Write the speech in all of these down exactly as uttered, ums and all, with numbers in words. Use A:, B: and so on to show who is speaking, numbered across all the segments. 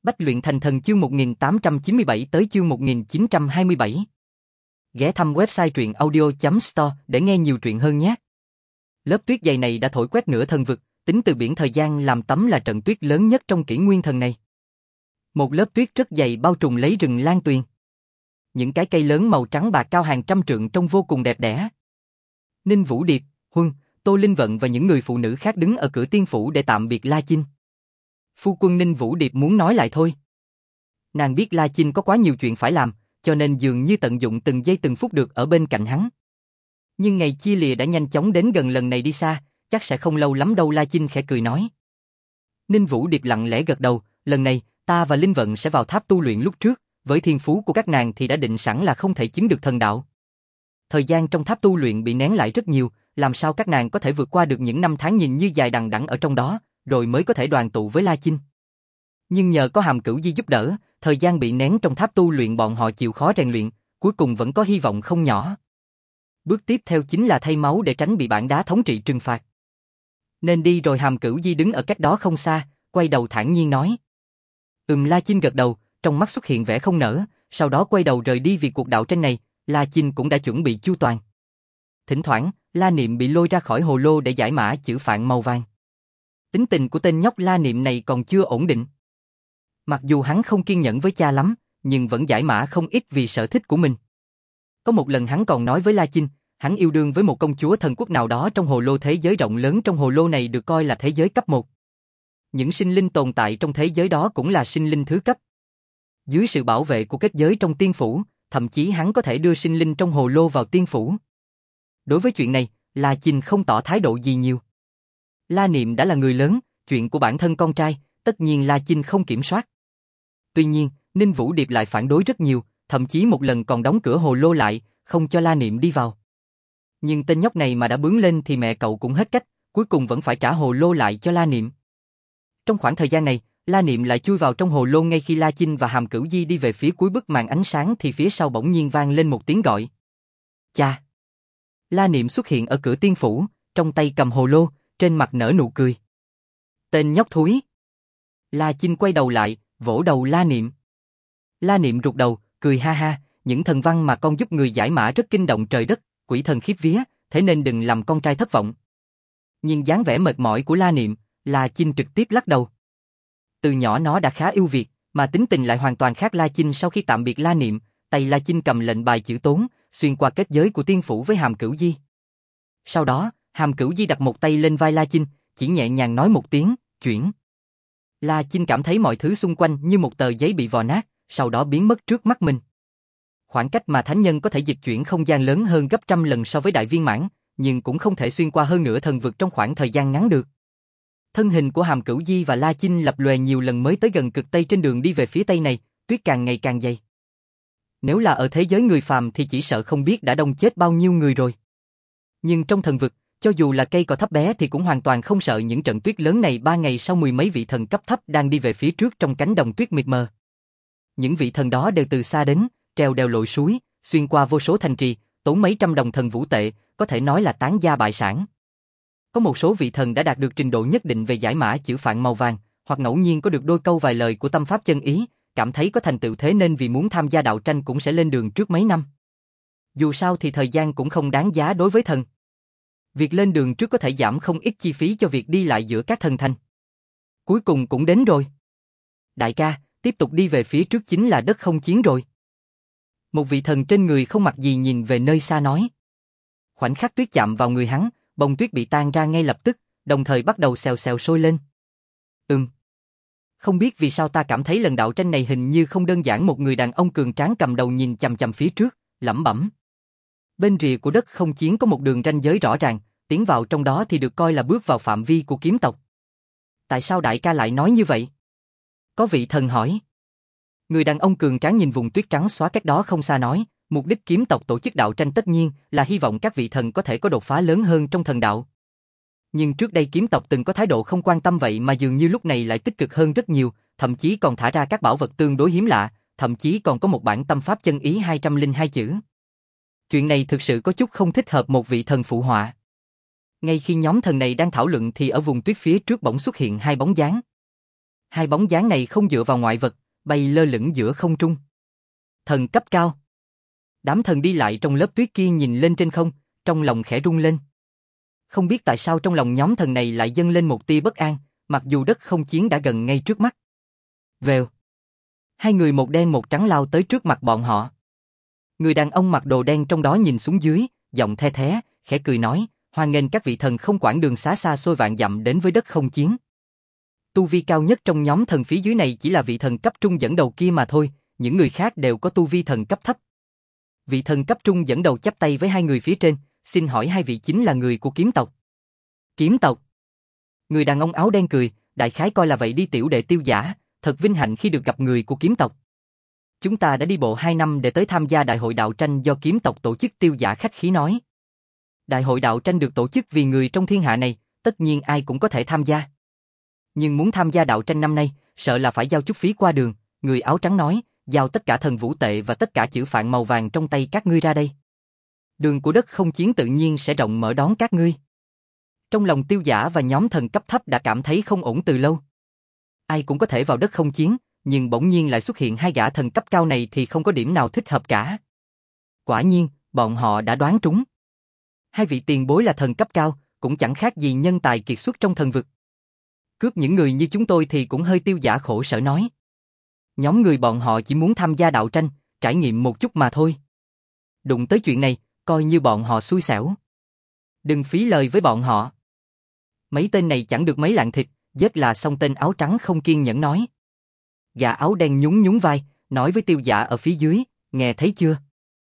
A: Bách luyện thành thần chương một nghìn tám trăm chín mươi bảy tới chương một nghìn chín trăm hai mươi bảy. Ghé thăm website truyện audio chấm store để nghe nhiều truyện hơn nhé. Lớp tuyết dày này đã thổi quét nửa thần vực, tính từ biển thời gian làm tấm là trận tuyết lớn nhất trong kỷ nguyên thần này. Một lớp tuyết rất dày bao trùm lấy rừng Lan Tuyền. Những cái cây lớn màu trắng bạc cao hàng trăm trượng trông vô cùng đẹp đẽ. Ninh Vũ Điệp, Huân, Tô Linh Vận và những người phụ nữ khác đứng ở cửa tiên phủ để tạm biệt La Chinh. Phu quân Ninh Vũ Điệp muốn nói lại thôi. Nàng biết La Chinh có quá nhiều chuyện phải làm, cho nên dường như tận dụng từng giây từng phút được ở bên cạnh hắn. Nhưng ngày chia lìa đã nhanh chóng đến gần, lần này đi xa, chắc sẽ không lâu lắm đâu. La Chinh khẽ cười nói. Ninh Vũ Điệp lặng lẽ gật đầu, lần này, ta và Linh Vận sẽ vào tháp tu luyện lúc trước, với thiên phú của các nàng thì đã định sẵn là không thể chứng được thần đạo. Thời gian trong tháp tu luyện bị nén lại rất nhiều, làm sao các nàng có thể vượt qua được những năm tháng nhìn như dài đằng đẵng ở trong đó, rồi mới có thể đoàn tụ với La Chinh. Nhưng nhờ có Hàm Cửu Di giúp đỡ, thời gian bị nén trong tháp tu luyện bọn họ chịu khó rèn luyện, cuối cùng vẫn có hy vọng không nhỏ. Bước tiếp theo chính là thay máu để tránh bị bản đá thống trị trừng phạt. Nên đi rồi. Hàm Cửu Di đứng ở cách đó không xa, quay đầu thản nhiên nói. Ừm. La Chinh gật đầu, trong mắt xuất hiện vẻ không nỡ, sau đó quay đầu rời đi. Vì cuộc đạo tranh này, La Chinh cũng đã chuẩn bị chu toàn. Thỉnh thoảng, La Niệm bị lôi ra khỏi hồ lô để giải mã chữ phạn màu vàng. Tính tình của tên nhóc La Niệm này còn chưa ổn định. Mặc dù hắn không kiên nhẫn với cha lắm, nhưng vẫn giải mã không ít vì sở thích của mình. Có một lần hắn còn nói với La Chinh, hắn yêu đương với một công chúa thần quốc nào đó trong hồ lô thế giới rộng lớn. Trong hồ lô này được coi là thế giới cấp một. Những sinh linh tồn tại trong thế giới đó cũng là sinh linh thứ cấp. Dưới sự bảo vệ của kết giới trong tiên phủ, thậm chí hắn có thể đưa sinh linh trong hồ lô vào tiên phủ. Đối với chuyện này, La Chinh không tỏ thái độ gì nhiều. La Niệm đã là người lớn, chuyện của bản thân con trai, tất nhiên La Chinh không kiểm soát. Tuy nhiên, Ninh Vũ Điệp lại phản đối rất nhiều, thậm chí một lần còn đóng cửa hồ lô lại, không cho La Niệm đi vào. Nhưng tên nhóc này mà đã bướng lên thì mẹ cậu cũng hết cách, cuối cùng vẫn phải trả hồ lô lại cho La Niệm. Trong khoảng thời gian này, La Niệm lại chui vào trong hồ lô. Ngay khi La Chinh và Hàm Cửu Di đi về phía cuối bức màn ánh sáng thì phía sau bỗng nhiên vang lên một tiếng gọi. Cha! La Niệm xuất hiện ở cửa tiên phủ, trong tay cầm hồ lô, trên mặt nở nụ cười. Tên nhóc thúi! La Chinh quay đầu lại, vỗ đầu La Niệm. La Niệm rụt đầu, cười ha ha, những thần văn mà con giúp người giải mã rất kinh động trời đất, quỷ thần khiếp vía, thế nên đừng làm con trai thất vọng. Nhưng dáng vẻ mệt mỏi của La Niệm, La Chinh trực tiếp lắc đầu. Từ nhỏ nó đã khá ưu việt, mà tính tình lại hoàn toàn khác. La Chinh sau khi tạm biệt La Niệm, tay La Chinh cầm lệnh bài chữ tốn, xuyên qua kết giới của tiên phủ với Hàm Cửu Di. Sau đó, Hàm Cửu Di đặt một tay lên vai La Chinh, chỉ nhẹ nhàng nói một tiếng, chuyển. La Chinh cảm thấy mọi thứ xung quanh như một tờ giấy bị vò nát, sau đó biến mất trước mắt mình. Khoảng cách mà thánh nhân có thể dịch chuyển không gian lớn hơn gấp trăm lần so với đại viên mãn, nhưng cũng không thể xuyên qua hơn nửa thần vực trong khoảng thời gian ngắn được. Thân hình của Hàm Cửu Di và La Chinh lập lòe nhiều lần mới tới gần cực Tây. Trên đường đi về phía Tây này, tuyết càng ngày càng dày. Nếu là ở thế giới người phàm thì chỉ sợ không biết đã đông chết bao nhiêu người rồi. Nhưng trong thần vực, cho dù là cây cỏ thấp bé thì cũng hoàn toàn không sợ những trận tuyết lớn này. Ba ngày sau, mười mấy vị thần cấp thấp đang đi về phía trước trong cánh đồng tuyết mịt mờ. Những vị thần đó đều từ xa đến, trèo đèo lội suối, xuyên qua vô số thành trì, tốn mấy trăm đồng thần vũ tệ, có thể nói là tán gia bại sản. Có một số vị thần đã đạt được trình độ nhất định về giải mã chữ phạn màu vàng, hoặc ngẫu nhiên có được đôi câu vài lời của tâm pháp chân ý, cảm thấy có thành tựu thế nên vì muốn tham gia đạo tranh cũng sẽ lên đường trước mấy năm. Dù sao thì thời gian cũng không đáng giá đối với thần. Việc lên đường trước có thể giảm không ít chi phí cho việc đi lại giữa các thần thành. Cuối cùng cũng đến rồi. Đại ca, tiếp tục đi về phía trước chính là đất không chiến rồi. Một vị thần trên người không mặc gì nhìn về nơi xa nói. Khoảnh khắc tuyết chạm vào người hắn, bông tuyết bị tan ra ngay lập tức, đồng thời bắt đầu xèo xèo sôi lên. Ừm. Không biết vì sao ta cảm thấy lần đạo tranh này hình như không đơn giản. Một người đàn ông cường tráng cầm đầu nhìn chằm chằm phía trước, lẩm bẩm. Bên rìa của đất không chiến có một đường ranh giới rõ ràng, tiến vào trong đó thì được coi là bước vào phạm vi của kiếm tộc. Tại sao đại ca lại nói như vậy? Có vị thần hỏi. Người đàn ông cường tráng nhìn vùng tuyết trắng xóa cách đó không xa nói, mục đích kiếm tộc tổ chức đạo tranh tất nhiên là hy vọng các vị thần có thể có đột phá lớn hơn trong thần đạo. Nhưng trước đây kiếm tộc từng có thái độ không quan tâm, vậy mà dường như lúc này lại tích cực hơn rất nhiều, thậm chí còn thả ra các bảo vật tương đối hiếm lạ, thậm chí còn có một bản tâm pháp chân ý hai trăm lẻ hai chữ. Chuyện này thực sự có chút không thích hợp. Một vị thần phụ họa. Ngay khi nhóm thần này đang thảo luận thì ở vùng tuyết phía trước bỗng xuất hiện hai bóng dáng. Hai bóng dáng này không dựa vào ngoại vật, bay lơ lửng giữa không trung. Thần cấp cao. Đám thần đi lại trong lớp tuyết kia nhìn lên trên không, trong lòng khẽ rung lên. Không biết tại sao trong lòng nhóm thần này lại dâng lên một tia bất an, mặc dù đất không chiến đã gần ngay trước mắt. Vèo. Hai người một đen một trắng lao tới trước mặt bọn họ. Người đàn ông mặc đồ đen trong đó nhìn xuống dưới, giọng the thé, khẽ cười nói, hoan nghênh các vị thần không quản đường xá xa xôi vạn dặm đến với đất không chiến. Tu vi cao nhất trong nhóm thần phía dưới này chỉ là vị thần cấp trung dẫn đầu kia mà thôi, những người khác đều có tu vi thần cấp thấp. Vị thần cấp trung dẫn đầu chắp tay với hai người phía trên, xin hỏi hai vị chính là người của kiếm tộc. Kiếm tộc. Người đàn ông áo đen cười, đại khái coi là vậy đi tiểu đệ Tiêu Giả, thật vinh hạnh khi được gặp người của kiếm tộc. Chúng ta đã đi bộ hai năm để tới tham gia đại hội đạo tranh do kiếm tộc tổ chức. Tiêu Giả khách khí nói. Đại hội đạo tranh được tổ chức vì người trong thiên hạ này, tất nhiên ai cũng có thể tham gia. Nhưng muốn tham gia đạo tranh năm nay, sợ là phải giao chút phí qua đường, người áo trắng nói, giao tất cả thần vũ tệ và tất cả chữ phạn màu vàng trong tay các ngươi ra đây. Đường của đất không chiến tự nhiên sẽ rộng mở đón các ngươi. Trong lòng Tiêu Giả và nhóm thần cấp thấp đã cảm thấy không ổn từ lâu. Ai cũng có thể vào đất không chiến, nhưng bỗng nhiên lại xuất hiện hai gã thần cấp cao này thì không có điểm nào thích hợp cả. Quả nhiên, bọn họ đã đoán trúng. Hai vị tiền bối là thần cấp cao, cũng chẳng khác gì nhân tài kiệt xuất trong thần vực. Cướp những người như chúng tôi thì cũng hơi. Tiêu Giả khổ sở nói. Nhóm người bọn họ chỉ muốn tham gia đạo tranh, trải nghiệm một chút mà thôi. Đụng tới chuyện này, coi như bọn họ xui xẻo. Đừng phí lời với bọn họ. Mấy tên này chẳng được mấy lạng thịt, giết là xong. Tên áo trắng không kiên nhẫn nói. Gã áo đen nhún nhún vai, nói với Tiêu Giả ở phía dưới, nghe thấy chưa?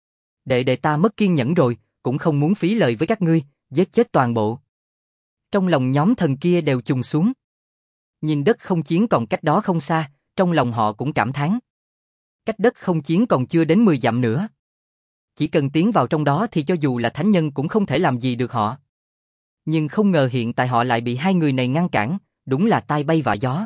A: Đệ đệ ta mất kiên nhẫn rồi, cũng không muốn phí lời với các ngươi, giết chết toàn bộ. Trong lòng nhóm thần kia đều trùng xuống. Nhìn đất không chiến còn cách đó không xa, trong lòng họ cũng cảm thán. Cách đất không chiến còn chưa đến mười dặm nữa. Chỉ cần tiến vào trong đó thì cho dù là thánh nhân cũng không thể làm gì được họ. Nhưng không ngờ hiện tại họ lại bị hai người này ngăn cản, đúng là tai bay vạ gió.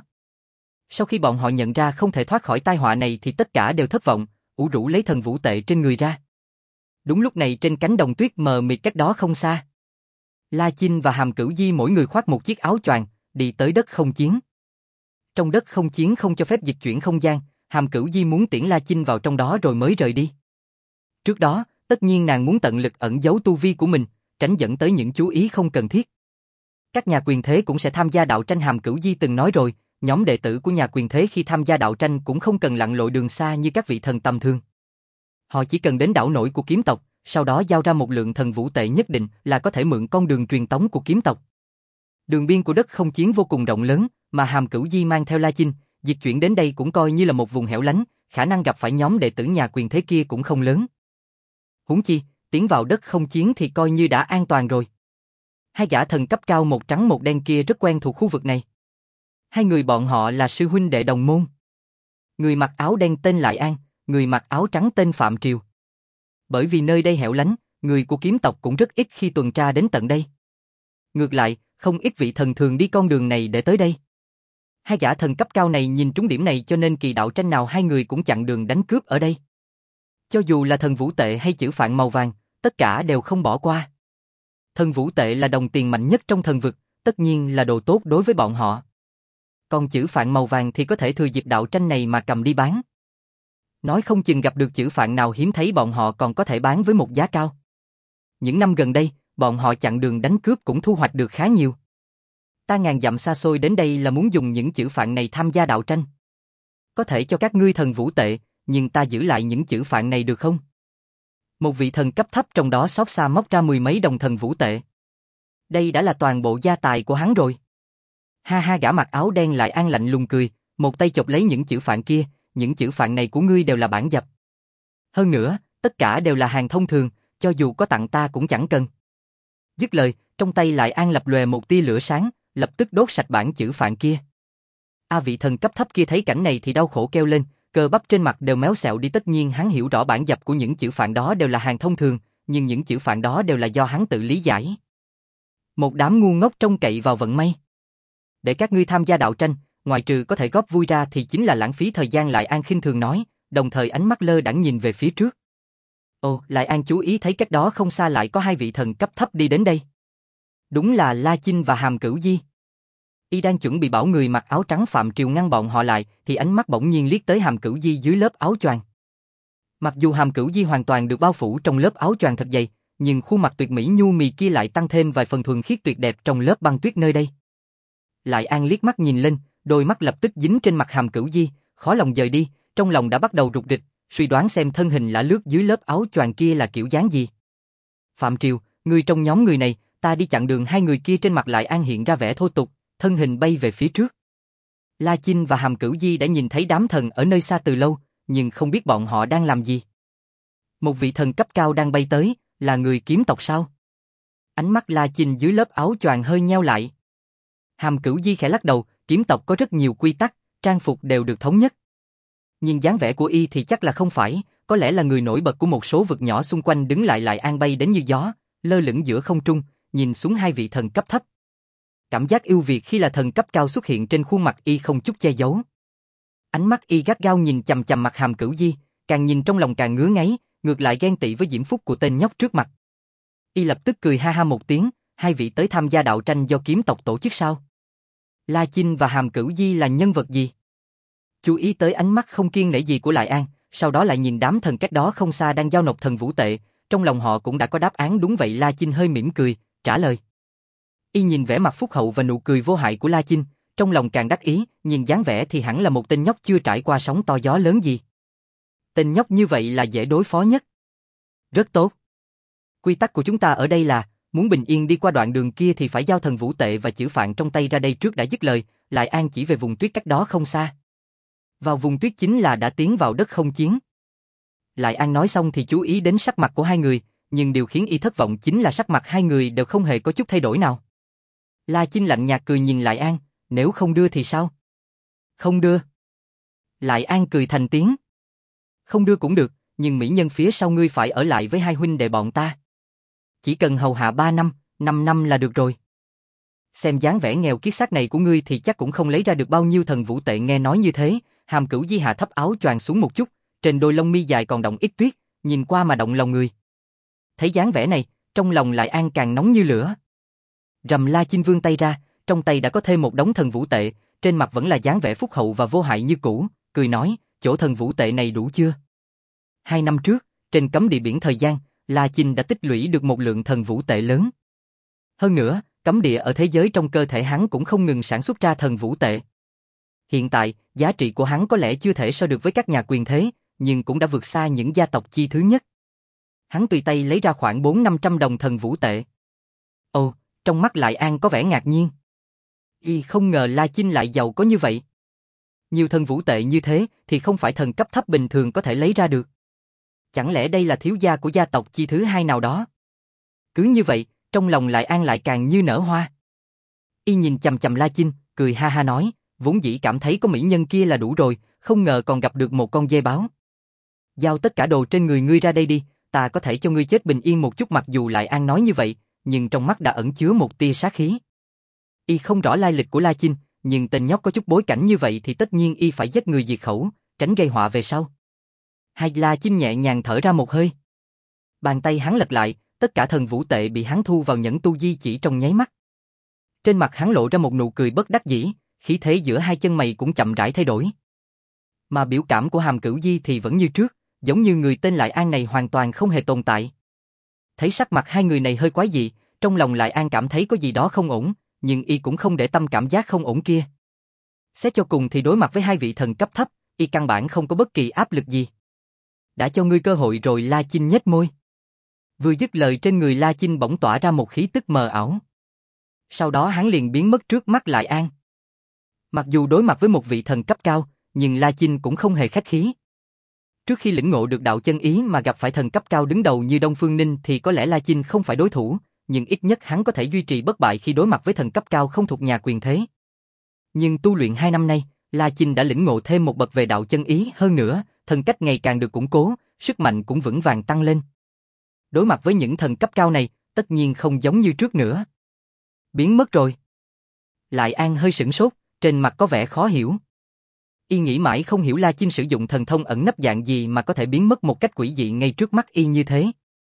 A: Sau khi bọn họ nhận ra không thể thoát khỏi tai họa này thì tất cả đều thất vọng, ủ rũ lấy thần vũ tệ trên người ra. Đúng lúc này trên cánh đồng tuyết mờ mịt cách đó không xa, La Chinh và Hàm Cửu Di mỗi người khoác một chiếc áo choàng, đi tới đất không chiến. Trong đất không chiến không cho phép dịch chuyển không gian, Hàm Cửu Di muốn tiễn La Chinh vào trong đó rồi mới rời đi. Trước đó, tất nhiên nàng muốn tận lực ẩn giấu tu vi của mình, tránh dẫn tới những chú ý không cần thiết. Các nhà quyền thế cũng sẽ tham gia đạo tranh. Hàm Cửu Di từng nói rồi, nhóm đệ tử của nhà quyền thế khi tham gia đạo tranh cũng không cần lặn lội đường xa như các vị thần tầm thường. Họ chỉ cần đến đảo nổi của kiếm tộc, sau đó giao ra một lượng thần vũ tệ nhất định là có thể mượn con đường truyền tống của kiếm tộc. Đường biên của đất không chiến vô cùng rộng lớn, mà Hàm Cửu Di mang theo La Chinh, dịch chuyển đến đây cũng coi như là một vùng hẻo lánh, khả năng gặp phải nhóm đệ tử nhà quyền thế kia cũng không lớn. Huống chi, tiến vào đất không chiến thì coi như đã an toàn rồi. Hai gã thần cấp cao một trắng một đen kia rất quen thuộc khu vực này. Hai người bọn họ là sư huynh đệ đồng môn. Người mặc áo đen tên Lại An, người mặc áo trắng tên Phạm Triều. Bởi vì nơi đây hẻo lánh, người của kiếm tộc cũng rất ít khi tuần tra đến tận đây. Ngược lại, không ít vị thần thường đi con đường này để tới đây. Hai gã thần cấp cao này nhìn trúng điểm này cho nên kỳ đạo tranh nào hai người cũng chặn đường đánh cướp ở đây. Cho dù là thần vũ tệ hay chữ phạn màu vàng, tất cả đều không bỏ qua. Thần vũ tệ là đồng tiền mạnh nhất trong thần vực, tất nhiên là đồ tốt đối với bọn họ. Còn chữ phạn màu vàng thì có thể thừa dịp đạo tranh này mà cầm đi bán. Nói không chừng gặp được chữ phạn nào hiếm thấy bọn họ còn có thể bán với một giá cao. Những năm gần đây, bọn họ chặn đường đánh cướp cũng thu hoạch được khá nhiều. Ta ngàn dặm xa xôi đến đây là muốn dùng những chữ phạn này tham gia đạo tranh. Có thể cho các ngươi thần vũ tệ, nhưng ta giữ lại những chữ phạn này được không? Một vị thần cấp thấp trong đó xót xa móc ra mười mấy đồng thần vũ tệ. Đây đã là toàn bộ gia tài của hắn rồi. Ha ha, gã mặc áo đen Lại An lạnh lùng cười, một tay chộp lấy những chữ phạn kia, những chữ phạn này của ngươi đều là bản dập. Hơn nữa, tất cả đều là hàng thông thường, cho dù có tặng ta cũng chẳng cần. Dứt lời, trong tay Lại An lập lòe một tia lửa sáng, lập tức đốt sạch bản chữ phạn kia. A vị thần cấp thấp kia thấy cảnh này thì đau khổ kêu lên, cơ bắp trên mặt đều méo xẹo đi. Tất nhiên hắn hiểu rõ bản dập của những chữ phạn đó đều là hàng thông thường, nhưng những chữ phạn đó đều là do hắn tự lý giải. Một đám ngu ngốc trông cậy vào vận may. Để các ngươi tham gia đạo tranh, ngoài trừ có thể góp vui ra thì chính là lãng phí thời gian. Lại An khinh thường nói, đồng thời ánh mắt lơ đãng nhìn về phía trước. Ồ, Lại An chú ý thấy cách đó không xa lại có hai vị thần cấp thấp đi đến đây. Đúng là La Chinh và Hàm Cửu Di. Y đang chuẩn bị bảo người mặc áo trắng Phạm Triều ngăn bọn họ lại, thì ánh mắt bỗng nhiên liếc tới Hàm Cửu Di dưới lớp áo choàng. Mặc dù Hàm Cửu Di hoàn toàn được bao phủ trong lớp áo choàng thật dày, nhưng khuôn mặt tuyệt mỹ nhu mì kia lại tăng thêm vài phần thuần khiết tuyệt đẹp trong lớp băng tuyết nơi đây. Lại An liếc mắt nhìn lên, đôi mắt lập tức dính trên mặt Hàm Cửu Di, khó lòng dời đi, trong lòng đã bắt đầu rục rịch, suy đoán xem thân hình lả lướt dưới lớp áo choàng kia là kiểu dáng gì. Phạm Triều, người trong nhóm người này, ta đi chặn đường hai người kia. Trên mặt Lại An hiện ra vẻ thô tục, thân hình bay về phía trước. La Chinh và Hàm Cửu Di đã nhìn thấy đám thần ở nơi xa từ lâu, nhưng không biết bọn họ đang làm gì. Một vị thần cấp cao đang bay tới, là người kiếm tộc sao? Ánh mắt La Chinh dưới lớp áo choàng hơi nheo lại. Hàm Cửu Di khẽ lắc đầu, kiếm tộc có rất nhiều quy tắc, trang phục đều được thống nhất. Nhưng dáng vẻ của y thì chắc là không phải, có lẽ là người nổi bật của một số vực nhỏ xung quanh. Đứng lại Lại An bay đến như gió, lơ lửng giữa không trung, nhìn xuống hai vị thần cấp thấp. Cảm giác yêu Việt khi là thần cấp cao xuất hiện trên khuôn mặt y không chút che giấu. Ánh mắt y gắt gao nhìn chằm chằm mặt Hàm Cửu Di, càng nhìn trong lòng càng ngứa ngáy, ngược lại ghen tị với diễm phúc của tên nhóc trước mặt. Y lập tức cười ha ha một tiếng, hai vị tới tham gia đạo tranh do kiếm tộc tổ chức sao? La Chinh và Hàm Cửu Di là nhân vật gì? Chú ý tới ánh mắt không kiêng nể gì của Lại An, sau đó lại nhìn đám thần cách đó không xa đang giao nộp thần vũ tệ, trong lòng họ cũng đã có đáp án. Đúng vậy, La Chinh hơi mỉm cười, trả lời. Y nhìn vẻ mặt phúc hậu và nụ cười vô hại của La Chinh, trong lòng càng đắc ý, nhìn dáng vẻ thì hẳn là một tên nhóc chưa trải qua sóng to gió lớn gì. Tên nhóc như vậy là dễ đối phó nhất. Rất tốt. Quy tắc của chúng ta ở đây là, muốn bình yên đi qua đoạn đường kia thì phải giao thần vũ tệ và chữ phạn trong tay ra đây trước. Đã dứt lời, Lại An chỉ về vùng tuyết cách đó không xa. Vào vùng tuyết chính là đã tiến vào đất không chiến. Lại An nói xong thì chú ý đến sắc mặt của hai người, nhưng điều khiến y thất vọng chính là sắc mặt hai người đều không hề có chút thay đổi nào. La Chinh lạnh nhạt cười nhìn Lại An, nếu không đưa thì sao? Không đưa. Lại An cười thành tiếng. Không đưa cũng được, nhưng mỹ nhân phía sau ngươi phải ở lại với hai huynh đệ bọn ta. Chỉ cần hầu hạ ba năm, năm năm là được rồi. Xem dáng vẻ nghèo kiết xác này của ngươi thì chắc cũng không lấy ra được bao nhiêu thần vũ tệ. Nghe nói như thế, Hàm Cửu Di hạ thấp áo choàng xuống một chút, trên đôi lông mi dài còn đọng ít tuyết, nhìn qua mà động lòng người. Thấy dáng vẻ này, trong lòng Lại An càng nóng như lửa. Rầm. La Chinh vươn tay ra, trong tay đã có thêm một đống thần vũ tệ, trên mặt vẫn là dáng vẻ phúc hậu và vô hại như cũ, cười nói, chỗ thần vũ tệ này đủ chưa? Hai năm trước, trên cấm địa biển thời gian, La Chinh đã tích lũy được một lượng thần vũ tệ lớn. Hơn nữa, cấm địa ở thế giới trong cơ thể hắn cũng không ngừng sản xuất ra thần vũ tệ. Hiện tại, giá trị của hắn có lẽ chưa thể so được với các nhà quyền thế, nhưng cũng đã vượt xa những gia tộc chi thứ nhất. Hắn tùy tay lấy ra khoảng bốn năm trăm đồng thần vũ tệ. Ồ, trong mắt Lại An có vẻ ngạc nhiên. Y không ngờ La Chinh lại giàu có như vậy. Nhiều thần vũ tệ như thế thì không phải thần cấp thấp bình thường có thể lấy ra được. Chẳng lẽ đây là thiếu gia của gia tộc chi thứ hai nào đó? Cứ như vậy, trong lòng Lại An lại càng như nở hoa. Y nhìn chằm chằm La Chinh, cười ha ha nói, vốn dĩ cảm thấy có mỹ nhân kia là đủ rồi, không ngờ còn gặp được một con dê báo. Giao tất cả đồ trên người ngươi ra đây đi, ta có thể cho ngươi chết bình yên một chút. Mặc dù Lại An nói như vậy, nhưng trong mắt đã ẩn chứa một tia sát khí. Y không rõ lai lịch của La Chinh, nhưng tên nhóc có chút bối cảnh như vậy thì tất nhiên y phải giết người diệt khẩu, tránh gây họa về sau. Hai. La Chinh nhẹ nhàng thở ra một hơi. Bàn tay hắn lật lại, tất cả thần vũ tệ bị hắn thu vào nhẫn tu di chỉ trong nháy mắt. Trên mặt hắn lộ ra một nụ cười bất đắc dĩ, khí thế giữa hai chân mày cũng chậm rãi thay đổi. Mà biểu cảm của Hàm Cửu Di thì vẫn như trước, giống như người tên Lại An này hoàn toàn không hề tồn tại. Thấy sắc mặt hai người này hơi quái dị, trong lòng Lại An cảm thấy có gì đó không ổn, nhưng y cũng không để tâm cảm giác không ổn kia. Xét cho cùng thì đối mặt với hai vị thần cấp thấp, y căn bản không có bất kỳ áp lực gì. Đã cho ngươi cơ hội rồi. La Chinh nhếch môi. Vừa dứt lời, trên người La Chinh bỗng tỏa ra một khí tức mờ ảo. Sau đó hắn liền biến mất trước mắt Lại An. Mặc dù đối mặt với một vị thần cấp cao, nhưng La Chinh cũng không hề khách khí. Trước khi lĩnh ngộ được đạo chân ý mà gặp phải thần cấp cao đứng đầu như Đông Phương Ninh thì có lẽ La Chinh không phải đối thủ, nhưng ít nhất hắn có thể duy trì bất bại khi đối mặt với thần cấp cao không thuộc nhà quyền thế. Nhưng tu luyện hai năm nay, La Chinh đã lĩnh ngộ thêm một bậc về đạo chân ý, hơn nữa, thần cách ngày càng được củng cố, sức mạnh cũng vững vàng tăng lên. Đối mặt với những thần cấp cao này, tất nhiên không giống như trước nữa. Biến mất rồi. Lại An hơi sửng sốt, trên mặt có vẻ khó hiểu. Y nghĩ mãi không hiểu La Chinh sử dụng thần thông ẩn nấp dạng gì mà có thể biến mất một cách quỷ dị ngay trước mắt y như thế.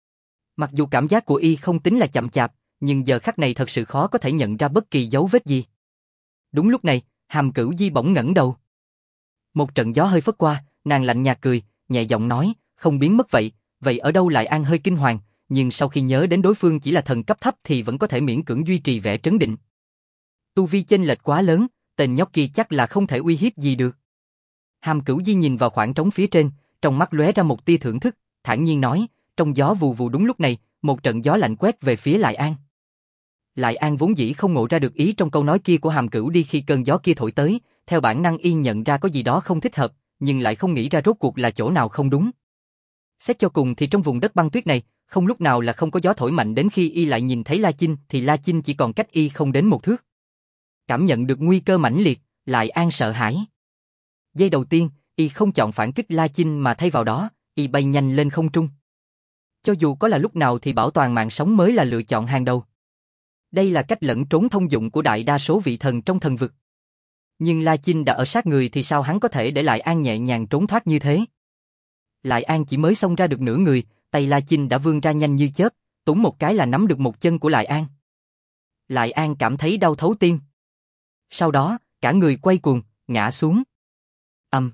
A: Mặc dù cảm giác của y không tính là chậm chạp, nhưng giờ khắc này thật sự khó có thể nhận ra bất kỳ dấu vết gì. Đúng lúc này, Hàm Cửu Di bỗng ngẩng đầu. Một trận gió hơi phất qua, nàng lạnh nhạt cười, nhẹ giọng nói, không biến mất vậy, vậy ở đâu lại An hơi kinh hoàng, nhưng sau khi nhớ đến đối phương chỉ là thần cấp thấp thì vẫn có thể miễn cưỡng duy trì vẻ trấn định. Tu vi chênh lệch quá lớn, tên nhóc kia chắc là không thể uy hiếp gì được. Hàm Cửu Di nhìn vào khoảng trống phía trên, trong mắt lóe ra một tia thưởng thức, thản nhiên nói, trong gió vù vù đúng lúc này, một trận gió lạnh quét về phía Lại An. Lại An vốn dĩ không ngộ ra được ý trong câu nói kia của Hàm Cửu Đi khi cơn gió kia thổi tới, theo bản năng y nhận ra có gì đó không thích hợp, nhưng lại không nghĩ ra rốt cuộc là chỗ nào không đúng. Xét cho cùng thì trong vùng đất băng tuyết này, không lúc nào là không có gió thổi mạnh đến khi y lại nhìn thấy La Chinh thì La Chinh chỉ còn cách y không đến một thước. Cảm nhận được nguy cơ mãnh liệt, Lại An sợ hãi. Giây đầu tiên, y không chọn phản kích La Chinh mà thay vào đó, y bay nhanh lên không trung. Cho dù có là lúc nào thì bảo toàn mạng sống mới là lựa chọn hàng đầu. Đây là cách lẫn trốn thông dụng của đại đa số vị thần trong thần vực. Nhưng La Chinh đã ở sát người thì sao hắn có thể để Lại An nhẹ nhàng trốn thoát như thế? Lại An chỉ mới xông ra được nửa người, tay La Chinh đã vươn ra nhanh như chớp, túm một cái là nắm được một chân của Lại An. Lại An cảm thấy đau thấu tim. Sau đó, cả người quay cuồng, ngã xuống. Ầm.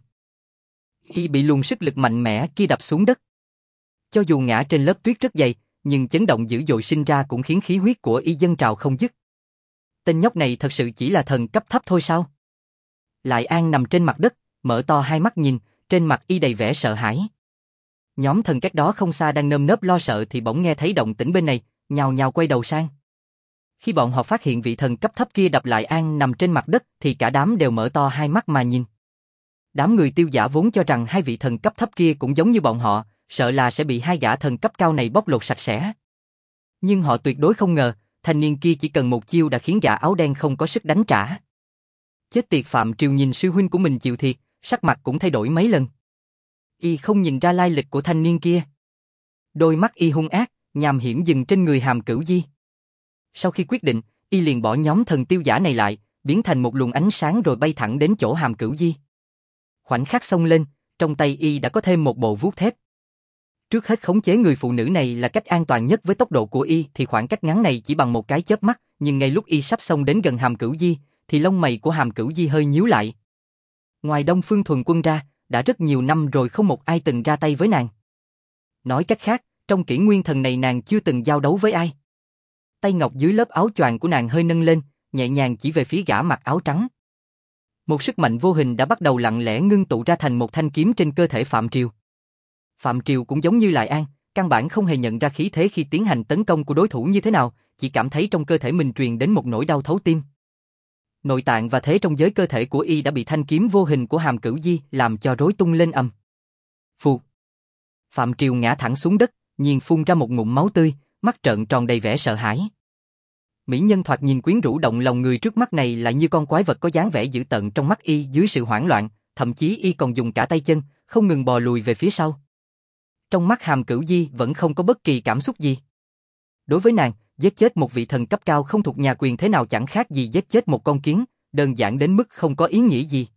A: Y bị luồng sức lực mạnh mẽ kia đập xuống đất. Cho dù ngã trên lớp tuyết rất dày, nhưng chấn động dữ dội sinh ra cũng khiến khí huyết của y dâng trào không dứt. Tên nhóc này thật sự chỉ là thần cấp thấp thôi sao? Lại An nằm trên mặt đất, mở to hai mắt nhìn, trên mặt y đầy vẻ sợ hãi. Nhóm thần cách đó không xa đang nơm nớp lo sợ thì bỗng nghe thấy động tĩnh bên này, nhào nhào quay đầu sang. Khi bọn họ phát hiện vị thần cấp thấp kia đập Lại An nằm trên mặt đất thì cả đám đều mở to hai mắt mà nhìn. Đám người Tiêu Giả vốn cho rằng hai vị thần cấp thấp kia cũng giống như bọn họ, sợ là sẽ bị hai gã thần cấp cao này bóc lột sạch sẽ. Nhưng họ tuyệt đối không ngờ, thanh niên kia chỉ cần một chiêu đã khiến gã áo đen không có sức đánh trả. Chết tiệt, Phạm Triều nhìn sư huynh của mình chịu thiệt, sắc mặt cũng thay đổi mấy lần. Y không nhìn ra lai lịch của thanh niên kia. Đôi mắt y hung ác, nham hiểm dừng trên người Hàm Cửu Di. Sau khi quyết định, y liền bỏ nhóm thần Tiêu Giả này lại, biến thành một luồng ánh sáng rồi bay thẳng đến chỗ Hàm Cửu Di. Khoảnh khắc xông lên, trong tay y đã có thêm một bộ vuốt thép. Trước hết khống chế người phụ nữ này là cách an toàn nhất với tốc độ của y thì khoảng cách ngắn này chỉ bằng một cái chớp mắt, nhưng ngay lúc y sắp xông đến gần Hàm Cửu Di, thì lông mày của Hàm Cửu Di hơi nhíu lại. Ngoài Đông Phương Thuần Quân ra, đã rất nhiều năm rồi không một ai từng ra tay với nàng. Nói cách khác, trong kỷ nguyên thần này nàng chưa từng giao đấu với ai. Tay ngọc dưới lớp áo choàng của nàng hơi nâng lên, nhẹ nhàng chỉ về phía gã mặc áo trắng. Một sức mạnh vô hình đã bắt đầu lặng lẽ ngưng tụ ra thành một thanh kiếm trên cơ thể Phạm Triều. Phạm Triều cũng giống như Lại An, căn bản không hề nhận ra khí thế khi tiến hành tấn công của đối thủ như thế nào, chỉ cảm thấy trong cơ thể mình truyền đến một nỗi đau thấu tim. Nội tạng và thế trong giới cơ thể của y đã bị thanh kiếm vô hình của Hàm Cửu Di làm cho rối tung lên ầm. Phù. Phạm Triều ngã thẳng xuống đất, nhiên phun ra một ngụm máu tươi, mắt trợn tròn đầy vẻ sợ hãi. Mỹ nhân thoạt nhìn quyến rũ động lòng người trước mắt này lại như con quái vật có dáng vẻ dữ tợn trong mắt y dưới sự hoảng loạn, thậm chí y còn dùng cả tay chân, không ngừng bò lùi về phía sau. Trong mắt Hàm Cửu Di vẫn không có bất kỳ cảm xúc gì. Đối với nàng, giết chết một vị thần cấp cao không thuộc nhà quyền thế nào chẳng khác gì giết chết một con kiến, đơn giản đến mức không có ý nghĩa gì.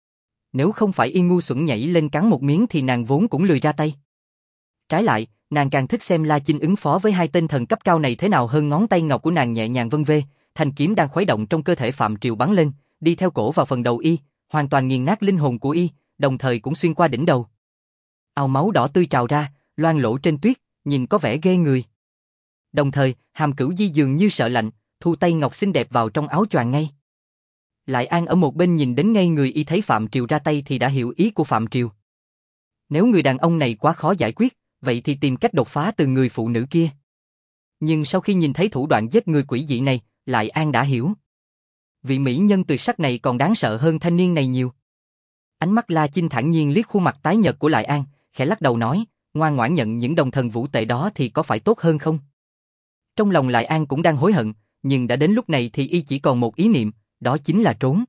A: Nếu không phải y ngu xuẩn nhảy lên cắn một miếng thì nàng vốn cũng lười ra tay. Trái lại, nàng càng thích xem La Chinh ứng phó với hai tên thần cấp cao này thế nào hơn. Ngón tay ngọc của nàng nhẹ nhàng vân vê, thanh kiếm đang khuấy động trong cơ thể Phạm Triều bắn lên, đi theo cổ vào phần đầu y, hoàn toàn nghiền nát linh hồn của y, đồng thời cũng xuyên qua đỉnh đầu. Ao máu đỏ tươi trào ra, loang lổ trên tuyết, nhìn có vẻ ghê người. Đồng thời, Hàm Cửu Di dường như sợ lạnh, thu tay ngọc xinh đẹp vào trong áo choàng ngay. Lại An ở một bên nhìn đến ngay người y thấy Phạm Triều ra tay thì đã hiểu ý của Phạm Triều. Nếu người đàn ông này quá khó giải quyết, vậy thì tìm cách đột phá từ người phụ nữ kia. Nhưng sau khi nhìn thấy thủ đoạn giết người quỷ dị này, Lại An đã hiểu. Vị mỹ nhân tuyệt sắc này còn đáng sợ hơn thanh niên này nhiều. Ánh mắt La Chinh thản nhiên liếc khuôn mặt tái nhợt của Lại An, khẽ lắc đầu nói, ngoan ngoãn nhận những đồng thần vũ tệ đó thì có phải tốt hơn không? Trong lòng Lại An cũng đang hối hận, nhưng đã đến lúc này thì y chỉ còn một ý niệm, đó chính là trốn.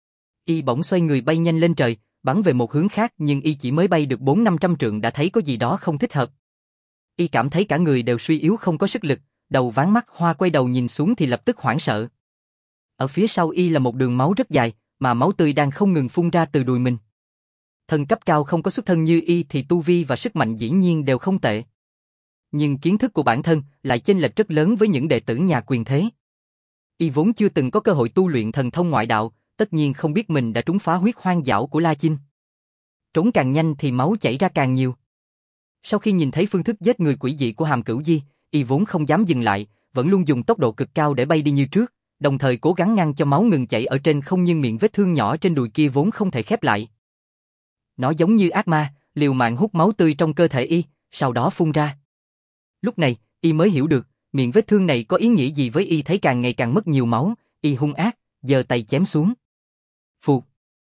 A: Y bỗng xoay người bay nhanh lên trời, bắn về một hướng khác, nhưng y chỉ mới bay được bốn năm trăm trượng đã thấy có gì đó không thích hợp. Y cảm thấy cả người đều suy yếu không có sức lực, đầu váng mắt hoa, quay đầu nhìn xuống thì lập tức hoảng sợ. Ở phía sau y là một đường máu rất dài, mà máu tươi đang không ngừng phun ra từ đùi mình. Thần cấp cao không có xuất thân như y thì tu vi và sức mạnh dĩ nhiên đều không tệ. Nhưng kiến thức của bản thân lại chênh lệch rất lớn với những đệ tử nhà quyền thế. Y vốn chưa từng có cơ hội tu luyện thần thông ngoại đạo, tất nhiên không biết mình đã trúng phá huyết hoang dão của La Chinh. Trốn càng nhanh thì máu chảy ra càng nhiều. Sau khi nhìn thấy phương thức giết người quỷ dị của Hàm Cửu Di, y vốn không dám dừng lại, vẫn luôn dùng tốc độ cực cao để bay đi như trước, đồng thời cố gắng ngăn cho máu ngừng chảy ở trên không, nhưng miệng vết thương nhỏ trên đùi kia vốn không thể khép lại. Nó giống như ác ma, liều mạng hút máu tươi trong cơ thể y, sau đó phun ra. Lúc này, y mới hiểu được, miệng vết thương này có ý nghĩa gì với y. Thấy càng ngày càng mất nhiều máu, y hung ác, giơ tay chém xuống. Phụt!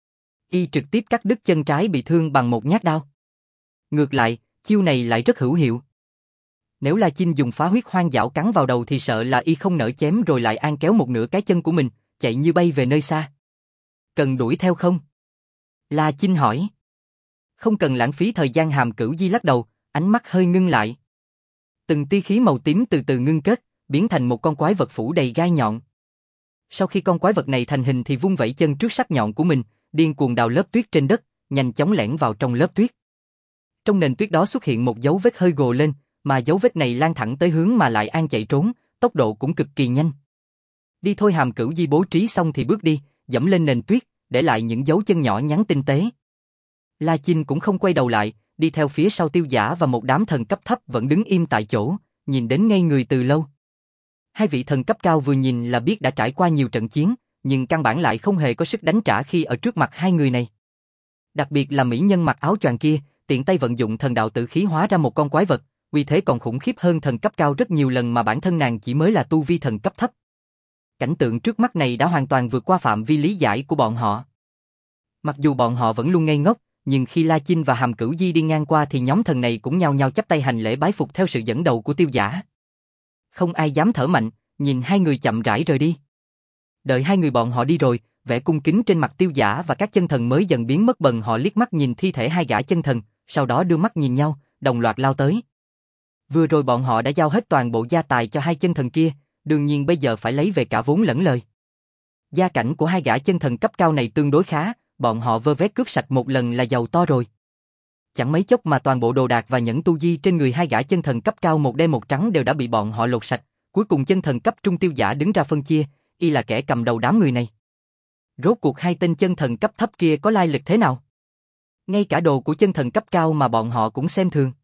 A: Y trực tiếp cắt đứt chân trái bị thương bằng một nhát đao. Ngược lại, chiêu này lại rất hữu hiệu. Nếu La Chinh dùng phá huyết hoang dão cắn vào đầu thì sợ là y không nỡ chém rồi lại an kéo một nửa cái chân của mình, chạy như bay về nơi xa. Cần đuổi theo không? La Chinh hỏi. Không cần lãng phí thời gian. Hàm Cửu Di lắc đầu, ánh mắt hơi ngưng lại. Từng tia khí màu tím từ từ ngưng kết, biến thành một con quái vật phủ đầy gai nhọn. Sau khi con quái vật này thành hình thì vung vẩy chân trước sắc nhọn của mình, điên cuồng đào lớp tuyết trên đất, nhanh chóng lẻn vào trong lớp tuyết. Trong nền tuyết đó xuất hiện một dấu vết hơi gồ lên, mà dấu vết này lan thẳng tới hướng mà Lại An chạy trốn, tốc độ cũng cực kỳ nhanh. Đi thôi. Hàm Cửu Di bố trí xong thì bước đi, dẫm lên nền tuyết, để lại những dấu chân nhỏ nhắn tinh tế. La Chinh cũng không quay đầu lại, đi theo phía sau Tiêu Giả và một đám thần cấp thấp vẫn đứng im tại chỗ, nhìn đến ngây người từ lâu. Hai vị thần cấp cao vừa nhìn là biết đã trải qua nhiều trận chiến, nhưng căn bản lại không hề có sức đánh trả khi ở trước mặt hai người này. Đặc biệt là mỹ nhân mặc áo choàng kia, tiện tay vận dụng thần đạo tử khí hóa ra một con quái vật, uy thế còn khủng khiếp hơn thần cấp cao rất nhiều lần, mà bản thân nàng chỉ mới là tu vi thần cấp thấp. Cảnh tượng trước mắt này đã hoàn toàn vượt qua phạm vi lý giải của bọn họ. Mặc dù bọn họ vẫn luôn ngây ngốc, nhưng khi La Chinh và Hàm Cửu Di đi ngang qua thì nhóm thần này cũng nhao nhao chắp tay hành lễ bái phục theo sự dẫn đầu của Tiêu Giả. Không ai dám thở mạnh, nhìn hai người chậm rãi rời đi. Đợi hai người bọn họ đi rồi, vẻ cung kính trên mặt Tiêu Giả và các chân thần mới dần biến mất. Bần họ liếc mắt nhìn thi thể hai gã chân thần, sau đó đưa mắt nhìn nhau, đồng loạt lao tới. Vừa rồi bọn họ đã giao hết toàn bộ gia tài cho hai chân thần kia, đương nhiên bây giờ phải lấy về cả vốn lẫn lời. Gia cảnh của hai gã chân thần cấp cao này tương đối khá, bọn họ vơ vét cướp sạch một lần là giàu to rồi. Chẳng mấy chốc mà toàn bộ đồ đạc và những tu di trên người hai gã chân thần cấp cao một đen một trắng đều đã bị bọn họ lột sạch. Cuối cùng chân thần cấp trung Tiêu Giả đứng ra phân chia, y là kẻ cầm đầu đám người này. Rốt cuộc hai tên chân thần cấp thấp kia có lai lịch thế nào? Ngay cả đồ của chân thần cấp cao mà bọn họ cũng xem thường.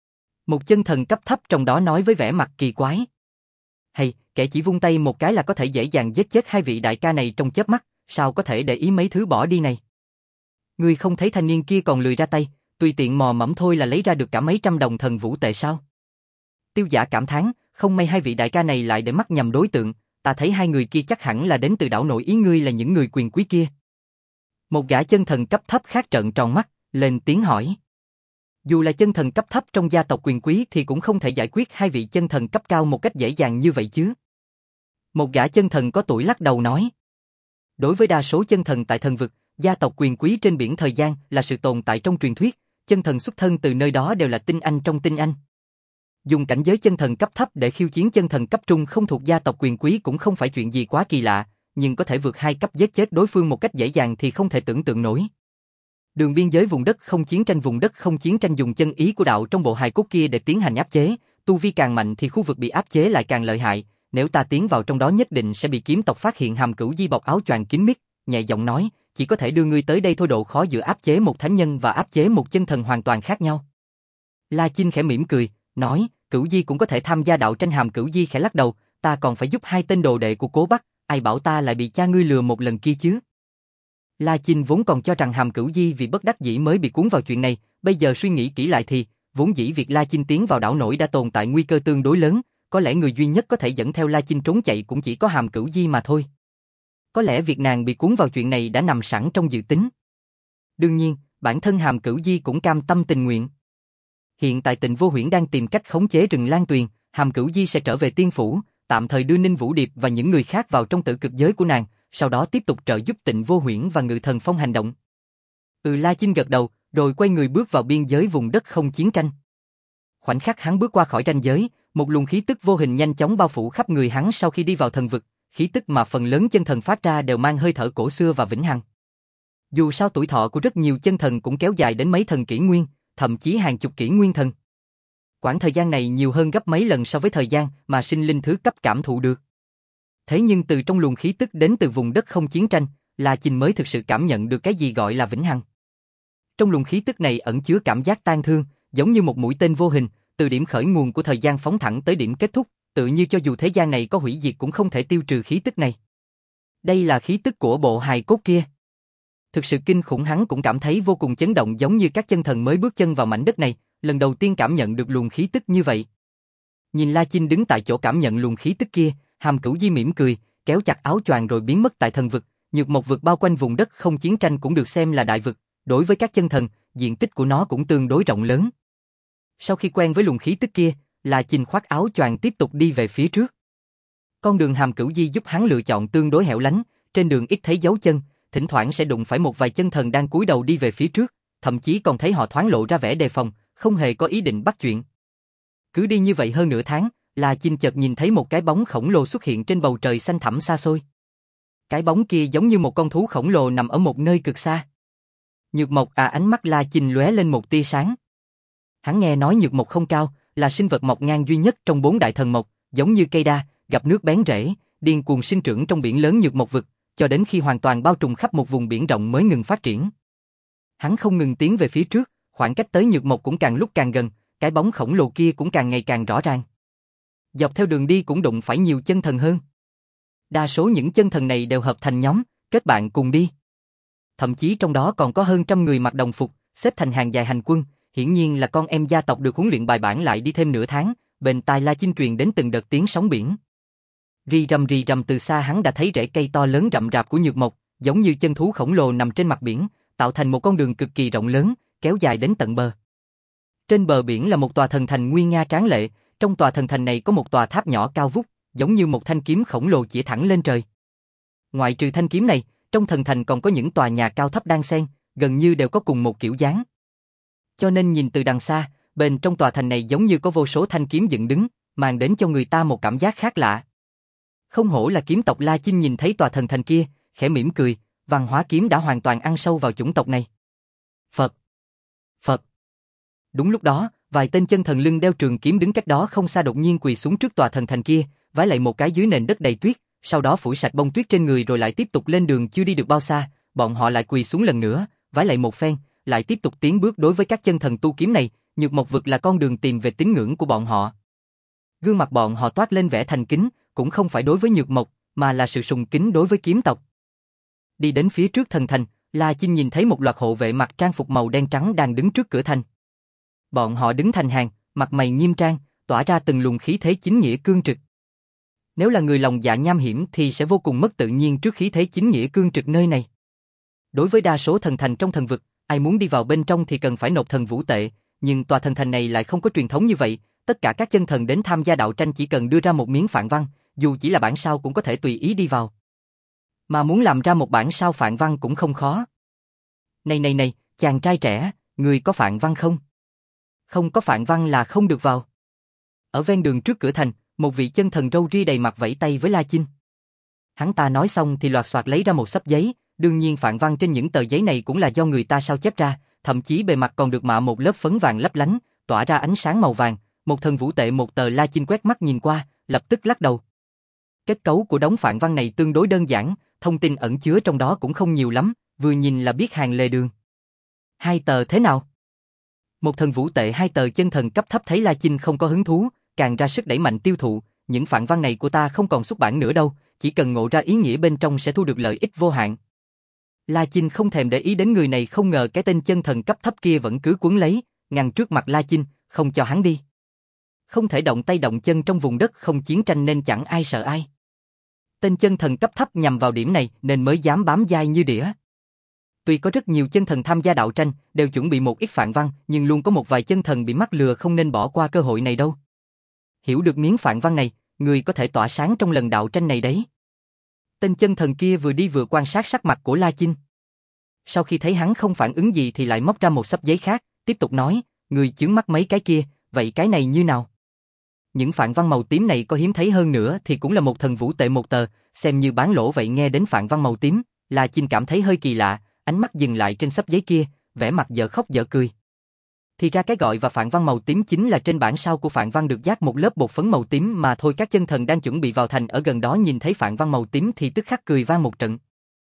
A: Một chân thần cấp thấp trong đó nói với vẻ mặt kỳ quái. Hay, kẻ chỉ vung tay một cái là có thể dễ dàng giết chết hai vị đại ca này trong chớp mắt, sao có thể để ý mấy thứ bỏ đi này? Ngươi không thấy thanh niên kia còn lười ra tay, tùy tiện mò mẫm thôi là lấy ra được cả mấy trăm đồng thần vũ tệ sao? Tiêu Giả cảm thán, không may hai vị đại ca này lại để mắt nhầm đối tượng, ta thấy hai người kia chắc hẳn là đến từ đảo nội. Ý ngươi là những người quyền quý kia? Một gã chân thần cấp thấp khác trợn tròn mắt, lên tiếng hỏi. Dù là chân thần cấp thấp trong gia tộc quyền quý thì cũng không thể giải quyết hai vị chân thần cấp cao một cách dễ dàng như vậy chứ. Một gã chân thần có tuổi lắc đầu nói. Đối với đa số chân thần tại thần vực, gia tộc quyền quý trên biển thời gian là sự tồn tại trong truyền thuyết, chân thần xuất thân từ nơi đó đều là tinh anh trong tinh anh. Dùng cảnh giới chân thần cấp thấp để khiêu chiến chân thần cấp trung không thuộc gia tộc quyền quý cũng không phải chuyện gì quá kỳ lạ, nhưng có thể vượt hai cấp giết chết đối phương một cách dễ dàng thì không thể tưởng tượng nổi. Đường biên giới vùng đất không chiến tranh vùng đất không chiến tranh dùng chân ý của đạo trong bộ hài cốt kia để tiến hành áp chế, tu vi càng mạnh thì khu vực bị áp chế lại càng lợi hại, nếu ta tiến vào trong đó nhất định sẽ bị kiếm tộc phát hiện. Hàm Cửu Di bọc áo choàng kín mít, nhẹ giọng nói, chỉ có thể đưa ngươi tới đây thôi. Độ khó giữa áp chế một thánh nhân và áp chế một chân thần hoàn toàn khác nhau. La Chinh khẽ mỉm cười, nói, Cửu Di cũng có thể tham gia đạo tranh. Hàm Cửu Di khẽ lắc đầu, ta còn phải giúp hai tên đồ đệ của Cố Bắc, ai bảo ta lại bị cha ngươi lừa một lần kia chứ. La Chinh vốn còn cho rằng Hàm Cửu Di vì bất đắc dĩ mới bị cuốn vào chuyện này, bây giờ suy nghĩ kỹ lại thì, vốn dĩ việc La Chinh tiến vào đảo nổi đã tồn tại nguy cơ tương đối lớn, có lẽ người duy nhất có thể dẫn theo La Chinh trốn chạy cũng chỉ có Hàm Cửu Di mà thôi. Có lẽ việc nàng bị cuốn vào chuyện này đã nằm sẵn trong dự tính. Đương nhiên, bản thân Hàm Cửu Di cũng cam tâm tình nguyện. Hiện tại Tịnh Vô Huyễn đang tìm cách khống chế rừng Lan Tuyền, Hàm Cửu Di sẽ trở về Tiên Phủ, tạm thời đưa Ninh Vũ Điệp và những người khác vào trong tử cực giới của nàng, sau đó tiếp tục trợ giúp Tịnh Vô Huyễn và Ngự Thần Phong hành động. Ừ, La Chinh gật đầu, rồi quay người bước vào biên giới vùng đất không chiến tranh. Khoảnh khắc hắn bước qua khỏi ranh giới, một luồng khí tức vô hình nhanh chóng bao phủ khắp người hắn. Sau khi đi vào thần vực, khí tức mà phần lớn chân thần phát ra đều mang hơi thở cổ xưa và vĩnh hằng. Dù sao tuổi thọ của rất nhiều chân thần cũng kéo dài đến mấy thần kỷ nguyên, thậm chí hàng chục kỷ nguyên thần. Quãng thời gian này nhiều hơn gấp mấy lần so với thời gian mà sinh linh thứ cấp cảm thụ được. Thế nhưng từ trong luồng khí tức đến từ vùng đất không chiến tranh, La Chinh mới thực sự cảm nhận được cái gì gọi là vĩnh hằng. Trong luồng khí tức này ẩn chứa cảm giác tang thương, giống như một mũi tên vô hình, từ điểm khởi nguồn của thời gian phóng thẳng tới điểm kết thúc, tự như cho dù thế gian này có hủy diệt cũng không thể tiêu trừ khí tức này. Đây là khí tức của bộ hài cốt kia. Thực sự kinh khủng, hắn cũng cảm thấy vô cùng chấn động, giống như các chân thần mới bước chân vào mảnh đất này, lần đầu tiên cảm nhận được luồng khí tức như vậy. Nhìn La Chinh đứng tại chỗ cảm nhận luồng khí tức kia, Hàm Cửu Di mỉm cười, kéo chặt áo choàng rồi biến mất tại thần vực. Nhược Mộc vực bao quanh vùng đất không chiến tranh cũng được xem là đại vực, đối với các chân thần, diện tích của nó cũng tương đối rộng lớn. Sau khi quen với luồng khí tức kia, La Chinh khoác áo choàng tiếp tục đi về phía trước. Con đường Hàm Cửu Di giúp hắn lựa chọn tương đối hẻo lánh, trên đường ít thấy dấu chân, thỉnh thoảng sẽ đụng phải một vài chân thần đang cúi đầu đi về phía trước, thậm chí còn thấy họ thoáng lộ ra vẻ đề phòng, không hề có ý định bắt chuyện. Cứ đi như vậy hơn nửa tháng, La Chinh chợt nhìn thấy một cái bóng khổng lồ xuất hiện trên bầu trời xanh thẳm xa xôi. Cái bóng kia giống như một con thú khổng lồ nằm ở một nơi cực xa. Nhược Mộc à, ánh mắt La Chinh lóe lên một tia sáng. Hắn nghe nói Nhược Mộc không cao, là sinh vật mọc ngang duy nhất trong bốn đại thần mộc, giống như cây đa, gặp nước bén rễ, điên cuồng sinh trưởng trong biển lớn Nhược Mộc vực, cho đến khi hoàn toàn bao trùm khắp một vùng biển rộng mới ngừng phát triển. Hắn không ngừng tiến về phía trước, khoảng cách tới Nhược Mộc cũng càng lúc càng gần, cái bóng khổng lồ kia cũng càng ngày càng rõ ràng. Dọc theo đường đi cũng đụng phải nhiều chân thần hơn. Đa số những chân thần này đều hợp thành nhóm, kết bạn cùng đi. Thậm chí trong đó còn có hơn trăm người mặc đồng phục, xếp thành hàng dài hành quân, hiển nhiên là con em gia tộc được huấn luyện bài bản lại đi thêm nửa tháng, bên tai La Chinh truyền đến từng đợt tiếng sóng biển. Rì rầm rì rầm, từ xa hắn đã thấy rễ cây to lớn rậm rạp của Nhược Mộc, giống như chân thú khổng lồ nằm trên mặt biển, tạo thành một con đường cực kỳ rộng lớn, kéo dài đến tận bờ. Trên bờ biển là một tòa thần thành nguy nga tráng lệ, trong tòa thần thành này có một tòa tháp nhỏ cao vút, giống như một thanh kiếm khổng lồ chĩa thẳng lên trời. Ngoại trừ thanh kiếm này, trong thần thành còn có những tòa nhà cao thấp đan xen, gần như đều có cùng một kiểu dáng. Cho nên nhìn từ đằng xa, bên trong tòa thành này giống như có vô số thanh kiếm dựng đứng, mang đến cho người ta một cảm giác khác lạ. Không hổ là kiếm tộc. La Chinh nhìn thấy tòa thần thành kia, khẽ mỉm cười, văn hóa kiếm đã hoàn toàn ăn sâu vào chủng tộc này. Phật! Phật! Đúng lúc đó, vài tên chân thần lưng đeo trường kiếm đứng cách đó không xa đột nhiên quỳ xuống trước tòa thần thành kia, vái lạy một cái dưới nền đất đầy tuyết, sau đó phủi sạch bông tuyết trên người rồi lại tiếp tục lên đường. Chưa đi được bao xa, bọn họ lại quỳ xuống lần nữa, vái lạy một phen, lại tiếp tục tiến bước. Đối với các chân thần tu kiếm này, Nhược Mộc vực là con đường tìm về tín ngưỡng của bọn họ. Gương mặt bọn họ toát lên vẻ thành kính, cũng không phải đối với Nhược Mộc, mà là sự sùng kính đối với kiếm tộc. Đi đến phía trước thần thành, La Chinh nhìn thấy một loạt hộ vệ mặc trang phục màu đen trắng đang đứng trước cửa thành. Bọn họ đứng thành hàng, mặt mày nghiêm trang, tỏa ra từng luồng khí thế chính nghĩa cương trực. Nếu là người lòng dạ nham hiểm thì sẽ vô cùng mất tự nhiên trước khí thế chính nghĩa cương trực nơi này. Đối với đa số thần thành trong thần vực, ai muốn đi vào bên trong thì cần phải nộp thần vũ tệ, nhưng tòa thần thành này lại không có truyền thống như vậy. Tất cả các chân thần đến tham gia đạo tranh chỉ cần đưa ra một miếng phạn văn, dù chỉ là bản sao cũng có thể tùy ý đi vào. Mà muốn làm ra một bản sao phạn văn cũng không khó. Này này này, chàng trai trẻ, người có phạn văn không? Không có phạn văn là không được vào. Ở ven đường trước cửa thành, một vị chân thần râu ria đầy mặt vẫy tay với La Chinh. Hắn ta nói xong thì loạt soạt lấy ra một xấp giấy, đương nhiên phạn văn trên những tờ giấy này cũng là do người ta sao chép ra, thậm chí bề mặt còn được mạ một lớp phấn vàng lấp lánh, tỏa ra ánh sáng màu vàng. Một thần vũ tệ một tờ. La Chinh quét mắt nhìn qua, lập tức lắc đầu. Kết cấu của đống phạn văn này tương đối đơn giản, thông tin ẩn chứa trong đó cũng không nhiều lắm, vừa nhìn là biết hàng lề đường. Hai tờ thế nào? Một thần vũ tệ hai tờ. Chân thần cấp thấp thấy La Chinh không có hứng thú, càng ra sức đẩy mạnh tiêu thụ. Những phạn văn này của ta không còn xuất bản nữa đâu, chỉ cần ngộ ra ý nghĩa bên trong sẽ thu được lợi ích vô hạn. La Chinh không thèm để ý đến người này, không ngờ cái tên chân thần cấp thấp kia vẫn cứ quấn lấy, ngăn trước mặt La Chinh, không cho hắn đi. Không thể động tay động chân trong vùng đất không chiến tranh nên chẳng ai sợ ai. Tên chân thần cấp thấp nhằm vào điểm này nên mới dám bám dai như đĩa. Tuy có rất nhiều chân thần tham gia đạo tranh, đều chuẩn bị một ít phạn văn, nhưng luôn có một vài chân thần bị mắc lừa, không nên bỏ qua cơ hội này đâu. Hiểu được miếng phạn văn này, người có thể tỏa sáng trong lần đạo tranh này đấy. Tên chân thần kia vừa đi vừa quan sát sắc mặt của La Chinh. Sau khi thấy hắn không phản ứng gì thì lại móc ra một xấp giấy khác, tiếp tục nói, người chướng mắt mấy cái kia, vậy cái này như nào? Những phạn văn màu tím này có hiếm thấy hơn nữa thì cũng là một thần vũ tệ một tờ, xem như bán lỗ vậy. Nghe đến phạn văn màu tím, La Chinh cảm thấy hơi kỳ lạ, ánh mắt dừng lại trên xấp giấy kia, vẻ mặt dở khóc dở cười. Thì ra cái gọi và phạn văn màu tím chính là trên bản sao của phạn văn được dát một lớp bột phấn màu tím mà thôi. Các chân thần đang chuẩn bị vào thành ở gần đó nhìn thấy phạn văn màu tím thì tức khắc cười vang một trận.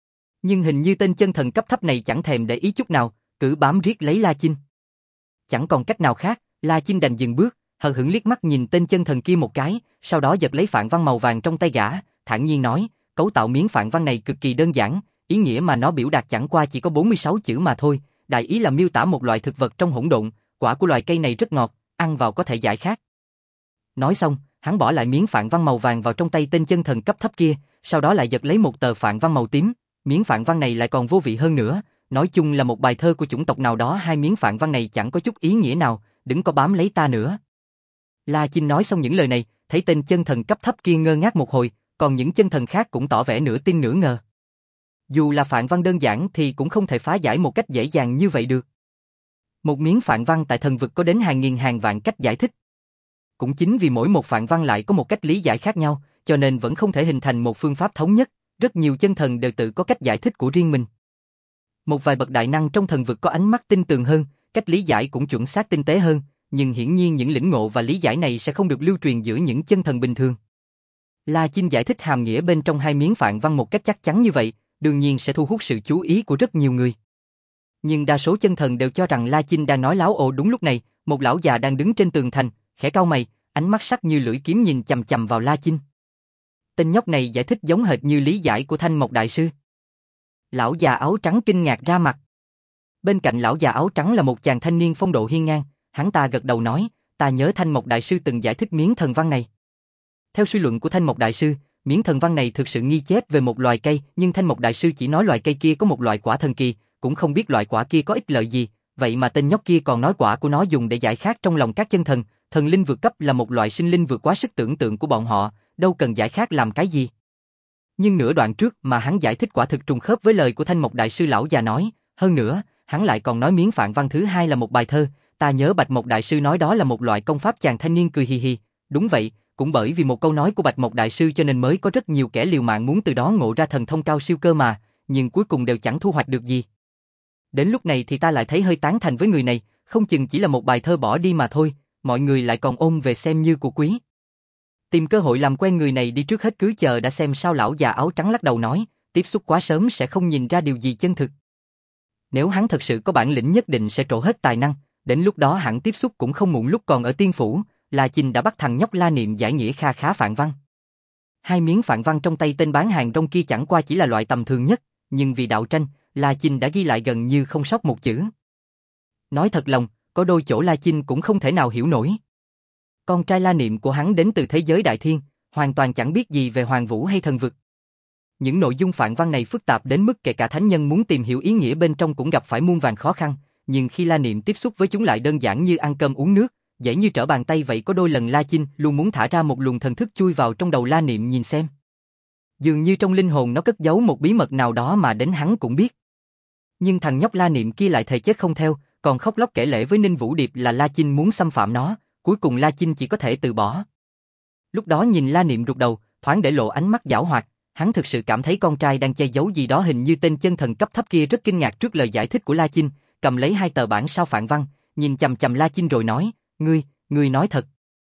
A: Nhưng hình như tên chân thần cấp thấp này chẳng thèm để ý chút nào, cứ bám riết lấy La Chinh. Chẳng còn cách nào khác, La Chinh đành dừng bước, hờ hững liếc mắt nhìn tên chân thần kia một cái, sau đó giật lấy phạn văn màu vàng trong tay gã, thản nhiên nói, cấu tạo miếng phạn văn này cực kỳ đơn giản, ý nghĩa mà nó biểu đạt chẳng qua chỉ có bốn mươi sáu chữ mà thôi, đại ý là miêu tả một loại thực vật trong hỗn độn, quả của loài cây này rất ngọt, ăn vào có thể giải khát. Nói xong, hắn bỏ lại miếng phạn văn màu vàng vào trong tay tên chân thần cấp thấp kia, sau đó lại giật lấy một tờ phạn văn màu tím, miếng phạn văn này lại còn vô vị hơn nữa, nói chung là một bài thơ của chủng tộc nào đó, hai miếng phạn văn này chẳng có chút ý nghĩa nào, đừng có bám lấy ta nữa. La Chinh nói xong những lời này, thấy tên chân thần cấp thấp kia ngơ ngác một hồi, còn những chân thần khác cũng tỏ vẻ nửa tin nửa ngờ. Dù là phạn văn đơn giản thì cũng không thể phá giải một cách dễ dàng như vậy được. Một miếng phạn văn tại thần vực có đến hàng nghìn hàng vạn cách giải thích. Cũng chính vì mỗi một phạn văn lại có một cách lý giải khác nhau, cho nên vẫn không thể hình thành một phương pháp thống nhất, rất nhiều chân thần đều tự có cách giải thích của riêng mình. Một vài bậc đại năng trong thần vực có ánh mắt tinh tường hơn, cách lý giải cũng chuẩn xác tinh tế hơn, nhưng hiển nhiên những lĩnh ngộ và lý giải này sẽ không được lưu truyền giữa những chân thần bình thường. La Chinh giải thích hàm nghĩa bên trong hai miếng phạn văn một cách chắc chắn như vậy, đương nhiên sẽ thu hút sự chú ý của rất nhiều người. Nhưng đa số chân thần đều cho rằng La Chinh đang nói láo ồ. Đúng lúc này, một lão già đang đứng trên tường thành, khẽ cau mày, ánh mắt sắc như lưỡi kiếm nhìn chằm chằm vào La Chinh. Tên nhóc này giải thích giống hệt như lý giải của Thanh Mộc Đại Sư. Lão già áo trắng kinh ngạc ra mặt. Bên cạnh lão già áo trắng là một chàng thanh niên phong độ hiên ngang, hắn ta gật đầu nói, ta nhớ Thanh Mộc Đại Sư từng giải thích miếng thần văn này. Theo suy luận của Thanh Mộc Đại Sư, miếng thần văn này thực sự ghi chép về một loài cây, nhưng Thanh Mộc Đại Sư chỉ nói loài cây kia có một loại quả thần kỳ, cũng không biết loại quả kia có ích lợi gì, vậy mà tên nhóc kia còn nói quả của nó dùng để giải khát trong lòng các chân thần, thần linh vượt cấp là một loại sinh linh vượt quá sức tưởng tượng của bọn họ, đâu cần giải khát làm cái gì. Nhưng nửa đoạn trước mà hắn giải thích quả thực trùng khớp với lời của Thanh Mộc Đại Sư lão già nói, hơn nữa, hắn lại còn nói miếng phạn văn thứ hai là một bài thơ, ta nhớ Bạch Mộc Đại Sư nói đó là một loại công pháp. Chàng thanh niên cười hì hì, đúng vậy, cũng bởi vì một câu nói của Bạch Mộc Đại Sư cho nên mới có rất nhiều kẻ liều mạng muốn từ đó ngộ ra thần thông cao siêu cơ mà, nhưng cuối cùng đều chẳng thu hoạch được gì. Đến lúc này thì ta lại thấy hơi tán thành với người này, không chừng chỉ là một bài thơ bỏ đi mà thôi, mọi người lại còn ôm về xem như của quý. Tìm cơ hội làm quen người này đi trước hết, cứ chờ đã xem sao. Lão già áo trắng lắc đầu nói, tiếp xúc quá sớm sẽ không nhìn ra điều gì chân thực. Nếu hắn thật sự có bản lĩnh nhất định sẽ trổ hết tài năng, đến lúc đó hẳn tiếp xúc cũng không muộn. Lúc còn ở tiên phủ, La Chinh đã bắt thằng nhóc La Niệm giải nghĩa kha khá phạn văn. Hai miếng phạn văn trong tay tên bán hàng rong kia chẳng qua chỉ là loại tầm thường nhất, nhưng vì đạo tranh, La Chinh đã ghi lại gần như không sót một chữ. Nói thật lòng, có đôi chỗ La Chinh cũng không thể nào hiểu nổi. Con trai La Niệm của hắn đến từ thế giới đại thiên, hoàn toàn chẳng biết gì về hoàng vũ hay thần vực. Những nội dung phạn văn này phức tạp đến mức kể cả thánh nhân muốn tìm hiểu ý nghĩa bên trong cũng gặp phải muôn vàn khó khăn, nhưng khi La Niệm tiếp xúc với chúng lại đơn giản như ăn cơm uống nước, dễ như trở bàn tay vậy. Có đôi lần La Chinh luôn muốn thả ra một luồng thần thức chui vào trong đầu La Niệm nhìn xem. Dường như trong linh hồn nó cất giấu một bí mật nào đó mà đến hắn cũng biết. Nhưng thằng nhóc La Niệm kia lại thề chết không theo, còn khóc lóc kể lể với Ninh Vũ Điệp là La Chinh muốn xâm phạm nó, cuối cùng La Chinh chỉ có thể từ bỏ. Lúc đó nhìn La Niệm rụt đầu, thoáng để lộ ánh mắt giảo hoạt, hắn thực sự cảm thấy con trai đang che giấu gì đó. Hình như tên chân thần cấp thấp kia rất kinh ngạc trước lời giải thích của La Chinh, cầm lấy hai tờ bản sao phạn văn, nhìn chằm chằm La Chinh rồi nói, ngươi, ngươi nói thật.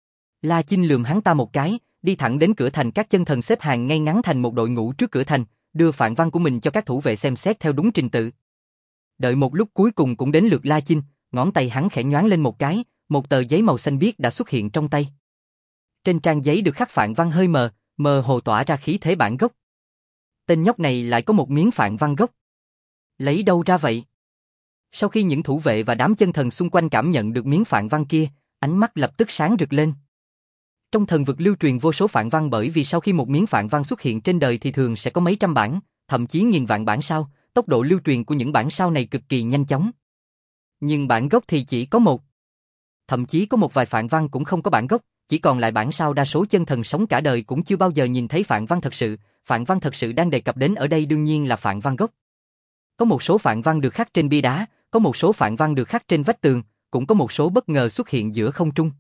A: La Chinh lườm hắn ta một cái, đi thẳng đến cửa thành. Các chân thần xếp hàng ngay ngắn thành một đội ngũ trước cửa thành, đưa phạn văn của mình cho các thủ vệ xem xét theo đúng trình tự. Đợi một lúc cuối cùng cũng đến lượt La Chinh, ngón tay hắn khẽ nhoáng lên một cái, một tờ giấy màu xanh biếc đã xuất hiện trong tay. Trên trang giấy được khắc phạn văn hơi mờ, mờ hồ tỏa ra khí thế bản gốc. Tên nhóc này lại có một miếng phạn văn gốc. Lấy đâu ra vậy? Sau khi những thủ vệ và đám chân thần xung quanh cảm nhận được miếng phạn văn kia, ánh mắt lập tức sáng rực lên. Trong thần vực lưu truyền vô số phạn văn, bởi vì sau khi một miếng phạn văn xuất hiện trên đời thì thường sẽ có mấy trăm bản, thậm chí nghìn vạn bản sao, tốc độ lưu truyền của những bản sao này cực kỳ nhanh chóng. Nhưng bản gốc thì chỉ có một. Thậm chí có một vài phạn văn cũng không có bản gốc, chỉ còn lại bản sao. Đa số chân thần sống cả đời cũng chưa bao giờ nhìn thấy phạn văn thật sự. Phạn văn thật sự đang đề cập đến ở đây đương nhiên là phạn văn gốc. Có một số phạn văn được khắc trên bia đá, có một số phạn văn được khắc trên vách tường, cũng có một số bất ngờ xuất hiện giữa không trung.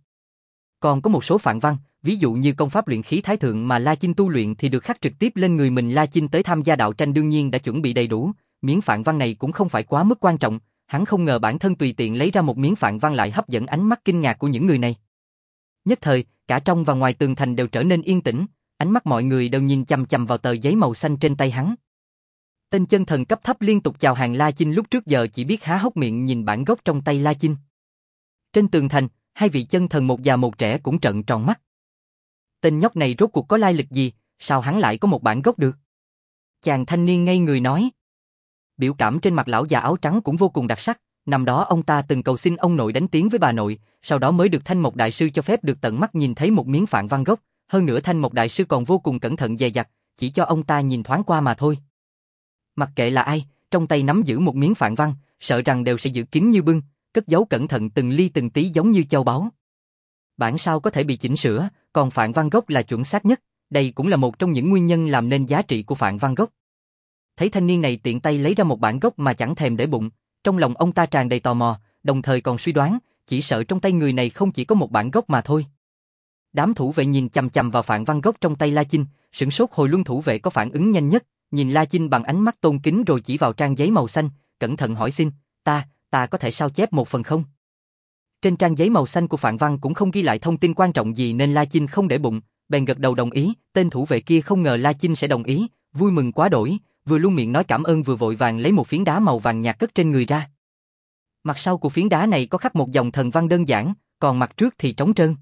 A: Còn có một số phạn văn, ví dụ như công pháp luyện khí thái thượng mà La Chinh tu luyện thì được khắc trực tiếp lên người mình. La Chinh tới tham gia đạo tranh đương nhiên đã chuẩn bị đầy đủ, miếng phạn văn này cũng không phải quá mức quan trọng, hắn không ngờ bản thân tùy tiện lấy ra một miếng phạn văn lại hấp dẫn ánh mắt kinh ngạc của những người này. Nhất thời, cả trong và ngoài tường thành đều trở nên yên tĩnh, ánh mắt mọi người đều nhìn chằm chằm vào tờ giấy màu xanh trên tay hắn. Tên chân thần cấp thấp liên tục chào hàng La Chinh lúc trước giờ chỉ biết há hốc miệng nhìn bản gốc trong tay La Chinh. Trên tường thành, hai vị chân thần một già một trẻ cũng trợn tròn mắt. Tên nhóc này rốt cuộc có lai lịch gì, sao hắn lại có một bản gốc được? Chàng thanh niên ngây người nói. Biểu cảm trên mặt lão già áo trắng cũng vô cùng đặc sắc, năm đó ông ta từng cầu xin ông nội đánh tiếng với bà nội, sau đó mới được Thanh Mộc Đại Sư cho phép được tận mắt nhìn thấy một miếng phạn văn gốc, hơn nữa Thanh Mộc Đại Sư còn vô cùng cẩn thận dè dặt, chỉ cho ông ta nhìn thoáng qua mà thôi. Mặc kệ là ai, trong tay nắm giữ một miếng phạn văn, sợ rằng đều sẽ giữ kín như bưng, cất giấu cẩn thận từng ly từng tí giống như châu báu. Bản sao có thể bị chỉnh sửa, còn phạn văn gốc là chuẩn xác nhất, đây cũng là một trong những nguyên nhân làm nên giá trị của phạn văn gốc. Thấy thanh niên này tiện tay lấy ra một bản gốc mà chẳng thèm để bụng, trong lòng ông ta tràn đầy tò mò, đồng thời còn suy đoán, chỉ sợ trong tay người này không chỉ có một bản gốc mà thôi. Đám thủ vệ nhìn chằm chằm vào phạn văn gốc trong tay La Chinh, sửng sốt hồi luân thủ vệ có phản ứng nhanh nhất, nhìn La Chinh bằng ánh mắt tôn kính rồi chỉ vào trang giấy màu xanh, cẩn thận hỏi xin, ta, ta có thể sao chép một phần không? Trên trang giấy màu xanh của phạn văn cũng không ghi lại thông tin quan trọng gì nên La Chinh không để bụng, bèn gật đầu đồng ý, tên thủ vệ kia không ngờ La Chinh sẽ đồng ý, vui mừng quá đỗi, vừa luôn miệng nói cảm ơn vừa vội vàng lấy một phiến đá màu vàng nhạt cất trên người ra. Mặt sau của phiến đá này có khắc một dòng thần văn đơn giản, còn mặt trước thì trống trơn.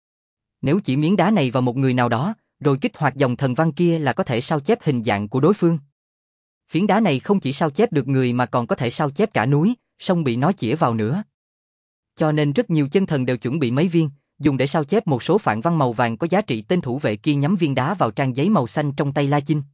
A: Nếu chỉ miếng đá này vào một người nào đó, rồi kích hoạt dòng thần văn kia là có thể sao chép hình dạng của đối phương. Phiến đá này không chỉ sao chép được người mà còn có thể sao chép cả núi, sông bị nó chĩa vào nữa. Cho nên rất nhiều chân thần đều chuẩn bị mấy viên, dùng để sao chép một số phạn văn màu vàng có giá trị. Tên thủ vệ kia nhắm viên đá vào trang giấy màu xanh trong tay La Chinh.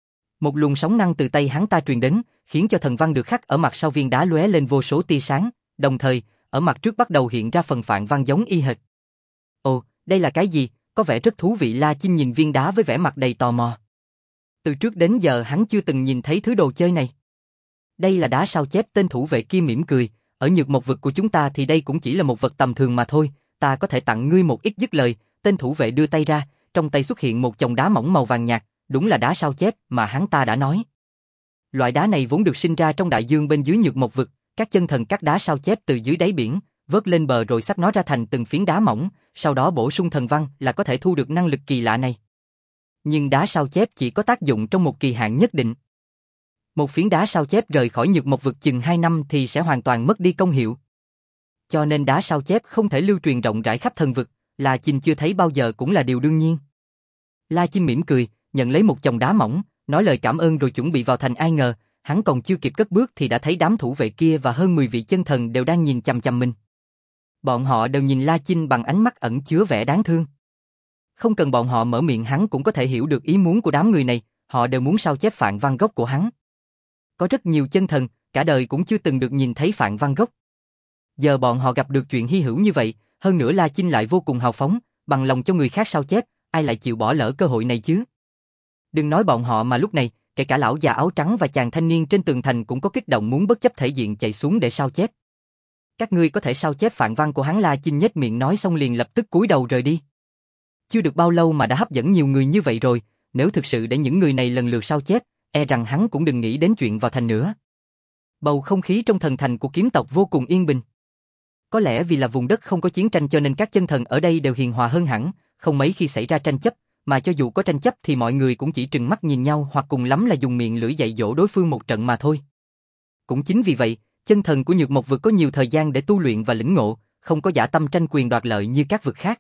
A: Một luồng sóng năng từ tay hắn ta truyền đến, khiến cho thần văn được khắc ở mặt sau viên đá lóe lên vô số tia sáng, đồng thời, ở mặt trước bắt đầu hiện ra phần phạn văn giống y hệt. Ồ, đây là cái gì? Có vẻ rất thú vị. La Chinh nhìn viên đá với vẻ mặt đầy tò mò. Từ trước đến giờ hắn chưa từng nhìn thấy thứ đồ chơi này. Đây là đá sao chép. Tên thủ vệ kia mỉm cười, ở nhược mộc vực của chúng ta thì đây cũng chỉ là một vật tầm thường mà thôi, ta có thể tặng ngươi một ít. Dứt lời, tên thủ vệ đưa tay ra, trong tay xuất hiện một chồng đá mỏng màu vàng nhạt, đúng là đá sao chép mà hắn ta đã nói. Loại đá này vốn được sinh ra trong đại dương bên dưới nhược mộc vực, các chân thần cắt đá sao chép từ dưới đáy biển, vớt lên bờ rồi xắt nó ra thành từng phiến đá mỏng, sau đó bổ sung thần văn là có thể thu được năng lực kỳ lạ này. Nhưng đá sao chép chỉ có tác dụng trong một kỳ hạn nhất định. Một phiến đá sao chép rời khỏi nhược mộc vực chừng hai năm thì sẽ hoàn toàn mất đi công hiệu. Cho nên đá sao chép không thể lưu truyền rộng rãi khắp thần vực, La Chinh chưa thấy bao giờ cũng là điều đương nhiên. La Chinh mỉm cười, nhận lấy một chồng đá mỏng, nói lời cảm ơn rồi chuẩn bị vào thành. Ai ngờ, hắn còn chưa kịp cất bước thì đã thấy đám thủ vệ kia và hơn mười vị chân thần đều đang nhìn chằm chằm mình. Bọn họ đều nhìn La Chinh bằng ánh mắt ẩn chứa vẻ đáng thương. Không cần bọn họ mở miệng hắn cũng có thể hiểu được ý muốn của đám người này, họ đều muốn sao chép phạn văn gốc của hắn. Có rất nhiều chân thần, cả đời cũng chưa từng được nhìn thấy phạn văn gốc. Giờ bọn họ gặp được chuyện hy hữu như vậy, hơn nữa La Chinh lại vô cùng hào phóng, bằng lòng cho người khác sao chép, ai lại chịu bỏ lỡ cơ hội này chứ? Đừng nói bọn họ mà lúc này, kể cả lão già áo trắng và chàng thanh niên trên tường thành cũng có kích động muốn bất chấp thể diện chạy xuống để sao chép. Các ngươi có thể sao chép phạn văn của hắn? La Chinh nhếch miệng nói xong liền lập tức cúi đầu rời đi. Chưa được bao lâu mà đã hấp dẫn nhiều người như vậy rồi, nếu thực sự để những người này lần lượt sao chép, e rằng hắn cũng đừng nghĩ đến chuyện vào thành nữa. Bầu không khí trong thần thành của kiếm tộc vô cùng yên bình. Có lẽ vì là vùng đất không có chiến tranh cho nên các chân thần ở đây đều hiền hòa hơn hẳn, không mấy khi xảy ra tranh chấp, mà cho dù có tranh chấp thì mọi người cũng chỉ trừng mắt nhìn nhau hoặc cùng lắm là dùng miệng lưỡi dạy dỗ đối phương một trận mà thôi. Cũng chính vì vậy, chân thần của nhược mộc vực có nhiều thời gian để tu luyện và lĩnh ngộ, không có dã tâm tranh quyền đoạt lợi như các vực khác.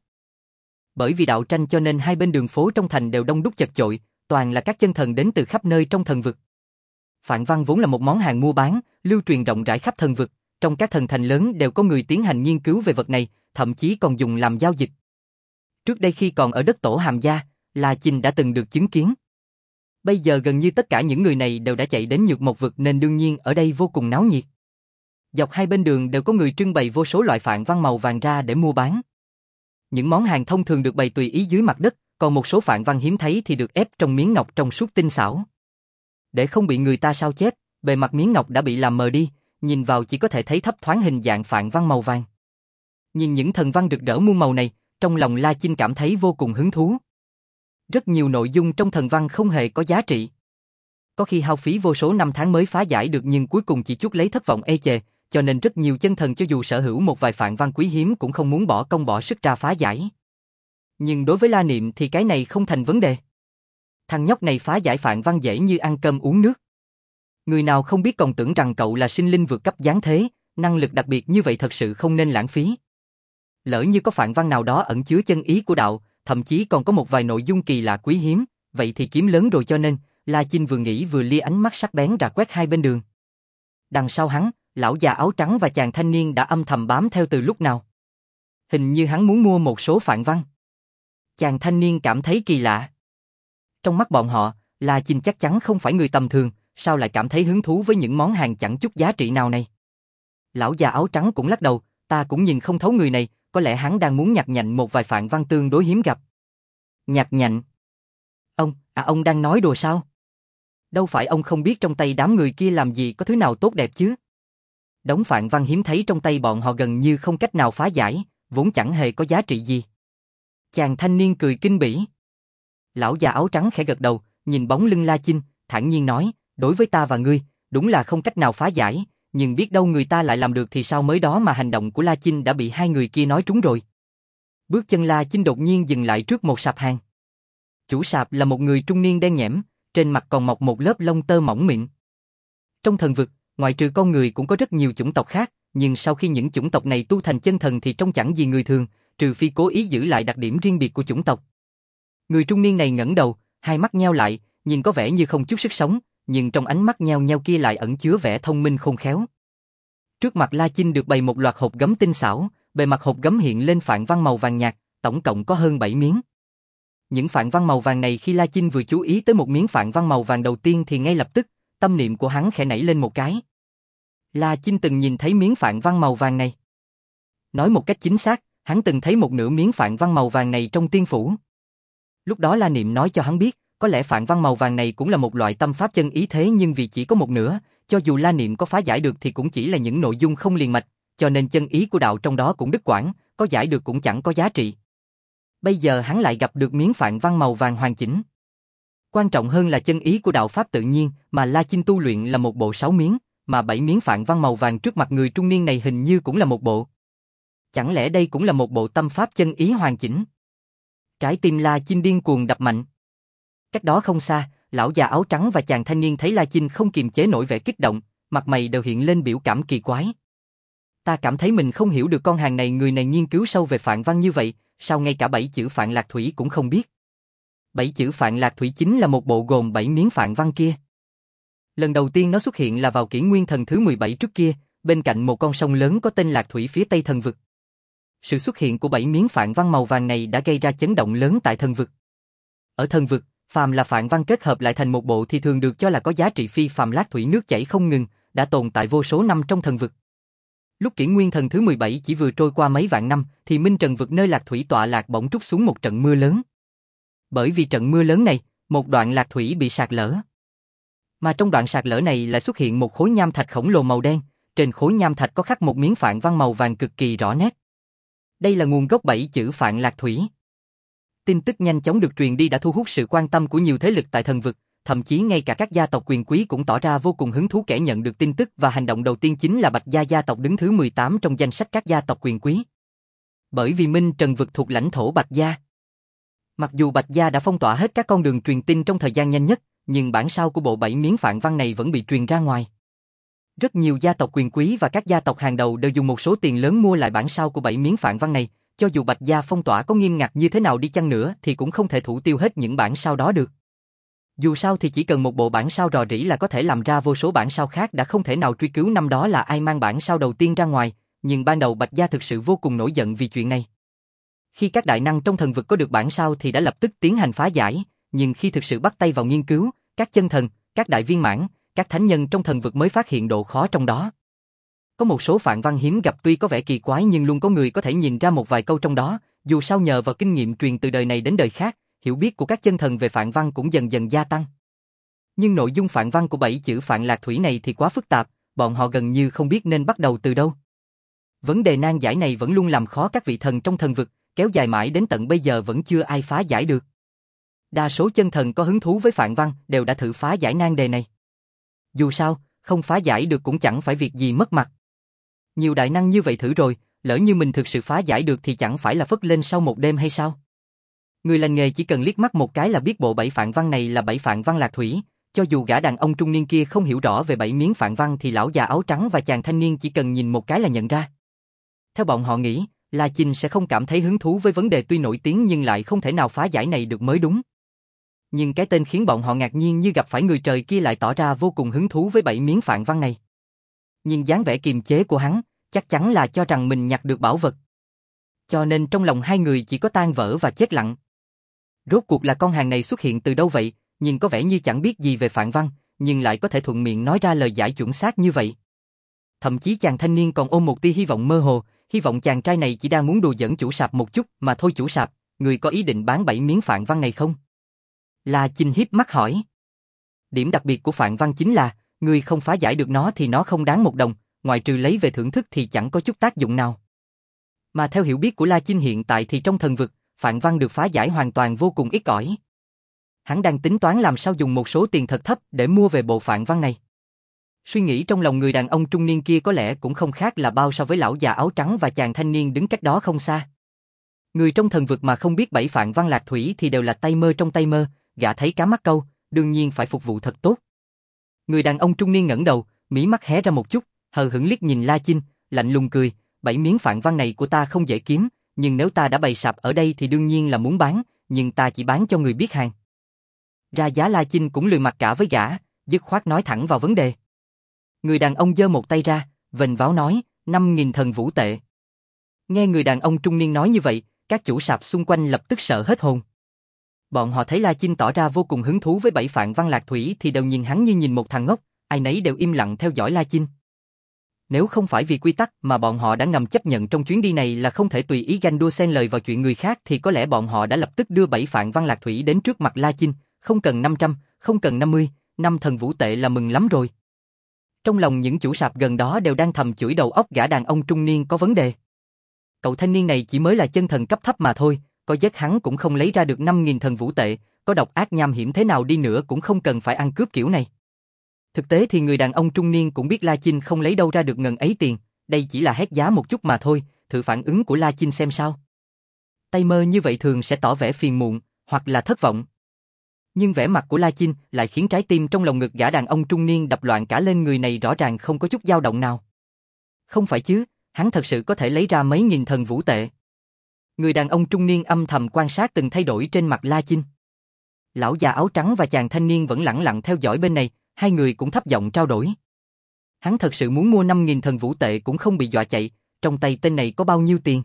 A: Bởi vì đạo tranh cho nên hai bên đường phố trong thành đều đông đúc chật chội, toàn là các chân thần đến từ khắp nơi trong thần vực. Phạn văn vốn là một món hàng mua bán, lưu truyền rộng rãi khắp thần vực, trong các thần thành lớn đều có người tiến hành nghiên cứu về vật này, thậm chí còn dùng làm giao dịch. Trước đây khi còn ở đất Tổ Hàm Gia, La Chinh đã từng được chứng kiến. Bây giờ gần như tất cả những người này đều đã chạy đến nhược mộc vực nên đương nhiên ở đây vô cùng náo nhiệt. Dọc hai bên đường đều có người trưng bày vô số loại phạn văn màu vàng ra để mua bán. Những món hàng thông thường được bày tùy ý dưới mặt đất, còn một số phạn văn hiếm thấy thì được ép trong miếng ngọc trong suốt tinh xảo. Để không bị người ta sao chép, bề mặt miếng ngọc đã bị làm mờ đi, nhìn vào chỉ có thể thấy thấp thoáng hình dạng phạn văn màu vàng. Nhìn những thần văn rực rỡ muôn màu này, trong lòng La Chinh cảm thấy vô cùng hứng thú. Rất nhiều nội dung trong thần văn không hề có giá trị. Có khi hao phí vô số năm tháng mới phá giải được nhưng cuối cùng chỉ chuốc lấy thất vọng ê chề, cho nên rất nhiều chân thần cho dù sở hữu một vài phạn văn quý hiếm cũng không muốn bỏ công bỏ sức ra phá giải. Nhưng đối với La Niệm thì cái này không thành vấn đề. Thằng nhóc này phá giải phạn văn dễ như ăn cơm uống nước. Người nào không biết còn tưởng rằng cậu là sinh linh vượt cấp giáng thế, năng lực đặc biệt như vậy thật sự không nên lãng phí. Lỡ như có phạn văn nào đó ẩn chứa chân ý của đạo, thậm chí còn có một vài nội dung kỳ lạ quý hiếm, vậy thì kiếm lớn rồi. Cho nên, La Chinh vừa nghĩ vừa lia ánh mắt sắc bén rà quét hai bên đường. Đằng sau hắn, lão già áo trắng và chàng thanh niên đã âm thầm bám theo từ lúc nào. Hình như hắn muốn mua một số phạn văn. Chàng thanh niên cảm thấy kỳ lạ. Trong mắt bọn họ, La Chinh chắc chắn không phải người tầm thường, sao lại cảm thấy hứng thú với những món hàng chẳng chút giá trị nào này. Lão già áo trắng cũng lắc đầu, ta cũng nhìn không thấu người này, có lẽ hắn đang muốn nhặt nhạnh một vài phạn văn tương đối hiếm gặp. Nhặt nhạnh? Ông, à ông đang nói đùa sao? Đâu phải ông không biết trong tay đám người kia làm gì có thứ nào tốt đẹp chứ? Đống phạn văn hiếm thấy trong tay bọn họ gần như không cách nào phá giải, vốn chẳng hề có giá trị gì. Chàng thanh niên cười kinh bỉ. Lão già áo trắng khẽ gật đầu, nhìn bóng lưng La Chinh, thản nhiên nói, đối với ta và ngươi, đúng là không cách nào phá giải, nhưng biết đâu người ta lại làm được thì sao. Mới đó mà hành động của La Chinh đã bị hai người kia nói trúng rồi. Bước chân La Chinh đột nhiên dừng lại trước một sạp hàng. Chủ sạp là một người trung niên đen nhẽm, trên mặt còn mọc một lớp lông tơ mỏng mịn. Trong thần vực, ngoại trừ con người cũng có rất nhiều chủng tộc khác, nhưng sau khi những chủng tộc này tu thành chân thần thì trông chẳng gì người thường, trừ phi cố ý giữ lại đặc điểm riêng biệt của chủng tộc. Người trung niên này ngẩng đầu, hai mắt nheo lại, nhìn có vẻ như không chút sức sống, nhưng trong ánh mắt nheo nheo kia lại ẩn chứa vẻ thông minh khôn khéo. Trước mặt La Chinh được bày một loạt hộp gấm tinh xảo, bề mặt hộp gấm hiện lên phạn văn màu vàng nhạt, tổng cộng có hơn bảy miếng. Những phạn văn màu vàng này khi La Chinh vừa chú ý tới một miếng phạn văn màu vàng đầu tiên thì ngay lập tức, tâm niệm của hắn khẽ nảy lên một cái. La Chinh từng nhìn thấy miếng phạn văn màu vàng này. Nói một cách chính xác, hắn từng thấy một nửa miếng phạn văn màu vàng này trong tiên phủ. Lúc đó La Niệm nói cho hắn biết, có lẽ phạn văn màu vàng này cũng là một loại tâm pháp chân ý, thế nhưng vì chỉ có một nửa, cho dù La Niệm có phá giải được thì cũng chỉ là những nội dung không liền mạch, cho nên chân ý của đạo trong đó cũng đứt quãng, có giải được cũng chẳng có giá trị. Bây giờ hắn lại gặp được miếng phạn văn màu vàng hoàn chỉnh. Quan trọng hơn là chân ý của đạo pháp tự nhiên mà La Chinh tu luyện là một bộ sáu miếng, mà bảy miếng phạn văn màu vàng trước mặt người trung niên này hình như cũng là một bộ. Chẳng lẽ đây cũng là một bộ tâm pháp chân ý hoàn chỉnh? Trái tim La Chinh điên cuồng đập mạnh. Cách đó không xa, lão già áo trắng và chàng thanh niên thấy La Chinh không kiềm chế nổi vẻ kích động, mặt mày đều hiện lên biểu cảm kỳ quái. Ta cảm thấy mình không hiểu được con hàng này, người này nghiên cứu sâu về phạn văn như vậy, sao ngay cả bảy chữ Phạn Lạc Thủy cũng không biết. Bảy chữ Phạn Lạc Thủy chính là một bộ gồm bảy miếng phạn văn kia. Lần đầu tiên nó xuất hiện là vào kỷ nguyên thần thứ mười bảy trước kia, bên cạnh một con sông lớn có tên Lạc Thủy phía tây thần vực. Sự xuất hiện của bảy miếng phạn văn màu vàng này đã gây ra chấn động lớn tại thần vực. Ở thần vực, phàm là phạn văn kết hợp lại thành một bộ thì thường được cho là có giá trị phi phàm. Lạc Thủy nước chảy không ngừng, đã tồn tại vô số năm trong thần vực. Lúc kỷ nguyên thần thứ mười bảy chỉ vừa trôi qua mấy vạn năm, thì Minh Trần vực nơi Lạc Thủy tọa lạc bỗng trút xuống một trận mưa lớn. Bởi vì trận mưa lớn này, một đoạn Lạc Thủy bị sạt lở. Mà trong đoạn sạt lở này lại xuất hiện một khối nham thạch khổng lồ màu đen, trên khối nham thạch có khắc một miếng phạn văn màu vàng cực kỳ rõ nét. Đây là nguồn gốc bảy chữ Phạn Lạc Thủy. Tin tức nhanh chóng được truyền đi đã thu hút sự quan tâm của nhiều thế lực tại thần vực, thậm chí ngay cả các gia tộc quyền quý cũng tỏ ra vô cùng hứng thú. Kẻ nhận được tin tức và hành động đầu tiên chính là Bạch Gia gia tộc đứng thứ mười tám trong danh sách các gia tộc quyền quý. Bởi vì Minh Trần vực thuộc lãnh thổ Bạch Gia. Mặc dù Bạch Gia đã phong tỏa hết các con đường truyền tin trong thời gian nhanh nhất, nhưng bản sao của bộ bảy miếng phạn văn này vẫn bị truyền ra ngoài. Rất nhiều gia tộc quyền quý và các gia tộc hàng đầu đều dùng một số tiền lớn mua lại bản sao của bảy miếng phạn văn này, cho dù Bạch Gia phong tỏa có nghiêm ngặt như thế nào đi chăng nữa thì cũng không thể thủ tiêu hết những bản sao đó được. Dù sao thì chỉ cần một bộ bản sao rò rỉ là có thể làm ra vô số bản sao khác, đã không thể nào truy cứu năm đó là ai mang bản sao đầu tiên ra ngoài, nhưng ban đầu Bạch Gia thực sự vô cùng nổi giận vì chuyện này. Khi các đại năng trong thần vực có được bản sao thì đã lập tức tiến hành phá giải, nhưng khi thực sự bắt tay vào nghiên cứu, các chân thần, các đại viên mãn, các thánh nhân trong thần vực mới phát hiện độ khó trong đó. Có một số phạn văn hiếm gặp tuy có vẻ kỳ quái nhưng luôn có người có thể nhìn ra một vài câu trong đó, dù sao nhờ vào kinh nghiệm truyền từ đời này đến đời khác, hiểu biết của các chân thần về phạn văn cũng dần dần gia tăng. Nhưng nội dung phạn văn của bảy chữ Phạn Lạc Thủy này thì quá phức tạp, bọn họ gần như không biết nên bắt đầu từ đâu. Vấn đề nan giải này vẫn luôn làm khó các vị thần trong thần vực, kéo dài mãi đến tận bây giờ vẫn chưa ai phá giải được. Đa số chân thần có hứng thú với phạn văn đều đã thử phá giải nan đề này. Dù sao, không phá giải được cũng chẳng phải việc gì mất mặt. Nhiều đại năng như vậy thử rồi, lỡ như mình thực sự phá giải được thì chẳng phải là phất lên sau một đêm hay sao? Người lành nghề chỉ cần liếc mắt một cái là biết bộ bảy phạn văn này là bảy phạn văn Lạc Thủy, cho dù gã đàn ông trung niên kia không hiểu rõ về bảy miếng phạn văn thì lão già áo trắng và chàng thanh niên chỉ cần nhìn một cái là nhận ra. Theo bọn họ nghĩ, La Chinh sẽ không cảm thấy hứng thú với vấn đề tuy nổi tiếng nhưng lại không thể nào phá giải này được mới đúng. Nhưng cái tên khiến bọn họ ngạc nhiên như gặp phải người trời kia lại tỏ ra vô cùng hứng thú với bảy miếng phạn văn này. Nhưng dáng vẻ kiềm chế của hắn, chắc chắn là cho rằng mình nhặt được bảo vật. Cho nên trong lòng hai người chỉ có tan vỡ và chết lặng. Rốt cuộc là con hàng này xuất hiện từ đâu vậy, nhìn có vẻ như chẳng biết gì về phạn văn, nhưng lại có thể thuận miệng nói ra lời giải chuẩn xác như vậy. Thậm chí chàng thanh niên còn ôm một tia hy vọng mơ hồ, hy vọng chàng trai này chỉ đang muốn đùa giỡn chủ sạp một chút mà thôi. Chủ sạp, người có ý định bán bảy miếng phạn văn này không? La Chinh híp mắt hỏi. Điểm đặc biệt của phạn văn chính là, người không phá giải được nó thì nó không đáng một đồng, ngoại trừ lấy về thưởng thức thì chẳng có chút tác dụng nào. Mà theo hiểu biết của La Chinh hiện tại thì trong thần vực, phạn văn được phá giải hoàn toàn vô cùng ít ỏi. Hắn đang tính toán làm sao dùng một số tiền thật thấp để mua về bộ phạn văn này. Suy nghĩ trong lòng người đàn ông trung niên kia có lẽ cũng không khác là bao so với lão già áo trắng và chàng thanh niên đứng cách đó không xa. Người trong thần vực mà không biết bảy phạn văn lạc thủy thì đều là tay mơ trong tay mơ, gã thấy cá mắc câu, đương nhiên phải phục vụ thật tốt. Người đàn ông trung niên ngẩng đầu, mí mắt hé ra một chút, hờ hững liếc nhìn La Chinh, lạnh lùng cười, bảy miếng phạn văn này của ta không dễ kiếm, nhưng nếu ta đã bày sạp ở đây thì đương nhiên là muốn bán, nhưng ta chỉ bán cho người biết hàng. Ra giá La Chinh cũng lười mặc cả với gã, dứt khoát nói thẳng vào vấn đề. Người đàn ông giơ một tay ra, vênh váo nói, năm nghìn thần vũ tệ. Nghe người đàn ông trung niên nói như vậy, các chủ sạp xung quanh lập tức sợ hết hồn. Bọn họ thấy La Chinh tỏ ra vô cùng hứng thú với bảy phạn văn lạc thủy thì đều nhìn hắn như nhìn một thằng ngốc, ai nấy đều im lặng theo dõi La Chinh. Nếu không phải vì quy tắc mà bọn họ đã ngầm chấp nhận trong chuyến đi này là không thể tùy ý ganh đua xen lời vào chuyện người khác thì có lẽ bọn họ đã lập tức đưa bảy phạn văn lạc thủy đến trước mặt La Chinh, không cần năm trăm, không cần năm mươi, năm thần vũ tệ là mừng lắm rồi. Trong lòng những chủ sạp gần đó đều đang thầm chửi đầu óc gã đàn ông trung niên có vấn đề. Cậu thanh niên này chỉ mới là chân thần cấp thấp mà thôi, có giết hắn cũng không lấy ra được năm nghìn thần vũ tệ, có độc ác nham hiểm thế nào đi nữa cũng không cần phải ăn cướp kiểu này. Thực tế thì người đàn ông trung niên cũng biết La Chinh không lấy đâu ra được ngần ấy tiền, đây chỉ là hét giá một chút mà thôi, thử phản ứng của La Chinh xem sao. Tay mơ như vậy thường sẽ tỏ vẻ phiền muộn, hoặc là thất vọng. Nhưng vẻ mặt của La Chinh lại khiến trái tim trong lòng ngực gã đàn ông trung niên đập loạn cả lên, người này rõ ràng không có chút dao động nào. Không phải chứ, hắn thật sự có thể lấy ra mấy nghìn thần vũ tệ. Người đàn ông trung niên âm thầm quan sát từng thay đổi trên mặt La Chinh. Lão già áo trắng và chàng thanh niên vẫn lẳng lặng theo dõi bên này, hai người cũng thấp giọng trao đổi. Hắn thật sự muốn mua năm nghìn thần vũ tệ cũng không bị dọa chạy, trong tay tên này có bao nhiêu tiền?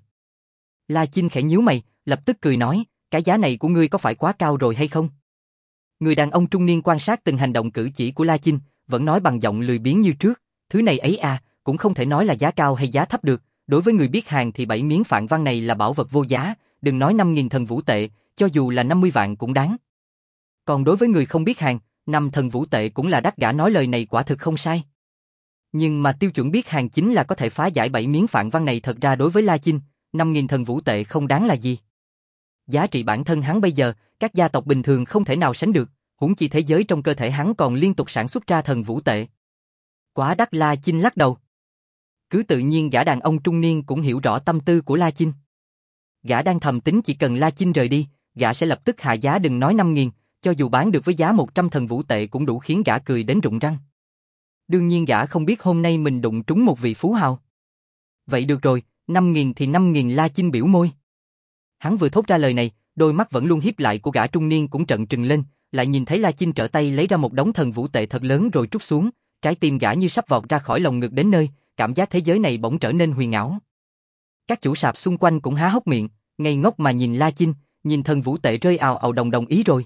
A: La Chinh khẽ nhíu mày, lập tức cười nói, cái giá này của ngươi có phải quá cao rồi hay không? Người đàn ông trung niên quan sát từng hành động cử chỉ của La Chinh, vẫn nói bằng giọng lười biếng như trước, thứ này ấy à, cũng không thể nói là giá cao hay giá thấp được, đối với người biết hàng thì bảy miếng phạn văn này là bảo vật vô giá, đừng nói năm nghìn thần vũ tệ, cho dù là năm mươi vạn cũng đáng. Còn đối với người không biết hàng, năm thần vũ tệ cũng là đắt, gã nói lời này quả thực không sai. Nhưng mà tiêu chuẩn biết hàng chính là có thể phá giải bảy miếng phạn văn này, thật ra đối với La Chinh, năm nghìn thần vũ tệ không đáng là gì. Giá trị bản thân hắn bây giờ, các gia tộc bình thường không thể nào sánh được, huống chi thế giới trong cơ thể hắn còn liên tục sản xuất ra thần vũ tệ. Quá đắt. La Chinh lắc đầu. Cứ tự nhiên gã đàn ông trung niên cũng hiểu rõ tâm tư của La Chinh. Gã đang thầm tính chỉ cần La Chinh rời đi, gã sẽ lập tức hạ giá, đừng nói năm nghìn, cho dù bán được với giá một trăm thần vũ tệ cũng đủ khiến gã cười đến rụng răng. Đương nhiên gã không biết hôm nay mình đụng trúng một vị phú hào. Vậy được rồi, năm nghìn thì năm nghìn. La Chinh biểu môi. Hắn vừa thốt ra lời này, đôi mắt vẫn luôn híp lại của gã trung niên cũng trợn trừng lên, lại nhìn thấy La Chinh trở tay lấy ra một đống thần vũ tệ thật lớn rồi trút xuống, trái tim gã như sắp vọt ra khỏi lồng ngực đến nơi, cảm giác thế giới này bỗng trở nên huyền ảo. Các chủ sạp xung quanh cũng há hốc miệng, ngây ngốc mà nhìn La Chinh, nhìn thần vũ tệ rơi ào ào, đồng đồng ý rồi.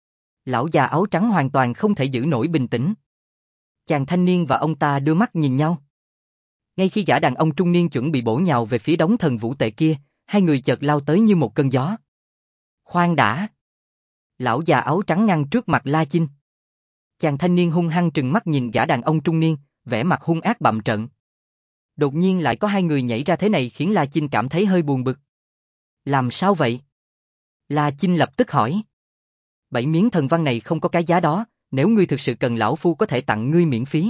A: Lão già áo trắng hoàn toàn không thể giữ nổi bình tĩnh. Chàng thanh niên và ông ta đưa mắt nhìn nhau. Ngay khi gã đàn ông trung niên chuẩn bị bổ nhào về phía đống thần vũ tệ kia, hai người chợt lao tới như một cơn gió. Khoan đã! Lão già áo trắng ngăn trước mặt La Chinh. Chàng thanh niên hung hăng trừng mắt nhìn gã đàn ông trung niên, vẻ mặt hung ác bặm trợn. Đột nhiên lại có hai người nhảy ra thế này khiến La Chinh cảm thấy hơi buồn bực. Làm sao vậy? La Chinh lập tức hỏi. Bảy miếng thần văn này không có cái giá đó, nếu ngươi thực sự cần lão phu có thể tặng ngươi miễn phí.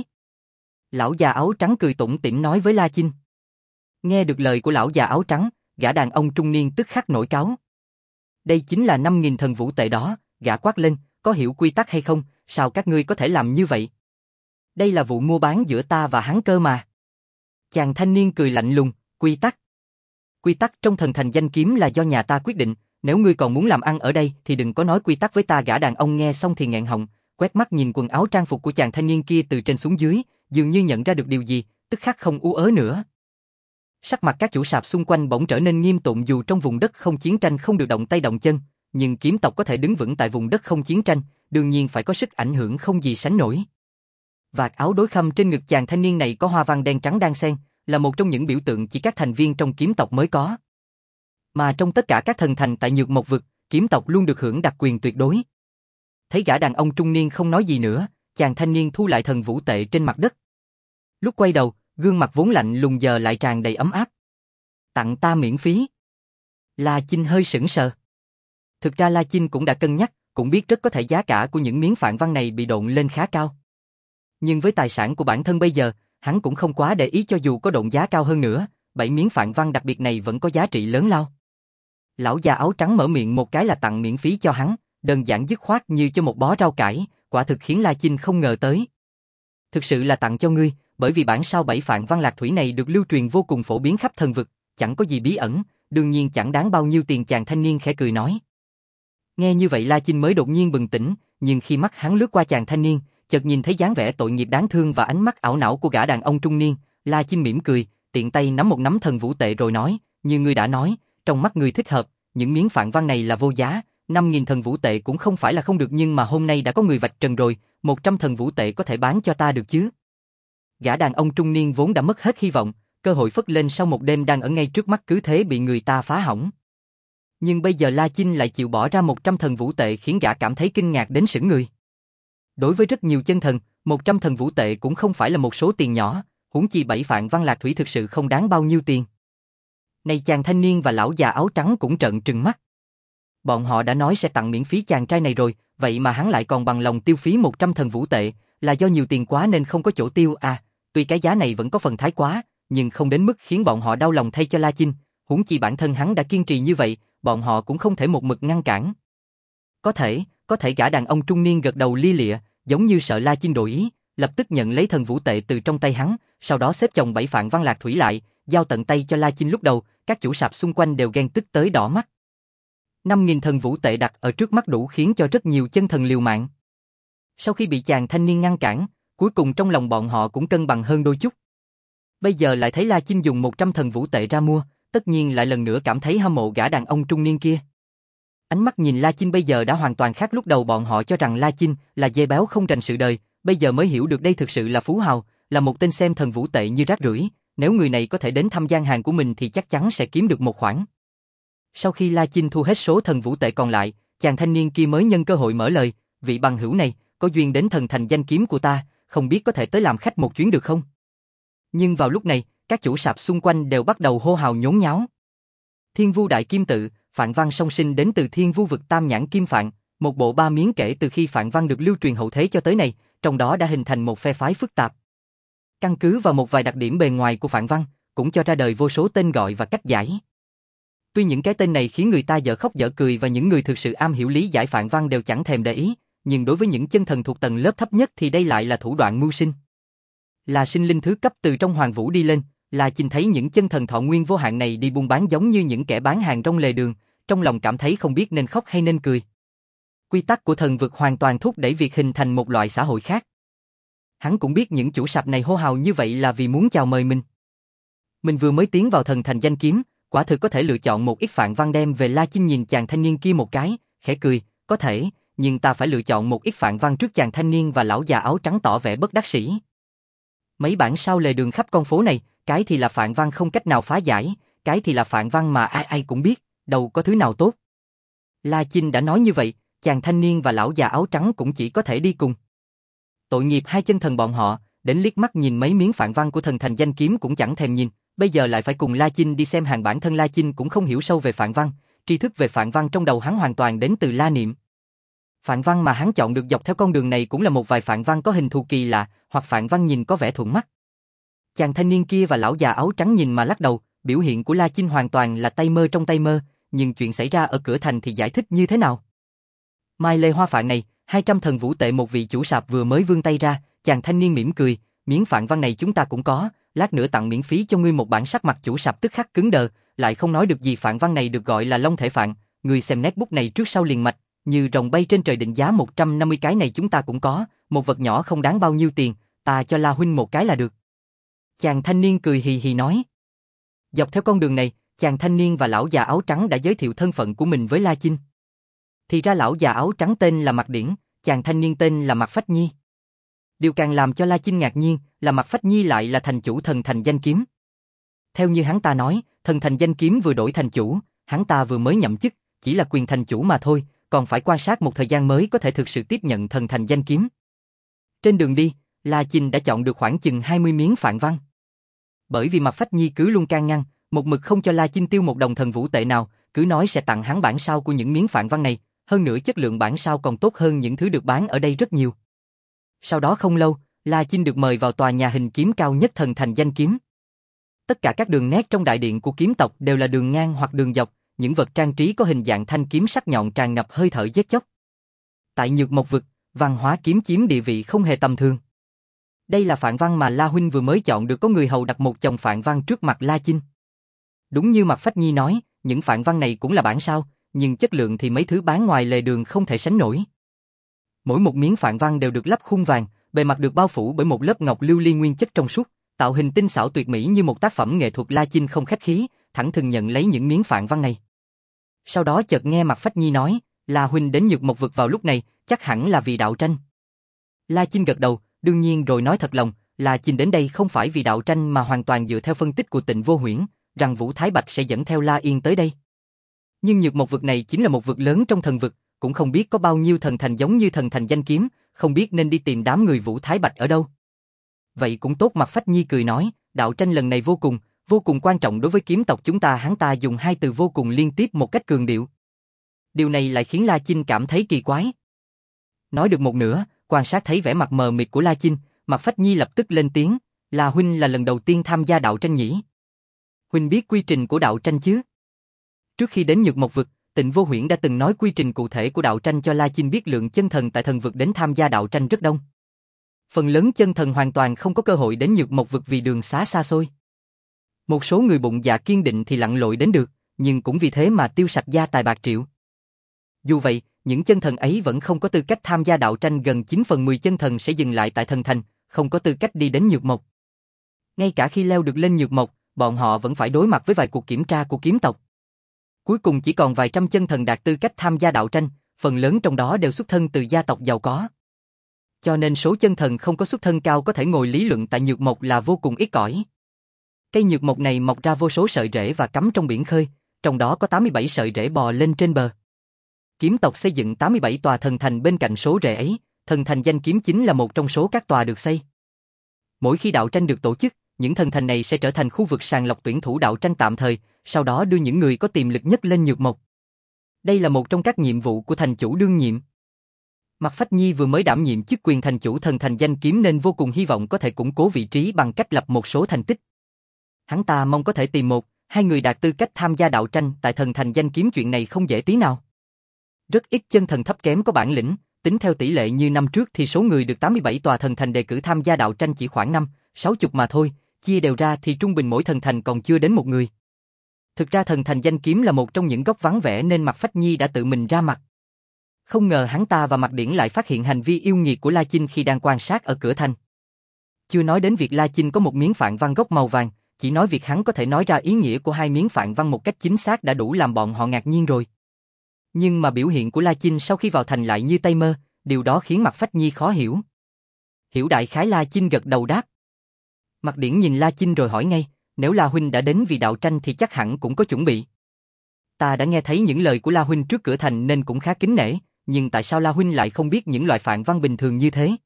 A: Lão già áo trắng cười tủm tỉm nói với La Chinh. Nghe được lời của lão già áo trắng, gã đàn ông trung niên tức khắc nổi cáu. Đây chính là năm nghìn thần vũ tệ đó, gã quát lên, có hiểu quy tắc hay không, sao các ngươi có thể làm như vậy? Đây là vụ mua bán giữa ta và hắn cơ mà. Chàng thanh niên cười lạnh lùng, quy tắc. Quy tắc trong thần thành danh kiếm là do nhà ta quyết định, nếu ngươi còn muốn làm ăn ở đây thì đừng có nói quy tắc với ta. Gã đàn ông nghe xong thì nghẹn họng, quét mắt nhìn quần áo trang phục của chàng thanh niên kia từ trên xuống dưới, dường như nhận ra được điều gì, tức khắc không ú ớ nữa. Sắc mặt các chủ sạp xung quanh bỗng trở nên nghiêm tụng. Dù trong vùng đất không chiến tranh không được động tay động chân, nhưng kiếm tộc có thể đứng vững tại vùng đất không chiến tranh, đương nhiên phải có sức ảnh hưởng không gì sánh nổi. Vạt áo đối khâm trên ngực chàng thanh niên này có hoa văn đen trắng đan xen, là một trong những biểu tượng chỉ các thành viên trong kiếm tộc mới có. Mà trong tất cả các thần thành tại Nhược Mộc vực, kiếm tộc luôn được hưởng đặc quyền tuyệt đối. Thấy gã đàn ông trung niên không nói gì nữa, chàng thanh niên thu lại thần vũ tệ trên mặt đất. Lúc quay đầu, gương mặt vốn lạnh lùng giờ lại tràn đầy ấm áp. Tặng ta miễn phí. La Chinh hơi sững sờ. Thực ra La Chinh cũng đã cân nhắc, cũng biết rất có thể giá cả của những miếng phạn văn này bị độn lên khá cao. Nhưng với tài sản của bản thân bây giờ, hắn cũng không quá để ý. Cho dù có độn giá cao hơn nữa, bảy miếng phạn văn đặc biệt này vẫn có giá trị lớn lao. Lão già áo trắng mở miệng một cái là tặng miễn phí cho hắn, đơn giản dứt khoát như cho một bó rau cải, quả thực khiến La Chinh không ngờ tới. Thực sự là tặng cho ngươi, bởi vì bản sao bảy phạn văn lạc thủy này được lưu truyền vô cùng phổ biến khắp thần vực, chẳng có gì bí ẩn, đương nhiên chẳng đáng bao nhiêu tiền. Chàng thanh niên khẽ cười nói. Nghe như vậy La Chinh mới đột nhiên bừng tỉnh, nhưng khi mắt hắn lướt qua chàng thanh niên, chợt nhìn thấy dáng vẻ tội nghiệp đáng thương và ánh mắt ảo não của gã đàn ông trung niên, La Chinh mỉm cười, tiện tay nắm một nắm thần vũ tệ rồi nói, như ngươi đã nói, trong mắt ngươi thích hợp, những miếng phạn văn này là vô giá, năm nghìn thần vũ tệ cũng không phải là không được, nhưng mà hôm nay đã có người vạch trần rồi, một trăm thần vũ tệ có thể bán cho ta được chứ? Gã đàn ông trung niên vốn đã mất hết hy vọng, cơ hội phất lên sau một đêm đang ở ngay trước mắt cứ thế bị người ta phá hỏng. Nhưng bây giờ La Chinh lại chịu bỏ ra một trăm thần vũ tệ khiến gã cảm thấy kinh ngạc đến sững người. Đối với rất nhiều chân thần, một trăm thần vũ tệ cũng không phải là một số tiền nhỏ, huống chi bảy phạn văn lạc thủy thực sự không đáng bao nhiêu tiền. Này chàng thanh niên và lão già áo trắng cũng trợn trừng mắt. Bọn họ đã nói sẽ tặng miễn phí chàng trai này rồi, vậy mà hắn lại còn bằng lòng tiêu phí một trăm thần vũ tệ, là do nhiều tiền quá nên không có chỗ tiêu à? Tuy cái giá này vẫn có phần thái quá, nhưng không đến mức khiến bọn họ đau lòng thay cho La Chinh, huống chi bản thân hắn đã kiên trì như vậy, bọn họ cũng không thể một mực ngăn cản. Có thể, có thể gã đàn ông trung niên gật đầu lia lịa, giống như sợ La Chinh đổi ý, lập tức nhận lấy thần vũ tệ từ trong tay hắn, sau đó xếp chồng bảy phạn văn lạc thủy lại, giao tận tay cho La Chinh. Lúc đầu, các chủ sạp xung quanh đều ghen tức tới đỏ mắt. năm nghìn thần vũ tệ đặt ở trước mắt đủ khiến cho rất nhiều chân thần liều mạng. Sau khi bị chàng thanh niên ngăn cản, cuối cùng trong lòng bọn họ cũng cân bằng hơn đôi chút. Bây giờ lại thấy La Chinh dùng một trăm thần vũ tệ ra mua, tất nhiên lại lần nữa cảm thấy hâm mộ gã đàn ông trung niên kia. Ánh mắt nhìn La Chinh bây giờ đã hoàn toàn khác. Lúc đầu bọn họ cho rằng La Chinh là dê béo không rành sự đời, bây giờ mới hiểu được đây thực sự là phú hào, là một tên xem thần vũ tệ như rác rưởi. Nếu người này có thể đến thăm gian hàng của mình thì chắc chắn sẽ kiếm được một khoản. Sau khi La Chinh thu hết số thần vũ tệ còn lại, chàng thanh niên kia mới nhân cơ hội mở lời, vị bằng hữu này, có duyên đến thần thành danh kiếm của ta, không biết có thể tới làm khách một chuyến được không? Nhưng vào lúc này, các chủ sạp xung quanh đều bắt đầu hô hào nhốn nháo. Thiên Vu Đại Kim Tự, phạn văn song sinh đến từ Thiên Vu vực Tam Nhãn Kim Phạn, một bộ ba miếng kể từ khi phạn văn được lưu truyền hậu thế cho tới nay, trong đó đã hình thành một phe phái phức tạp. Căn cứ vào một vài đặc điểm bề ngoài của phạn văn, cũng cho ra đời vô số tên gọi và cách giải. Tuy những cái tên này khiến người ta dở khóc dở cười và những người thực sự am hiểu lý giải phạn văn đều chẳng thèm để ý, nhưng đối với những chân thần thuộc tầng lớp thấp nhất thì đây lại là thủ đoạn mưu sinh. Là sinh linh thứ cấp từ trong hoàng vũ đi lên, là Chinh thấy những chân thần thọ nguyên vô hạn này đi buôn bán giống như những kẻ bán hàng rong lề đường, trong lòng cảm thấy không biết nên khóc hay nên cười. Quy tắc của thần vực hoàn toàn thúc đẩy việc hình thành một loại xã hội khác. Hắn cũng biết những chủ sạp này hô hào như vậy là vì muốn chào mời mình. Mình vừa mới tiến vào thần thành danh kiếm, quả thực có thể lựa chọn một ít phạn văn đem về. La Chinh nhìn chàng thanh niên kia một cái, khẽ cười, có thể, nhưng ta phải lựa chọn một ít phạn văn trước. Chàng thanh niên và lão già áo trắng tỏ vẻ bất đắc sĩ. Mấy bản sao lề đường khắp con phố này, cái thì là phạn văn không cách nào phá giải, cái thì là phạn văn mà ai ai cũng biết, đâu có thứ nào tốt. La Chinh đã nói như vậy, chàng thanh niên và lão già áo trắng cũng chỉ có thể đi cùng. Tội nghiệp hai chân thần bọn họ, đến liếc mắt nhìn mấy miếng phạn văn của thần thành danh kiếm cũng chẳng thèm nhìn, bây giờ lại phải cùng La Chinh đi xem hàng. Bản thân La Chinh cũng không hiểu sâu về phạn văn, tri thức về phạn văn trong đầu hắn hoàn toàn đến từ La Niệm. Phạn văn mà hắn chọn được dọc theo con đường này cũng là một vài phạn văn có hình thù kỳ lạ, hoặc phạn văn nhìn có vẻ thuận mắt. Chàng thanh niên kia và lão già áo trắng nhìn mà lắc đầu, biểu hiện của La Chinh hoàn toàn là tay mơ trong tay mơ, nhưng chuyện xảy ra ở cửa thành thì giải thích như thế nào? Mai lê hoa phạn này, hai trăm thần vũ tệ một vị chủ sạp vừa mới vươn tay ra, chàng thanh niên mỉm cười, miếng phạn văn này chúng ta cũng có, lát nữa tặng miễn phí cho ngươi một bản. Sắc mặt chủ sạp tức khắc cứng đờ, lại không nói được gì. Phạn văn này được gọi là Long thể phạn, người xem nét bút này trước sau liền mạch, như rồng bay trên trời, định giá một trăm năm mươi cái này chúng ta cũng có, một vật nhỏ không đáng bao nhiêu tiền, ta cho La huynh một cái là được. Chàng thanh niên cười hì hì nói. Dọc theo con đường này, chàng thanh niên và lão già áo trắng đã giới thiệu thân phận của mình với La Chinh. Thì ra lão già áo trắng tên là Mạc Điển, chàng thanh niên tên là Mạc Phách Nhi. Điều càng làm cho La Chinh ngạc nhiên là Mạc Phách Nhi lại là thành chủ Thần Thành Danh Kiếm. Theo như hắn ta nói, Thần Thành Danh Kiếm vừa đổi thành chủ, hắn ta vừa mới nhậm chức, chỉ là quyền thành chủ mà thôi, còn phải quan sát một thời gian mới có thể thực sự tiếp nhận Thần Thành Danh Kiếm. Trên đường đi, La Chinh đã chọn được khoảng chừng hai mươi miếng phạn văn. Bởi vì Mạc Phách Nhi cứ luôn can ngăn, một mực không cho La Chinh tiêu một đồng thần vũ tệ nào, cứ nói sẽ tặng hắn bản sao của những miếng phạn văn này, hơn nữa chất lượng bản sao còn tốt hơn những thứ được bán ở đây rất nhiều. Sau đó không lâu, La Chinh được mời vào tòa nhà hình kiếm cao nhất Thần Thành Danh Kiếm. Tất cả các đường nét trong đại điện của kiếm tộc đều là đường ngang hoặc đường dọc, những vật trang trí có hình dạng thanh kiếm sắc nhọn tràn ngập hơi thở giết chóc. Tại Nhược Mộc vực, văn hóa kiếm chiếm địa vị không hề tầm thường. Đây là phạn văn mà La huynh vừa mới chọn được, có người hầu đặt một chồng phạn văn trước mặt La Chinh. Đúng như Mạc Phách Nhi nói, những phạn văn này cũng là bản sao, nhưng chất lượng thì mấy thứ bán ngoài lề đường không thể sánh nổi. Mỗi một miếng phạn văn đều được lắp khung vàng, bề mặt được bao phủ bởi một lớp ngọc lưu ly nguyên chất trong suốt, tạo hình tinh xảo tuyệt mỹ như một tác phẩm nghệ thuật. La Chinh không khách khí, thẳng thừng nhận lấy những miếng phạn văn này. Sau đó chợt nghe Mạc Phách Nhi nói, La huynh đến Nhược Mộc vực vào lúc này, chắc hẳn là vì đạo tranh. La Chinh gật đầu, đương nhiên rồi, nói thật lòng, La Chinh đến đây không phải vì đạo tranh mà hoàn toàn dựa theo phân tích của Tịnh Vô Huyễn, rằng Vũ Thái Bạch sẽ dẫn theo La Yên tới đây. Nhưng Nhược Mộc vực này chính là một vực lớn trong thần vực, cũng không biết có bao nhiêu thần thành giống như Thần Thành Danh Kiếm, không biết nên đi tìm đám người Vũ Thái Bạch ở đâu. Vậy cũng tốt. Mạc Phách Nhi cười nói, đạo tranh lần này vô cùng, vô cùng quan trọng đối với kiếm tộc chúng ta. Hắn ta dùng hai từ vô cùng liên tiếp một cách cường điệu. Điều này lại khiến La Chinh cảm thấy kỳ quái. Nói được một nửa, quan sát thấy vẻ mặt mờ mịt của La Chinh, Mạc Phách Nhi lập tức lên tiếng, là huynh là lần đầu tiên tham gia đạo tranh nhỉ? Huynh biết quy trình của đạo tranh chứ? Trước khi đến Nhược Mộc vực, Tịnh Vô Huyễn đã từng nói quy trình cụ thể của đạo tranh cho La Chinh biết. Lượng chân thần tại thần vực đến tham gia đạo tranh rất đông. Phần lớn chân thần hoàn toàn không có cơ hội đến Nhược Mộc vực vì đường xá xa xôi. Một số người bụng dạ kiên định thì lặn lội đến được, nhưng cũng vì thế mà tiêu sạch gia tài bạc triệu. Dù vậy, những chân thần ấy vẫn không có tư cách tham gia đạo tranh. Gần chín phần mười chân thần sẽ dừng lại tại thần thành, không có tư cách đi đến Nhược Mộc. Ngay cả khi leo được lên Nhược Mộc, bọn họ vẫn phải đối mặt với vài cuộc kiểm tra của kiếm tộc. Cuối cùng chỉ còn vài trăm chân thần đạt tư cách tham gia đạo tranh, phần lớn trong đó đều xuất thân từ gia tộc giàu có. Cho nên số chân thần không có xuất thân cao có thể ngồi lý luận tại Nhược Mộc là vô cùng ít ỏi. Cây Nhược Mộc này mọc ra vô số sợi rễ và cắm trong biển khơi, trong đó có tám mươi bảy sợi rễ bò lên trên bờ. Kiếm tộc xây dựng tám mươi bảy tòa thần thành bên cạnh số rễ ấy, Thần Thành Danh Kiếm chính là một trong số các tòa được xây. Mỗi khi đạo tranh được tổ chức, những thần thành này sẽ trở thành khu vực sàng lọc tuyển thủ đạo tranh tạm thời, sau đó đưa những người có tiềm lực nhất lên Nhược Mộc. Đây là một trong các nhiệm vụ của thành chủ đương nhiệm. Mạc Phách Nhi vừa mới đảm nhiệm chức quyền thành chủ Thần Thành Danh Kiếm nên vô cùng hy vọng có thể củng cố vị trí bằng cách lập một số thành tích. Hắn ta mong có thể tìm một, hai người đạt tư cách tham gia đạo tranh tại Thần Thành Danh Kiếm. Chuyện này không dễ tí nào. Rất ít chân thần thấp kém có bản lĩnh, tính theo tỷ lệ như năm trước thì số người được tám mươi bảy tòa thần thành đề cử tham gia đạo tranh chỉ khoảng năm, sáu chục mà thôi, chia đều ra thì trung bình mỗi thần thành còn chưa đến một người. Thực ra Thần Thành Danh Kiếm là một trong những góc vắng vẻ nên Mạc Phách Nhi đã tự mình ra mặt. Không ngờ hắn ta và Mạc Điển lại phát hiện hành vi yêu nghiệt của La Chinh khi đang quan sát ở cửa thành. Chưa nói đến việc La Chinh có một miếng phạn văn gốc màu vàng, chỉ nói việc hắn có thể nói ra ý nghĩa của hai miếng phạn văn một cách chính xác đã đủ làm bọn họ ngạc nhiên rồi. Nhưng mà biểu hiện của La Chinh sau khi vào thành lại như tay mơ, điều đó khiến Mạc Phách Nhi khó hiểu. Hiểu đại khái. La Chinh gật đầu đáp. Mạc Điển nhìn La Chinh rồi hỏi ngay, nếu La huynh đã đến vì đạo tranh thì chắc hẳn cũng có chuẩn bị. Ta đã nghe thấy những lời của La huynh trước cửa thành nên cũng khá kính nể, nhưng tại sao La huynh lại không biết những loại phạn văn bình thường như thế?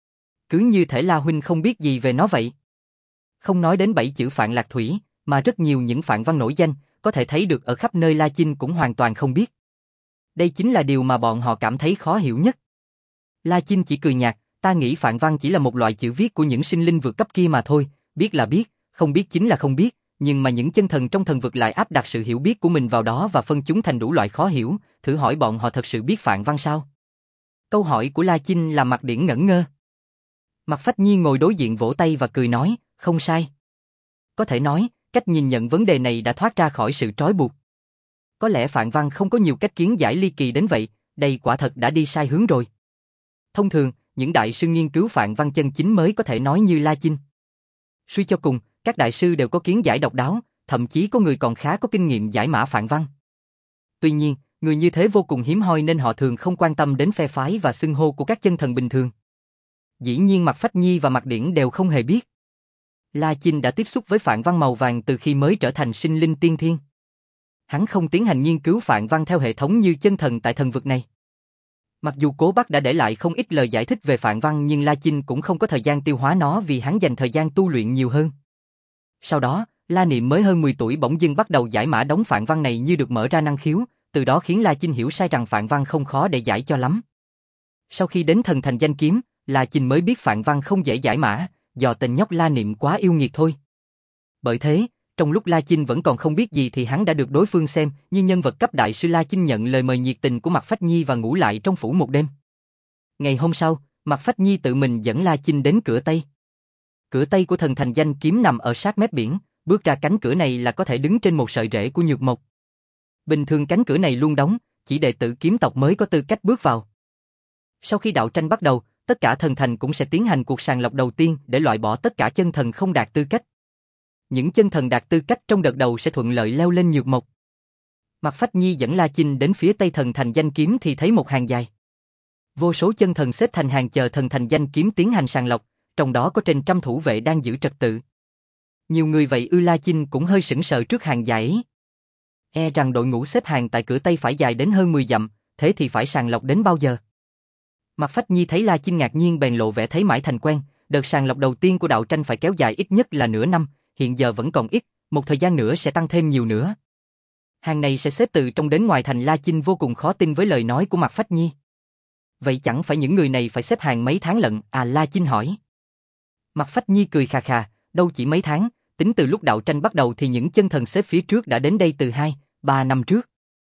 A: Cứ như thể La huynh không biết gì về nó vậy. Không nói đến bảy chữ Phạn Lạc Thủy, mà rất nhiều những phạn văn nổi danh, có thể thấy được ở khắp nơi La Chinh cũng hoàn toàn không biết. Đây chính là điều mà bọn họ cảm thấy khó hiểu nhất. La Chinh chỉ cười nhạt, ta nghĩ phạn văn chỉ là một loại chữ viết của những sinh linh vượt cấp kia mà thôi, biết là biết, không biết chính là không biết, nhưng mà những chân thần trong thần vực lại áp đặt sự hiểu biết của mình vào đó và phân chúng thành đủ loại khó hiểu, thử hỏi bọn họ thật sự biết phạn văn sao? Câu hỏi của La Chinh làm Mạc Điển ngẩn ngơ. Mạc Phách Nhi ngồi đối diện vỗ tay và cười nói, không sai. Có thể nói, cách nhìn nhận vấn đề này đã thoát ra khỏi sự trói buộc. Có lẽ Phạn Văn không có nhiều cách kiến giải ly kỳ đến vậy, đây quả thật đã đi sai hướng rồi. Thông thường, những đại sư nghiên cứu Phạn Văn chân chính mới có thể nói như La Chinh. Suy cho cùng, các đại sư đều có kiến giải độc đáo, thậm chí có người còn khá có kinh nghiệm giải mã Phạn Văn. Tuy nhiên, người như thế vô cùng hiếm hoi nên họ thường không quan tâm đến phe phái và xưng hô của các chân thần bình thường. Dĩ nhiên Mạc Phách Nhi và Mạc Điển đều không hề biết. La Chinh đã tiếp xúc với Phạn Văn màu vàng từ khi mới trở thành sinh linh tiên thiên. Hắn không tiến hành nghiên cứu Phạn Văn theo hệ thống như chân thần tại thần vực này. Mặc dù Cố Bắc đã để lại không ít lời giải thích về Phạn Văn nhưng La Chinh cũng không có thời gian tiêu hóa nó vì hắn dành thời gian tu luyện nhiều hơn. Sau đó, La Niệm mới hơn mười tuổi bỗng dưng bắt đầu giải mã đống Phạn Văn này như được mở ra năng khiếu, từ đó khiến La Chinh hiểu sai rằng Phạn Văn không khó để giải cho lắm. Sau khi đến thần thành danh kiếm, La Chinh mới biết Phạn Văn không dễ giải mã, do tên nhóc La Niệm quá yêu nghiệt thôi. Bởi thế, trong lúc La Chinh vẫn còn không biết gì thì hắn đã được đối phương xem như nhân vật cấp đại sư. La Chinh nhận lời mời nhiệt tình của Mạc Phách Nhi và ngủ lại trong phủ một đêm. Ngày hôm sau, Mạc Phách Nhi tự mình dẫn La Chinh đến cửa Tây. Cửa Tây của thần thành danh kiếm nằm ở sát mép biển, bước ra cánh cửa này là có thể đứng trên một sợi rễ của nhược mộc. Bình thường cánh cửa này luôn đóng, chỉ đệ tử kiếm tộc mới có tư cách bước vào. Sau khi đạo tranh bắt đầu, tất cả thần thành cũng sẽ tiến hành cuộc sàng lọc đầu tiên để loại bỏ tất cả chân thần không đạt tư cách. Những chân thần đạt tư cách trong đợt đầu sẽ thuận lợi leo lên nhược mộc. Mạc Phách Nhi dẫn La Chinh đến phía Tây thần thành danh kiếm thì thấy một hàng dài. Vô số chân thần xếp thành hàng chờ thần thành danh kiếm tiến hành sàng lọc, trong đó có trên trăm thủ vệ đang giữ trật tự. Nhiều người vậy ư? La Chinh cũng hơi sững sờ trước hàng dài ấy. E rằng đội ngũ xếp hàng tại cửa Tây phải dài đến hơn mười dặm, thế thì phải sàng lọc đến bao giờ? Mạc Phách Nhi thấy La Chinh ngạc nhiên bèn lộ vẻ thấy mãi thành quen, đợt sàng lọc đầu tiên của đạo tranh phải kéo dài ít nhất là nửa năm, hiện giờ vẫn còn ít, một thời gian nữa sẽ tăng thêm nhiều nữa. Hàng này sẽ xếp từ trong đến ngoài thành. La Chinh vô cùng khó tin với lời nói của Mạc Phách Nhi. Vậy chẳng phải những người này phải xếp hàng mấy tháng lận à? La Chinh hỏi. Mạc Phách Nhi cười khà khà, đâu chỉ mấy tháng, tính từ lúc đạo tranh bắt đầu thì những chân thần xếp phía trước đã đến đây từ hai, ba năm trước.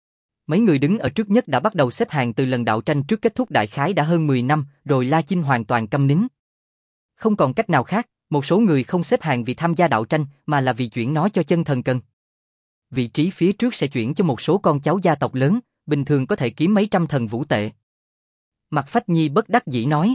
A: Mấy người đứng ở trước nhất đã bắt đầu xếp hàng từ lần đạo tranh trước kết thúc đại khái đã hơn mười năm, rồi La Chinh hoàn toàn câm nín. Không còn cách nào khác, một số người không xếp hàng vì tham gia đạo tranh mà là vì chuyển nó cho chân thần cần. Vị trí phía trước sẽ chuyển cho một số con cháu gia tộc lớn, bình thường có thể kiếm mấy trăm thần vũ tệ. Mạc Phách Nhi bất đắc dĩ nói.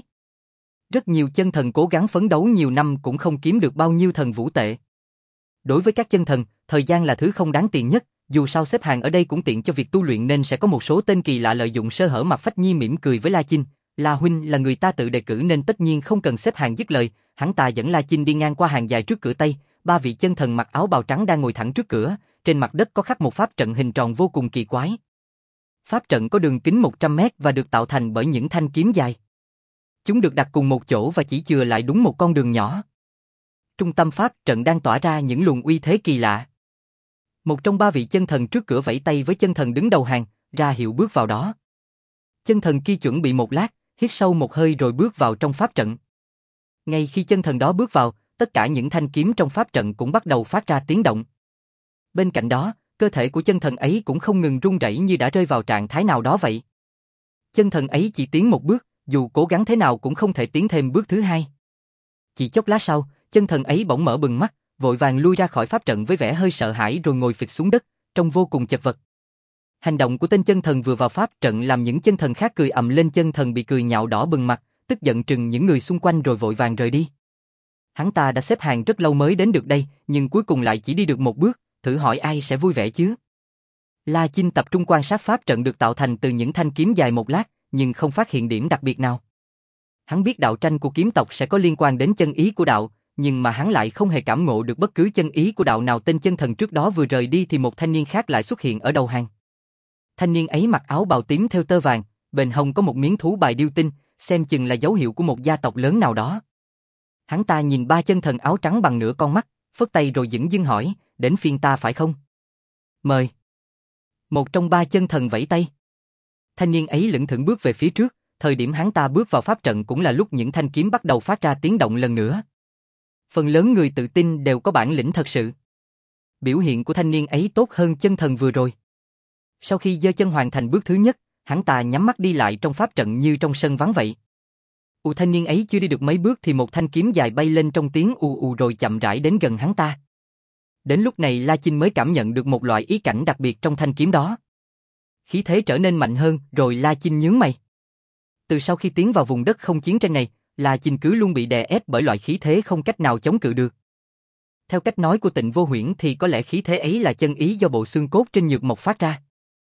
A: Rất nhiều chân thần cố gắng phấn đấu nhiều năm cũng không kiếm được bao nhiêu thần vũ tệ. Đối với các chân thần, thời gian là thứ không đáng tiền nhất, dù sao xếp hàng ở đây cũng tiện cho việc tu luyện nên sẽ có một số tên kỳ lạ lợi dụng sơ hở. Mạc Phách Nhi mỉm cười với La Chinh, La huynh là người ta tự đề cử nên tất nhiên không cần xếp hàng. Dứt lời, hắn ta dẫn La Chinh đi ngang qua hàng dài trước cửa Tây, ba vị chân thần mặc áo bào trắng đang ngồi thẳng trước cửa, trên mặt đất có khắc một pháp trận hình tròn vô cùng kỳ quái. Pháp trận có đường kính một trăm mét và được tạo thành bởi những thanh kiếm dài. Chúng được đặt cùng một chỗ và chỉ chừa lại đúng một con đường nhỏ. Trung tâm pháp trận đang tỏa ra những luồng uy thế kỳ lạ. Một trong ba vị chân thần trước cửa vẫy tay với chân thần đứng đầu hàng, ra hiệu bước vào đó. Chân thần kia chuẩn bị một lát, hít sâu một hơi rồi bước vào trong pháp trận. Ngay khi chân thần đó bước vào, tất cả những thanh kiếm trong pháp trận cũng bắt đầu phát ra tiếng động. Bên cạnh đó, cơ thể của chân thần ấy cũng không ngừng run rẩy như đã rơi vào trạng thái nào đó vậy. Chân thần ấy chỉ tiến một bước, dù cố gắng thế nào cũng không thể tiến thêm bước thứ hai. Chỉ chốc lát sau, chân thần ấy bỗng mở bừng mắt, vội vàng lui ra khỏi pháp trận với vẻ hơi sợ hãi rồi ngồi phịch xuống đất, trông vô cùng chật vật. Hành động của tên chân thần vừa vào pháp trận làm những chân thần khác cười ầm lên. Chân thần bị cười nhạo đỏ bừng mặt, tức giận trừng những người xung quanh rồi vội vàng rời đi. Hắn ta đã xếp hàng rất lâu mới đến được đây, nhưng cuối cùng lại chỉ đi được một bước, thử hỏi ai sẽ vui vẻ chứ? La Chinh tập trung quan sát pháp trận được tạo thành từ những thanh kiếm dài một lát, nhưng không phát hiện điểm đặc biệt nào. Hắn biết đạo tranh của kiếm tộc sẽ có liên quan đến chân ý của đạo, nhưng mà hắn lại không hề cảm ngộ được bất cứ chân ý của đạo nào. Tên chân thần trước đó vừa rời đi thì một thanh niên khác lại xuất hiện ở đầu hàng. Thanh niên ấy mặc áo bào tím theo tơ vàng, bên hông có một miếng thú bài điêu tinh, xem chừng là dấu hiệu của một gia tộc lớn nào đó. Hắn ta nhìn ba chân thần áo trắng bằng nửa con mắt, phất tay rồi dửng dưng hỏi, đến phiên ta phải không? Mời. Một trong ba chân thần vẫy tay. Thanh niên ấy lững thững bước về phía trước, thời điểm hắn ta bước vào pháp trận cũng là lúc những thanh kiếm bắt đầu phát ra tiếng động lần nữa. Phần lớn người tự tin đều có bản lĩnh thật sự. Biểu hiện của thanh niên ấy tốt hơn chân thần vừa rồi. Sau khi giơ chân hoàn thành bước thứ nhất, hắn ta nhắm mắt đi lại trong pháp trận như trong sân vắng vậy. U thanh niên ấy chưa đi được mấy bước thì một thanh kiếm dài bay lên trong tiếng ù ù rồi chậm rãi đến gần hắn ta. Đến lúc này La Chinh mới cảm nhận được một loại ý cảnh đặc biệt trong thanh kiếm đó. Khí thế trở nên mạnh hơn, rồi La Chinh nhướng mày. Từ sau khi tiến vào vùng đất không chiến tranh này, La Chinh cứ luôn bị đè ép bởi loại khí thế không cách nào chống cự được. Theo cách nói của Tịnh Vô Huyễn thì có lẽ khí thế ấy là chân ý do bộ xương cốt trên nhược mộc phát ra.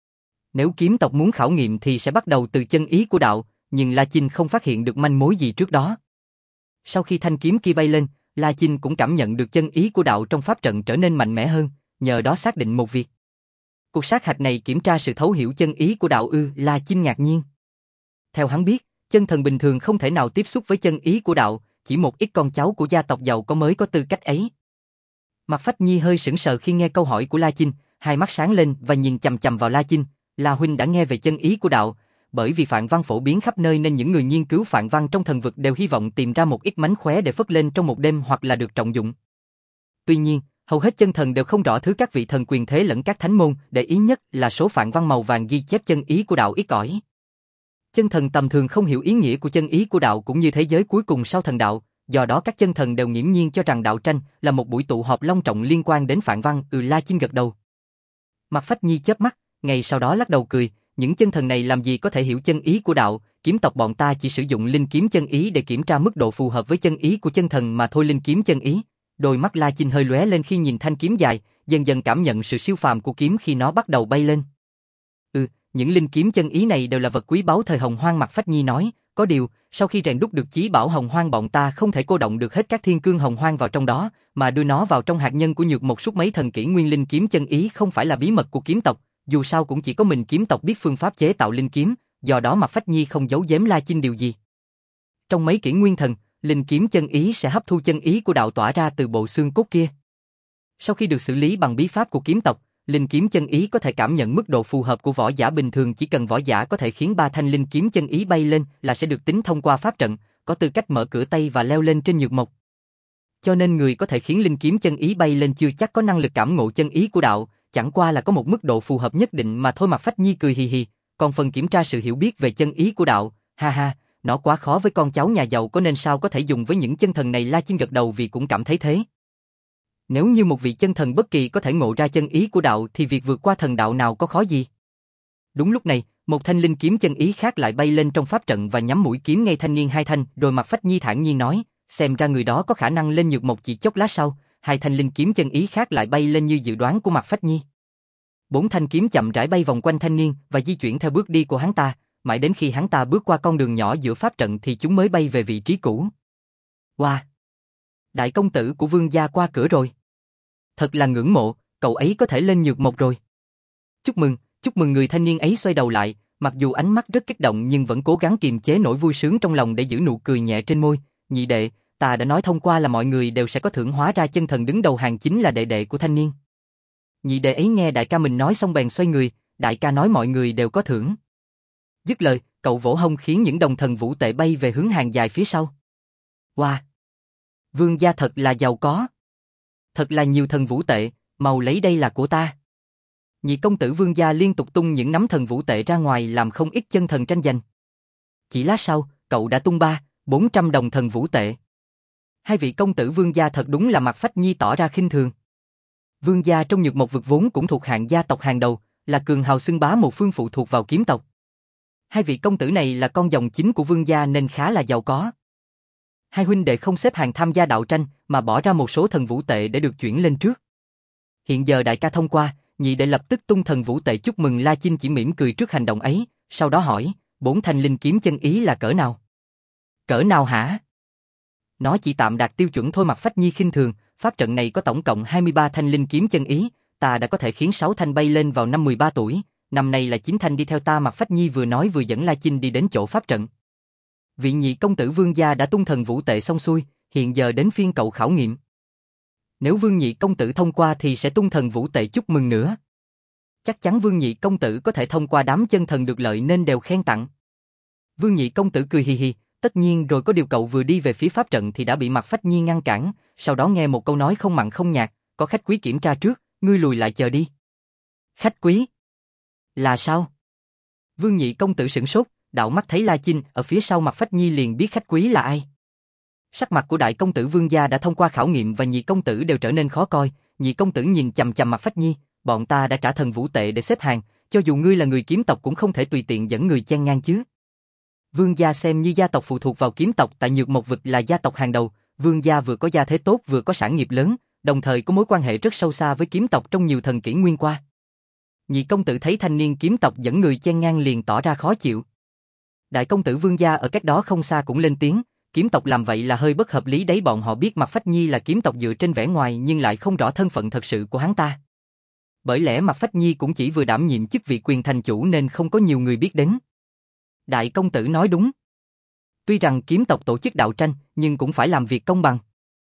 A: Nếu kiếm tộc muốn khảo nghiệm thì sẽ bắt đầu từ chân ý của đạo, nhưng La Chinh không phát hiện được manh mối gì trước đó. Sau khi thanh kiếm kia bay lên, La Chinh cũng cảm nhận được chân ý của đạo trong pháp trận trở nên mạnh mẽ hơn, nhờ đó xác định một việc. Cuộc sát hạch này kiểm tra sự thấu hiểu chân ý của đạo ư? La Chinh ngạc nhiên. Theo hắn biết, chân thần bình thường không thể nào tiếp xúc với chân ý của đạo, chỉ một ít con cháu của gia tộc giàu có mới có tư cách ấy. Mạc Phách Nhi hơi sững sờ khi nghe câu hỏi của La Chinh, hai mắt sáng lên và nhìn chằm chằm vào La Chinh. La huynh đã nghe về chân ý của đạo, bởi vì phạn văn phổ biến khắp nơi nên những người nghiên cứu phạn văn trong thần vực đều hy vọng tìm ra một ít mánh khóe để phất lên trong một đêm hoặc là được trọng dụng. Tuy nhiên, hầu hết chân thần đều không rõ thứ các vị thần quyền thế lẫn các thánh môn để ý nhất là số phạn văn màu vàng ghi chép chân ý của đạo ít ỏi. Chân thần tầm thường không hiểu ý nghĩa của chân ý của đạo cũng như thế giới cuối cùng sau thần đạo, do đó các chân thần đều nghiễm nhiên cho rằng đạo tranh là một buổi tụ họp long trọng liên quan đến phạn văn. Ừ, La Chinh gật đầu. Mạc Phách Nhi chớp mắt, ngay sau đó lắc đầu cười, những chân thần này làm gì có thể hiểu chân ý của đạo, kiếm tộc bọn ta chỉ sử dụng linh kiếm chân ý để kiểm tra mức độ phù hợp với chân ý của chân thần mà thôi. Linh kiếm chân ý. Đôi mắt La Chinh hơi lóe lên khi nhìn thanh kiếm dài, dần dần cảm nhận sự siêu phàm của kiếm khi nó bắt đầu bay lên. Ừ, những linh kiếm chân ý này đều là vật quý báu thời Hồng Hoang. Mạc Phách Nhi nói, có điều, sau khi rèn đúc được chí bảo Hồng Hoang bọn ta không thể cô động được hết các thiên cương Hồng Hoang vào trong đó, mà đưa nó vào trong hạt nhân của nhược một suốt mấy thần kỷ nguyên. Linh kiếm chân ý không phải là bí mật của kiếm tộc, dù sao cũng chỉ có mình kiếm tộc biết phương pháp chế tạo linh kiếm, do đó Mạc Phách Nhi không giấu giếm La Chinh điều gì. Trong mấy kỷ nguyên thần, linh kiếm chân ý sẽ hấp thu chân ý của đạo tỏa ra từ bộ xương cốt kia. Sau khi được xử lý bằng bí pháp của kiếm tộc, linh kiếm chân ý có thể cảm nhận mức độ phù hợp của võ giả bình thường. Chỉ cần võ giả có thể khiến ba thanh linh kiếm chân ý bay lên là sẽ được tính thông qua pháp trận, có tư cách mở cửa Tây và leo lên trên nhược mộc. Cho nên người có thể khiến linh kiếm chân ý bay lên chưa chắc có năng lực cảm ngộ chân ý của đạo, chẳng qua là có một mức độ phù hợp nhất định mà thôi. Mạc Phách Nhi cười hì hì, còn phần kiểm tra sự hiểu biết về chân ý của đạo, ha ha, nó quá khó với con cháu nhà giàu có nên sao có thể dùng với những chân thần này. La Chinh gật đầu vì cũng cảm thấy thế. Nếu như một vị chân thần bất kỳ có thể ngộ ra chân ý của đạo thì việc vượt qua thần đạo nào có khó gì. Đúng lúc này, một thanh linh kiếm chân ý khác lại bay lên trong pháp trận và nhắm mũi kiếm ngay thanh niên hai thanh, rồi Mạc Phách Nhi thản nhiên nói, xem ra người đó có khả năng lên nhược mộc. Chỉ chốc lát sau, hai thanh linh kiếm chân ý khác lại bay lên như dự đoán của Mạc Phách Nhi. Bốn thanh kiếm chậm rãi bay vòng quanh thanh niên và di chuyển theo bước đi của hắn ta, mãi đến khi hắn ta bước qua con đường nhỏ giữa pháp trận thì chúng mới bay về vị trí cũ. Wow! Đại công tử của Vương gia qua cửa rồi. Thật là ngưỡng mộ, cậu ấy có thể lên nhược mộc rồi. Chúc mừng, chúc mừng. Người thanh niên ấy xoay đầu lại, mặc dù ánh mắt rất kích động nhưng vẫn cố gắng kiềm chế nỗi vui sướng trong lòng để giữ nụ cười nhẹ trên môi. Nhị đệ, ta đã nói thông qua là mọi người đều sẽ có thưởng, hóa ra chân thần đứng đầu hàng chính là đệ đệ của thanh niên. Nhị đệ ấy nghe đại ca mình nói xong bèn xoay người, đại ca nói mọi người đều có thưởng. Dứt lời, cậu vỗ hông khiến những đồng thần vũ tệ bay về hướng hàng dài phía sau. Wow! Vương gia thật là giàu có. Thật là nhiều thần vũ tệ, mau lấy đây là của ta. Nhị công tử Vương gia liên tục tung những nắm thần vũ tệ ra ngoài làm không ít chân thần tranh giành. Chỉ lát sau, cậu đã tung ba, bốn trăm đồng thần vũ tệ. Hai vị công tử Vương gia thật đúng là Mạc Phách Nhi tỏ ra khinh thường. Vương gia trong nhược một vực vốn cũng thuộc hạng gia tộc hàng đầu, là cường hào xưng bá một phương phụ thuộc vào kiếm tộc. Hai vị công tử này là con dòng chính của Vương gia nên khá là giàu có. Hai huynh đệ không xếp hàng tham gia đạo tranh mà bỏ ra một số thần vũ tệ để được chuyển lên trước. Hiện giờ đại ca thông qua, nhị đệ lập tức tung thần vũ tệ chúc mừng. La Chinh chỉ mỉm cười trước hành động ấy, sau đó hỏi, bốn thanh linh kiếm chân ý là cỡ nào? Cỡ nào hả? Nó chỉ tạm đạt tiêu chuẩn thôi. Mạc Phách Nhi khinh thường, pháp trận này có tổng cộng hai mươi ba thanh linh kiếm chân ý, ta đã có thể khiến sáu thanh bay lên vào năm mười ba tuổi, năm nay là chín thanh đi theo ta. Mạc Phách Nhi vừa nói vừa dẫn La Chinh đi đến chỗ pháp trận. Vị nhị công tử Vương gia đã tung thần vũ tệ xong xuôi, hiện giờ đến phiên cậu khảo nghiệm. Nếu Vương nhị công tử thông qua thì sẽ tung thần vũ tệ chúc mừng nữa. Chắc chắn Vương nhị công tử có thể thông qua, đám chân thần được lợi nên đều khen tặng. Vương nhị công tử cười hì hì, tất nhiên rồi, có điều cậu vừa đi về phía pháp trận thì đã bị Mạc Phách Nhi ngăn cản, sau đó nghe một câu nói không mặn không nhạt, có khách quý kiểm tra trước, ngươi lùi lại chờ đi. Khách quý? Là sao? Vương Nhị công tử sửng sốt, đạo mắt thấy La Chinh ở phía sau Mạc Phách Nhi liền biết khách quý là ai. Sắc mặt của đại công tử Vương gia đã thông qua khảo nghiệm và nhị công tử đều trở nên khó coi. Nhị công tử nhìn chằm chằm Mạc Phách Nhi, bọn ta đã trả thần vũ tệ để xếp hàng, cho dù ngươi là người kiếm tộc cũng không thể tùy tiện dẫn người chen ngang chứ. Vương gia xem như gia tộc phụ thuộc vào kiếm tộc tại Nhược Mộc vực là gia tộc hàng đầu, Vương gia vừa có gia thế tốt vừa có sản nghiệp lớn, đồng thời có mối quan hệ rất sâu xa với kiếm tộc trong nhiều thần kỷ nguyên qua. Nhị công tử thấy thanh niên kiếm tộc dẫn người chen ngang liền tỏ ra khó chịu. Đại công tử Vương gia ở cách đó không xa cũng lên tiếng, kiếm tộc làm vậy là hơi bất hợp lý đấy, bọn họ biết Mạc Phách Nhi là kiếm tộc dựa trên vẻ ngoài nhưng lại không rõ thân phận thật sự của hắn ta. Bởi lẽ Mạc Phách Nhi cũng chỉ vừa đảm nhiệm chức vị quyền thành chủ nên không có nhiều người biết đến. Đại công tử nói đúng. Tuy rằng kiếm tộc tổ chức đạo tranh nhưng cũng phải làm việc công bằng.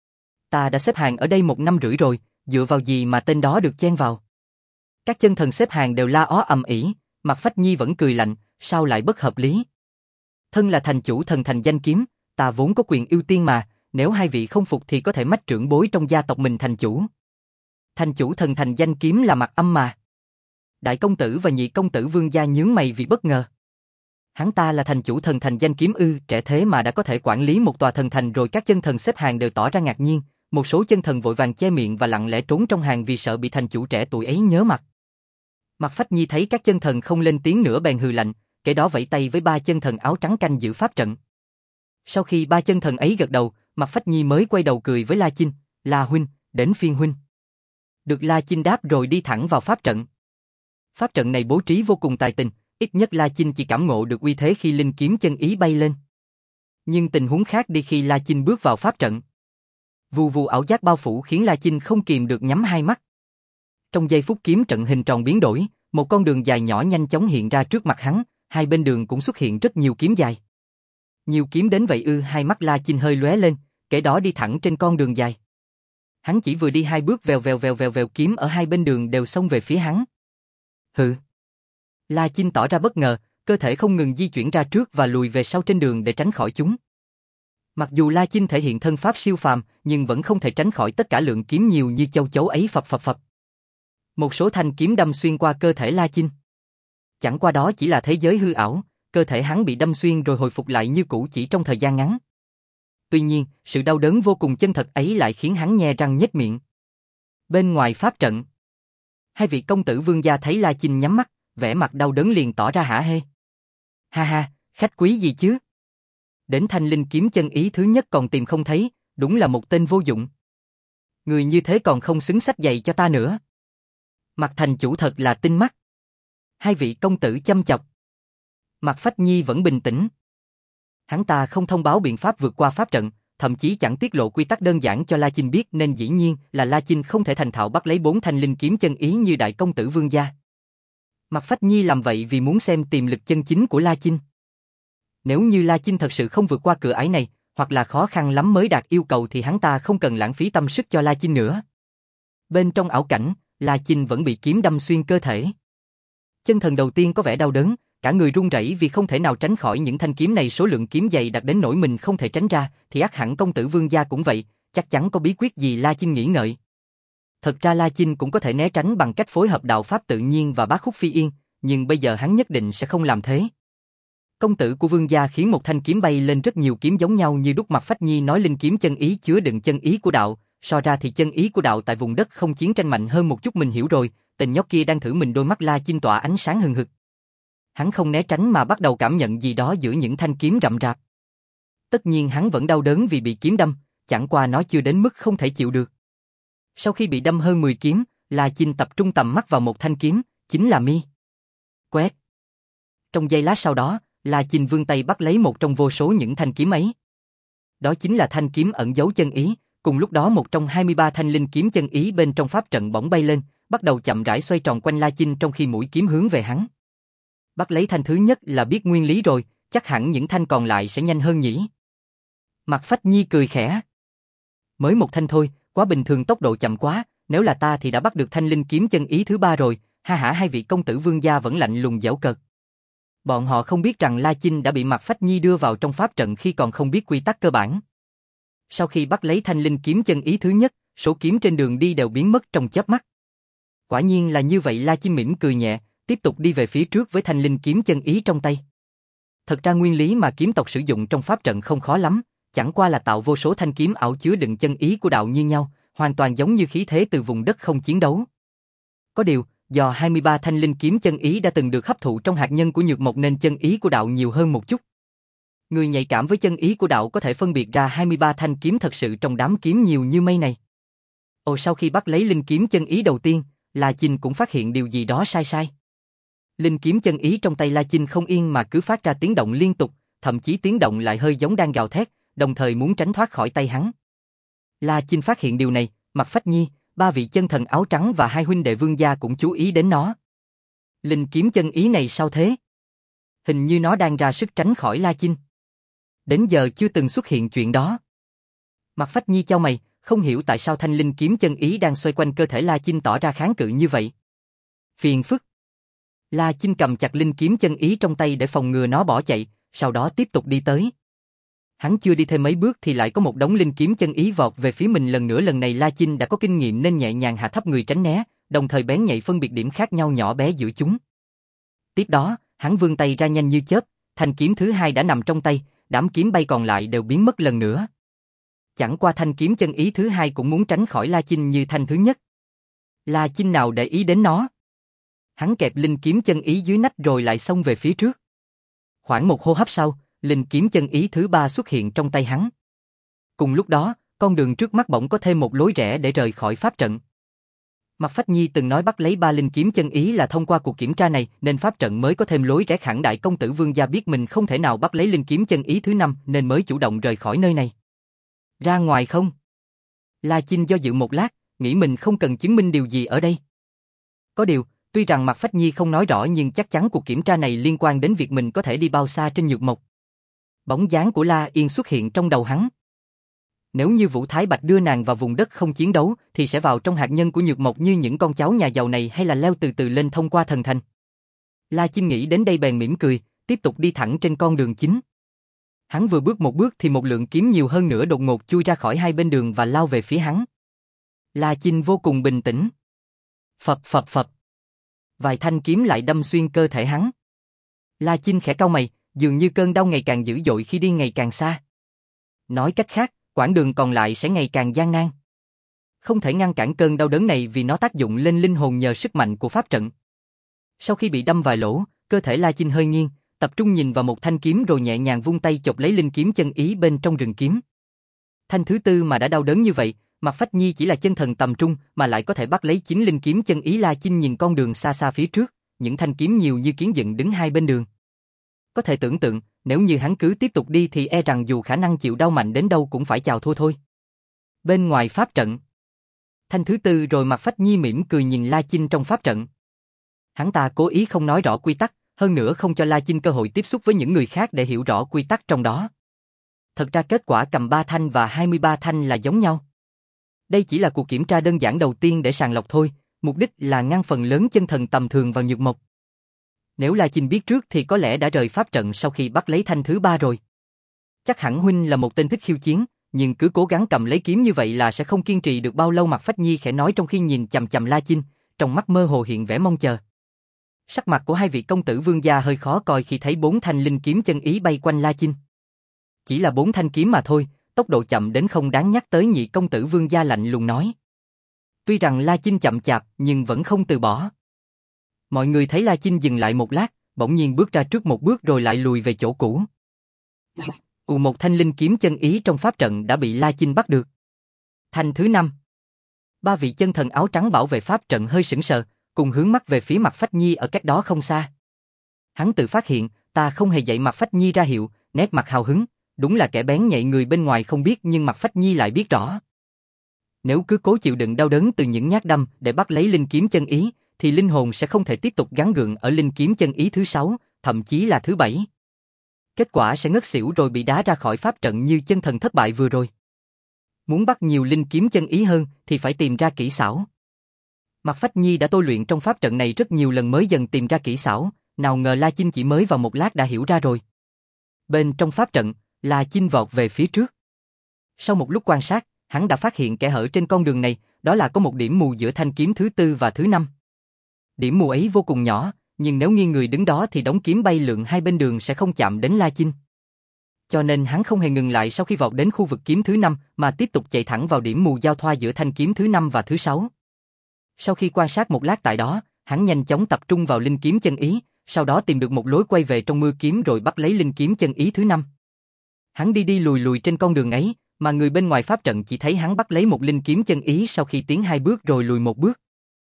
A: Ta đã xếp hàng ở đây một năm rưỡi rồi, dựa vào gì mà tên đó được chen vào? Các chân thần xếp hàng đều la ó ầm ĩ, Mạc Phách Nhi vẫn cười lạnh, sao lại bất hợp lý? Thân là thành chủ thần thành danh kiếm, ta vốn có quyền ưu tiên mà, nếu hai vị không phục thì có thể mách trưởng bối trong gia tộc mình thành chủ. Thành chủ thần thành danh kiếm là Mạc Âm mà. Đại công tử và nhị công tử Vương gia nhướng mày vì bất ngờ. Hắn ta là thành chủ thần thành danh kiếm ư? Trẻ thế mà đã có thể quản lý một tòa thần thành rồi. Các chân thần xếp hàng đều tỏ ra ngạc nhiên, một số chân thần vội vàng che miệng và lặng lẽ trốn trong hàng vì sợ bị thành chủ trẻ tuổi ấy nhớ mặt. Mạc Phách Nhi thấy các chân thần không lên tiếng nữa bèn hừ lạnh, kể đó vẫy tay với ba chân thần áo trắng canh giữ pháp trận. Sau khi ba chân thần ấy gật đầu, Mạc Phách Nhi mới quay đầu cười với La Chinh, La huynh, đến phiên huynh. Được La Chinh đáp rồi đi thẳng vào pháp trận. Pháp trận này bố trí vô cùng tài tình, ít nhất La Chinh chỉ cảm ngộ được uy thế khi linh kiếm chân ý bay lên. Nhưng tình huống khác đi khi La Chinh bước vào pháp trận. Vù vù ảo giác bao phủ khiến La Chinh không kìm được nhắm hai mắt. Trong giây phút kiếm trận hình tròn biến đổi, một con đường dài nhỏ nhanh chóng hiện ra trước mặt hắn, hai bên đường cũng xuất hiện rất nhiều kiếm dài. Nhiều kiếm đến vậy ư? Hai mắt La Chinh hơi lóe lên, kể đó đi thẳng trên con đường dài. Hắn chỉ vừa đi hai bước vèo vèo vèo vèo vèo kiếm ở hai bên đường đều xông về phía hắn. Hừ. La Chinh tỏ ra bất ngờ, cơ thể không ngừng di chuyển ra trước và lùi về sau trên đường để tránh khỏi chúng. Mặc dù La Chinh thể hiện thân pháp siêu phàm, nhưng vẫn không thể tránh khỏi tất cả lượng kiếm nhiều như châu chấu ấy phập phập phập. Một số thanh kiếm đâm xuyên qua cơ thể La Chinh. Chẳng qua đó chỉ là thế giới hư ảo, cơ thể hắn bị đâm xuyên rồi hồi phục lại như cũ chỉ trong thời gian ngắn. Tuy nhiên, sự đau đớn vô cùng chân thật ấy lại khiến hắn nhe răng nhếch miệng. Bên ngoài pháp trận, hai vị công tử Vương gia thấy La Chinh nhắm mắt, vẻ mặt đau đớn liền tỏ ra hả hê. Ha ha, khách quý gì chứ? Đến thanh linh kiếm chân ý thứ nhất còn tìm không thấy, đúng là một tên vô dụng. Người như thế còn không xứng xách giày cho ta nữa. Mặt thành chủ thật là tinh mắt. Hai vị công tử châm chọc. Mạc Phách Nhi vẫn bình tĩnh. Hắn ta không thông báo biện pháp vượt qua pháp trận, thậm chí chẳng tiết lộ quy tắc đơn giản cho La Chinh biết nên dĩ nhiên là La Chinh không thể thành thạo bắt lấy bốn thanh linh kiếm chân ý như đại công tử Vương gia. Mạc Phách Nhi làm vậy vì muốn xem tiềm lực chân chính của La Chinh. Nếu như La Chinh thật sự không vượt qua cửa ải này, hoặc là khó khăn lắm mới đạt yêu cầu thì hắn ta không cần lãng phí tâm sức cho La Chinh nữa. Bên trong ảo cảnh, La Chinh vẫn bị kiếm đâm xuyên cơ thể. Chân thần đầu tiên có vẻ đau đớn, cả người run rẩy vì không thể nào tránh khỏi những thanh kiếm này, số lượng kiếm dày đặc đến nỗi mình không thể tránh ra, thì ắt hẳn công tử Vương gia cũng vậy, chắc chắn có bí quyết gì. La Chinh nghĩ ngợi. Thật ra La Chinh cũng có thể né tránh bằng cách phối hợp đạo pháp tự nhiên và bát khúc phi yên, nhưng bây giờ hắn nhất định sẽ không làm thế. Công tử của Vương gia khiến một thanh kiếm bay lên rất nhiều kiếm giống nhau như đúc. Mạc Phách Nhi nói linh kiếm chân ý chứa đựng chân ý của đạo, so ra thì chân ý của đạo tại vùng đất không chiến tranh mạnh hơn một chút. Mình hiểu rồi, tên nhóc kia đang thử mình. Đôi mắt La Chinh tỏa ánh sáng hừng hực. Hắn không né tránh mà bắt đầu cảm nhận gì đó giữa những thanh kiếm rậm rạp. Tất nhiên hắn vẫn đau đớn vì bị kiếm đâm, chẳng qua nó chưa đến mức không thể chịu được. Sau khi bị đâm hơn mười kiếm, La Chinh tập trung tầm mắt vào một thanh kiếm, chính là mi. Quét. Trong giây lát sau đó, La Chinh vươn tay bắt lấy một trong vô số những thanh kiếm ấy. Đó chính là thanh kiếm ẩn giấu chân ý. Cùng lúc đó một trong hai mươi ba thanh linh kiếm chân ý bên trong pháp trận bỗng bay lên, bắt đầu chậm rãi xoay tròn quanh La Chinh trong khi mũi kiếm hướng về hắn. Bắt lấy thanh thứ nhất là biết nguyên lý rồi, chắc hẳn những thanh còn lại sẽ nhanh hơn nhỉ. Mạc Phách Nhi cười khẽ. Mới một thanh thôi, quá bình thường, tốc độ chậm quá, nếu là ta thì đã bắt được thanh linh kiếm chân ý thứ ba rồi. Ha hả, hai vị công tử Vương gia vẫn lạnh lùng giễu cợt. Bọn họ không biết rằng La Chinh đã bị Mạc Phách Nhi đưa vào trong pháp trận khi còn không biết quy tắc cơ bản. Sau khi bắt lấy thanh linh kiếm chân ý thứ nhất, số kiếm trên đường đi đều biến mất trong chớp mắt. Quả nhiên là như vậy. La Chinh mỉm cười nhẹ, tiếp tục đi về phía trước với thanh linh kiếm chân ý trong tay. Thật ra nguyên lý mà kiếm tộc sử dụng trong pháp trận không khó lắm, chẳng qua là tạo vô số thanh kiếm ảo chứa đựng chân ý của đạo như nhau, hoàn toàn giống như khí thế từ vùng đất không chiến đấu. Có điều, do hai mươi ba thanh linh kiếm chân ý đã từng được hấp thụ trong hạt nhân của nhược mộc nên chân ý của đạo nhiều hơn một chút. Người nhạy cảm với chân ý của đạo có thể phân biệt ra hai mươi ba thanh kiếm thật sự trong đám kiếm nhiều như mây này. Ồ, sau khi bắt lấy linh kiếm chân ý đầu tiên, La Chinh cũng phát hiện điều gì đó sai sai. Linh kiếm chân ý trong tay La Chinh không yên mà cứ phát ra tiếng động liên tục, thậm chí tiếng động lại hơi giống đang gào thét, đồng thời muốn tránh thoát khỏi tay hắn. La Chinh phát hiện điều này, Mạc Phách Nhi, ba vị chân thần áo trắng và hai huynh đệ vương gia cũng chú ý đến nó. Linh kiếm chân ý này sao thế? Hình như nó đang ra sức tránh khỏi La Chinh. Đến giờ chưa từng xuất hiện chuyện đó. Mạc Phách Nhi chau mày, không hiểu tại sao thanh linh kiếm chân ý đang xoay quanh cơ thể La Chinh tỏ ra kháng cự như vậy. Phiền phức. La Chinh cầm chặt linh kiếm chân ý trong tay để phòng ngừa nó bỏ chạy, sau đó tiếp tục đi tới. Hắn chưa đi thêm mấy bước thì lại có một đống linh kiếm chân ý vọt về phía mình lần nữa. Lần này La Chinh đã có kinh nghiệm nên nhẹ nhàng hạ thấp người tránh né, đồng thời bén nhạy phân biệt điểm khác nhau nhỏ bé giữa chúng. Tiếp đó, hắn vươn tay ra nhanh như chớp, thanh kiếm thứ hai đã nằm trong tay, đám kiếm bay còn lại đều biến mất lần nữa. Chẳng qua thanh kiếm chân ý thứ hai cũng muốn tránh khỏi La Chinh như thanh thứ nhất. La Chinh nào để ý đến nó. Hắn kẹp linh kiếm chân ý dưới nách rồi lại xông về phía trước. Khoảng một hô hấp sau, linh kiếm chân ý thứ ba xuất hiện trong tay hắn. Cùng lúc đó, con đường trước mắt bỗng có thêm một lối rẽ để rời khỏi pháp trận. Mạc Phách Nhi từng nói bắt lấy ba linh kiếm chân ý là thông qua cuộc kiểm tra này nên pháp trận mới có thêm lối rẽ. Khẳng đại công tử vương gia biết mình không thể nào bắt lấy linh kiếm chân ý thứ năm nên mới chủ động rời khỏi nơi này. Ra ngoài không? La Chinh do dự một lát, nghĩ mình không cần chứng minh điều gì ở đây. Có điều, tuy rằng Mạc Phách Nhi không nói rõ nhưng chắc chắn cuộc kiểm tra này liên quan đến việc mình có thể đi bao xa trên nhược mộc. Bóng dáng của La Yên xuất hiện trong đầu hắn. Nếu như Vũ Thái Bạch đưa nàng vào vùng đất không chiến đấu thì sẽ vào trong hạt nhân của nhược mộc như những con cháu nhà giàu này hay là leo từ từ lên thông qua thần thành. La Chinh nghĩ đến đây bèn mỉm cười, tiếp tục đi thẳng trên con đường chính. Hắn vừa bước một bước thì một lượng kiếm nhiều hơn nữa đột ngột chui ra khỏi hai bên đường và lao về phía hắn. La Chinh vô cùng bình tĩnh. Phập phập phập. Vài thanh kiếm lại đâm xuyên cơ thể hắn. La Chinh khẽ cau mày, dường như cơn đau ngày càng dữ dội khi đi ngày càng xa. Nói cách khác, quãng đường còn lại sẽ ngày càng gian nan. Không thể ngăn cản cơn đau đớn này vì nó tác dụng lên linh hồn nhờ sức mạnh của pháp trận. Sau khi bị đâm vài lỗ, cơ thể La Chinh hơi nghiêng, tập trung nhìn vào một thanh kiếm rồi nhẹ nhàng vung tay chộp lấy linh kiếm chân ý bên trong rừng kiếm. Thanh thứ tư mà đã đau đớn như vậy, Mạc Phách Nhi chỉ là chân thần tầm trung mà lại có thể bắt lấy chín linh kiếm chân ý. La Chinh nhìn con đường xa xa phía trước, những thanh kiếm nhiều như kiến dựng đứng hai bên đường. Có thể tưởng tượng, nếu như hắn cứ tiếp tục đi thì e rằng dù khả năng chịu đau mạnh đến đâu cũng phải chào thua thôi. Bên ngoài pháp trận, thanh thứ tư rồi Mạc Phách Nhi mỉm cười nhìn La Chinh trong pháp trận. Hắn ta cố ý không nói rõ quy tắc, hơn nữa không cho La Chinh cơ hội tiếp xúc với những người khác để hiểu rõ quy tắc trong đó. Thật ra kết quả cầm ba thanh và hai mươi ba thanh là giống nhau. Đây chỉ là cuộc kiểm tra đơn giản đầu tiên để sàng lọc thôi, mục đích là ngăn phần lớn chân thần tầm thường vào nhược mộc. Nếu La Chinh biết trước thì có lẽ đã rời pháp trận sau khi bắt lấy thanh thứ ba rồi. Chắc hẳn huynh là một tên thích khiêu chiến, nhưng cứ cố gắng cầm lấy kiếm như vậy là sẽ không kiên trì được bao lâu. Mạc Phách Nhi khẽ nói trong khi nhìn chằm chằm La Chinh, trong mắt mơ hồ hiện vẻ mong chờ. Sắc mặt của hai vị công tử vương gia hơi khó coi khi thấy bốn thanh linh kiếm chân ý bay quanh La Chinh. Chỉ là bốn thanh kiếm mà thôi, tốc độ chậm đến không đáng nhắc tới. Nhị công tử vương gia lạnh lùng nói. Tuy rằng La Chinh chậm chạp nhưng vẫn không từ bỏ. Mọi người thấy La Chinh dừng lại một lát, bỗng nhiên bước ra trước một bước rồi lại lùi về chỗ cũ. Ù, một thanh linh kiếm chân ý trong pháp trận đã bị La Chinh bắt được. Thanh thứ năm. Ba vị chân thần áo trắng bảo vệ pháp trận hơi sững sờ, cùng hướng mắt về phía Mạc Phách Nhi ở cách đó không xa. Hắn tự phát hiện, ta không hề dạy Mạc Phách Nhi ra hiệu, nét mặt hào hứng, đúng là kẻ bén nhạy người bên ngoài không biết nhưng Mạc Phách Nhi lại biết rõ. Nếu cứ cố chịu đựng đau đớn từ những nhát đâm để bắt lấy linh kiếm chân ý, thì linh hồn sẽ không thể tiếp tục gắn gượng ở linh kiếm chân ý thứ sáu, thậm chí là thứ bảy. Kết quả sẽ ngất xỉu rồi bị đá ra khỏi pháp trận như chân thần thất bại vừa rồi. Muốn bắt nhiều linh kiếm chân ý hơn thì phải tìm ra kỹ xảo. Mạc Phách Nhi đã tôi luyện trong pháp trận này rất nhiều lần mới dần tìm ra kỹ xảo, nào ngờ La Chinh chỉ mới vào một lát đã hiểu ra rồi. Bên trong pháp trận, La Chinh vọt về phía trước. Sau một lúc quan sát, hắn đã phát hiện kẽ hở trên con đường này, đó là có một điểm mù giữa thanh kiếm thứ tư và thứ năm. Điểm mù ấy vô cùng nhỏ, nhưng nếu nghiêng người đứng đó thì đống kiếm bay lượn hai bên đường sẽ không chạm đến La Chinh. Cho nên hắn không hề ngừng lại sau khi vọt đến khu vực kiếm thứ năm mà tiếp tục chạy thẳng vào điểm mù giao thoa giữa thanh kiếm thứ năm và thứ sáu. Sau khi quan sát một lát tại đó, hắn nhanh chóng tập trung vào linh kiếm chân ý, sau đó tìm được một lối quay về trong mưa kiếm rồi bắt lấy linh kiếm chân ý thứ năm. Hắn đi đi lùi lùi trên con đường ấy, mà người bên ngoài pháp trận chỉ thấy hắn bắt lấy một linh kiếm chân ý sau khi tiến hai bước rồi lùi một bước.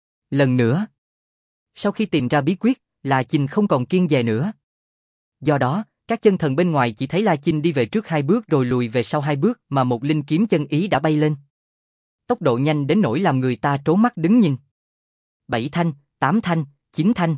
A: Lần nữa. Sau khi tìm ra bí quyết, La Chinh không còn kiêng dè nữa. Do đó, các chân thần bên ngoài chỉ thấy La Chinh đi về trước hai bước rồi lùi về sau hai bước mà một linh kiếm chân ý đã bay lên. Tốc độ nhanh đến nỗi làm người ta trố mắt đứng nhìn. Bảy thanh, tám thanh, chín thanh.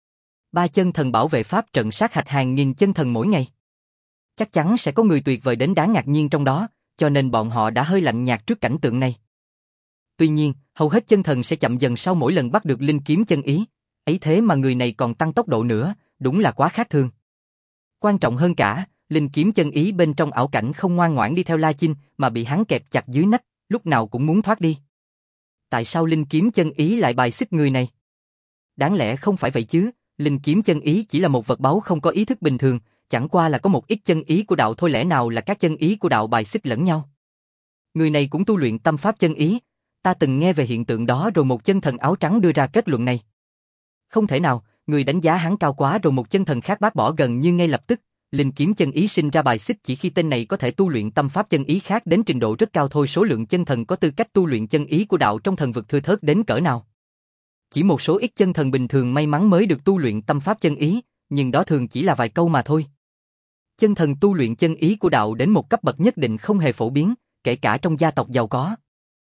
A: Ba chân thần bảo vệ pháp trận sát hạch hàng nghìn chân thần mỗi ngày. Chắc chắn sẽ có người tuyệt vời đến đáng ngạc nhiên trong đó, cho nên bọn họ đã hơi lạnh nhạt trước cảnh tượng này. Tuy nhiên, hầu hết chân thần sẽ chậm dần sau mỗi lần bắt được linh kiếm chân ý. Ấy thế mà người này còn tăng tốc độ nữa, đúng là quá khác thường. Quan trọng hơn cả, linh kiếm chân ý bên trong ảo cảnh không ngoan ngoãn đi theo La Chinh mà bị hắn kẹp chặt dưới nách, lúc nào cũng muốn thoát đi. Tại sao linh kiếm chân ý lại bài xích người này? Đáng lẽ không phải vậy chứ, linh kiếm chân ý chỉ là một vật báu không có ý thức bình thường, chẳng qua là có một ít chân ý của đạo thôi, lẽ nào là các chân ý của đạo bài xích lẫn nhau? Người này cũng tu luyện tâm pháp chân ý, ta từng nghe về hiện tượng đó rồi một chân thần áo trắng đưa ra kết luận này. Không thể nào, người đánh giá hắn cao quá rồi một chân thần khác bác bỏ gần như ngay lập tức, linh kiếm chân ý sinh ra bài xích chỉ khi tên này có thể tu luyện tâm pháp chân ý khác đến trình độ rất cao thôi. Số lượng chân thần có tư cách tu luyện chân ý của đạo trong thần vực thưa thớt đến cỡ nào. Chỉ một số ít chân thần bình thường may mắn mới được tu luyện tâm pháp chân ý, nhưng đó thường chỉ là vài câu mà thôi. Chân thần tu luyện chân ý của đạo đến một cấp bậc nhất định không hề phổ biến, kể cả trong gia tộc giàu có.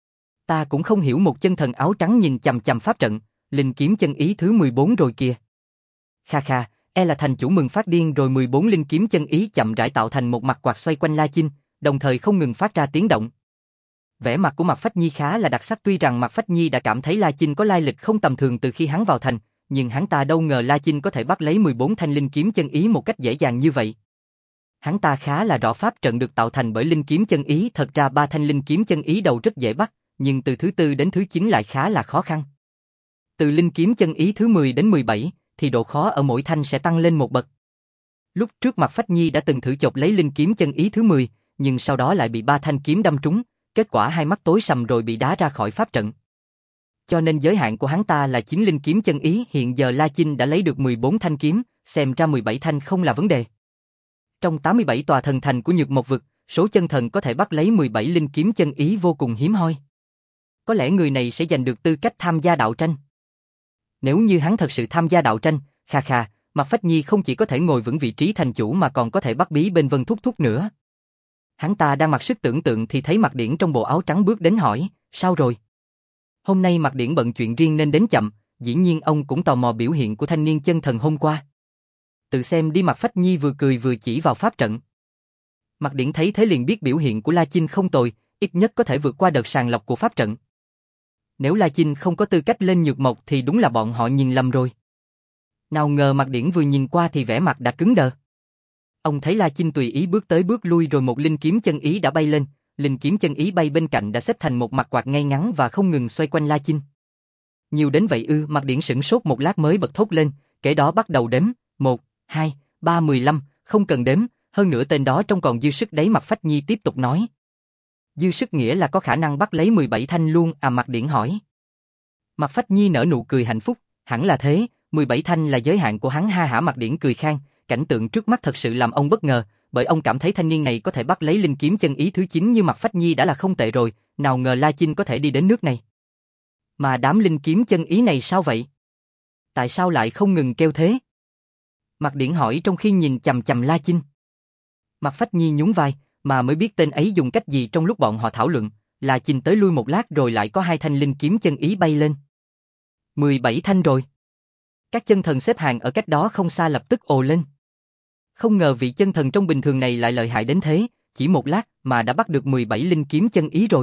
A: Ta cũng không hiểu một chân thần áo trắng nhìn chằm chằm pháp trận, linh kiếm chân ý thứ mười bốn rồi kìa. Kha kha, e là thành chủ mừng phát điên rồi. Mười bốn linh kiếm chân ý chậm rãi tạo thành một mặt quạt xoay quanh La Chinh, đồng thời không ngừng phát ra tiếng động. Vẻ mặt của Mạc Phách Nhi khá là đặc sắc, tuy rằng Mạc Phách Nhi đã cảm thấy La Chinh có lai lịch không tầm thường từ khi hắn vào thành, nhưng hắn ta đâu ngờ La Chinh có thể bắt lấy mười bốn thanh linh kiếm chân ý một cách dễ dàng như vậy. Hắn ta khá là rõ pháp trận được tạo thành bởi linh kiếm chân ý, thật ra ba thanh linh kiếm chân ý đầu rất dễ bắt, nhưng từ thứ tư đến thứ chín lại khá là khó khăn. Từ linh kiếm chân ý thứ mười đến mười bảy thì độ khó ở mỗi thanh sẽ tăng lên một bậc. Lúc trước Mạc Phách Nhi đã từng thử chộp lấy linh kiếm chân ý thứ mười, nhưng sau đó lại bị ba thanh kiếm đâm trúng, kết quả hai mắt tối sầm rồi bị đá ra khỏi pháp trận. Cho nên giới hạn của hắn ta là chín linh kiếm chân ý, hiện giờ La Chinh đã lấy được mười bốn thanh kiếm, xem ra mười bảy thanh không là vấn đề. Trong tám mươi bảy tòa thần thành của Nhược Mộc vực, số chân thần có thể bắt lấy mười bảy linh kiếm chân ý vô cùng hiếm hoi. Có lẽ người này sẽ giành được tư cách tham gia đạo tranh. Nếu như hắn thật sự tham gia đạo tranh, kha kha, Mạc Phách Nhi không chỉ có thể ngồi vững vị trí thành chủ mà còn có thể bắt bí bên Vân Thúc Thúc nữa. Hắn ta đang mặc sức tưởng tượng thì thấy Mạc Điển trong bộ áo trắng bước đến hỏi, sao rồi? Hôm nay Mạc Điển bận chuyện riêng nên đến chậm, dĩ nhiên ông cũng tò mò biểu hiện của thanh niên chân thần hôm qua. Tự xem đi. Mạc Phách Nhi vừa cười vừa chỉ vào pháp trận. Mạc Điển thấy thế liền biết biểu hiện của La Chinh không tồi, ít nhất có thể vượt qua đợt sàng lọc của pháp trận. Nếu La Chinh không có tư cách lên Nhược Mộc thì đúng là bọn họ nhìn lầm rồi. Nào ngờ Mạc Điển vừa nhìn qua thì vẻ mặt đã cứng đờ. Ông thấy La Chinh tùy ý bước tới bước lui rồi một linh kiếm chân ý đã bay lên, linh kiếm chân ý bay bên cạnh đã xếp thành một mặt quạt ngay ngắn và không ngừng xoay quanh La Chinh. Nhiều đến vậy ư? Mạc Điển sửng sốt một lát mới bật thốt lên, kể đó bắt đầu đếm, một, hai, ba, mười lăm, không cần đếm, hơn nữa tên đó trông còn dư sức đấy. Mạc Phách Nhi tiếp tục nói. Dư sức nghĩa là có khả năng bắt lấy mười bảy thanh luôn à? Mạc Điển hỏi. Mạc Phách Nhi nở nụ cười hạnh phúc, hẳn là thế, mười bảy thanh là giới hạn của hắn ha hả. Mạc Điển cười khang, cảnh tượng trước mắt thật sự làm ông bất ngờ, bởi ông cảm thấy thanh niên này có thể bắt lấy linh kiếm chân ý thứ chín như Mạc Phách Nhi đã là không tệ rồi, nào ngờ La Chinh có thể đi đến nước này. Mà đám linh kiếm chân ý này sao vậy? Tại sao lại không ngừng kêu thế? Mạc Điển hỏi trong khi nhìn chằm chằm La Chinh. Mạc Phách Nhi nhún vai, mà mới biết tên ấy dùng cách gì trong lúc bọn họ thảo luận, La Chinh tới lui một lát rồi lại có hai thanh linh kiếm chân ý bay lên. mười bảy thanh rồi. Các chân thần xếp hàng ở cách đó không xa lập tức ồ lên. Không ngờ vị chân thần trong bình thường này lại lợi hại đến thế, chỉ một lát mà đã bắt được mười bảy linh kiếm chân ý rồi.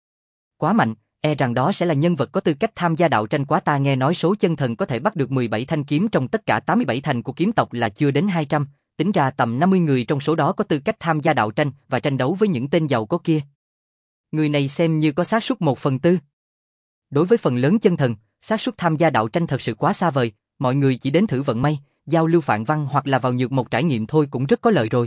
A: Quá mạnh, e rằng đó sẽ là nhân vật có tư cách tham gia đạo tranh quá. Ta nghe nói số chân thần có thể bắt được mười bảy thanh kiếm trong tất cả tám mươi bảy thành của kiếm tộc là chưa đến hai trăm, tính ra tầm năm mươi người trong số đó có tư cách tham gia đạo tranh và tranh đấu với những tên giàu có kia. Người này xem như có xác suất một phần tư. Đối với phần lớn chân thần, xác suất tham gia đạo tranh thật sự quá xa vời, mọi người chỉ đến thử vận may, giao lưu phạn văn hoặc là vào nhược một trải nghiệm thôi cũng rất có lợi rồi.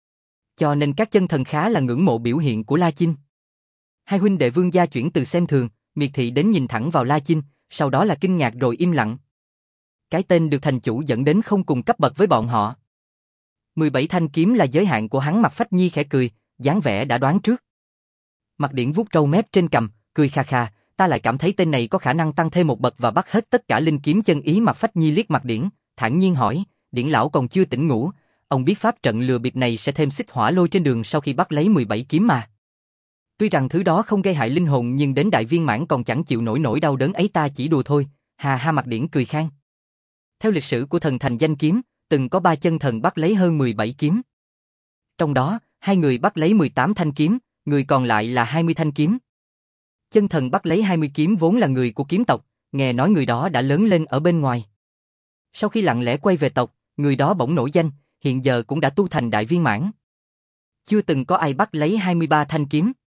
A: Cho nên các chân thần khá là ngưỡng mộ biểu hiện của La Chinh. Hai huynh đệ Vương gia chuyển từ xem thường, miệt thị đến nhìn thẳng vào La Chinh, sau đó là kinh ngạc rồi im lặng. Cái tên được thành chủ dẫn đến không cùng cấp bậc với bọn họ. mười bảy thanh kiếm là giới hạn của hắn. Mạc Phách Nhi khẽ cười, dáng vẻ đã đoán trước. Mạc Điển vuốt râu mép trên cằm, cười kha kha, ta lại cảm thấy tên này có khả năng tăng thêm một bậc và bắt hết tất cả linh kiếm chân ý. Mạc Phách Nhi liếc Mạc Điển, thản nhiên hỏi, Điển lão còn chưa tỉnh ngủ, ông biết pháp trận lừa bịp này sẽ thêm xích hỏa lôi trên đường sau khi bắt lấy mười bảy kiếm mà. Tuy rằng thứ đó không gây hại linh hồn nhưng đến đại viên mãn còn chẳng chịu nổi nỗi đau đớn ấy. Ta chỉ đùa thôi, hà ha. Mạc Điển cười khang. Theo lịch sử của thần thành danh kiếm, từng có ba chân thần bắt lấy hơn mười bảy kiếm. Trong đó, hai người bắt lấy mười tám thanh kiếm, người còn lại là hai mươi thanh kiếm. Chân thần bắt lấy hai mươi kiếm vốn là người của kiếm tộc, nghe nói người đó đã lớn lên ở bên ngoài. Sau khi lặng lẽ quay về tộc, người đó bỗng nổi danh, hiện giờ cũng đã tu thành đại viên mãn. Chưa từng có ai bắt lấy hai mươi ba thanh kiếm.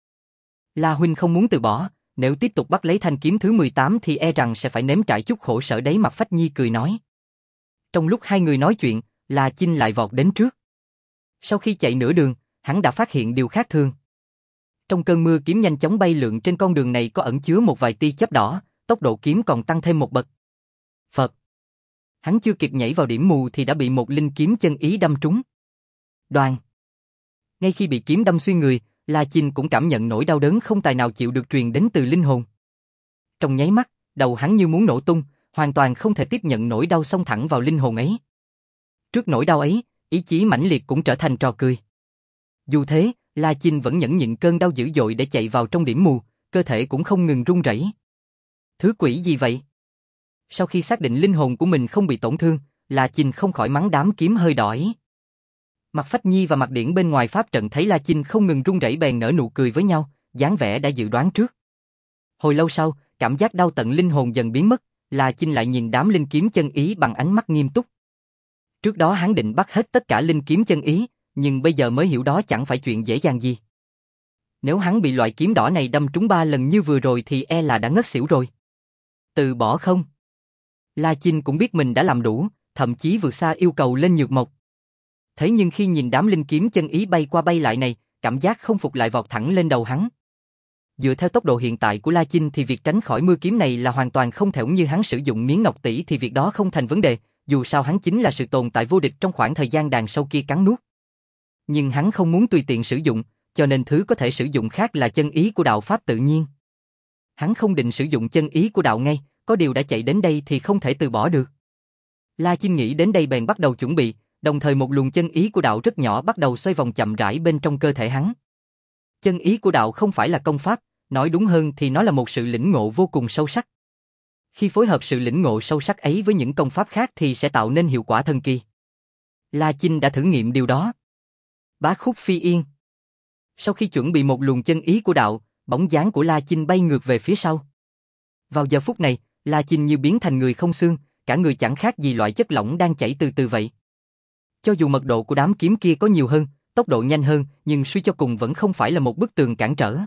A: La huynh không muốn từ bỏ, nếu tiếp tục bắt lấy thanh kiếm thứ mười tám thì e rằng sẽ phải nếm trải chút khổ sở đấy. Mạc Phách Nhi cười nói. Trong lúc hai người nói chuyện, La Chinh lại vọt đến trước. Sau khi chạy nửa đường, hắn đã phát hiện điều khác thường. Trong cơn mưa kiếm nhanh chóng bay lượn trên con đường này có ẩn chứa một vài tia chớp đỏ, tốc độ kiếm còn tăng thêm một bậc. Phật. Hắn chưa kịp nhảy vào điểm mù thì đã bị một linh kiếm chân ý đâm trúng. Đoàng. Ngay khi bị kiếm đâm xuyên người, La Chinh cũng cảm nhận nỗi đau đớn không tài nào chịu được truyền đến từ linh hồn. Trong nháy mắt, đầu hắn như muốn nổ tung, hoàn toàn không thể tiếp nhận nỗi đau xông thẳng vào linh hồn ấy. Trước nỗi đau ấy, ý chí mãnh liệt cũng trở thành trò cười. Dù thế, La Chinh vẫn nhẫn nhịn cơn đau dữ dội để chạy vào trong điểm mù, cơ thể cũng không ngừng run rẩy. Thứ quỷ gì vậy? Sau khi xác định linh hồn của mình không bị tổn thương, La Chinh không khỏi mắng đám kiếm hơi đỏ ấy. Mạc Phách Nhi và Mạc Điển bên ngoài pháp trận thấy La Chinh không ngừng run rẩy bèn nở nụ cười với nhau, dáng vẻ đã dự đoán trước. Hồi lâu sau, cảm giác đau tận linh hồn dần biến mất, La Chinh lại nhìn đám linh kiếm chân ý bằng ánh mắt nghiêm túc. Trước đó hắn định bắt hết tất cả linh kiếm chân ý, nhưng bây giờ mới hiểu đó chẳng phải chuyện dễ dàng gì. Nếu hắn bị loại kiếm đỏ này đâm trúng ba lần như vừa rồi thì e là đã ngất xỉu rồi. Từ bỏ không? La Chinh cũng biết mình đã làm đủ, thậm chí vượt xa yêu cầu lên nhược mộc. Thế nhưng khi nhìn đám linh kiếm chân ý bay qua bay lại này, cảm giác không phục lại vọt thẳng lên đầu hắn. Dựa theo tốc độ hiện tại của La Chinh thì việc tránh khỏi mưa kiếm này là hoàn toàn không thể. Như hắn sử dụng miếng ngọc tỷ thì việc đó không thành vấn đề, dù sao hắn chính là sự tồn tại vô địch trong khoảng thời gian đàn sâu kia cắn nuốt. Nhưng hắn không muốn tùy tiện sử dụng, cho nên thứ có thể sử dụng khác là chân ý của đạo pháp tự nhiên. Hắn không định sử dụng chân ý của đạo ngay, có điều đã chạy đến đây thì không thể từ bỏ được. La Chinh nghĩ đến đây bèn bắt đầu chuẩn bị, đồng thời một luồng chân ý của đạo rất nhỏ bắt đầu xoay vòng chậm rãi bên trong cơ thể hắn. Chân ý của đạo không phải là công pháp, nói đúng hơn thì nó là một sự lĩnh ngộ vô cùng sâu sắc. Khi phối hợp sự lĩnh ngộ sâu sắc ấy với những công pháp khác thì sẽ tạo nên hiệu quả thần kỳ. La Chinh đã thử nghiệm điều đó. Bá khúc phi yên. Sau khi chuẩn bị một luồng chân ý của đạo, bóng dáng của La Chinh bay ngược về phía sau. Vào giờ phút này, La Chinh như biến thành người không xương, cả người chẳng khác gì loại chất lỏng đang chảy từ từ vậy. Cho dù mật độ của đám kiếm kia có nhiều hơn, tốc độ nhanh hơn, nhưng suy cho cùng vẫn không phải là một bức tường cản trở.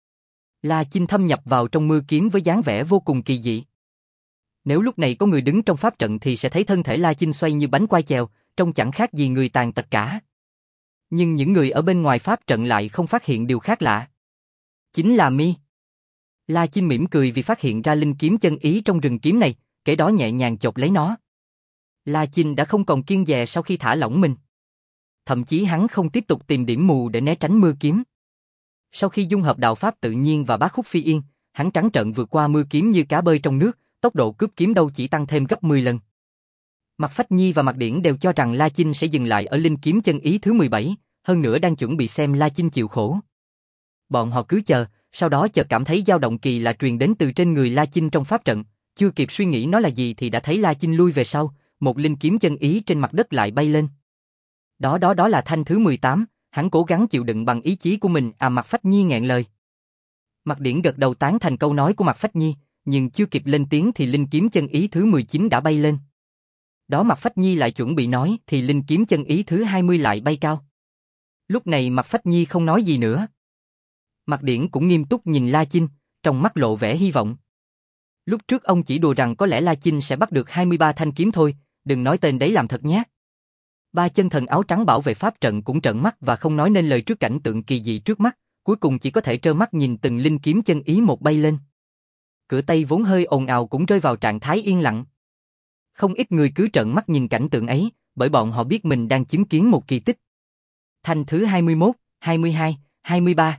A: La Chinh thâm nhập vào trong mưa kiếm với dáng vẻ vô cùng kỳ dị. Nếu lúc này có người đứng trong pháp trận thì sẽ thấy thân thể La Chinh xoay như bánh quai chèo, trông chẳng khác gì người tàn tật cả. Nhưng những người ở bên ngoài pháp trận lại không phát hiện điều khác lạ. Chính là mi. La Chinh mỉm cười vì phát hiện ra linh kiếm chân ý trong rừng kiếm này, kể đó nhẹ nhàng chộp lấy nó. La Chinh đã không còn kiêng dè sau khi thả lỏng mình. Thậm chí hắn không tiếp tục tìm điểm mù để né tránh mưa kiếm. Sau khi dung hợp đạo pháp tự nhiên và bá khúc phi yên, hắn trắng trợn vượt qua mưa kiếm như cá bơi trong nước, tốc độ cướp kiếm đâu chỉ tăng thêm gấp mười lần. Mạc Phách Nhi và Mạc Điển đều cho rằng La Chinh sẽ dừng lại ở linh kiếm chân ý thứ mười bảy, hơn nữa đang chuẩn bị xem La Chinh chịu khổ. Bọn họ cứ chờ, sau đó chợt cảm thấy dao động kỳ lạ truyền đến từ trên người La Chinh trong pháp trận, chưa kịp suy nghĩ nó là gì thì đã thấy La Chinh lui về sau, một linh kiếm chân ý trên mặt đất lại bay lên. Đó đó đó là thanh thứ mười tám, hắn cố gắng chịu đựng bằng ý chí của mình. À, Mạc Phách Nhi nghẹn lời. Mạc Điển gật đầu tán thành câu nói của Mạc Phách Nhi, nhưng chưa kịp lên tiếng thì linh kiếm chân ý thứ mười chín đã bay lên. Đó Mạc Phách Nhi lại chuẩn bị nói thì linh kiếm chân ý thứ hai mươi lại bay cao. Lúc này Mạc Phách Nhi không nói gì nữa. Mạc Điển cũng nghiêm túc nhìn La Chinh, trong mắt lộ vẻ hy vọng. Lúc trước ông chỉ đùa rằng có lẽ La Chinh sẽ bắt được hai mươi ba thanh kiếm thôi, đừng nói tên đấy làm thật nhé. Ba chân thần áo trắng bảo vệ pháp trận cũng trợn mắt và không nói nên lời trước cảnh tượng kỳ dị trước mắt, cuối cùng chỉ có thể trơ mắt nhìn từng linh kiếm chân ý một bay lên. Cửa Tây vốn hơi ồn ào cũng rơi vào trạng thái yên lặng. Không ít người cứ trợn mắt nhìn cảnh tượng ấy, bởi bọn họ biết mình đang chứng kiến một kỳ tích. Thanh thứ hai mươi mốt, hai mươi hai, hai mươi ba.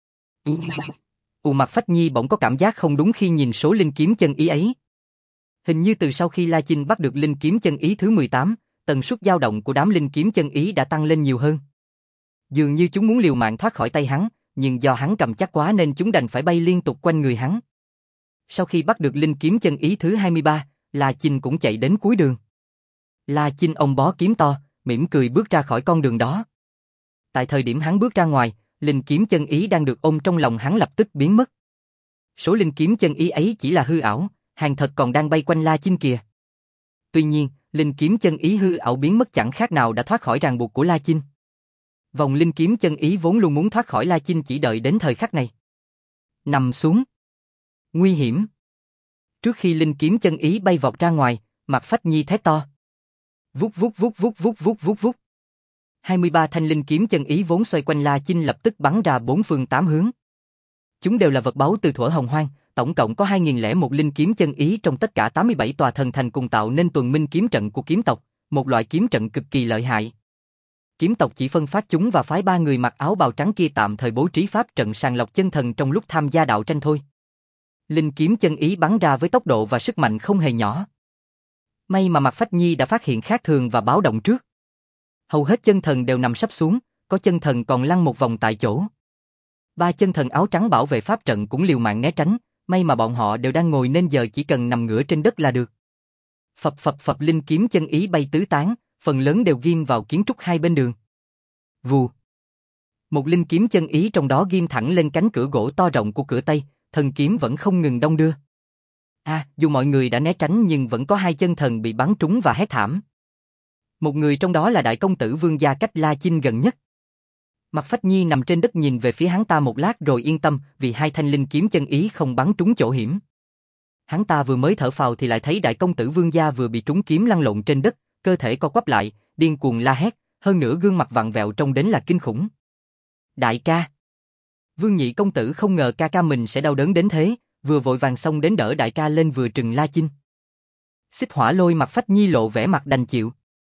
A: U Mặt Phách Nhi bỗng có cảm giác không đúng khi nhìn số linh kiếm chân ý ấy. Hình như từ sau khi La Chinh bắt được linh kiếm chân ý thứ mười tám, tần suất dao động của đám linh kiếm chân ý đã tăng lên nhiều hơn. Dường như chúng muốn liều mạng thoát khỏi tay hắn, nhưng do hắn cầm chắc quá nên chúng đành phải bay liên tục quanh người hắn. Sau khi bắt được linh kiếm chân ý thứ hai mươi ba, La Chinh cũng chạy đến cuối đường. La Chinh ông bó kiếm to, mỉm cười bước ra khỏi con đường đó. Tại thời điểm hắn bước ra ngoài, linh kiếm chân ý đang được ôm trong lòng hắn lập tức biến mất. Số linh kiếm chân ý ấy chỉ là hư ảo, hàng thật còn đang bay quanh La Chinh kìa. Tuy nhiên, linh kiếm chân ý hư ảo biến mất chẳng khác nào đã thoát khỏi ràng buộc của La Chinh. Vòng linh kiếm chân ý vốn luôn muốn thoát khỏi La Chinh chỉ đợi đến thời khắc này. Nằm xuống. Nguy hiểm. Trước khi linh kiếm chân ý bay vọt ra ngoài, Mặt Phách Nhi thét to. Vút vút vút vút vút vút vút vút. hai mươi ba thanh linh kiếm chân ý vốn xoay quanh La Chinh lập tức bắn ra bốn phương tám hướng. Chúng đều là vật báu từ thuở Hồng Hoang, tổng cộng có hai nghìn lẻ một linh kiếm chân ý trong tất cả tám mươi bảy tòa thần thành cùng tạo nên tuần minh kiếm trận của kiếm tộc, một loại kiếm trận cực kỳ lợi hại. Kiếm tộc chỉ phân phát chúng và phái ba người mặc áo bào trắng kia tạm thời bố trí pháp trận sàng lọc chân thần trong lúc tham gia đạo tranh thôi. Linh kiếm chân ý bắn ra với tốc độ và sức mạnh không hề nhỏ. May mà Mặt Phách Nhi đã phát hiện khác thường và báo động trước. Hầu hết chân thần đều nằm sấp xuống, có chân thần còn lăn một vòng tại chỗ. Ba chân thần áo trắng bảo vệ pháp trận cũng liều mạng né tránh, may mà bọn họ đều đang ngồi nên giờ chỉ cần nằm ngửa trên đất là được. Phập phập phập linh kiếm chân ý bay tứ tán, phần lớn đều ghim vào kiến trúc hai bên đường. Vù. Một linh kiếm chân ý trong đó ghim thẳng lên cánh cửa gỗ to rộng của cửa Tây, thần kiếm vẫn không ngừng đong đưa. À, dù mọi người đã né tránh nhưng vẫn có hai chân thần bị bắn trúng và hét thảm. Một người trong đó là đại công tử Vương gia cách La Chinh gần nhất. Mặt Phách Nhi nằm trên đất nhìn về phía hắn ta một lát rồi yên tâm vì hai thanh linh kiếm chân ý không bắn trúng chỗ hiểm. Hắn ta vừa mới thở phào thì lại thấy đại công tử Vương gia vừa bị trúng kiếm lăn lộn trên đất, cơ thể co quắp lại, điên cuồng la hét, hơn nữa gương mặt vặn vẹo trông đến là kinh khủng. Đại ca! Vương nhị công tử không ngờ ca ca mình sẽ đau đớn đến thế, vừa vội vàng xông đến đỡ đại ca lên vừa trừng La Chinh. Xích Hỏa Lôi Mặt Phách Nhi lộ vẻ mặt đành chịu.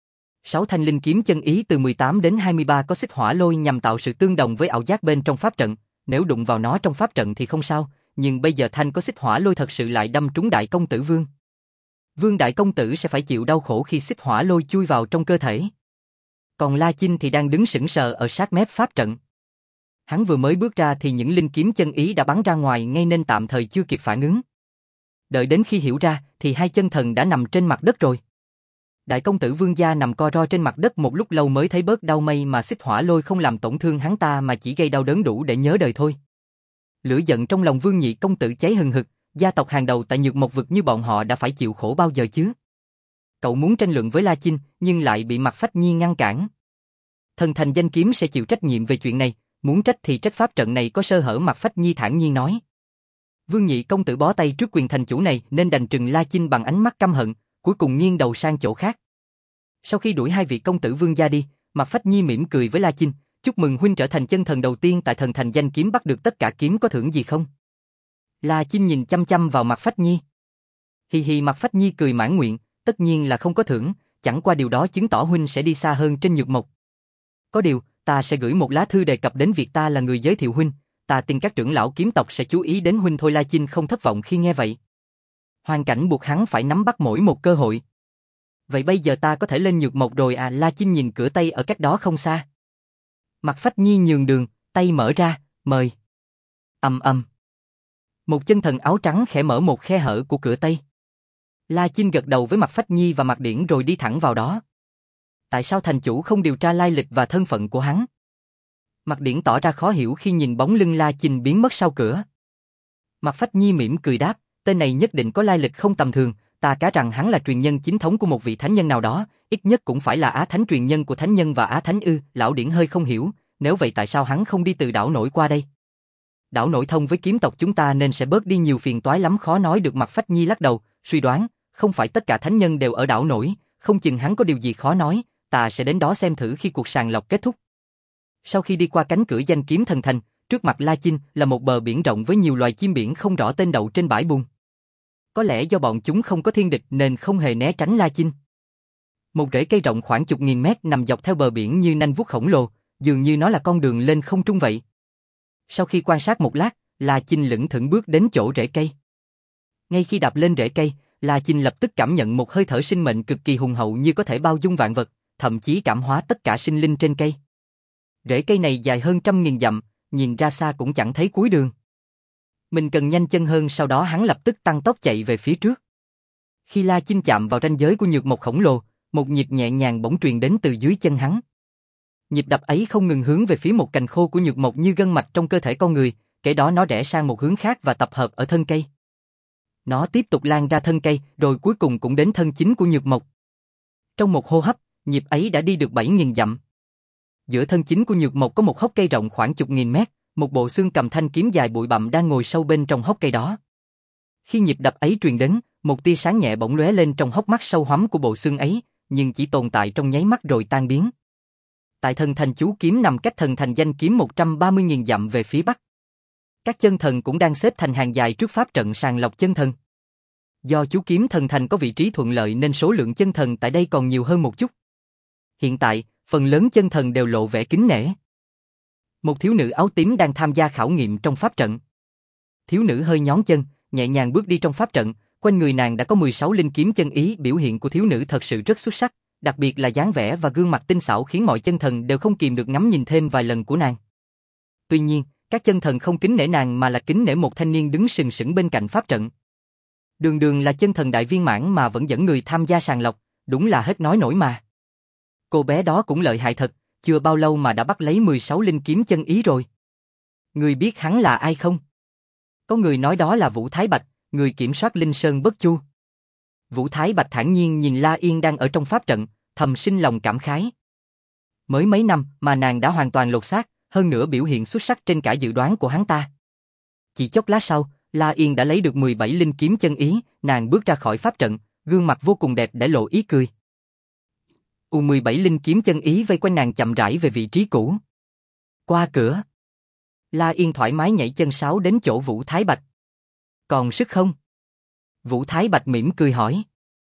A: Sáu thanh linh kiếm chân ý từ mười tám đến hai mươi ba có xích hỏa lôi nhằm tạo sự tương đồng với ảo giác bên trong pháp trận, nếu đụng vào nó trong pháp trận thì không sao, nhưng bây giờ thanh có xích hỏa lôi thật sự lại đâm trúng đại công tử Vương. Vương đại công tử sẽ phải chịu đau khổ khi xích hỏa lôi chui vào trong cơ thể. Còn La Chinh thì đang đứng sững sờ ở sát mép pháp trận. Hắn vừa mới bước ra thì những linh kiếm chân ý đã bắn ra ngoài ngay nên tạm thời chưa kịp phản ứng. Đợi đến khi hiểu ra thì hai chân thần đã nằm trên mặt đất rồi. Đại công tử Vương gia nằm co ro trên mặt đất một lúc lâu mới thấy bớt đau, may mà xích hỏa lôi không làm tổn thương hắn ta mà chỉ gây đau đớn đủ để nhớ đời thôi. Lửa giận trong lòng Vương nhị công tử cháy hừng hực, gia tộc hàng đầu tại Nhược Mộc vực như bọn họ đã phải chịu khổ bao giờ chứ. Cậu muốn tranh luận với La Chinh nhưng lại bị Mặt Phách Nhi ngăn cản. Thần thành danh kiếm sẽ chịu trách nhiệm về chuyện này, muốn trách thì trách pháp trận này có sơ hở, Mặt Phách Nhi thản nhiên nói. Vương nhị công tử bó tay trước quyền thành chủ này nên đành trừng La Chinh bằng ánh mắt căm hận, cuối cùng nghiêng đầu sang chỗ khác. Sau khi đuổi hai vị công tử Vương gia đi, Mặt Phách Nhi mỉm cười với La Chinh, chúc mừng huynh trở thành chân thần đầu tiên tại thần thành danh kiếm, bắt được tất cả kiếm có thưởng gì không? La Chinh nhìn chăm chăm vào Mặt Phách Nhi. Hi hi, Mặt Phách Nhi cười mãn nguyện, tất nhiên là không có thưởng, chẳng qua điều đó chứng tỏ huynh sẽ đi xa hơn trên Nhược Mộc. Có điều, ta sẽ gửi một lá thư đề cập đến việc ta là người giới thiệu huynh, ta tin các trưởng lão kiếm tộc sẽ chú ý đến huynh thôi. La Chinh không thất vọng khi nghe vậy. Hoàn cảnh buộc hắn phải nắm bắt mỗi một cơ hội. Vậy bây giờ ta có thể lên Nhược Mộc rồi à? La Chinh nhìn cửa Tây ở cách đó không xa. Mặt Phách Nhi nhường đường, tay mở ra, mời. Ầm ầm. Một chân thần áo trắng khẽ mở một khe hở của cửa Tây. La Chinh gật đầu với Mặt Phách Nhi và Mặt Điển rồi đi thẳng vào đó. Tại sao thành chủ không điều tra lai lịch và thân phận của hắn? Mặt Điển tỏ ra khó hiểu khi nhìn bóng lưng La Chinh biến mất sau cửa. Mặt Phách Nhi mỉm cười đáp, tên này nhất định có lai lịch không tầm thường, ta cá rằng hắn là truyền nhân chính thống của một vị thánh nhân nào đó, ít nhất cũng phải là Á Thánh truyền nhân của thánh nhân và Á Thánh ư? Lão Điển hơi không hiểu, nếu vậy tại sao hắn không đi từ đảo nổi qua đây? đảo nổi thông với kiếm tộc chúng ta nên sẽ bớt đi nhiều phiền toái lắm khó nói được. Mạc Phách Nhi lắc đầu, suy đoán, không phải tất cả thánh nhân đều ở đảo nổi, không chừng hắn có điều gì khó nói, ta sẽ đến đó xem thử khi cuộc sàng lọc kết thúc. Sau khi đi qua cánh cửa danh kiếm thần thành, trước mặt La Chinh là một bờ biển rộng với nhiều loài chim biển không rõ tên đậu trên bãi bùn. Có lẽ do bọn chúng không có thiên địch nên không hề né tránh La Chinh. Một rễ cây rộng khoảng chục nghìn mét nằm dọc theo bờ biển như nanh vuốt khổng lồ, dường như nó là con đường lên không trung vậy. Sau khi quan sát một lát, La Chinh lững thững bước đến chỗ rễ cây. Ngay khi đạp lên rễ cây, La Chinh lập tức cảm nhận một hơi thở sinh mệnh cực kỳ hùng hậu như có thể bao dung vạn vật, thậm chí cảm hóa tất cả sinh linh trên cây. Rễ cây này dài hơn trăm nghìn dặm, nhìn ra xa cũng chẳng thấy cuối đường. Mình cần nhanh chân hơn, sau đó hắn lập tức tăng tốc chạy về phía trước. Khi La Chinh chạm vào ranh giới của nhược mộc khổng lồ, một nhịp nhẹ nhàng bỗng truyền đến từ dưới chân hắn. Nhịp đập ấy không ngừng hướng về phía một cành khô của nhược mộc như gân mạch trong cơ thể con người, kể đó nó rẽ sang một hướng khác và tập hợp ở thân cây. Nó tiếp tục lan ra thân cây, rồi cuối cùng cũng đến thân chính của nhược mộc. Trong một hô hấp, nhịp ấy đã đi được bảy nghìn dặm. Giữa thân chính của nhược mộc có một hốc cây rộng khoảng chục nghìn mét, một bộ xương cầm thanh kiếm dài bụi bặm đang ngồi sâu bên trong hốc cây đó. Khi nhịp đập ấy truyền đến, một tia sáng nhẹ bỗng lóe lên trong hốc mắt sâu hoắm của bộ xương ấy, nhưng chỉ tồn tại trong nháy mắt rồi tan biến. Tại thần thành chú kiếm nằm cách thần thành danh kiếm một trăm ba mươi nghìn dặm về phía bắc. Các chân thần cũng đang xếp thành hàng dài trước pháp trận sàng lọc chân thần. Do chú kiếm thần thành có vị trí thuận lợi nên số lượng chân thần tại đây còn nhiều hơn một chút. Hiện tại, phần lớn chân thần đều lộ vẻ kính nể. Một thiếu nữ áo tím đang tham gia khảo nghiệm trong pháp trận. Thiếu nữ hơi nhón chân, nhẹ nhàng bước đi trong pháp trận, quanh người nàng đã có mười sáu linh kiếm chân ý. Biểu hiện của thiếu nữ thật sự rất xuất sắc, đặc biệt là dáng vẻ và gương mặt tinh xảo khiến mọi chân thần đều không kìm được ngắm nhìn thêm vài lần của nàng. Tuy nhiên, các chân thần không kính nể nàng mà là kính nể một thanh niên đứng sừng sững bên cạnh pháp trận. Đường đường là chân thần đại viên mãn mà vẫn dẫn người tham gia sàng lọc, đúng là hết nói nổi mà. Cô bé đó cũng lợi hại thật, chưa bao lâu mà đã bắt lấy mười sáu linh kiếm chân ý rồi. Người biết hắn là ai không? Có người nói đó là Vũ Thái Bạch, người kiểm soát Linh Sơn Bất Chu. Vũ Thái Bạch thản nhiên nhìn La Yên đang ở trong pháp trận, thầm sinh lòng cảm khái. Mới mấy năm mà nàng đã hoàn toàn lột xác, hơn nữa biểu hiện xuất sắc trên cả dự đoán của hắn ta. Chỉ chốc lát sau, La Yên đã lấy được mười bảy linh kiếm chân ý, nàng bước ra khỏi pháp trận, gương mặt vô cùng đẹp để lộ ý cười. U mười bảy linh kiếm chân ý vây quanh nàng chậm rãi về vị trí cũ. Qua cửa. La Yên thoải mái nhảy chân sáo đến chỗ Vũ Thái Bạch. Còn sức không? Vũ Thái Bạch mỉm cười hỏi.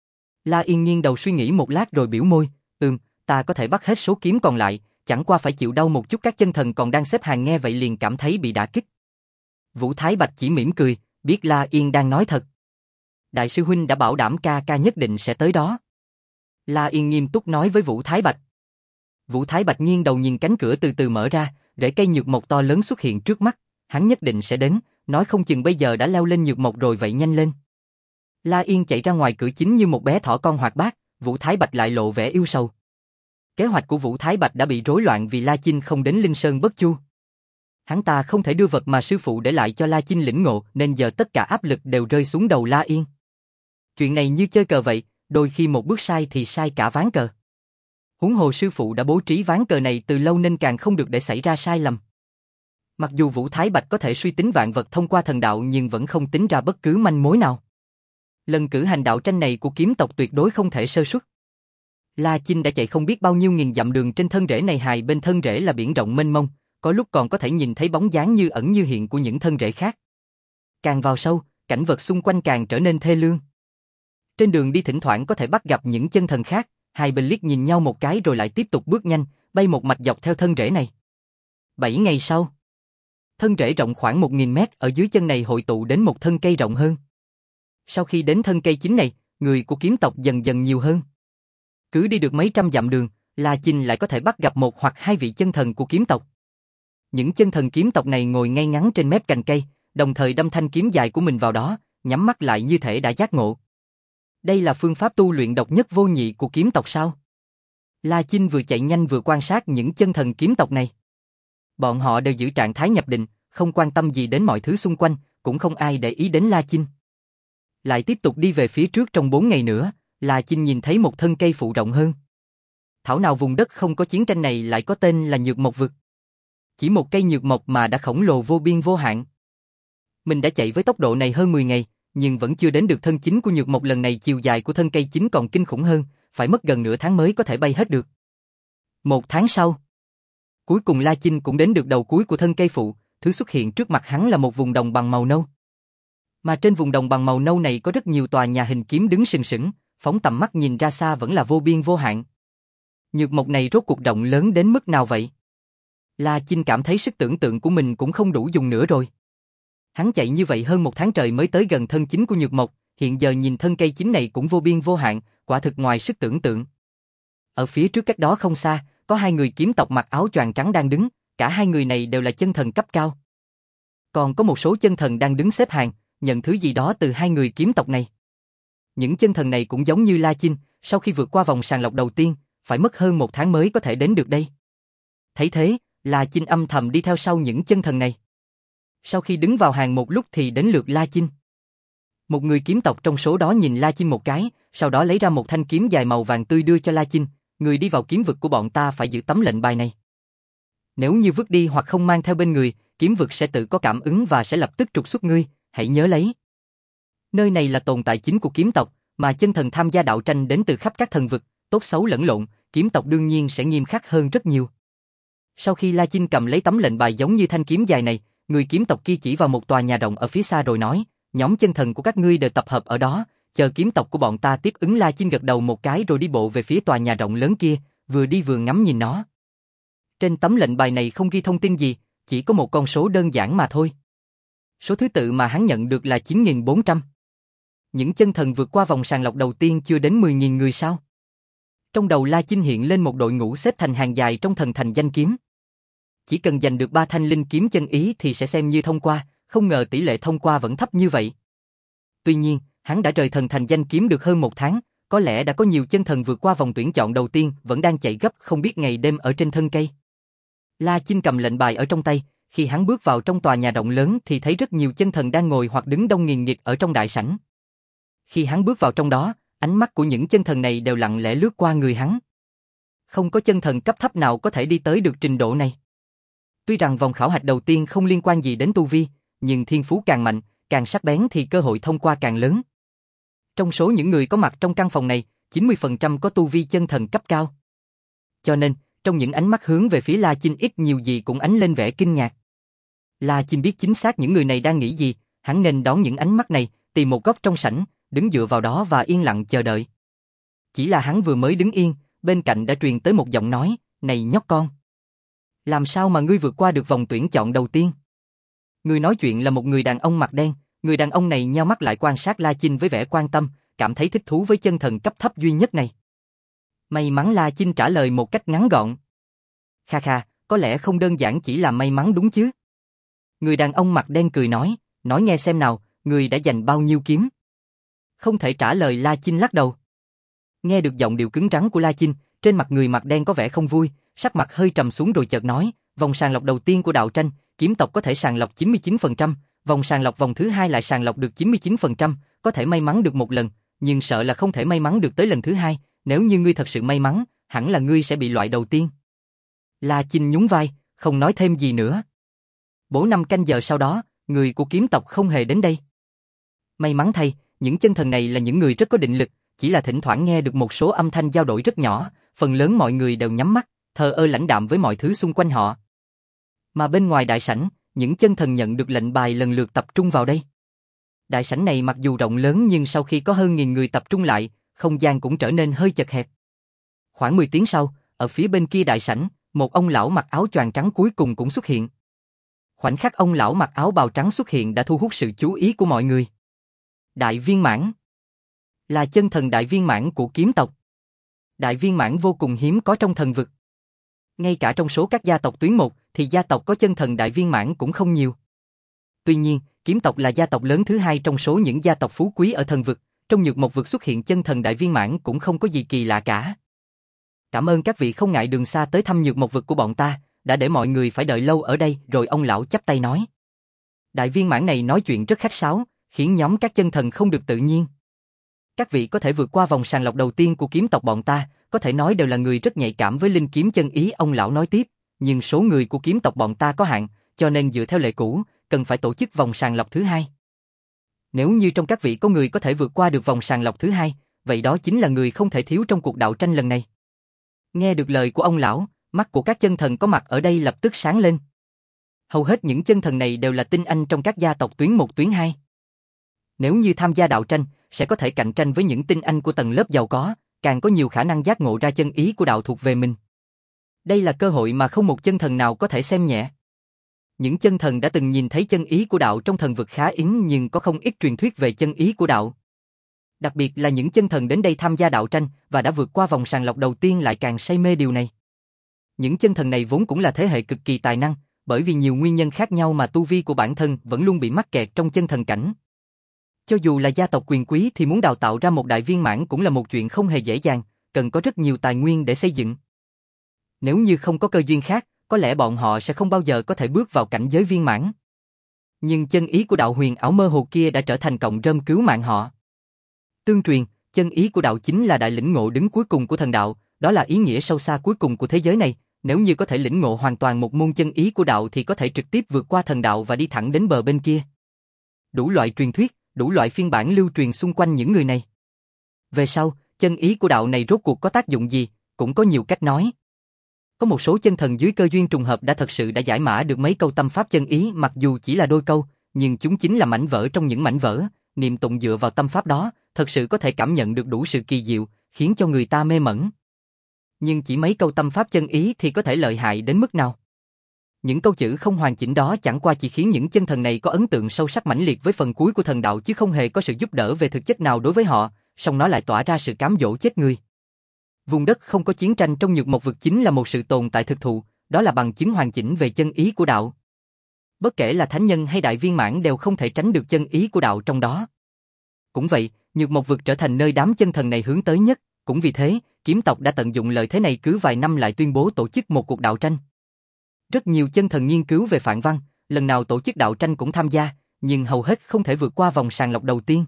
A: La Yên nghiêng đầu suy nghĩ một lát rồi biểu môi, ừm, ta có thể bắt hết số kiếm còn lại, chẳng qua phải chịu đau một chút. Các chân thần còn đang xếp hàng nghe vậy liền cảm thấy bị đả kích. Vũ Thái Bạch chỉ mỉm cười, biết La Yên đang nói thật. Đại sư huynh đã bảo đảm ca ca nhất định sẽ tới đó. La Yên nghiêm túc nói với Vũ Thái Bạch. Vũ Thái Bạch nghiêng đầu nhìn cánh cửa từ từ mở ra, rễ cây nhược mộc to lớn xuất hiện trước mắt, hắn nhất định sẽ đến, nói không chừng bây giờ đã leo lên nhược mộc rồi vậy nhanh lên. La Yên chạy ra ngoài cửa chính như một bé thỏ con hoạt bát, Vũ Thái Bạch lại lộ vẻ yêu sầu. Kế hoạch của Vũ Thái Bạch đã bị rối loạn vì La Chinh không đến Linh Sơn Bất Chu. Hắn ta không thể đưa vật mà sư phụ để lại cho La Chinh lĩnh ngộ nên giờ tất cả áp lực đều rơi xuống đầu La Yên. Chuyện này như chơi cờ vậy, đôi khi một bước sai thì sai cả ván cờ. Huống hồ sư phụ đã bố trí ván cờ này từ lâu nên càng không được để xảy ra sai lầm. Mặc dù Vũ Thái Bạch có thể suy tính vạn vật thông qua thần đạo nhưng vẫn không tính ra bất cứ manh mối nào. Lần cử hành đạo tranh này của kiếm tộc tuyệt đối không thể sơ suất. La Chinh đã chạy không biết bao nhiêu nghìn dặm đường trên thân rễ này, hài bên thân rễ là biển rộng mênh mông, có lúc còn có thể nhìn thấy bóng dáng như ẩn như hiện của những thân rễ khác. Càng vào sâu, cảnh vật xung quanh càng trở nên thê lương. Trên đường đi thỉnh thoảng có thể bắt gặp những chân thần khác, hai bên liếc nhìn nhau một cái rồi lại tiếp tục bước nhanh, bay một mạch dọc theo thân rễ này. Bảy ngày sau, thân rễ rộng khoảng một nghìn mét ở dưới chân này hội tụ đến một thân cây rộng hơn. Sau khi đến thân cây chính này, người của kiếm tộc dần dần nhiều hơn. Cứ đi được mấy trăm dặm đường, La Chinh lại có thể bắt gặp một hoặc hai vị chân thần của kiếm tộc. Những chân thần kiếm tộc này ngồi ngay ngắn trên mép cành cây, đồng thời đâm thanh kiếm dài của mình vào đó, nhắm mắt lại như thể đã giác ngộ. Đây là phương pháp tu luyện độc nhất vô nhị của kiếm tộc sao? La Chinh vừa chạy nhanh vừa quan sát những chân thần kiếm tộc này. Bọn họ đều giữ trạng thái nhập định, không quan tâm gì đến mọi thứ xung quanh, cũng không ai để ý đến La Chinh. Lại tiếp tục đi về phía trước trong bốn ngày nữa, La Chinh nhìn thấy một thân cây phụ rộng hơn. Thảo nào vùng đất không có chiến tranh này lại có tên là Nhược Mộc Vực. Chỉ một cây nhược mộc mà đã khổng lồ vô biên vô hạn. Mình đã chạy với tốc độ này hơn mười ngày, nhưng vẫn chưa đến được thân chính của nhược mộc. Lần này chiều dài của thân cây chính còn kinh khủng hơn, phải mất gần nửa tháng mới có thể bay hết được. Một tháng sau, cuối cùng La Chinh cũng đến được đầu cuối của thân cây phụ, thứ xuất hiện trước mặt hắn là một vùng đồng bằng màu nâu. Mà trên vùng đồng bằng màu nâu này có rất nhiều tòa nhà hình kiếm đứng sừng sững, phóng tầm mắt nhìn ra xa vẫn là vô biên vô hạn. Nhược mộc này rốt cuộc rộng lớn đến mức nào vậy? La Chinh cảm thấy sức tưởng tượng của mình cũng không đủ dùng nữa rồi. Hắn chạy như vậy hơn một tháng trời mới tới gần thân chính của nhược mộc, hiện giờ nhìn thân cây chính này cũng vô biên vô hạn, quả thực ngoài sức tưởng tượng. Ở phía trước cách đó không xa, có hai người kiếm tộc mặc áo choàng trắng đang đứng, cả hai người này đều là chân thần cấp cao. Còn có một số chân thần đang đứng xếp hàng, nhận thứ gì đó từ hai người kiếm tộc này. Những chân thần này cũng giống như La Chinh, sau khi vượt qua vòng sàng lọc đầu tiên, phải mất hơn một tháng mới có thể đến được đây. Thấy thế, La Chinh âm thầm đi theo sau những chân thần này. Sau khi đứng vào hàng một lúc thì đến lượt La Chinh. Một người kiếm tộc trong số đó nhìn La Chinh một cái, sau đó lấy ra một thanh kiếm dài màu vàng tươi đưa cho La Chinh. Người đi vào kiếm vực của bọn ta phải giữ tấm lệnh bài này. Nếu như vứt đi hoặc không mang theo bên người, kiếm vực sẽ tự có cảm ứng và sẽ lập tức trục xuất ngươi, hãy nhớ lấy. Nơi này là tồn tại chính của kiếm tộc, mà chân thần tham gia đạo tranh đến từ khắp các thần vực, tốt xấu lẫn lộn, kiếm tộc đương nhiên sẽ nghiêm khắc hơn rất nhiều. Sau khi La Chinh cầm lấy tấm lệnh bài giống như thanh kiếm dài này, người kiếm tộc kia chỉ vào một tòa nhà rộng ở phía xa rồi nói, nhóm chân thần của các ngươi đều tập hợp ở đó, chờ kiếm tộc của bọn ta tiếp ứng. La Chinh gật đầu một cái rồi đi bộ về phía tòa nhà rộng lớn kia, vừa đi vừa ngắm nhìn nó. Trên tấm lệnh bài này không ghi thông tin gì, chỉ có một con số đơn giản mà thôi. Số thứ tự mà hắn nhận được là chín nghìn bốn trăm. Những chân thần vượt qua vòng sàng lọc đầu tiên chưa đến mười nghìn người sao? Trong đầu La Chinh hiện lên một đội ngũ xếp thành hàng dài trong thần thành danh kiếm. Chỉ cần giành được ba thanh linh kiếm chân ý thì sẽ xem như thông qua, không ngờ tỷ lệ thông qua vẫn thấp như vậy. Tuy nhiên, hắn đã rời thần thành danh kiếm được hơn một tháng, có lẽ đã có nhiều chân thần vượt qua vòng tuyển chọn đầu tiên vẫn đang chạy gấp không biết ngày đêm ở trên thân cây. La Chinh cầm lệnh bài ở trong tay, khi hắn bước vào trong tòa nhà rộng lớn thì thấy rất nhiều chân thần đang ngồi hoặc đứng đông nghìn nghịt ở trong đại sảnh. Khi hắn bước vào trong đó, ánh mắt của những chân thần này đều lặng lẽ lướt qua người hắn. Không có chân thần cấp thấp nào có thể đi tới được trình độ này. Tuy rằng vòng khảo hạch đầu tiên không liên quan gì đến tu vi, nhưng thiên phú càng mạnh, càng sắc bén thì cơ hội thông qua càng lớn. Trong số những người có mặt trong căn phòng này, chín mươi phần trăm có tu vi chân thần cấp cao. Cho nên, trong những ánh mắt hướng về phía La Chinh ít nhiều gì cũng ánh lên vẻ kinh ngạc. La Chinh biết chính xác những người này đang nghĩ gì, hắn nên đón những ánh mắt này, tìm một góc trong sảnh, đứng dựa vào đó và yên lặng chờ đợi. Chỉ là hắn vừa mới đứng yên, bên cạnh đã truyền tới một giọng nói, "Này nhóc con, làm sao mà ngươi vượt qua được vòng tuyển chọn đầu tiên?" Người nói chuyện là một người đàn ông mặt đen, người đàn ông này nheo mắt lại quan sát La Chinh với vẻ quan tâm, cảm thấy thích thú với chân thần cấp thấp duy nhất này. May mắn. La Chinh trả lời một cách ngắn gọn. Kha kha, có lẽ không đơn giản chỉ là may mắn đúng chứ? Người đàn ông mặt đen cười nói, nói nghe xem nào, người đã giành bao nhiêu kiếm? Không thể trả lời. La Chinh lắc đầu. Nghe được giọng điệu cứng rắn của La Chinh, trên mặt người mặt đen có vẻ không vui, sắc mặt hơi trầm xuống rồi chợt nói, vòng sàng lọc đầu tiên của đạo tranh, kiếm tộc có thể sàng lọc chín mươi chín phần trăm, vòng sàng lọc vòng thứ hai lại sàng lọc được chín mươi chín phần trăm, có thể may mắn được một lần, nhưng sợ là không thể may mắn được tới lần thứ hai, nếu như ngươi thật sự may mắn, hẳn là ngươi sẽ bị loại đầu tiên. La Chinh nhún vai, không nói thêm gì nữa. Bổ năm canh giờ sau đó, người của kiếm tộc không hề đến đây. May mắn thay, những chân thần này là những người rất có định lực, chỉ là thỉnh thoảng nghe được một số âm thanh dao đổi rất nhỏ, phần lớn mọi người đều nhắm mắt, thờ ơ lãnh đạm với mọi thứ xung quanh họ. Mà bên ngoài đại sảnh, những chân thần nhận được lệnh bài lần lượt tập trung vào đây. Đại sảnh này mặc dù rộng lớn nhưng sau khi có hơn nghìn người tập trung lại, không gian cũng trở nên hơi chật hẹp. Khoảng mười tiếng sau, ở phía bên kia đại sảnh, một ông lão mặc áo choàng trắng cuối cùng cũng xuất hiện. Khoảnh khắc ông lão mặc áo bào trắng xuất hiện đã thu hút sự chú ý của mọi người. Đại viên mãn là chân thần đại viên mãn của kiếm tộc. Đại viên mãn vô cùng hiếm có trong thần vực. Ngay cả trong số các gia tộc tuyến một thì gia tộc có chân thần đại viên mãn cũng không nhiều. Tuy nhiên, kiếm tộc là gia tộc lớn thứ hai trong số những gia tộc phú quý ở thần vực, trong nhược một vực xuất hiện chân thần đại viên mãn cũng không có gì kỳ lạ cả. Cảm ơn các vị không ngại đường xa tới thăm nhược một vực của bọn ta, đã để mọi người phải đợi lâu ở đây. Rồi ông lão chắp tay nói. Đại viên mãn này nói chuyện rất khách sáo, khiến nhóm các chân thần không được tự nhiên. Các vị có thể vượt qua vòng sàng lọc đầu tiên của kiếm tộc bọn ta, có thể nói đều là người rất nhạy cảm với linh kiếm chân ý. Ông lão nói tiếp, nhưng số người của kiếm tộc bọn ta có hạn, cho nên dựa theo lệ cũ, cần phải tổ chức vòng sàng lọc thứ hai. Nếu như trong các vị có người có thể vượt qua được vòng sàng lọc thứ hai, vậy đó chính là người không thể thiếu trong cuộc đạo tranh lần này. Nghe được lời của ông lão, mắt của các chân thần có mặt ở đây lập tức sáng lên. Hầu hết những chân thần này đều là tinh anh trong các gia tộc tuyến một tuyến hai. Nếu như tham gia đạo tranh, sẽ có thể cạnh tranh với những tinh anh của tầng lớp giàu có, càng có nhiều khả năng giác ngộ ra chân ý của đạo thuộc về mình. Đây là cơ hội mà không một chân thần nào có thể xem nhẹ. Những chân thần đã từng nhìn thấy chân ý của đạo trong thần vực khá yếm, nhưng có không ít truyền thuyết về chân ý của đạo. Đặc biệt là những chân thần đến đây tham gia đạo tranh và đã vượt qua vòng sàng lọc đầu tiên lại càng say mê điều này. Những chân thần này vốn cũng là thế hệ cực kỳ tài năng, bởi vì nhiều nguyên nhân khác nhau mà tu vi của bản thân vẫn luôn bị mắc kẹt trong chân thần cảnh. Cho dù là gia tộc quyền quý thì muốn đào tạo ra một đại viên mãn cũng là một chuyện không hề dễ dàng, cần có rất nhiều tài nguyên để xây dựng. Nếu như không có cơ duyên khác, có lẽ bọn họ sẽ không bao giờ có thể bước vào cảnh giới viên mãn. Nhưng chân ý của đạo huyền ảo mơ hồ kia đã trở thành cọng rơm cứu mạng họ. Tương truyền, chân ý của đạo chính là đại lĩnh ngộ đứng cuối cùng của thần đạo, đó là ý nghĩa sâu xa cuối cùng của thế giới này. Nếu như có thể lĩnh ngộ hoàn toàn một môn chân ý của đạo thì có thể trực tiếp vượt qua thần đạo và đi thẳng đến bờ bên kia. Đủ loại truyền thuyết, đủ loại phiên bản lưu truyền xung quanh những người này. Về sau, chân ý của đạo này rốt cuộc có tác dụng gì, cũng có nhiều cách nói. Có một số chân thần dưới cơ duyên trùng hợp đã thật sự đã giải mã được mấy câu tâm pháp chân ý, mặc dù chỉ là đôi câu, nhưng chúng chính là mảnh vỡ trong những mảnh vỡ, niệm tụng dựa vào tâm pháp đó, thật sự có thể cảm nhận được đủ sự kỳ diệu, khiến cho người ta mê mẩn. Nhưng chỉ mấy câu tâm pháp chân ý thì có thể lợi hại đến mức nào? Những câu chữ không hoàn chỉnh đó chẳng qua chỉ khiến những chân thần này có ấn tượng sâu sắc mãnh liệt với phần cuối của thần đạo chứ không hề có sự giúp đỡ về thực chất nào đối với họ, song nó lại tỏa ra sự cám dỗ chết người. Vùng đất không có chiến tranh trong Nhược Mộc vực chính là một sự tồn tại thực thụ, đó là bằng chứng hoàn chỉnh về chân ý của đạo. Bất kể là thánh nhân hay đại viên mãn đều không thể tránh được chân ý của đạo trong đó. Cũng vậy, Nhược Mộc vực trở thành nơi đám chân thần này hướng tới nhất, cũng vì thế, kiếm tộc đã tận dụng lợi thế này cứ vài năm lại tuyên bố tổ chức một cuộc đạo tranh. Rất nhiều chân thần nghiên cứu về phạn văn, lần nào tổ chức đạo tranh cũng tham gia, nhưng hầu hết không thể vượt qua vòng sàng lọc đầu tiên.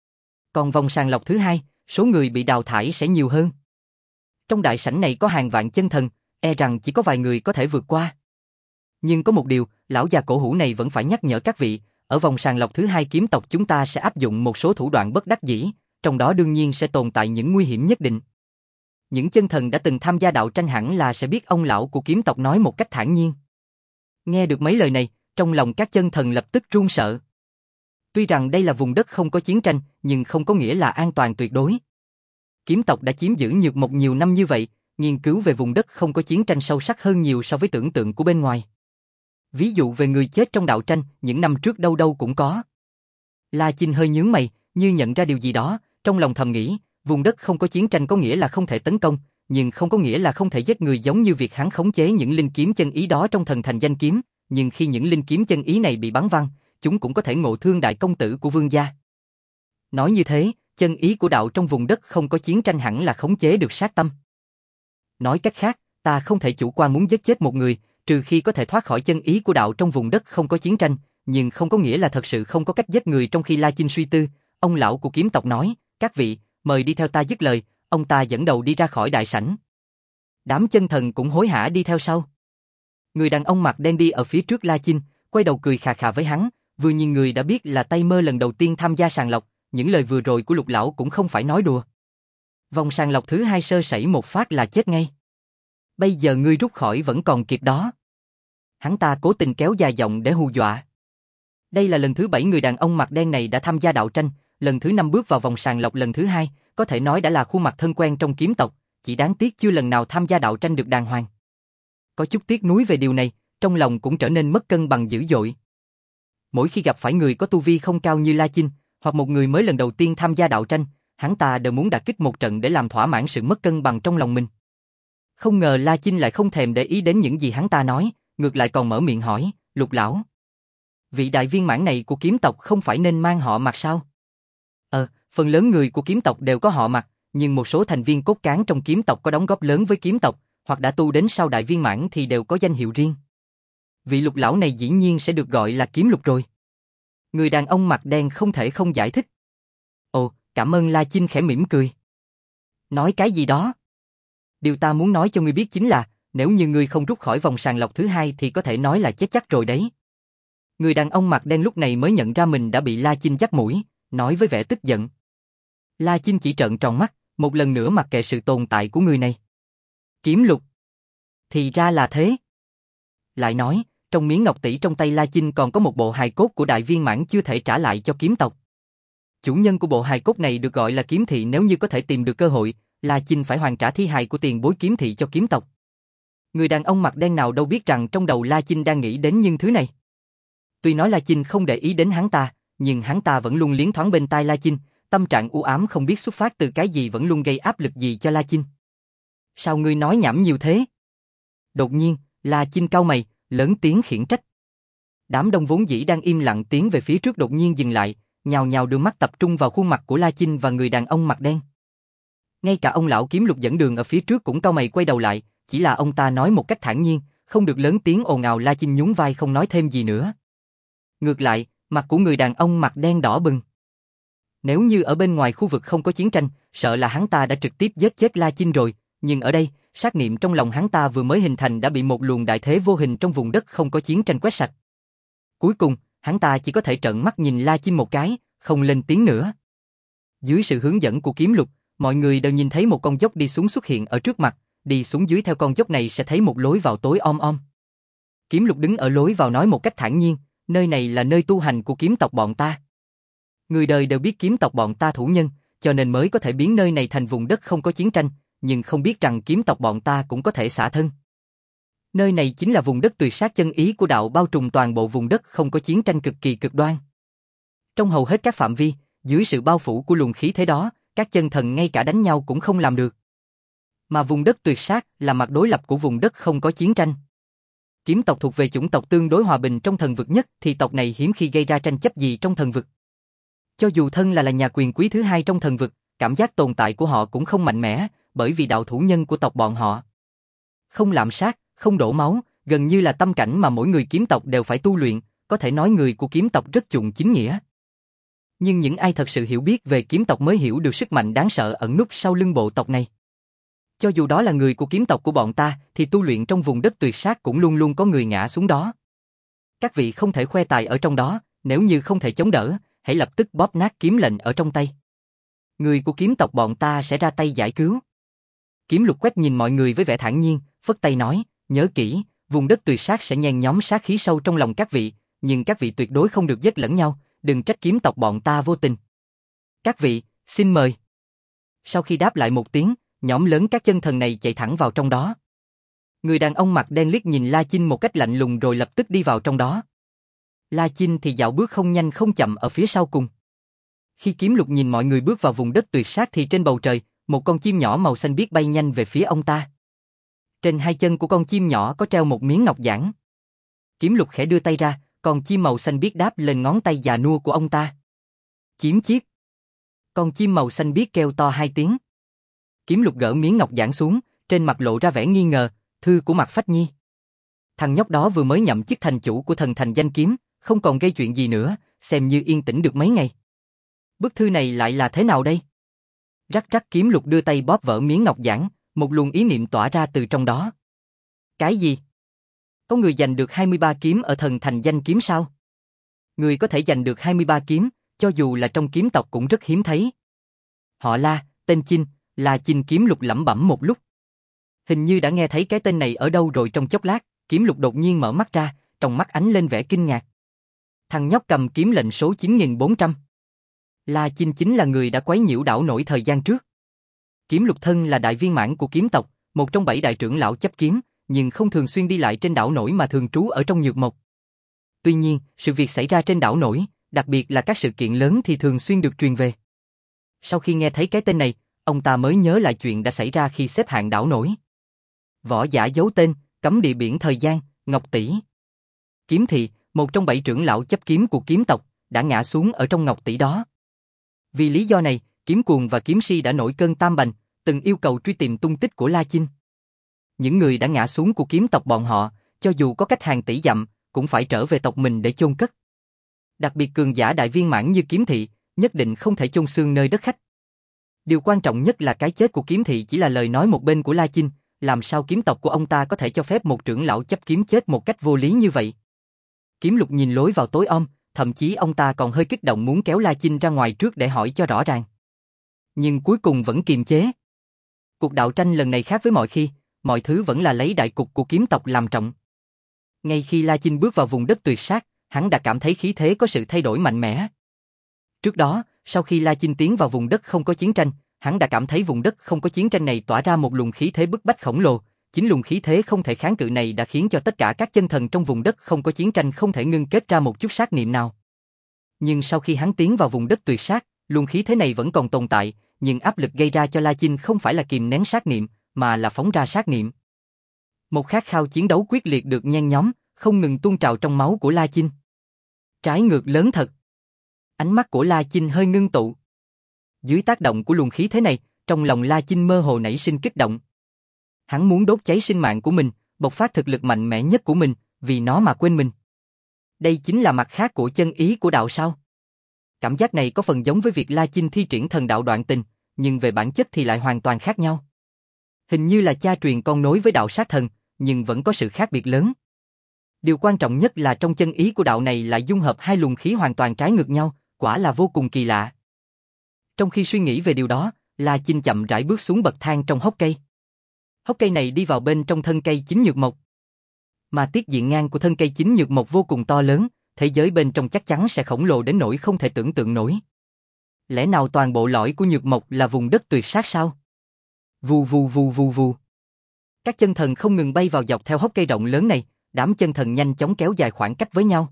A: Còn vòng sàng lọc thứ hai, số người bị đào thải sẽ nhiều hơn. Trong đại sảnh này có hàng vạn chân thần, e rằng chỉ có vài người có thể vượt qua. Nhưng có một điều, lão già cổ hủ này vẫn phải nhắc nhở các vị, ở vòng sàng lọc thứ hai kiếm tộc chúng ta sẽ áp dụng một số thủ đoạn bất đắc dĩ, trong đó đương nhiên sẽ tồn tại những nguy hiểm nhất định. Những chân thần đã từng tham gia đạo tranh hẳn là sẽ biết ông lão của kiếm tộc nói một cách thản nhiên. Nghe được mấy lời này, trong lòng các chân thần lập tức run sợ. Tuy rằng đây là vùng đất không có chiến tranh, nhưng không có nghĩa là an toàn tuyệt đối. Kiếm tộc đã chiếm giữ Nhược Mộc nhiều năm như vậy, nghiên cứu về vùng đất không có chiến tranh sâu sắc hơn nhiều so với tưởng tượng của bên ngoài. Ví dụ về người chết trong đạo tranh, những năm trước đâu đâu cũng có. La Chinh hơi nhướng mày, như nhận ra điều gì đó, trong lòng thầm nghĩ, vùng đất không có chiến tranh có nghĩa là không thể tấn công, nhưng không có nghĩa là không thể giết người, giống như việc hắn khống chế những linh kiếm chân ý đó trong thần thành danh kiếm, nhưng khi những linh kiếm chân ý này bị bắn văng, chúng cũng có thể ngộ thương đại công tử của vương gia. Nói như thế, chân ý của đạo trong vùng đất không có chiến tranh hẳn là khống chế được sát tâm. Nói cách khác, ta không thể chủ quan muốn giết chết một người, trừ khi có thể thoát khỏi chân ý của đạo trong vùng đất không có chiến tranh, nhưng không có nghĩa là thật sự không có cách giết người. Trong khi La Chinh suy tư, ông lão của kiếm tộc nói, các vị, mời đi theo ta. Dứt lời, ông ta dẫn đầu đi ra khỏi đại sảnh. Đám chân thần cũng hối hả đi theo sau. Người đàn ông mặc đen đi ở phía trước La Chinh, quay đầu cười khà khà với hắn, vừa nhìn người đã biết là tay mơ lần đầu tiên tham gia sàng lọc, những lời vừa rồi của Lục lão cũng không phải nói đùa. Vòng sàng lọc thứ hai sơ sẩy một phát là chết ngay. Bây giờ ngươi rút khỏi vẫn còn kịp đó. Hắn ta cố tình kéo dài giọng để hù dọa. Đây là lần thứ bảy người đàn ông mặc đen này đã tham gia đạo tranh, lần thứ năm bước vào vòng sàng lọc lần thứ hai, có thể nói đã là khuôn mặt thân quen trong kiếm tộc, chỉ đáng tiếc chưa lần nào tham gia đạo tranh được đàng hoàng. Có chút tiếc nuối về điều này, trong lòng cũng trở nên mất cân bằng dữ dội. Mỗi khi gặp phải người có tu vi không cao như La Chinh, hoặc một người mới lần đầu tiên tham gia đạo tranh, hắn ta đều muốn đả kích một trận để làm thỏa mãn sự mất cân bằng trong lòng mình. Không ngờ La Chinh lại không thèm để ý đến những gì hắn ta nói, ngược lại còn mở miệng hỏi, Lục lão, vị đại viên mãn này của kiếm tộc không phải nên mang họ Mạc sao? Ờ, phần lớn người của kiếm tộc đều có họ Mạc, nhưng một số thành viên cốt cán trong kiếm tộc có đóng góp lớn với kiếm tộc, hoặc đã tu đến sau đại viên mãn thì đều có danh hiệu riêng. Vị Lục lão này dĩ nhiên sẽ được gọi là kiếm Lục rồi. Người đàn ông mặc đen không thể không giải thích. Ồ, cảm ơn. La Chinh khẽ mỉm cười. Nói cái gì đó? Điều ta muốn nói cho ngươi biết chính là, nếu như ngươi không rút khỏi vòng sàng lọc thứ hai thì có thể nói là chết chắc rồi đấy. Người đàn ông mặt đen lúc này mới nhận ra mình đã bị La Chinh dắt mũi, nói với vẻ tức giận. La Chinh chỉ trợn tròn mắt, một lần nữa mặc kệ sự tồn tại của người này. Kiếm lục. Thì ra là thế. Lại nói, trong miếng ngọc tỷ trong tay La Chinh còn có một bộ hài cốt của đại viên mãn chưa thể trả lại cho kiếm tộc. Chủ nhân của bộ hài cốt này được gọi là kiếm thị, nếu như có thể tìm được cơ hội, La Chinh phải hoàn trả thi hài của tiền bối kiếm thị cho kiếm tộc. Người đàn ông mặt đen nào đâu biết rằng trong đầu La Chinh đang nghĩ đến những thứ này. Tuy nói La Chinh không để ý đến hắn ta, nhưng hắn ta vẫn luôn liến thoáng bên tai La Chinh, tâm trạng u ám không biết xuất phát từ cái gì vẫn luôn gây áp lực gì cho La Chinh. Sao ngươi nói nhảm nhiều thế? Đột nhiên, La Chinh cau mày, lớn tiếng khiển trách. Đám đông vốn dĩ đang im lặng tiến về phía trước đột nhiên dừng lại, nhào nhào đưa mắt tập trung vào khuôn mặt của La Chinh và người đàn ông mặt đen. Ngay cả ông lão kiếm lục dẫn đường ở phía trước cũng cau mày quay đầu lại, chỉ là ông ta nói một cách thản nhiên, không được lớn tiếng ồn ào. La Chinh nhún vai không nói thêm gì nữa. Ngược lại, mặt của người đàn ông mặt đen đỏ bừng. Nếu như ở bên ngoài khu vực không có chiến tranh, sợ là hắn ta đã trực tiếp giết chết La Chinh rồi, nhưng ở đây, sát niệm trong lòng hắn ta vừa mới hình thành đã bị một luồng đại thế vô hình trong vùng đất không có chiến tranh quét sạch. Cuối cùng, hắn ta chỉ có thể trợn mắt nhìn La Chinh một cái, không lên tiếng nữa. Dưới sự hướng dẫn của kiếm lục, mọi người đều nhìn thấy một con dốc đi xuống xuất hiện ở trước mặt, đi xuống dưới theo con dốc này sẽ thấy một lối vào tối om om. Kiếm lục đứng ở lối vào nói một cách thản nhiên, nơi này là nơi tu hành của kiếm tộc bọn ta. Người đời đều biết kiếm tộc bọn ta thủ nhân, cho nên mới có thể biến nơi này thành vùng đất không có chiến tranh, nhưng không biết rằng kiếm tộc bọn ta cũng có thể xả thân. Nơi này chính là vùng đất tuyệt sát chân ý của đạo, bao trùm toàn bộ vùng đất không có chiến tranh cực kỳ cực đoan. Trong hầu hết các phạm vi, dưới sự bao phủ của luồng khí thế đó, các chân thần ngay cả đánh nhau cũng không làm được. Mà vùng đất tuyệt sát là mặt đối lập của vùng đất không có chiến tranh. Kiếm tộc thuộc về chủng tộc tương đối hòa bình trong thần vực nhất, thì tộc này hiếm khi gây ra tranh chấp gì trong thần vực. Cho dù thân là là nhà quyền quý thứ hai trong thần vực, cảm giác tồn tại của họ cũng không mạnh mẽ, bởi vì đạo thủ nhân của tộc bọn họ không lạm sát, không đổ máu, gần như là tâm cảnh mà mỗi người kiếm tộc đều phải tu luyện, có thể nói người của kiếm tộc rất chuộng chính nghĩa. Nhưng những ai thật sự hiểu biết về kiếm tộc mới hiểu được sức mạnh đáng sợ ẩn núp sau lưng bộ tộc này. Cho dù đó là người của kiếm tộc của bọn ta, thì tu luyện trong vùng đất tuyệt sát cũng luôn luôn có người ngã xuống đó. Các vị không thể khoe tài ở trong đó, nếu như không thể chống đỡ, hãy lập tức bóp nát kiếm lệnh ở trong tay. Người của kiếm tộc bọn ta sẽ ra tay giải cứu. Kiếm lục quét nhìn mọi người với vẻ thản nhiên, phất tay nói, nhớ kỹ, vùng đất tuyệt sát sẽ nhen nhóm sát khí sâu trong lòng các vị, nhưng các vị tuyệt đối không được giết lẫn nhau, đừng trách kiếm tộc bọn ta vô tình. Các vị, xin mời. Sau khi đáp lại một tiếng, nhóm lớn các chân thần này chạy thẳng vào trong đó. Người đàn ông mặt đen liếc nhìn La Chinh một cách lạnh lùng rồi lập tức đi vào trong đó. La Chinh thì dạo bước không nhanh không chậm ở phía sau cùng. Khi kiếm lục nhìn mọi người bước vào vùng đất tuyệt sát thì trên bầu trời, một con chim nhỏ màu xanh biếc bay nhanh về phía ông ta. Trên hai chân của con chim nhỏ có treo một miếng ngọc giản. Kiếm lục khẽ đưa tay ra, con chim màu xanh biếc đáp lên ngón tay già nua của ông ta. Chiếm chiếc. Con chim màu xanh biếc kêu to hai tiếng. Kiếm lục gỡ miếng ngọc giản xuống, trên mặt lộ ra vẻ nghi ngờ, thư của Mạc Phách Nhi. Thằng nhóc đó vừa mới nhậm chức thành chủ của thần thành danh kiếm, không còn gây chuyện gì nữa, xem như yên tĩnh được mấy ngày. Bức thư này lại là thế nào đây? Rắc rắc kiếm lục đưa tay bóp vỡ miếng ngọc giản, một luồng ý niệm tỏa ra từ trong đó. Cái gì? Có người giành được hai mươi ba kiếm ở thần thành danh kiếm sao? Người có thể giành được hai mươi ba kiếm, cho dù là trong kiếm tộc cũng rất hiếm thấy. Họ La, tên Chinh, là Chinh. Kiếm lục lẩm bẩm một lúc. Hình như đã nghe thấy cái tên này ở đâu rồi. Trong chốc lát, kiếm lục đột nhiên mở mắt ra, trong mắt ánh lên vẻ kinh ngạc. Thằng nhóc cầm kiếm lệnh số chín nghìn bốn trăm. La Chinh chính là người đã quấy nhiễu đảo nổi thời gian trước. Kiếm lục thân là đại viên mãn của kiếm tộc, một trong bảy đại trưởng lão chấp kiếm, nhưng không thường xuyên đi lại trên đảo nổi mà thường trú ở trong nhược mộc. Tuy nhiên, sự việc xảy ra trên đảo nổi, đặc biệt là các sự kiện lớn thì thường xuyên được truyền về. Sau khi nghe thấy cái tên này, ông ta mới nhớ lại chuyện đã xảy ra khi xếp hạng đảo nổi. Võ giả giấu tên, cấm địa biển thời gian, Ngọc Tỷ. Kiếm thị, một trong bảy trưởng lão chấp kiếm của kiếm tộc, đã ngã xuống ở trong Ngọc Tỷ đó. Vì lý do này, Kiếm Cuồng và Kiếm Si đã nổi cơn tam bành, từng yêu cầu truy tìm tung tích của La Chinh. Những người đã ngã xuống của kiếm tộc bọn họ, cho dù có cách hàng tỷ dặm, cũng phải trở về tộc mình để chôn cất. Đặc biệt cường giả đại viên mãn như Kiếm thị, nhất định không thể chôn xương nơi đất khách. Điều quan trọng nhất là cái chết của Kiếm thị chỉ là lời nói một bên của La Chinh, làm sao kiếm tộc của ông ta có thể cho phép một trưởng lão chấp kiếm chết một cách vô lý như vậy? Kiếm Lục nhìn lối vào tối om, thậm chí ông ta còn hơi kích động muốn kéo La Chinh ra ngoài trước để hỏi cho rõ ràng. Nhưng cuối cùng vẫn kiềm chế. Cuộc đạo tranh lần này khác với mọi khi, mọi thứ vẫn là lấy đại cục của kiếm tộc làm trọng. Ngay khi La Chinh bước vào vùng đất tuyệt sát, hắn đã cảm thấy khí thế có sự thay đổi mạnh mẽ. Trước đó, sau khi La Chinh tiến vào vùng đất không có chiến tranh, hắn đã cảm thấy vùng đất không có chiến tranh này tỏa ra một luồng khí thế bức bách khổng lồ. Chính luồng khí thế không thể kháng cự này đã khiến cho tất cả các chân thần trong vùng đất không có chiến tranh không thể ngưng kết ra một chút sát niệm nào. Nhưng sau khi hắn tiến vào vùng đất tuyệt sát, luồng khí thế này vẫn còn tồn tại, nhưng áp lực gây ra cho La Chinh không phải là kìm nén sát niệm, mà là phóng ra sát niệm. Một khát khao chiến đấu quyết liệt được nhen nhóm, không ngừng tuôn trào trong máu của La Chinh. Trái ngược lớn thật. Ánh mắt của La Chinh hơi ngưng tụ. Dưới tác động của luồng khí thế này, trong lòng La Chinh mơ hồ nảy sinh kích động. Hắn muốn đốt cháy sinh mạng của mình, bộc phát thực lực mạnh mẽ nhất của mình, vì nó mà quên mình. Đây chính là mặt khác của chân ý của đạo sao? Cảm giác này có phần giống với việc La Chinh thi triển thần đạo đoạn tình, nhưng về bản chất thì lại hoàn toàn khác nhau. Hình như là cha truyền con nối với đạo sát thần, nhưng vẫn có sự khác biệt lớn. Điều quan trọng nhất là trong chân ý của đạo này lại dung hợp hai luồng khí hoàn toàn trái ngược nhau, quả là vô cùng kỳ lạ. Trong khi suy nghĩ về điều đó, La Chinh chậm rãi bước xuống bậc thang trong hốc cây. Hốc cây này đi vào bên trong thân cây chính nhược mộc. Mà tiết diện ngang của thân cây chính nhược mộc vô cùng to lớn, thế giới bên trong chắc chắn sẽ khổng lồ đến nỗi không thể tưởng tượng nổi. Lẽ nào toàn bộ lõi của nhược mộc là vùng đất tuyệt sát sao? Vù vù vù vù vù. Các chân thần không ngừng bay vào dọc theo hốc cây rộng lớn này, đám chân thần nhanh chóng kéo dài khoảng cách với nhau.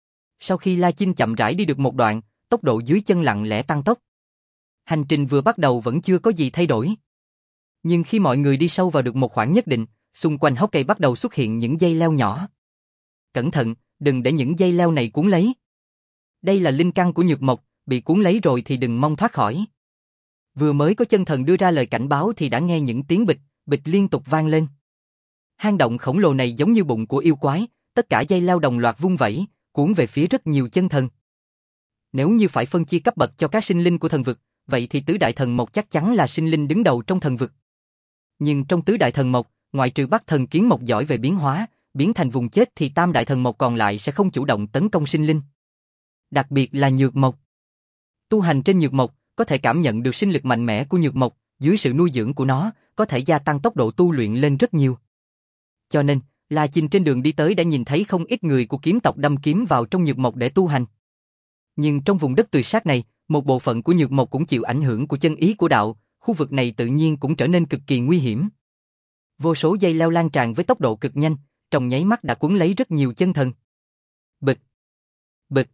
A: Sau khi La Chinh chậm rãi đi được một đoạn, tốc độ dưới chân lặng lẽ tăng tốc. Hành trình vừa bắt đầu vẫn chưa có gì thay đổi. Nhưng khi mọi người đi sâu vào được một khoảng nhất định, xung quanh hốc cây bắt đầu xuất hiện những dây leo nhỏ. Cẩn thận, đừng để những dây leo này cuốn lấy. Đây là linh căn của nhược mộc, bị cuốn lấy rồi thì đừng mong thoát khỏi. Vừa mới có chân thần đưa ra lời cảnh báo thì đã nghe những tiếng bịch, bịch liên tục vang lên. Hang động khổng lồ này giống như bụng của yêu quái, tất cả dây leo đồng loạt vung vẩy, cuốn về phía rất nhiều chân thần. Nếu như phải phân chia cấp bậc cho các sinh linh của thần vực, vậy thì tứ đại thần mộc chắc chắn là sinh linh đứng đầu trong thần vực. Nhưng trong tứ đại thần mộc, ngoại trừ Bắc thần kiến mộc giỏi về biến hóa, biến thành vùng chết thì tam đại thần mộc còn lại sẽ không chủ động tấn công sinh linh. Đặc biệt là nhược mộc. Tu hành trên nhược mộc, có thể cảm nhận được sinh lực mạnh mẽ của nhược mộc, dưới sự nuôi dưỡng của nó, có thể gia tăng tốc độ tu luyện lên rất nhiều. Cho nên, La Chinh trên đường đi tới đã nhìn thấy không ít người của kiếm tộc đâm kiếm vào trong nhược mộc để tu hành. Nhưng trong vùng đất tuyệt sát này, một bộ phận của nhược mộc cũng chịu ảnh hưởng của chân ý của đạo, khu vực này tự nhiên cũng trở nên cực kỳ nguy hiểm. Vô số dây leo lan tràn với tốc độ cực nhanh, trong nháy mắt đã cuốn lấy rất nhiều chân thần. Bịch, bịch.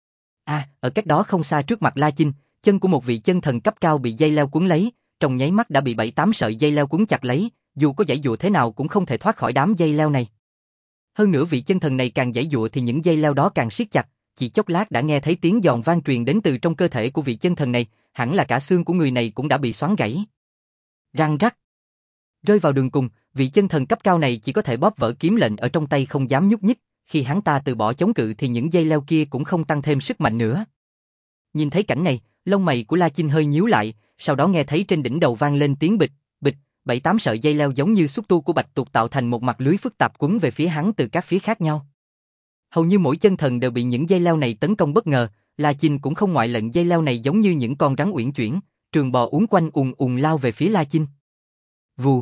A: À, ở cách đó không xa trước mặt La Chinh, chân của một vị chân thần cấp cao bị dây leo cuốn lấy, trong nháy mắt đã bị bảy tám sợi dây leo cuốn chặt lấy, dù có giãy giụa thế nào cũng không thể thoát khỏi đám dây leo này. Hơn nữa vị chân thần này càng giãy giụa thì những dây leo đó càng siết chặt, chỉ chốc lát đã nghe thấy tiếng giòn vang truyền đến từ trong cơ thể của vị chân thần này, hẳn là cả xương của người này cũng đã bị xoắn gãy. Răng rắc. Rơi vào đường cùng, vị chân thần cấp cao này chỉ có thể bóp vỡ kiếm lệnh ở trong tay không dám nhúc nhích, khi hắn ta từ bỏ chống cự thì những dây leo kia cũng không tăng thêm sức mạnh nữa. Nhìn thấy cảnh này, lông mày của La Chinh hơi nhíu lại, sau đó nghe thấy trên đỉnh đầu vang lên tiếng bịch, bịch, bảy tám sợi dây leo giống như xúc tu của bạch tuộc tạo thành một mặt lưới phức tạp quấn về phía hắn từ các phía khác nhau. Hầu như mỗi chân thần đều bị những dây leo này tấn công bất ngờ, La Chinh cũng không ngoại lệ, dây leo này giống như những con rắn uyển chuyển, trường bò uốn quanh ùn ùn lao về phía La Chinh. Vù.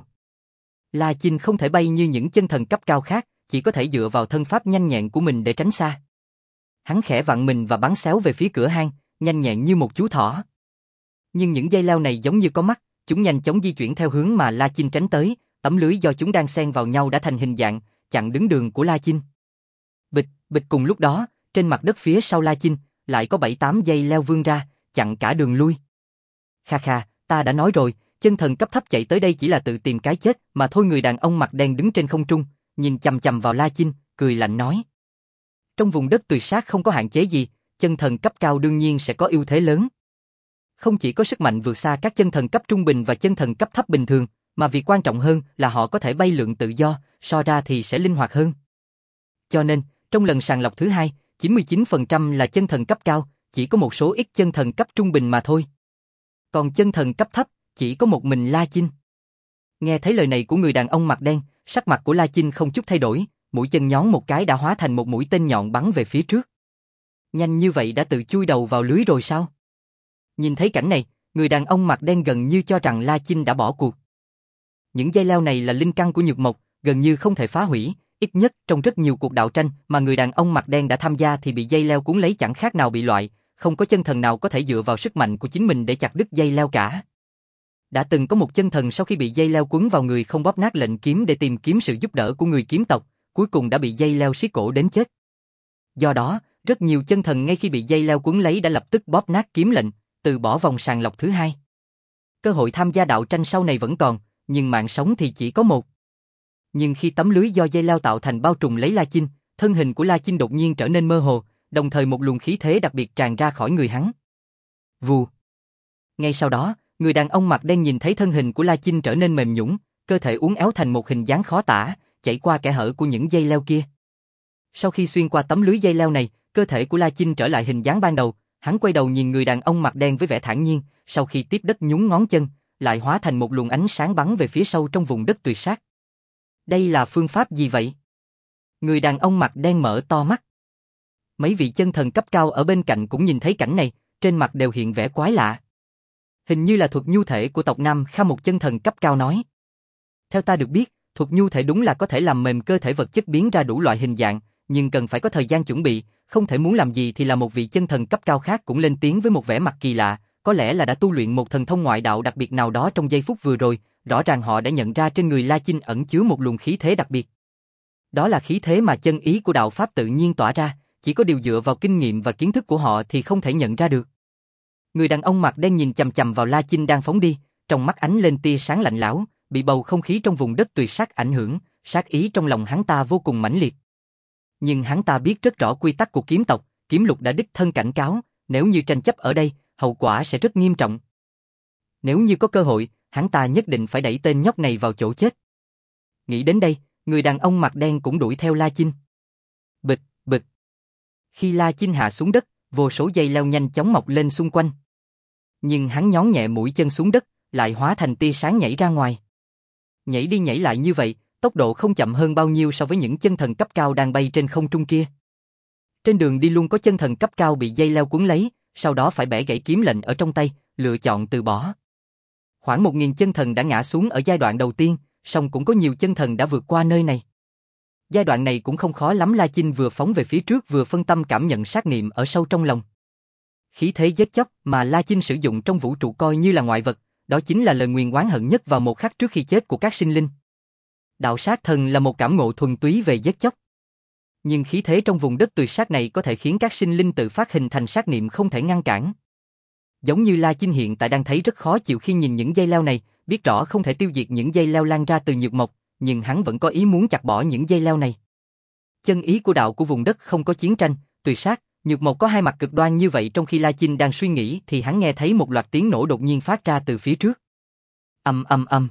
A: La Chinh không thể bay như những chân thần cấp cao khác, chỉ có thể dựa vào thân pháp nhanh nhẹn của mình để tránh xa. Hắn khẽ vặn mình và bắn xéo về phía cửa hang, nhanh nhẹn như một chú thỏ. Nhưng những dây leo này giống như có mắt, chúng nhanh chóng di chuyển theo hướng mà La Chinh tránh tới, tấm lưới do chúng đang xen vào nhau đã thành hình dạng, chặn đứng đường của La Chinh. Bịch, bịch cùng lúc đó, trên mặt đất phía sau La Chinh, lại có bảy tám dây leo vươn ra, chặn cả đường lui. Kha kha, ta đã nói rồi, chân thần cấp thấp chạy tới đây chỉ là tự tìm cái chết, mà thôi. Người đàn ông mặt đen đứng trên không trung, nhìn chằm chằm vào La Chinh, cười lạnh nói. Trong vùng đất tuyệt sát không có hạn chế gì, chân thần cấp cao đương nhiên sẽ có ưu thế lớn. Không chỉ có sức mạnh vượt xa các chân thần cấp trung bình và chân thần cấp thấp bình thường, mà việc quan trọng hơn là họ có thể bay lượn tự do, so ra thì sẽ linh hoạt hơn. Cho nên, trong lần sàng lọc thứ hai, chín mươi chín phần trăm là chân thần cấp cao, chỉ có một số ít chân thần cấp trung bình mà thôi. Còn chân thần cấp thấp, chỉ có một mình La Chinh. Nghe thấy lời này của người đàn ông mặt đen, sắc mặt của La Chinh không chút thay đổi, mũi chân nhón một cái đã hóa thành một mũi tên nhọn bắn về phía trước. Nhanh như vậy đã tự chui đầu vào lưới rồi sao? Nhìn thấy cảnh này, người đàn ông mặt đen gần như cho rằng La Chinh đã bỏ cuộc. Những dây leo này là linh căn của nhược mộc, gần như không thể phá hủy, ít nhất trong rất nhiều cuộc đạo tranh mà người đàn ông mặt đen đã tham gia thì bị dây leo cuốn lấy chẳng khác nào bị loại, không có chân thần nào có thể dựa vào sức mạnh của chính mình để chặt đứt dây leo cả. Đã từng có một chân thần sau khi bị dây leo quấn vào người không bóp nát lệnh kiếm để tìm kiếm sự giúp đỡ của người kiếm tộc, cuối cùng đã bị dây leo siết cổ đến chết. Do đó, rất nhiều chân thần ngay khi bị dây leo quấn lấy đã lập tức bóp nát kiếm lệnh, từ bỏ vòng sàng lọc thứ hai. Cơ hội tham gia đạo tranh sau này vẫn còn, nhưng mạng sống thì chỉ có một. Nhưng khi tấm lưới do dây leo tạo thành bao trùm lấy La Chinh, thân hình của La Chinh đột nhiên trở nên mơ hồ, đồng thời một luồng khí thế đặc biệt tràn ra khỏi người hắn. Vù. Ngay sau đó, người đàn ông mặt đen nhìn thấy thân hình của La Chinh trở nên mềm nhũn, cơ thể uốn éo thành một hình dáng khó tả, chảy qua kẽ hở của những dây leo kia. Sau khi xuyên qua tấm lưới dây leo này, cơ thể của La Chinh trở lại hình dáng ban đầu, hắn quay đầu nhìn người đàn ông mặt đen với vẻ thản nhiên, sau khi tiếp đất nhún ngón chân, lại hóa thành một luồng ánh sáng bắn về phía sâu trong vùng đất tuyệt sát. Đây là phương pháp gì vậy? Người đàn ông mặt đen mở to mắt. Mấy vị chân thần cấp cao ở bên cạnh cũng nhìn thấy cảnh này, trên mặt đều hiện vẻ quái lạ. Hình như là thuật nhu thể của tộc Nam Kha, một chân thần cấp cao nói. Theo ta được biết, thuật nhu thể đúng là có thể làm mềm cơ thể vật chất biến ra đủ loại hình dạng, nhưng cần phải có thời gian chuẩn bị, không thể muốn làm gì thì là một vị chân thần cấp cao khác cũng lên tiếng với một vẻ mặt kỳ lạ, có lẽ là đã tu luyện một thần thông ngoại đạo đặc biệt nào đó trong giây phút vừa rồi, rõ ràng họ đã nhận ra trên người La Chinh ẩn chứa một luồng khí thế đặc biệt. Đó là khí thế mà chân ý của đạo pháp tự nhiên tỏa ra, chỉ có điều dựa vào kinh nghiệm và kiến thức của họ thì không thể nhận ra được. Người đàn ông mặt đen nhìn chằm chằm vào La Chinh đang phóng đi, trong mắt ánh lên tia sáng lạnh lẽo, bị bầu không khí trong vùng đất tuyệt sắc ảnh hưởng, sát ý trong lòng hắn ta vô cùng mãnh liệt. Nhưng hắn ta biết rất rõ quy tắc của kiếm tộc, kiếm lục đã đích thân cảnh cáo, nếu như tranh chấp ở đây, hậu quả sẽ rất nghiêm trọng. Nếu như có cơ hội, hắn ta nhất định phải đẩy tên nhóc này vào chỗ chết. Nghĩ đến đây, người đàn ông mặt đen cũng đuổi theo La Chinh. Bịch, bịch. Khi La Chinh hạ xuống đất, vô số dây leo nhanh chóng mọc lên xung quanh. Nhưng hắn nhón nhẹ mũi chân xuống đất, lại hóa thành tia sáng nhảy ra ngoài. Nhảy đi nhảy lại như vậy, tốc độ không chậm hơn bao nhiêu so với những chân thần cấp cao đang bay trên không trung kia. Trên đường đi luôn có chân thần cấp cao bị dây leo cuốn lấy, sau đó phải bẻ gãy kiếm lệnh ở trong tay, lựa chọn từ bỏ. Khoảng một nghìn chân thần đã ngã xuống ở giai đoạn đầu tiên, song cũng có nhiều chân thần đã vượt qua nơi này. Giai đoạn này cũng không khó lắm, La Chinh vừa phóng về phía trước vừa phân tâm cảm nhận sát niệm ở sâu trong lòng. Khí thế giết chóc mà La Chinh sử dụng trong vũ trụ coi như là ngoại vật, đó chính là lời nguyền oán hận nhất vào một khắc trước khi chết của các sinh linh. Đạo sát thần là một cảm ngộ thuần túy về giết chóc. Nhưng khí thế trong vùng đất tuyệt sát này có thể khiến các sinh linh tự phát hình thành sát niệm không thể ngăn cản. Giống như La Chinh hiện tại đang thấy rất khó chịu khi nhìn những dây leo này, biết rõ không thể tiêu diệt những dây leo lan ra từ nhược mộc, nhưng hắn vẫn có ý muốn chặt bỏ những dây leo này. Chân ý của đạo của vùng đất không có chiến tranh, tuyệt sát, nhược mộc có hai mặt cực đoan như vậy. Trong khi La Chinh đang suy nghĩ thì hắn nghe thấy một loạt tiếng nổ đột nhiên phát ra từ phía trước. Ầm ầm ầm.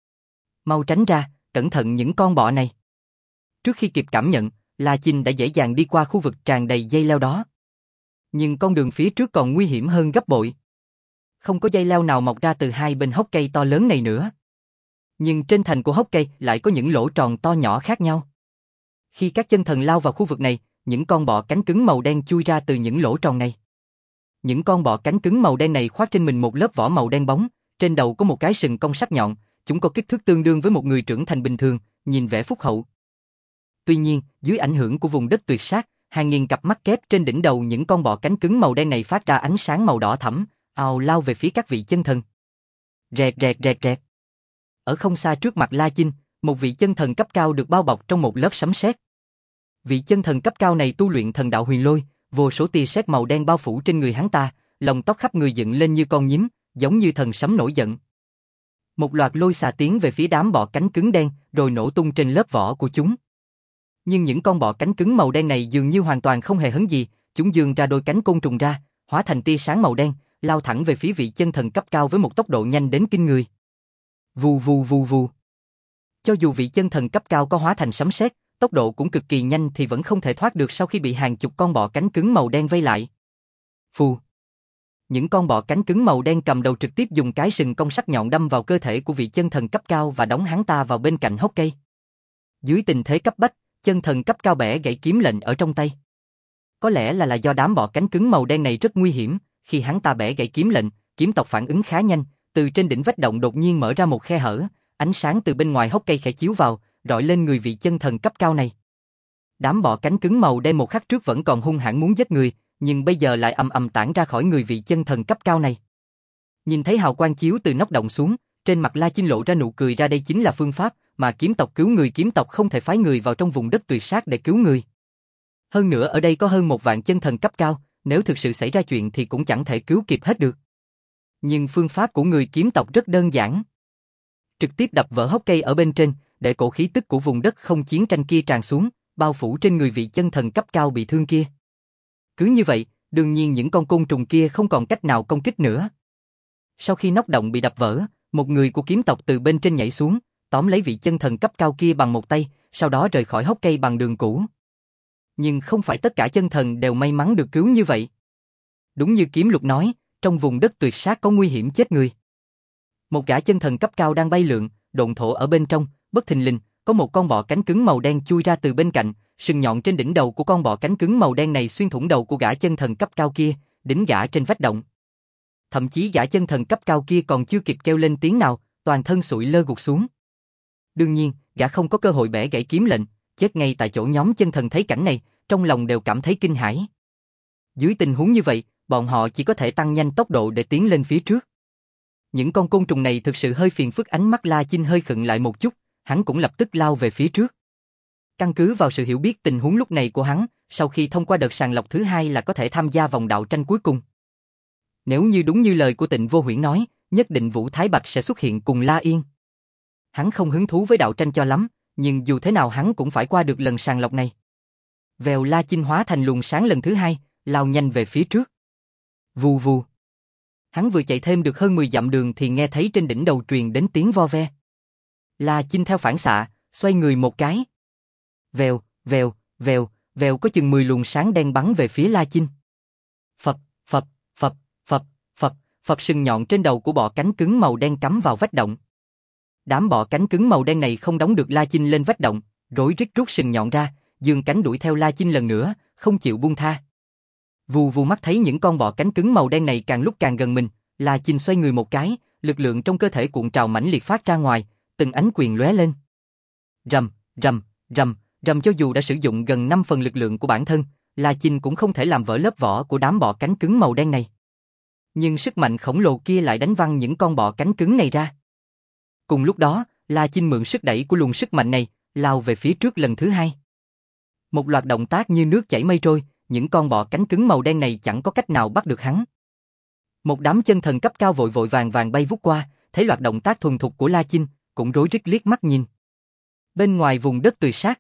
A: Mau tránh ra, cẩn thận những con bọ này. Trước khi kịp cảm nhận, La Chinh đã dễ dàng đi qua khu vực tràn đầy dây leo đó. Nhưng con đường phía trước còn nguy hiểm hơn gấp bội. Không có dây leo nào mọc ra từ hai bên hốc cây to lớn này nữa. Nhưng trên thành của hốc cây lại có những lỗ tròn to nhỏ khác nhau. Khi các chân thần lao vào khu vực này, những con bọ cánh cứng màu đen chui ra từ những lỗ tròn này. Những con bọ cánh cứng màu đen này khoác trên mình một lớp vỏ màu đen bóng, trên đầu có một cái sừng cong sắc nhọn, chúng có kích thước tương đương với một người trưởng thành bình thường, nhìn vẻ phúc hậu. Tuy nhiên, dưới ảnh hưởng của vùng đất tuyệt sát, hàng nghìn cặp mắt kép trên đỉnh đầu những con bọ cánh cứng màu đen này phát ra ánh sáng màu đỏ thẫm, ào lao về phía các vị chân thần. Rẹt rẹt rẹt rẹt. Ở không xa trước mặt La Chinh, một vị chân thần cấp cao được bao bọc trong một lớp sấm sét. Vị chân thần cấp cao này tu luyện thần đạo huyền lôi, vô số tia sét màu đen bao phủ trên người hắn ta, lông tóc khắp người dựng lên như con nhím, giống như thần sấm nổi giận. Một loạt lôi xà tiến về phía đám bọ cánh cứng đen, rồi nổ tung trên lớp vỏ của chúng. Nhưng những con bọ cánh cứng màu đen này dường như hoàn toàn không hề hấn gì, chúng vươn ra đôi cánh côn trùng ra, hóa thành tia sáng màu đen, lao thẳng về phía vị chân thần cấp cao với một tốc độ nhanh đến kinh người. Vù vù vù vù. Cho dù vị chân thần cấp cao có hóa thành sấm sét, tốc độ cũng cực kỳ nhanh thì vẫn không thể thoát được sau khi bị hàng chục con bọ cánh cứng màu đen vây lại. Phù. Những con bọ cánh cứng màu đen cầm đầu trực tiếp dùng cái sừng cong sắc nhọn đâm vào cơ thể của vị chân thần cấp cao và đóng hắn ta vào bên cạnh hốc cây. Dưới tình thế cấp bách, chân thần cấp cao bẻ gãy kiếm lệnh ở trong tay. Có lẽ là là do đám bọ cánh cứng màu đen này rất nguy hiểm, khi hắn ta bẻ gãy kiếm lệnh, kiếm tộc phản ứng khá nhanh, từ trên đỉnh vách động đột nhiên mở ra một khe hở, ánh sáng từ bên ngoài hốc cây khẽ chiếu vào, rọi lên người vị chân thần cấp cao này. Đám bọ cánh cứng màu đen một khắc trước vẫn còn hung hãn muốn giết người, nhưng bây giờ lại ầm ầm tản ra khỏi người vị chân thần cấp cao này. Nhìn thấy hào quang chiếu từ nóc động xuống, trên mặt La Chinh lộ ra nụ cười, ra đây chính là phương pháp mà kiếm tộc cứu người, kiếm tộc không thể phái người vào trong vùng đất tuyệt sát để cứu người. Hơn nữa ở đây có hơn một vạn chân thần cấp cao, nếu thực sự xảy ra chuyện thì cũng chẳng thể cứu kịp hết được. Nhưng phương pháp của người kiếm tộc rất đơn giản. Trực tiếp đập vỡ hốc cây ở bên trên, để cổ khí tức của vùng đất không chiến tranh kia tràn xuống, bao phủ trên người vị chân thần cấp cao bị thương kia. Cứ như vậy, đương nhiên những con côn trùng kia không còn cách nào công kích nữa. Sau khi nóc động bị đập vỡ, một người của kiếm tộc từ bên trên nhảy xuống, tóm lấy vị chân thần cấp cao kia bằng một tay, sau đó rời khỏi hốc cây bằng đường cũ. Nhưng không phải tất cả chân thần đều may mắn được cứu như vậy. Đúng như Kiếm Lục nói, trong vùng đất tuyệt sát có nguy hiểm chết người. Một gã chân thần cấp cao đang bay lượn, độn thổ ở bên trong, bất thình lình, có một con bọ cánh cứng màu đen chui ra từ bên cạnh, sừng nhọn trên đỉnh đầu của con bọ cánh cứng màu đen này xuyên thủng đầu của gã chân thần cấp cao kia, đính gã trên vách động. Thậm chí gã chân thần cấp cao kia còn chưa kịp kêu lên tiếng nào, toàn thân sụi lơ gục xuống. Đương nhiên, gã không có cơ hội bẻ gãy kiếm lệnh, chết ngay tại chỗ. Nhóm chân thần thấy cảnh này, trong lòng đều cảm thấy kinh hãi. Dưới tình huống như vậy, bọn họ chỉ có thể tăng nhanh tốc độ để tiến lên phía trước. Những con côn trùng này thực sự hơi phiền phức, ánh mắt La Chinh hơi khựng lại một chút, hắn cũng lập tức lao về phía trước. Căn cứ vào sự hiểu biết tình huống lúc này của hắn, sau khi thông qua đợt sàng lọc thứ hai là có thể tham gia vòng đạo tranh cuối cùng. Nếu như đúng như lời của Tịnh Vô Huyễn nói, nhất định Vũ Thái Bạch sẽ xuất hiện cùng La Yên. Hắn không hứng thú với đạo tranh cho lắm, nhưng dù thế nào hắn cũng phải qua được lần sàng lọc này. Vèo, La Chinh hóa thành luồng sáng lần thứ hai, lao nhanh về phía trước. Vù vù. Hắn vừa chạy thêm được hơn mười dặm đường thì nghe thấy trên đỉnh đầu truyền đến tiếng vo ve. La Chinh theo phản xạ, xoay người một cái. Vèo, vèo, vèo, vèo, có chừng mười luồng sáng đen bắn về phía La Chinh. Phập, phập, phập, phập, phập, phập, sừng nhọn trên đầu của bọ cánh cứng màu đen cắm vào vách động. Đám bọ cánh cứng màu đen này không đóng được La Chinh lên vách động, rối rít rút sừng nhọn ra, giương cánh đuổi theo La Chinh lần nữa, không chịu buông tha. Vù vù, mắt thấy những con bọ cánh cứng màu đen này càng lúc càng gần mình, La Chinh xoay người một cái, lực lượng trong cơ thể cuộn trào mãnh liệt phát ra ngoài, từng ánh quyền lóe lên. Rầm, rầm, rầm, rầm, cho dù đã sử dụng gần năm phần lực lượng của bản thân, La Chinh cũng không thể làm vỡ lớp vỏ của đám bọ cánh cứng màu đen này. Nhưng sức mạnh khổng lồ kia lại đánh văng những con bọ cánh cứng này ra. Cùng lúc đó, La Chinh mượn sức đẩy của luồng sức mạnh này, lao về phía trước lần thứ hai. Một loạt động tác như nước chảy mây trôi, những con bọ cánh cứng màu đen này chẳng có cách nào bắt được hắn. Một đám chân thần cấp cao vội vội vàng vàng bay vút qua, thấy loạt động tác thuần thục của La Chinh, cũng rối rít liếc mắt nhìn. Bên ngoài vùng đất tuyệt sát,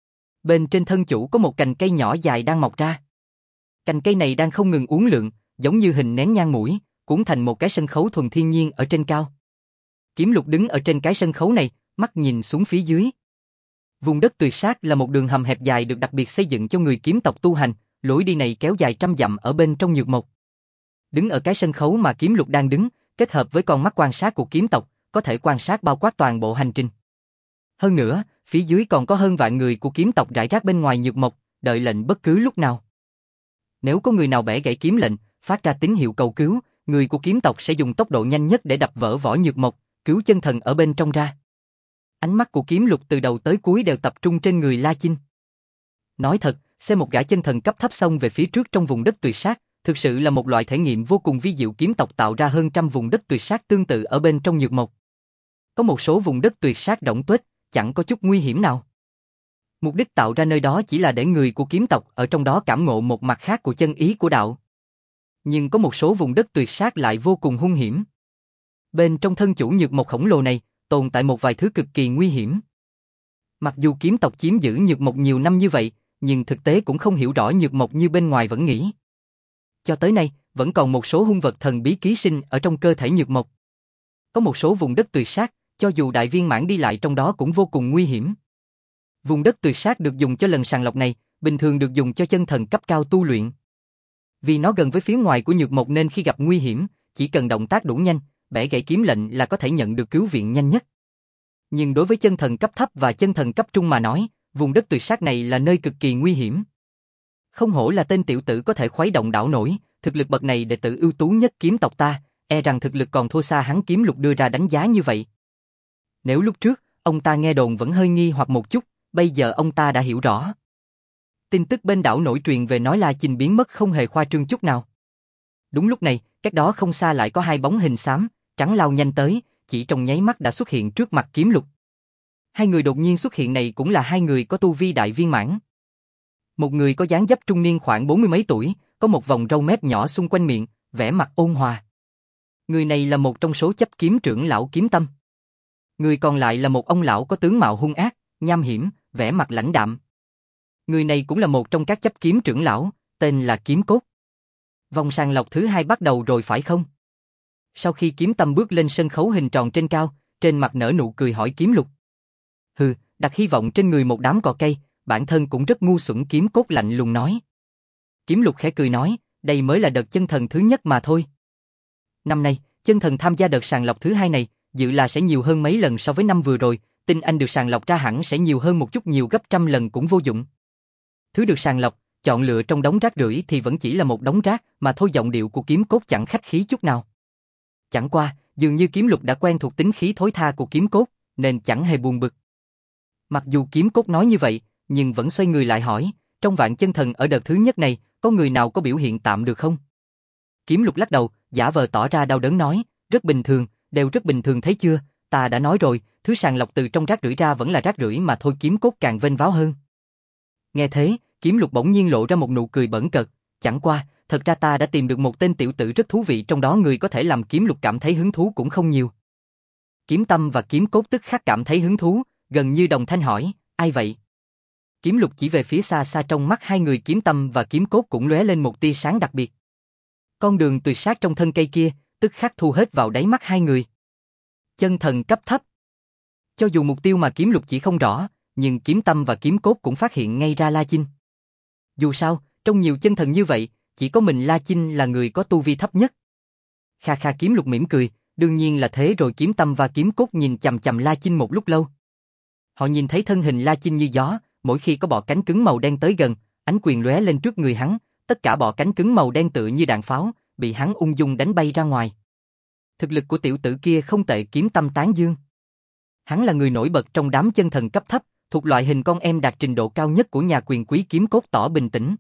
A: bên trên thân chủ có một cành cây nhỏ dài đang mọc ra. Cành cây này đang không ngừng uốn lượn, giống như hình nén nhang mũi, cuốn thành một cái sân khấu thuần thiên nhiên ở trên cao. Kiếm Lục đứng ở trên cái sân khấu này, mắt nhìn xuống phía dưới. Vùng đất tuyệt sát là một đường hầm hẹp dài được đặc biệt xây dựng cho người kiếm tộc tu hành, lối đi này kéo dài trăm dặm ở bên trong nhược mộc. Đứng ở cái sân khấu mà Kiếm Lục đang đứng, kết hợp với con mắt quan sát của kiếm tộc, có thể quan sát bao quát toàn bộ hành trình. Hơn nữa, phía dưới còn có hơn vạn người của kiếm tộc rải rác bên ngoài nhược mộc, đợi lệnh bất cứ lúc nào. Nếu có người nào bẻ gãy kiếm lệnh, phát ra tín hiệu cầu cứu, người của kiếm tộc sẽ dùng tốc độ nhanh nhất để đập vỡ vỏ nhược mộc, cứu chân thần ở bên trong ra. Ánh mắt của Kiếm Lục từ đầu tới cuối đều tập trung trên người La Chinh. Nói thật, xem một gã chân thần cấp thấp xông về phía trước trong vùng đất tuyệt sát, thực sự là một loại thể nghiệm vô cùng vi diệu. Kiếm tộc tạo ra hơn trăm vùng đất tuyệt sát tương tự ở bên trong nhược mộc. Có một số vùng đất tuyệt sát rỗng tuếch, chẳng có chút nguy hiểm nào. Mục đích tạo ra nơi đó chỉ là để người của kiếm tộc ở trong đó cảm ngộ một mặt khác của chân ý của đạo. Nhưng có một số vùng đất tuyệt sát lại vô cùng hung hiểm. Bên trong thân chủ nhược mộc khổng lồ này, tồn tại một vài thứ cực kỳ nguy hiểm. Mặc dù kiếm tộc chiếm giữ nhược mộc nhiều năm như vậy, nhưng thực tế cũng không hiểu rõ nhược mộc như bên ngoài vẫn nghĩ. Cho tới nay, vẫn còn một số hung vật thần bí ký sinh ở trong cơ thể nhược mộc. Có một số vùng đất tuyệt sát, cho dù đại viên mãn đi lại trong đó cũng vô cùng nguy hiểm. Vùng đất tuyệt sát được dùng cho lần sàng lọc này, bình thường được dùng cho chân thần cấp cao tu luyện. Vì nó gần với phía ngoài của nhược mộc nên khi gặp nguy hiểm, chỉ cần động tác đủ nhanh, bẻ gãy kiếm lệnh là có thể nhận được cứu viện nhanh nhất. Nhưng đối với chân thần cấp thấp và chân thần cấp trung mà nói, Vùng đất tuyệt sát này là nơi cực kỳ nguy hiểm. Không hổ là tên tiểu tử có thể khuấy động đảo nổi, thực lực bậc này đệ tử ưu tú nhất kiếm tộc ta, e rằng thực lực còn thua xa hắn Kiếm Lục đưa ra đánh giá như vậy. Nếu lúc trước, ông ta nghe đồn vẫn hơi nghi hoặc một chút, bây giờ ông ta đã hiểu rõ. Tin tức bên đảo nổi truyền về nói La Chinh biến mất không hề khoa trương chút nào. Đúng lúc này, cách đó không xa lại có hai bóng hình xám, trắng lao nhanh tới, chỉ trong nháy mắt đã xuất hiện trước mặt Kiếm Lục. Hai người đột nhiên xuất hiện này cũng là hai người có tu vi đại viên mãn. Một người có dáng dấp trung niên khoảng bốn mươi mấy tuổi, có một vòng râu mép nhỏ xung quanh miệng, vẻ mặt ôn hòa. Người này là một trong số chấp kiếm trưởng lão Kiếm Tâm. Người còn lại là một ông lão có tướng mạo hung ác, nham hiểm, vẻ mặt lãnh đạm. Người này cũng là một trong các chấp kiếm trưởng lão, tên là Kiếm Cốt. Vòng sàng lọc thứ hai bắt đầu rồi phải không? Sau khi Kiếm Tâm bước lên sân khấu hình tròn trên cao, trên mặt nở nụ cười hỏi Kiếm Lục. Hừ, đặt hy vọng trên người một đám cỏ cây, bản thân cũng rất ngu xuẩn, Kiếm Cốt lạnh lùng nói. Kiếm Lục khẽ cười nói, đây mới là đợt chân thần thứ nhất mà thôi. Năm nay, chân thần tham gia đợt sàng lọc thứ hai này, dự là sẽ nhiều hơn mấy lần so với năm vừa rồi, tin anh được sàng lọc ra hẳn sẽ nhiều hơn một chút, nhiều gấp trăm lần cũng vô dụng. Thứ được sàng lọc, chọn lựa trong đống rác rưởi thì vẫn chỉ là một đống rác, mà thôi. Giọng điệu của Kiếm Cốt chẳng khách khí chút nào. Chẳng qua, dường như Kiếm Lục đã quen thuộc tính khí thối tha của Kiếm Cốt, nên chẳng hề buồn bực. Mặc dù Kiếm Cốt nói như vậy, nhưng vẫn xoay người lại hỏi, trong vạn chân thần ở đợt thứ nhất này, có người nào có biểu hiện tạm được không? Kiếm Lục lắc đầu, giả vờ tỏ ra đau đớn nói, rất bình thường, đều rất bình thường, thấy chưa, ta đã nói rồi, thứ sàng lọc từ trong rác rưởi ra vẫn là rác rưởi mà thôi. Kiếm Cốt càng vênh váo hơn. Nghe thế, Kiếm Lục bỗng nhiên lộ ra một nụ cười bẩn cợt, chẳng qua, thật ra ta đã tìm được một tên tiểu tử rất thú vị, trong đó người có thể làm Kiếm Lục cảm thấy hứng thú cũng không nhiều. Kiếm Tâm và Kiếm Cốt tức khắc cảm thấy hứng thú, gần như đồng thanh hỏi, ai vậy? Kiếm Lục chỉ về phía xa xa, trong mắt hai người Kiếm Tâm và Kiếm Cốt cũng lóe lên một tia sáng đặc biệt. Con đường tuyệt sát trong thân cây kia, tức khắc thu hết vào đáy mắt hai người. Chân thần cấp thấp. Cho dù mục tiêu mà Kiếm Lục chỉ không rõ, nhưng Kiếm Tâm và Kiếm Cốt cũng phát hiện ngay ra La Chinh. Dù sao, trong nhiều chân thần như vậy, chỉ có mình La Chinh là người có tu vi thấp nhất. Kha kha, Kiếm Lục mỉm cười, đương nhiên là thế rồi. Kiếm Tâm và Kiếm Cốt nhìn chằm chằm La Chinh một lúc lâu. Họ nhìn thấy thân hình La Chinh như gió, mỗi khi có bọ cánh cứng màu đen tới gần, ánh quyền lóe lên trước người hắn, tất cả bọ cánh cứng màu đen tựa như đạn pháo, bị hắn ung dung đánh bay ra ngoài. Thực lực của tiểu tử kia không tệ, Kiếm Tâm tán dương. Hắn là người nổi bật trong đám chân thần cấp thấp, thuộc loại hình con em đạt trình độ cao nhất của nhà quyền quý. Kiếm Cốt tỏ bình tĩnh.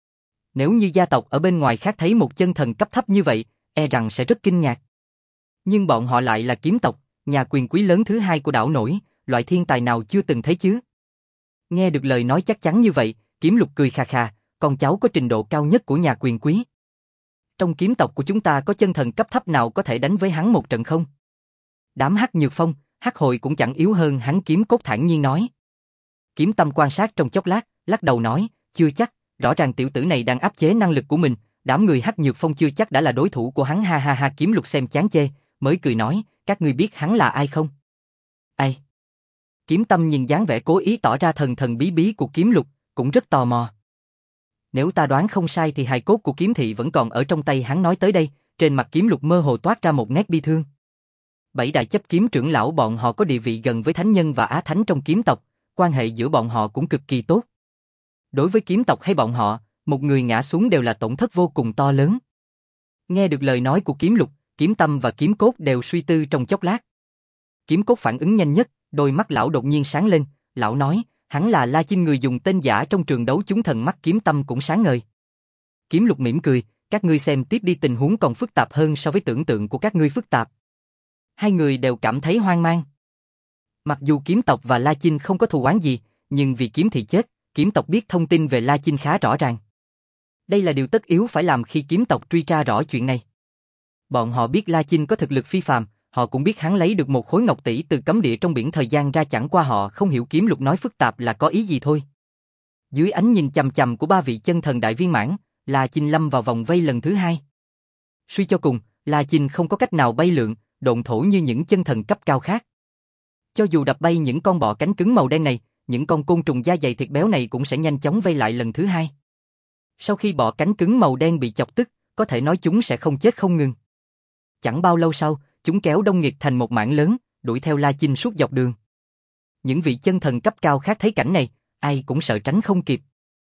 A: Nếu như gia tộc ở bên ngoài khác thấy một chân thần cấp thấp như vậy, e rằng sẽ rất kinh ngạc. Nhưng bọn họ lại là kiếm tộc, nhà quyền quý lớn thứ hai của đảo nổi, loại thiên tài nào chưa từng thấy chứ? Nghe được lời nói chắc chắn như vậy, Kiếm Lục cười khà khà, con cháu có trình độ cao nhất của nhà quyền quý. Trong kiếm tộc của chúng ta có chân thần cấp thấp nào có thể đánh với hắn một trận không? Đám Hắc Nhược Phong, Hắc Hồi cũng chẳng yếu hơn hắn, Kiếm Cốt thản nhiên nói. Kiếm Tâm quan sát trong chốc lát, lắc đầu nói, chưa chắc, rõ ràng tiểu tử này đang áp chế năng lực của mình, đám người Hắc Nhược Phong chưa chắc đã là đối thủ của hắn, ha ha ha. Kiếm Lục xem chán chê, mới cười nói, các ngươi biết hắn là ai không? Ai? Kiếm Tâm nhìn dáng vẻ cố ý tỏ ra thần thần bí bí của Kiếm Lục, cũng rất tò mò. Nếu ta đoán không sai thì hài cốt của Kiếm Thị vẫn còn ở trong tay hắn. Nói tới đây, trên mặt Kiếm Lục mơ hồ toát ra một nét bi thương. Bảy đại chấp kiếm trưởng lão bọn họ có địa vị gần với thánh nhân và á thánh trong kiếm tộc, quan hệ giữa bọn họ cũng cực kỳ tốt. Đối với kiếm tộc hay bọn họ, một người ngã xuống đều là tổn thất vô cùng to lớn. Nghe được lời nói của Kiếm Lục, Kiếm Tâm và Kiếm Cốt đều suy tư trong chốc lát. Kiếm Cốt phản ứng nhanh nhất, đôi mắt lão đột nhiên sáng lên, lão nói, hắn là La Chinh, người dùng tên giả trong trường đấu chúng thần. Mắt Kiếm Tâm cũng sáng ngời. Kiếm Lục mỉm cười, các ngươi xem tiếp đi, tình huống còn phức tạp hơn so với tưởng tượng của các ngươi phức tạp. Hai người đều cảm thấy hoang mang. Mặc dù kiếm tộc và La Chinh không có thù oán gì, nhưng vì Kiếm Thị chết, kiếm tộc biết thông tin về La Chinh khá rõ ràng. Đây là điều tất yếu phải làm khi kiếm tộc truy tra rõ chuyện này. Bọn họ biết La Chinh có thực lực phi phàm, họ cũng biết hắn lấy được một khối ngọc tỷ từ cấm địa trong biển thời gian ra, chẳng qua họ không hiểu Kiếm Lục nói phức tạp là có ý gì thôi. Dưới ánh nhìn chằm chằm của ba vị chân thần đại viên mãn, La Chinh lâm vào vòng vây lần thứ hai. Suy cho cùng, La Chinh không có cách nào bay lượn, độn thổ như những chân thần cấp cao khác. Cho dù đập bay những con bọ cánh cứng màu đen này, những con côn trùng da dày thịt béo này cũng sẽ nhanh chóng vây lại lần thứ hai. Sau khi bọ cánh cứng màu đen bị chọc tức, có thể nói chúng sẽ không chết không ngừng. Chẳng bao lâu sau, chúng kéo đông nghịt thành một mảng lớn, đuổi theo La Chinh suốt dọc đường. Những vị chân thần cấp cao khác thấy cảnh này, ai cũng sợ tránh không kịp.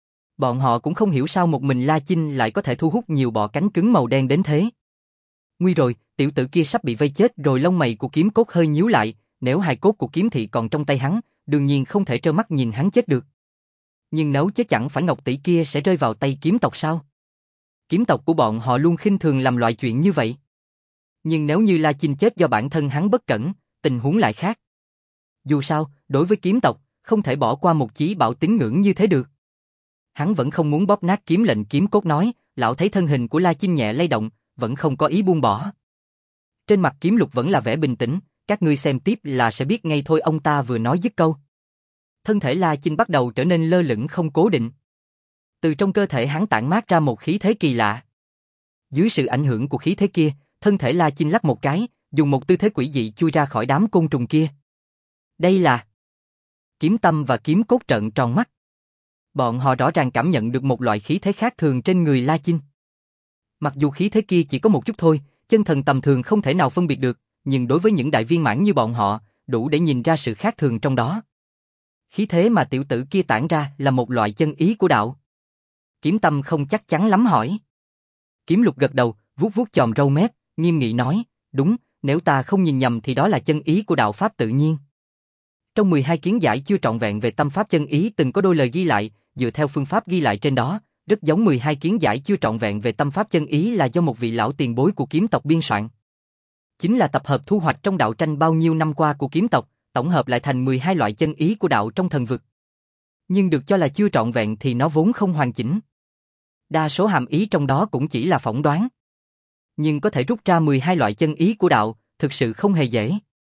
A: Bọn họ cũng không hiểu sao một mình La Chinh lại có thể thu hút nhiều bọ cánh cứng màu đen đến thế. Nguy rồi, tiểu tử kia sắp bị vây chết rồi. Lông mày của Kiếm Cốt hơi nhíu lại, nếu hài cốt của Kiếm Thị còn trong tay hắn, đương nhiên không thể trơ mắt nhìn hắn chết được. Nhưng nếu chết chẳng phải Ngọc tỷ kia sẽ rơi vào tay kiếm tộc sao? Kiếm tộc của bọn họ luôn khinh thường làm loại chuyện như vậy. Nhưng nếu như La Chinh chết do bản thân hắn bất cẩn, tình huống lại khác. Dù sao, đối với kiếm tộc, không thể bỏ qua một chí bảo tín ngưỡng như thế được. Hắn vẫn không muốn bóp nát kiếm lệnh. Kiếm Cốt nói, lão thấy thân hình của La Chinh nhẹ lay động, vẫn không có ý buông bỏ. Trên mặt Kiếm Lục vẫn là vẻ bình tĩnh, các ngươi xem tiếp là sẽ biết ngay thôi. Ông ta vừa nói dứt câu, thân thể La Chinh bắt đầu trở nên lơ lửng không cố định. Từ trong cơ thể hắn tản mát ra một khí thế kỳ lạ. Dưới sự ảnh hưởng của khí thế kia, thân thể La Chinh lắc một cái, dùng một tư thế quỷ dị chui ra khỏi đám côn trùng kia. Đây là... Kiếm Tâm và Kiếm Cốt trợn tròn mắt. Bọn họ rõ ràng cảm nhận được một loại khí thế khác thường trên người La Chinh. Mặc dù khí thế kia chỉ có một chút thôi, chân thần tầm thường không thể nào phân biệt được, nhưng đối với những đại viên mãn như bọn họ, đủ để nhìn ra sự khác thường trong đó. Khí thế mà tiểu tử kia tản ra là một loại chân ý của đạo. Kiếm Tâm không chắc chắn lắm hỏi. Kiếm Lục gật đầu, vuốt vuốt chòm râu mép, nghiêm nghị nói, đúng, nếu ta không nhìn nhầm thì đó là chân ý của đạo pháp tự nhiên. Trong mười hai kiến giải chưa trọn vẹn về tâm pháp chân ý từng có đôi lời ghi lại, dựa theo phương pháp ghi lại trên đó, rất giống mười hai kiến giải chưa trọn vẹn về tâm pháp chân ý là do một vị lão tiền bối của kiếm tộc biên soạn. Chính là tập hợp thu hoạch trong đạo tranh bao nhiêu năm qua của kiếm tộc, tổng hợp lại thành mười hai loại chân ý của đạo trong thần vực. Nhưng được cho là chưa trọn vẹn thì nó vốn không hoàn chỉnh. Đa số hàm ý trong đó cũng chỉ là phỏng đoán. Nhưng có thể rút ra mười hai loại chân ý của đạo, thực sự không hề dễ.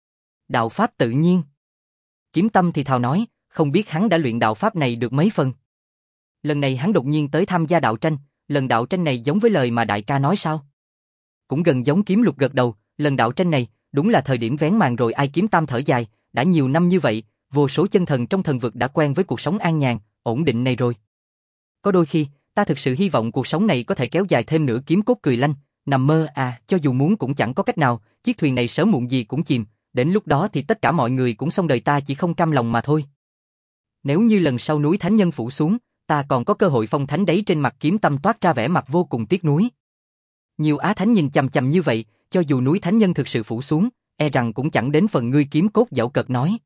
A: Đạo pháp tự nhiên. Kiếm Tâm thì thào nói, không biết hắn đã luyện đạo pháp này được mấy phần. Lần này hắn đột nhiên tới tham gia đạo tranh, lần đạo tranh này giống với lời mà đại ca nói sao? Cũng gần giống. Kiếm Lục gật đầu, lần đạo tranh này, đúng là thời điểm vén màn rồi. Ai? Kiếm Tam thở dài, đã nhiều năm như vậy, vô số chân thần trong thần vực đã quen với cuộc sống an nhàn, ổn định này rồi. Có đôi khi, ta thực sự hy vọng cuộc sống này có thể kéo dài thêm nữa. Kiếm Cốt cười lanh, nằm mơ à, cho dù muốn cũng chẳng có cách nào, chiếc thuyền này sớm muộn gì cũng chìm, đến lúc đó thì tất cả mọi người cũng xong đời, ta chỉ không cam lòng mà thôi. Nếu như lần sau núi thánh nhân phủ xuống, ta còn có cơ hội phong thánh đấy. Trên mặt Kiếm Tâm toát ra vẻ mặt vô cùng tiếc nuối. Nhiều á thánh nhìn chằm chằm như vậy, cho dù núi thánh nhân thực sự phủ xuống, e rằng cũng chẳng đến phần ngươi. Kiếm Cốt giễu cợt nói.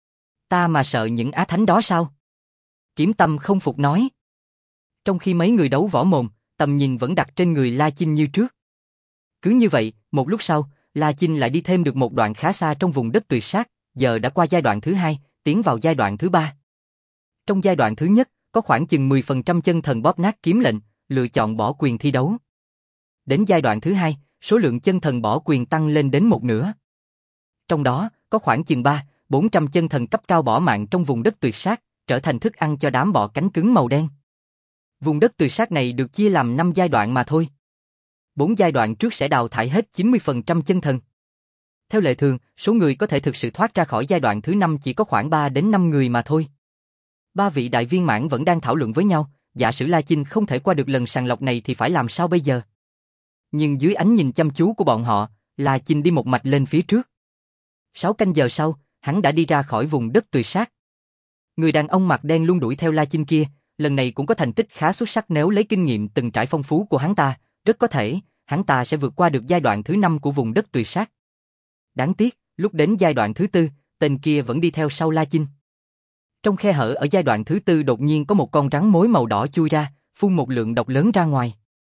A: Ta mà sợ những á thánh đó sao? Kiếm Tâm không phục nói. Trong khi mấy người đấu võ mồm, tầm nhìn vẫn đặt trên người La Chinh như trước. Cứ như vậy, một lúc sau, La Chinh lại đi thêm được một đoạn khá xa trong vùng đất tuyệt sát, giờ đã qua giai đoạn thứ hai, tiến vào giai đoạn thứ ba. Trong giai đoạn thứ nhất, có khoảng chừng mười phần trăm chân thần bóp nát kiếm lệnh, lựa chọn bỏ quyền thi đấu. Đến giai đoạn thứ hai, số lượng chân thần bỏ quyền tăng lên đến một nửa. Trong đó, có khoảng chừng ba, bốn trăm chân thần cấp cao bỏ mạng trong vùng đất tuyệt sát, trở thành thức ăn cho đám bọ cánh cứng màu đen. Vùng đất tuyệt sát này được chia làm năm giai đoạn mà thôi. Bốn giai đoạn trước sẽ đào thải hết chín mươi phần trăm chân thần. Theo lệ thường, số người có thể thực sự thoát ra khỏi giai đoạn thứ năm chỉ có khoảng ba đến năm người mà thôi. Ba vị đại viên mãn vẫn đang thảo luận với nhau, giả sử La Chinh không thể qua được lần sàng lọc này thì phải làm sao bây giờ? Nhưng dưới ánh nhìn chăm chú của bọn họ, La Chinh đi một mạch lên phía trước. Sáu canh giờ sau, hắn đã đi ra khỏi vùng đất tuyệt sát. Người đàn ông mặt đen luôn đuổi theo La Chinh kia, lần này cũng có thành tích khá xuất sắc. Nếu lấy kinh nghiệm từng trải phong phú của hắn ta, rất có thể, hắn ta sẽ vượt qua được giai đoạn thứ năm của vùng đất tuyệt sát. Đáng tiếc, lúc đến giai đoạn thứ tư, tên kia vẫn đi theo sau La Chinh. Trong khe hở ở giai đoạn thứ tư đột nhiên có một con rắn mối màu đỏ chui ra, phun một lượng độc lớn ra ngoài.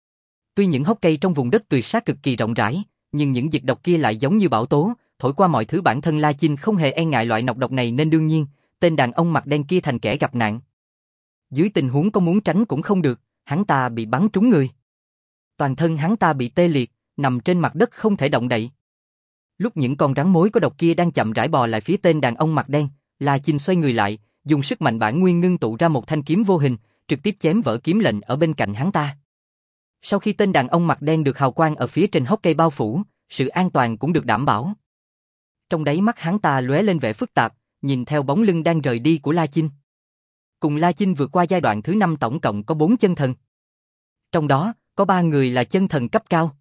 A: Tuy những hốc cây trong vùng đất tuyệt sát cực kỳ rộng rãi, nhưng những dịch độc kia lại giống như bão tố, thổi qua mọi thứ. Bản thân La Chinh không hề e ngại loại nọc độc này nên đương nhiên, tên đàn ông mặt đen kia thành kẻ gặp nạn. Dưới tình huống có muốn tránh cũng không được, hắn ta bị bắn trúng người. Toàn thân hắn ta bị tê liệt, nằm trên mặt đất không thể động đậy. Lúc những con rắn mối có độc kia đang chậm rãi bò lại phía tên đàn ông mặt đen, La Chinh xoay người lại, dùng sức mạnh bản nguyên ngưng tụ ra một thanh kiếm vô hình, trực tiếp chém vỡ kiếm lệnh ở bên cạnh hắn ta. Sau khi tên đàn ông mặt đen được hào quang ở phía trên hốc cây bao phủ, sự an toàn cũng được đảm bảo. Trong đáy mắt hắn ta lóe lên vẻ phức tạp, nhìn theo bóng lưng đang rời đi của La Chinh. Cùng La Chinh vượt qua giai đoạn thứ năm tổng cộng có bốn chân thần. Trong đó, có ba người là chân thần cấp cao.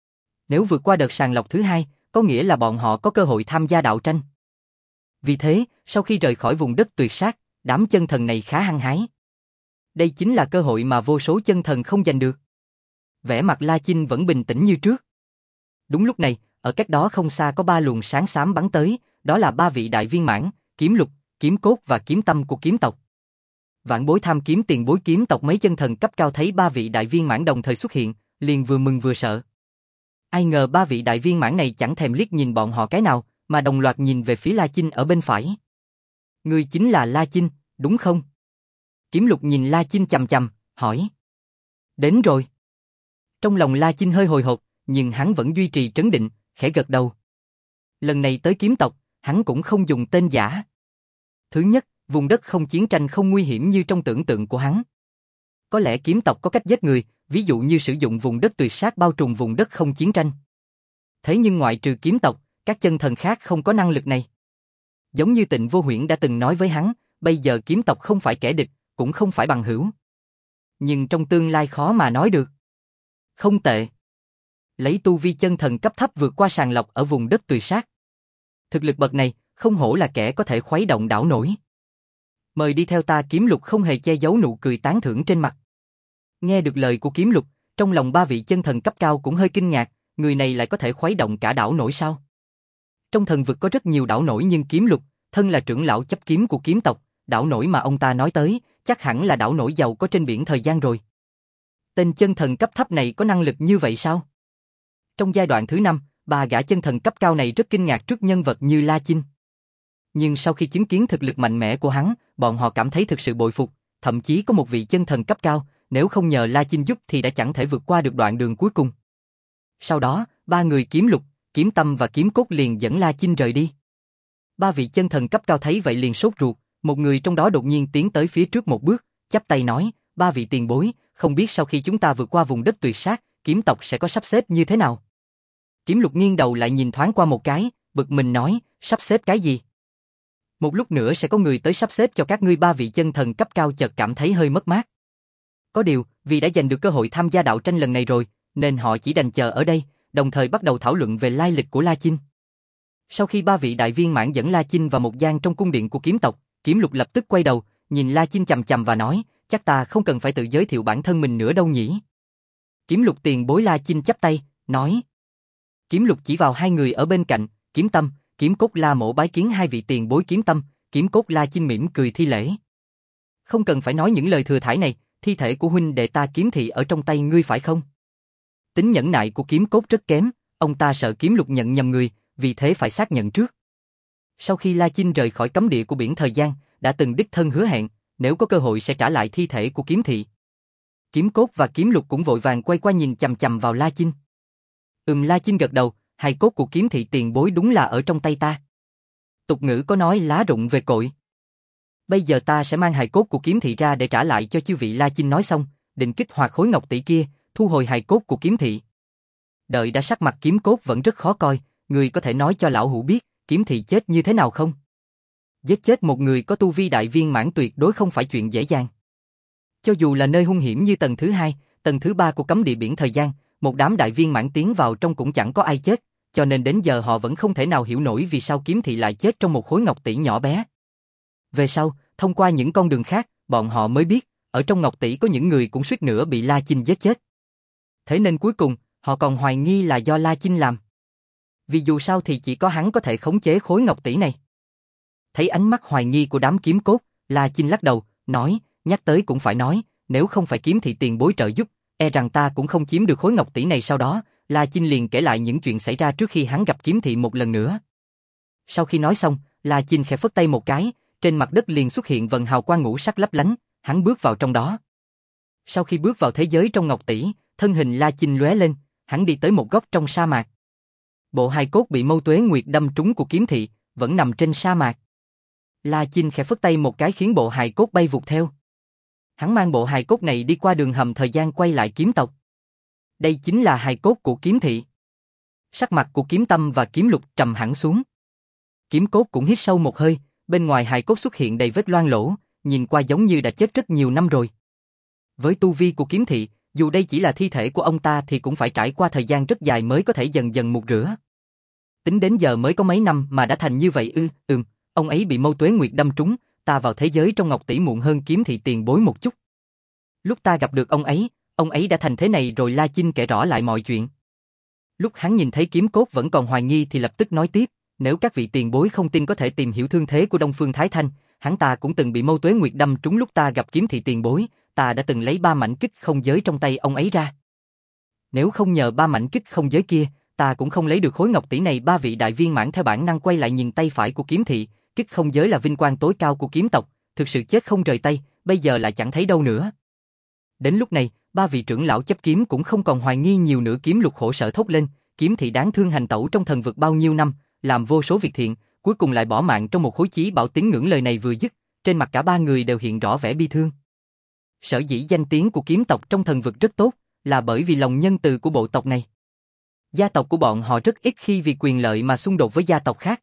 A: Nếu vượt qua đợt sàng lọc thứ hai, có nghĩa là bọn họ có cơ hội tham gia đạo tranh. Vì thế, sau khi rời khỏi vùng đất tuyệt sát, đám chân thần này khá hăng hái. Đây chính là cơ hội mà vô số chân thần không giành được. Vẻ mặt La Chinh vẫn bình tĩnh như trước. Đúng lúc này, ở cách đó không xa có ba luồng sáng xám bắn tới, đó là ba vị đại viên mãn, Kiếm Lục, Kiếm Cốt và Kiếm Tâm của kiếm tộc. Vạn bối tham kiếm tiền bối kiếm tộc mấy chân thần cấp cao thấy ba vị đại viên mãn đồng thời xuất hiện, liền vừa mừng vừa sợ. Ai ngờ ba vị đại viên mãn này chẳng thèm liếc nhìn bọn họ cái nào, mà đồng loạt nhìn về phía La Chinh ở bên phải. Ngươi chính là La Chinh, đúng không? Kiếm Lục nhìn La Chinh chằm chằm, hỏi. Đến rồi. Trong lòng La Chinh hơi hồi hộp, nhưng hắn vẫn duy trì trấn định, khẽ gật đầu. Lần này tới kiếm tộc, hắn cũng không dùng tên giả. Thứ nhất, vùng đất không chiến tranh không nguy hiểm như trong tưởng tượng của hắn. Có lẽ kiếm tộc có cách giết người, ví dụ như sử dụng vùng đất tuyệt sát bao trùm vùng đất không chiến tranh. Thế nhưng ngoại trừ kiếm tộc, các chân thần khác không có năng lực này. Giống như Tịnh Vô Huyễn đã từng nói với hắn, bây giờ kiếm tộc không phải kẻ địch, cũng không phải bằng hữu. Nhưng trong tương lai khó mà nói được. Không tệ. Lấy tu vi chân thần cấp thấp vượt qua sàng lọc ở vùng đất tuyệt sát. Thực lực bậc này, không hổ là kẻ có thể khuấy động đảo nổi. Mời đi theo ta. Kiếm Lục không hề che giấu nụ cười tán thưởng trên mặt. Nghe được lời của Kiếm Lục, trong lòng ba vị chân thần cấp cao cũng hơi kinh ngạc, người này lại có thể khuấy động cả đảo nổi sao? Trong thần vực có rất nhiều đảo nổi nhưng Kiếm Lục, thân là trưởng lão chấp kiếm của kiếm tộc, đảo nổi mà ông ta nói tới, chắc hẳn là đảo nổi giàu có trên biển thời gian rồi. Tên chân thần cấp thấp này có năng lực như vậy sao? Trong giai đoạn thứ năm, ba gã chân thần cấp cao này rất kinh ngạc trước nhân vật như La Chinh. Nhưng sau khi chứng kiến thực lực mạnh mẽ của hắn, bọn họ cảm thấy thực sự bội phục, thậm chí có một vị chân thần cấp cao, nếu không nhờ La Chinh giúp thì đã chẳng thể vượt qua được đoạn đường cuối cùng. Sau đó, ba người Kiếm Lục, Kiếm Tâm và Kiếm Cốt liền dẫn La Chinh rời đi. Ba vị chân thần cấp cao thấy vậy liền sốt ruột, một người trong đó đột nhiên tiến tới phía trước một bước, chắp tay nói, ba vị tiền bối, không biết sau khi chúng ta vượt qua vùng đất tuyệt sát, kiếm tộc sẽ có sắp xếp như thế nào? Kiếm Lục nghiêng đầu lại nhìn thoáng qua một cái, bực mình nói, sắp xếp cái gì? Một lúc nữa sẽ có người tới sắp xếp cho các ngươi. Ba vị chân thần cấp cao chợt cảm thấy hơi mất mát. Có điều, vì đã giành được cơ hội tham gia đạo tranh lần này rồi, nên họ chỉ đành chờ ở đây, đồng thời bắt đầu thảo luận về lai lịch của La Chinh. Sau khi ba vị đại viên mãn dẫn La Chinh vào một gian trong cung điện của kiếm tộc, Kiếm Lục lập tức quay đầu, nhìn La Chinh chằm chằm và nói, chắc ta không cần phải tự giới thiệu bản thân mình nữa đâu nhỉ? Kiếm Lục tiền bối. La Chinh chắp tay, nói. Kiếm Lục chỉ vào hai người ở bên cạnh, Kiếm Tâm, Kiếm Cốt. La Mộ bái kiến hai vị tiền bối. Kiếm Tâm, Kiếm Cốt. La Chinh mỉm cười thi lễ. Không cần phải nói những lời thừa thãi này, thi thể của huynh đệ ta Kiếm Thị ở trong tay ngươi phải không? Tính nhẫn nại của Kiếm Cốt rất kém, ông ta sợ Kiếm Lục nhận nhầm người, vì thế phải xác nhận trước. Sau khi La Chinh rời khỏi cấm địa của biển thời gian, đã từng đích thân hứa hẹn, nếu có cơ hội sẽ trả lại thi thể của Kiếm Thị. Kiếm Cốt và Kiếm Lục cũng vội vàng quay qua nhìn chằm chằm vào La Chinh. Ừm. La Chinh gật đầu, hài cốt của Kiếm Thị tiền bối đúng là ở trong tay ta. Tục ngữ có nói lá rụng về cội. Bây giờ ta sẽ mang hài cốt của Kiếm Thị ra để trả lại cho chư vị. La Chinh nói xong, định kích hoạt khối ngọc tỷ kia, thu hồi hài cốt của Kiếm Thị. Đợi đã sắc mặt Kiếm Cốt vẫn rất khó coi, người có thể nói cho lão hủ biết, Kiếm Thị chết như thế nào không? Giết chết một người có tu vi đại viên mãn tuyệt đối không phải chuyện dễ dàng. Cho dù là nơi hung hiểm như tầng thứ hai, tầng thứ ba của cấm địa biển thời gian, một đám đại viên mãn tiến vào trong cũng chẳng có ai chết, cho nên đến giờ họ vẫn không thể nào hiểu nổi vì sao Kiếm Thị lại chết trong một khối ngọc tỷ nhỏ bé. Về sau, thông qua những con đường khác, bọn họ mới biết, ở trong ngọc tỷ có những người cũng suýt nữa bị La Chinh giết chết. Thế nên cuối cùng, họ còn hoài nghi là do La Chinh làm. Vì dù sao thì chỉ có hắn có thể khống chế khối ngọc tỷ này. Thấy ánh mắt hoài nghi của đám Kiếm Cốt, La Chinh lắc đầu, nói, nhắc tới cũng phải nói, nếu không phải Kiếm Thị tiền bối trợ giúp, e rằng ta cũng không chiếm được khối ngọc tỷ này. Sau đó, La Chinh liền kể lại những chuyện xảy ra trước khi hắn gặp Kiếm Thị một lần nữa. Sau khi nói xong, La Chinh khẽ phất tay một cái, trên mặt đất liền xuất hiện vầng hào quang ngũ sắc lấp lánh, hắn bước vào trong đó. Sau khi bước vào thế giới trong ngọc tỷ, thân hình La Chinh lóe lên, hắn đi tới một góc trong sa mạc. Bộ hài cốt bị Mâu Tuế Nguyệt đâm trúng của Kiếm Thị, vẫn nằm trên sa mạc. La Chinh khẽ phất tay một cái khiến bộ hài cốt bay vụt theo. Hắn mang bộ hài cốt này đi qua đường hầm thời gian quay lại kiếm tộc. Đây chính là hài cốt của Kiếm Thị. Sắc mặt của Kiếm Tâm và Kiếm Lục trầm hẳn xuống. Kiếm Cốt cũng hít sâu một hơi, bên ngoài hài cốt xuất hiện đầy vết loang lỗ, nhìn qua giống như đã chết rất nhiều năm rồi. Với tu vi của Kiếm Thị, dù đây chỉ là thi thể của ông ta thì cũng phải trải qua thời gian rất dài mới có thể dần dần mục rửa. Tính đến giờ mới có mấy năm mà đã thành như vậy ư? Ừm, ông ấy bị Mâu Tuế Nguyệt đâm trúng, ta vào thế giới trong ngọc tỷ muộn hơn kiếm thị tiền bối một chút. Lúc ta gặp được ông ấy, ông ấy đã thành thế này rồi. La Chinh kể rõ lại mọi chuyện. Lúc hắn nhìn thấy kiếm cốt vẫn còn hoài nghi thì lập tức nói tiếp, nếu các vị tiền bối không tin có thể tìm hiểu thương thế của Đông Phương Thái Thanh, hắn ta cũng từng bị Mâu Tuế Nguyệt đâm trúng lúc ta gặp kiếm thị tiền bối, ta đã từng lấy ba mảnh kích không giới trong tay ông ấy ra. Nếu không nhờ ba mảnh kích không giới kia, ta cũng không lấy được khối ngọc tỷ này. Ba vị đại viên mãn theo bản năng quay lại nhìn tay phải của kiếm thị, kích không giới là vinh quang tối cao của kiếm tộc, thực sự chết không rời tay, bây giờ lại chẳng thấy đâu nữa. Đến lúc này, ba vị trưởng lão chấp kiếm cũng không còn hoài nghi nhiều nữa. Kiếm Lục khổ sở thốt lên, kiếm thị đáng thương hành tẩu trong thần vực bao nhiêu năm, làm vô số việc thiện, cuối cùng lại bỏ mạng trong một khối chí bảo. Tín ngưỡng lời này vừa dứt, trên mặt cả ba người đều hiện rõ vẻ bi thương. Sở dĩ danh tiếng của kiếm tộc trong thần vực rất tốt, là bởi vì lòng nhân từ của bộ tộc này. Gia tộc của bọn họ rất ít khi vì quyền lợi mà xung đột với gia tộc khác.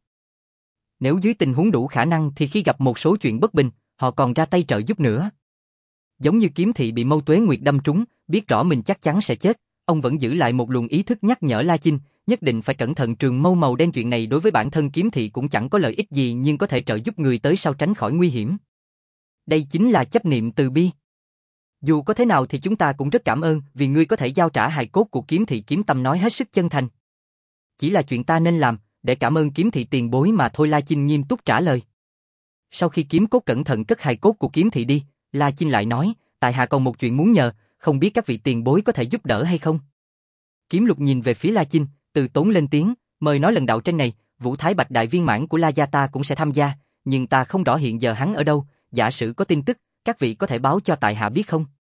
A: Nếu dưới tình huống đủ khả năng thì khi gặp một số chuyện bất bình, họ còn ra tay trợ giúp nữa. Giống như kiếm thị bị Mâu Tuế Nguyệt đâm trúng, biết rõ mình chắc chắn sẽ chết, ông vẫn giữ lại một luồng ý thức nhắc nhở La Chinh, nhất định phải cẩn thận. Trường mâu màu đen chuyện này đối với bản thân kiếm thị cũng chẳng có lợi ích gì, nhưng có thể trợ giúp người tới sau tránh khỏi nguy hiểm. Đây chính là chấp niệm từ bi. Dù có thế nào thì chúng ta cũng rất cảm ơn vì ngươi có thể giao trả hài cốt của kiếm thị. Kiếm Tâm nói hết sức chân thành. Chỉ là chuyện ta nên làm, để cảm ơn kiếm thị tiền bối mà thôi. La Chinh nghiêm túc trả lời. Sau khi kiếm cốt cẩn thận cất hài cốt của kiếm thị đi, La Chinh lại nói, tại hạ còn một chuyện muốn nhờ, không biết các vị tiền bối có thể giúp đỡ hay không? Kiếm Lục nhìn về phía La Chinh, từ tốn lên tiếng, mời nói lần đạo tranh này, Vũ Thái Bạch đại viên mãn của La gia ta cũng sẽ tham gia, nhưng ta không rõ hiện giờ hắn ở đâu, giả sử có tin tức, các vị có thể báo cho tại hạ biết không?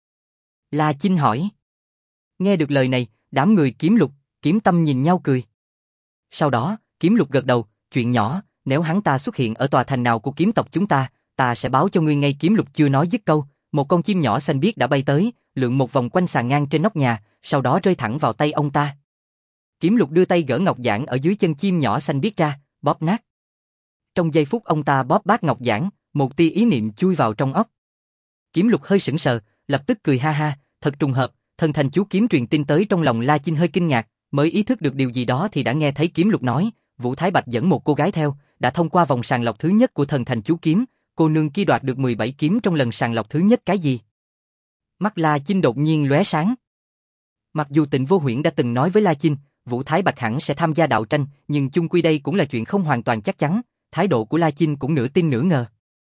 A: La Chinh hỏi. Nghe được lời này, đám người Kiếm Lục, Kiếm Tâm nhìn nhau cười. Sau đó, Kiếm Lục gật đầu, chuyện nhỏ, nếu hắn ta xuất hiện ở tòa thành nào của kiếm tộc chúng ta, ta sẽ báo cho ngươi ngay. Kiếm Lục chưa nói dứt câu, một con chim nhỏ xanh biếc đã bay tới, lượn một vòng quanh sàn ngang trên nóc nhà, sau đó rơi thẳng vào tay ông ta. Kiếm Lục đưa tay gỡ ngọc giản ở dưới chân chim nhỏ xanh biếc ra, bóp nát. Trong giây phút ông ta bóp bát ngọc giản, một tia ý niệm chui vào trong óc. Kiếm Lục hơi sững sờ, lập tức cười ha ha, thật trùng hợp, thần thành chú kiếm truyền tin tới. Trong lòng La Chinh hơi kinh ngạc, mới ý thức được điều gì đó thì đã nghe thấy Kiếm Lục nói, Vũ Thái Bạch dẫn một cô gái theo, đã thông qua vòng sàng lọc thứ nhất của thần thành chú kiếm, cô nương kia đoạt được mười bảy kiếm trong lần sàng lọc thứ nhất. Cái gì? Mắt La Chinh đột nhiên lóe sáng. Mặc dù Tịnh Vô Huyễn đã từng nói với La Chinh, Vũ Thái Bạch hẳn sẽ tham gia đạo tranh, nhưng chung quy đây cũng là chuyện không hoàn toàn chắc chắn, thái độ của La Chinh cũng nửa tin nửa ngờ.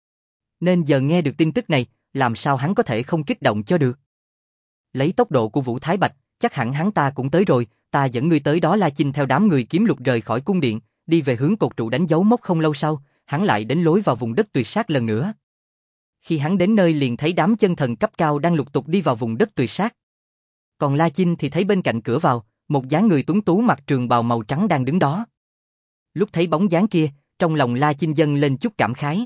A: Nên giờ nghe được tin tức này, làm sao hắn có thể không kích động cho được? Lấy tốc độ của Vũ Thái Bạch, chắc hẳn hắn ta cũng tới rồi, ta dẫn ngươi tới đó. La Chinh theo đám người Kiếm Lục rời khỏi cung điện, đi về hướng cột trụ đánh dấu mốc. Không lâu sau, hắn lại đến lối vào vùng đất tuyệt sát lần nữa. Khi hắn đến nơi liền thấy đám chân thần cấp cao đang lục tục đi vào vùng đất tuyệt sát. Còn La Chinh thì thấy bên cạnh cửa vào, một dáng người tuấn tú mặc trường bào màu trắng đang đứng đó. Lúc thấy bóng dáng kia, trong lòng La Chinh dâng lên chút cảm khái.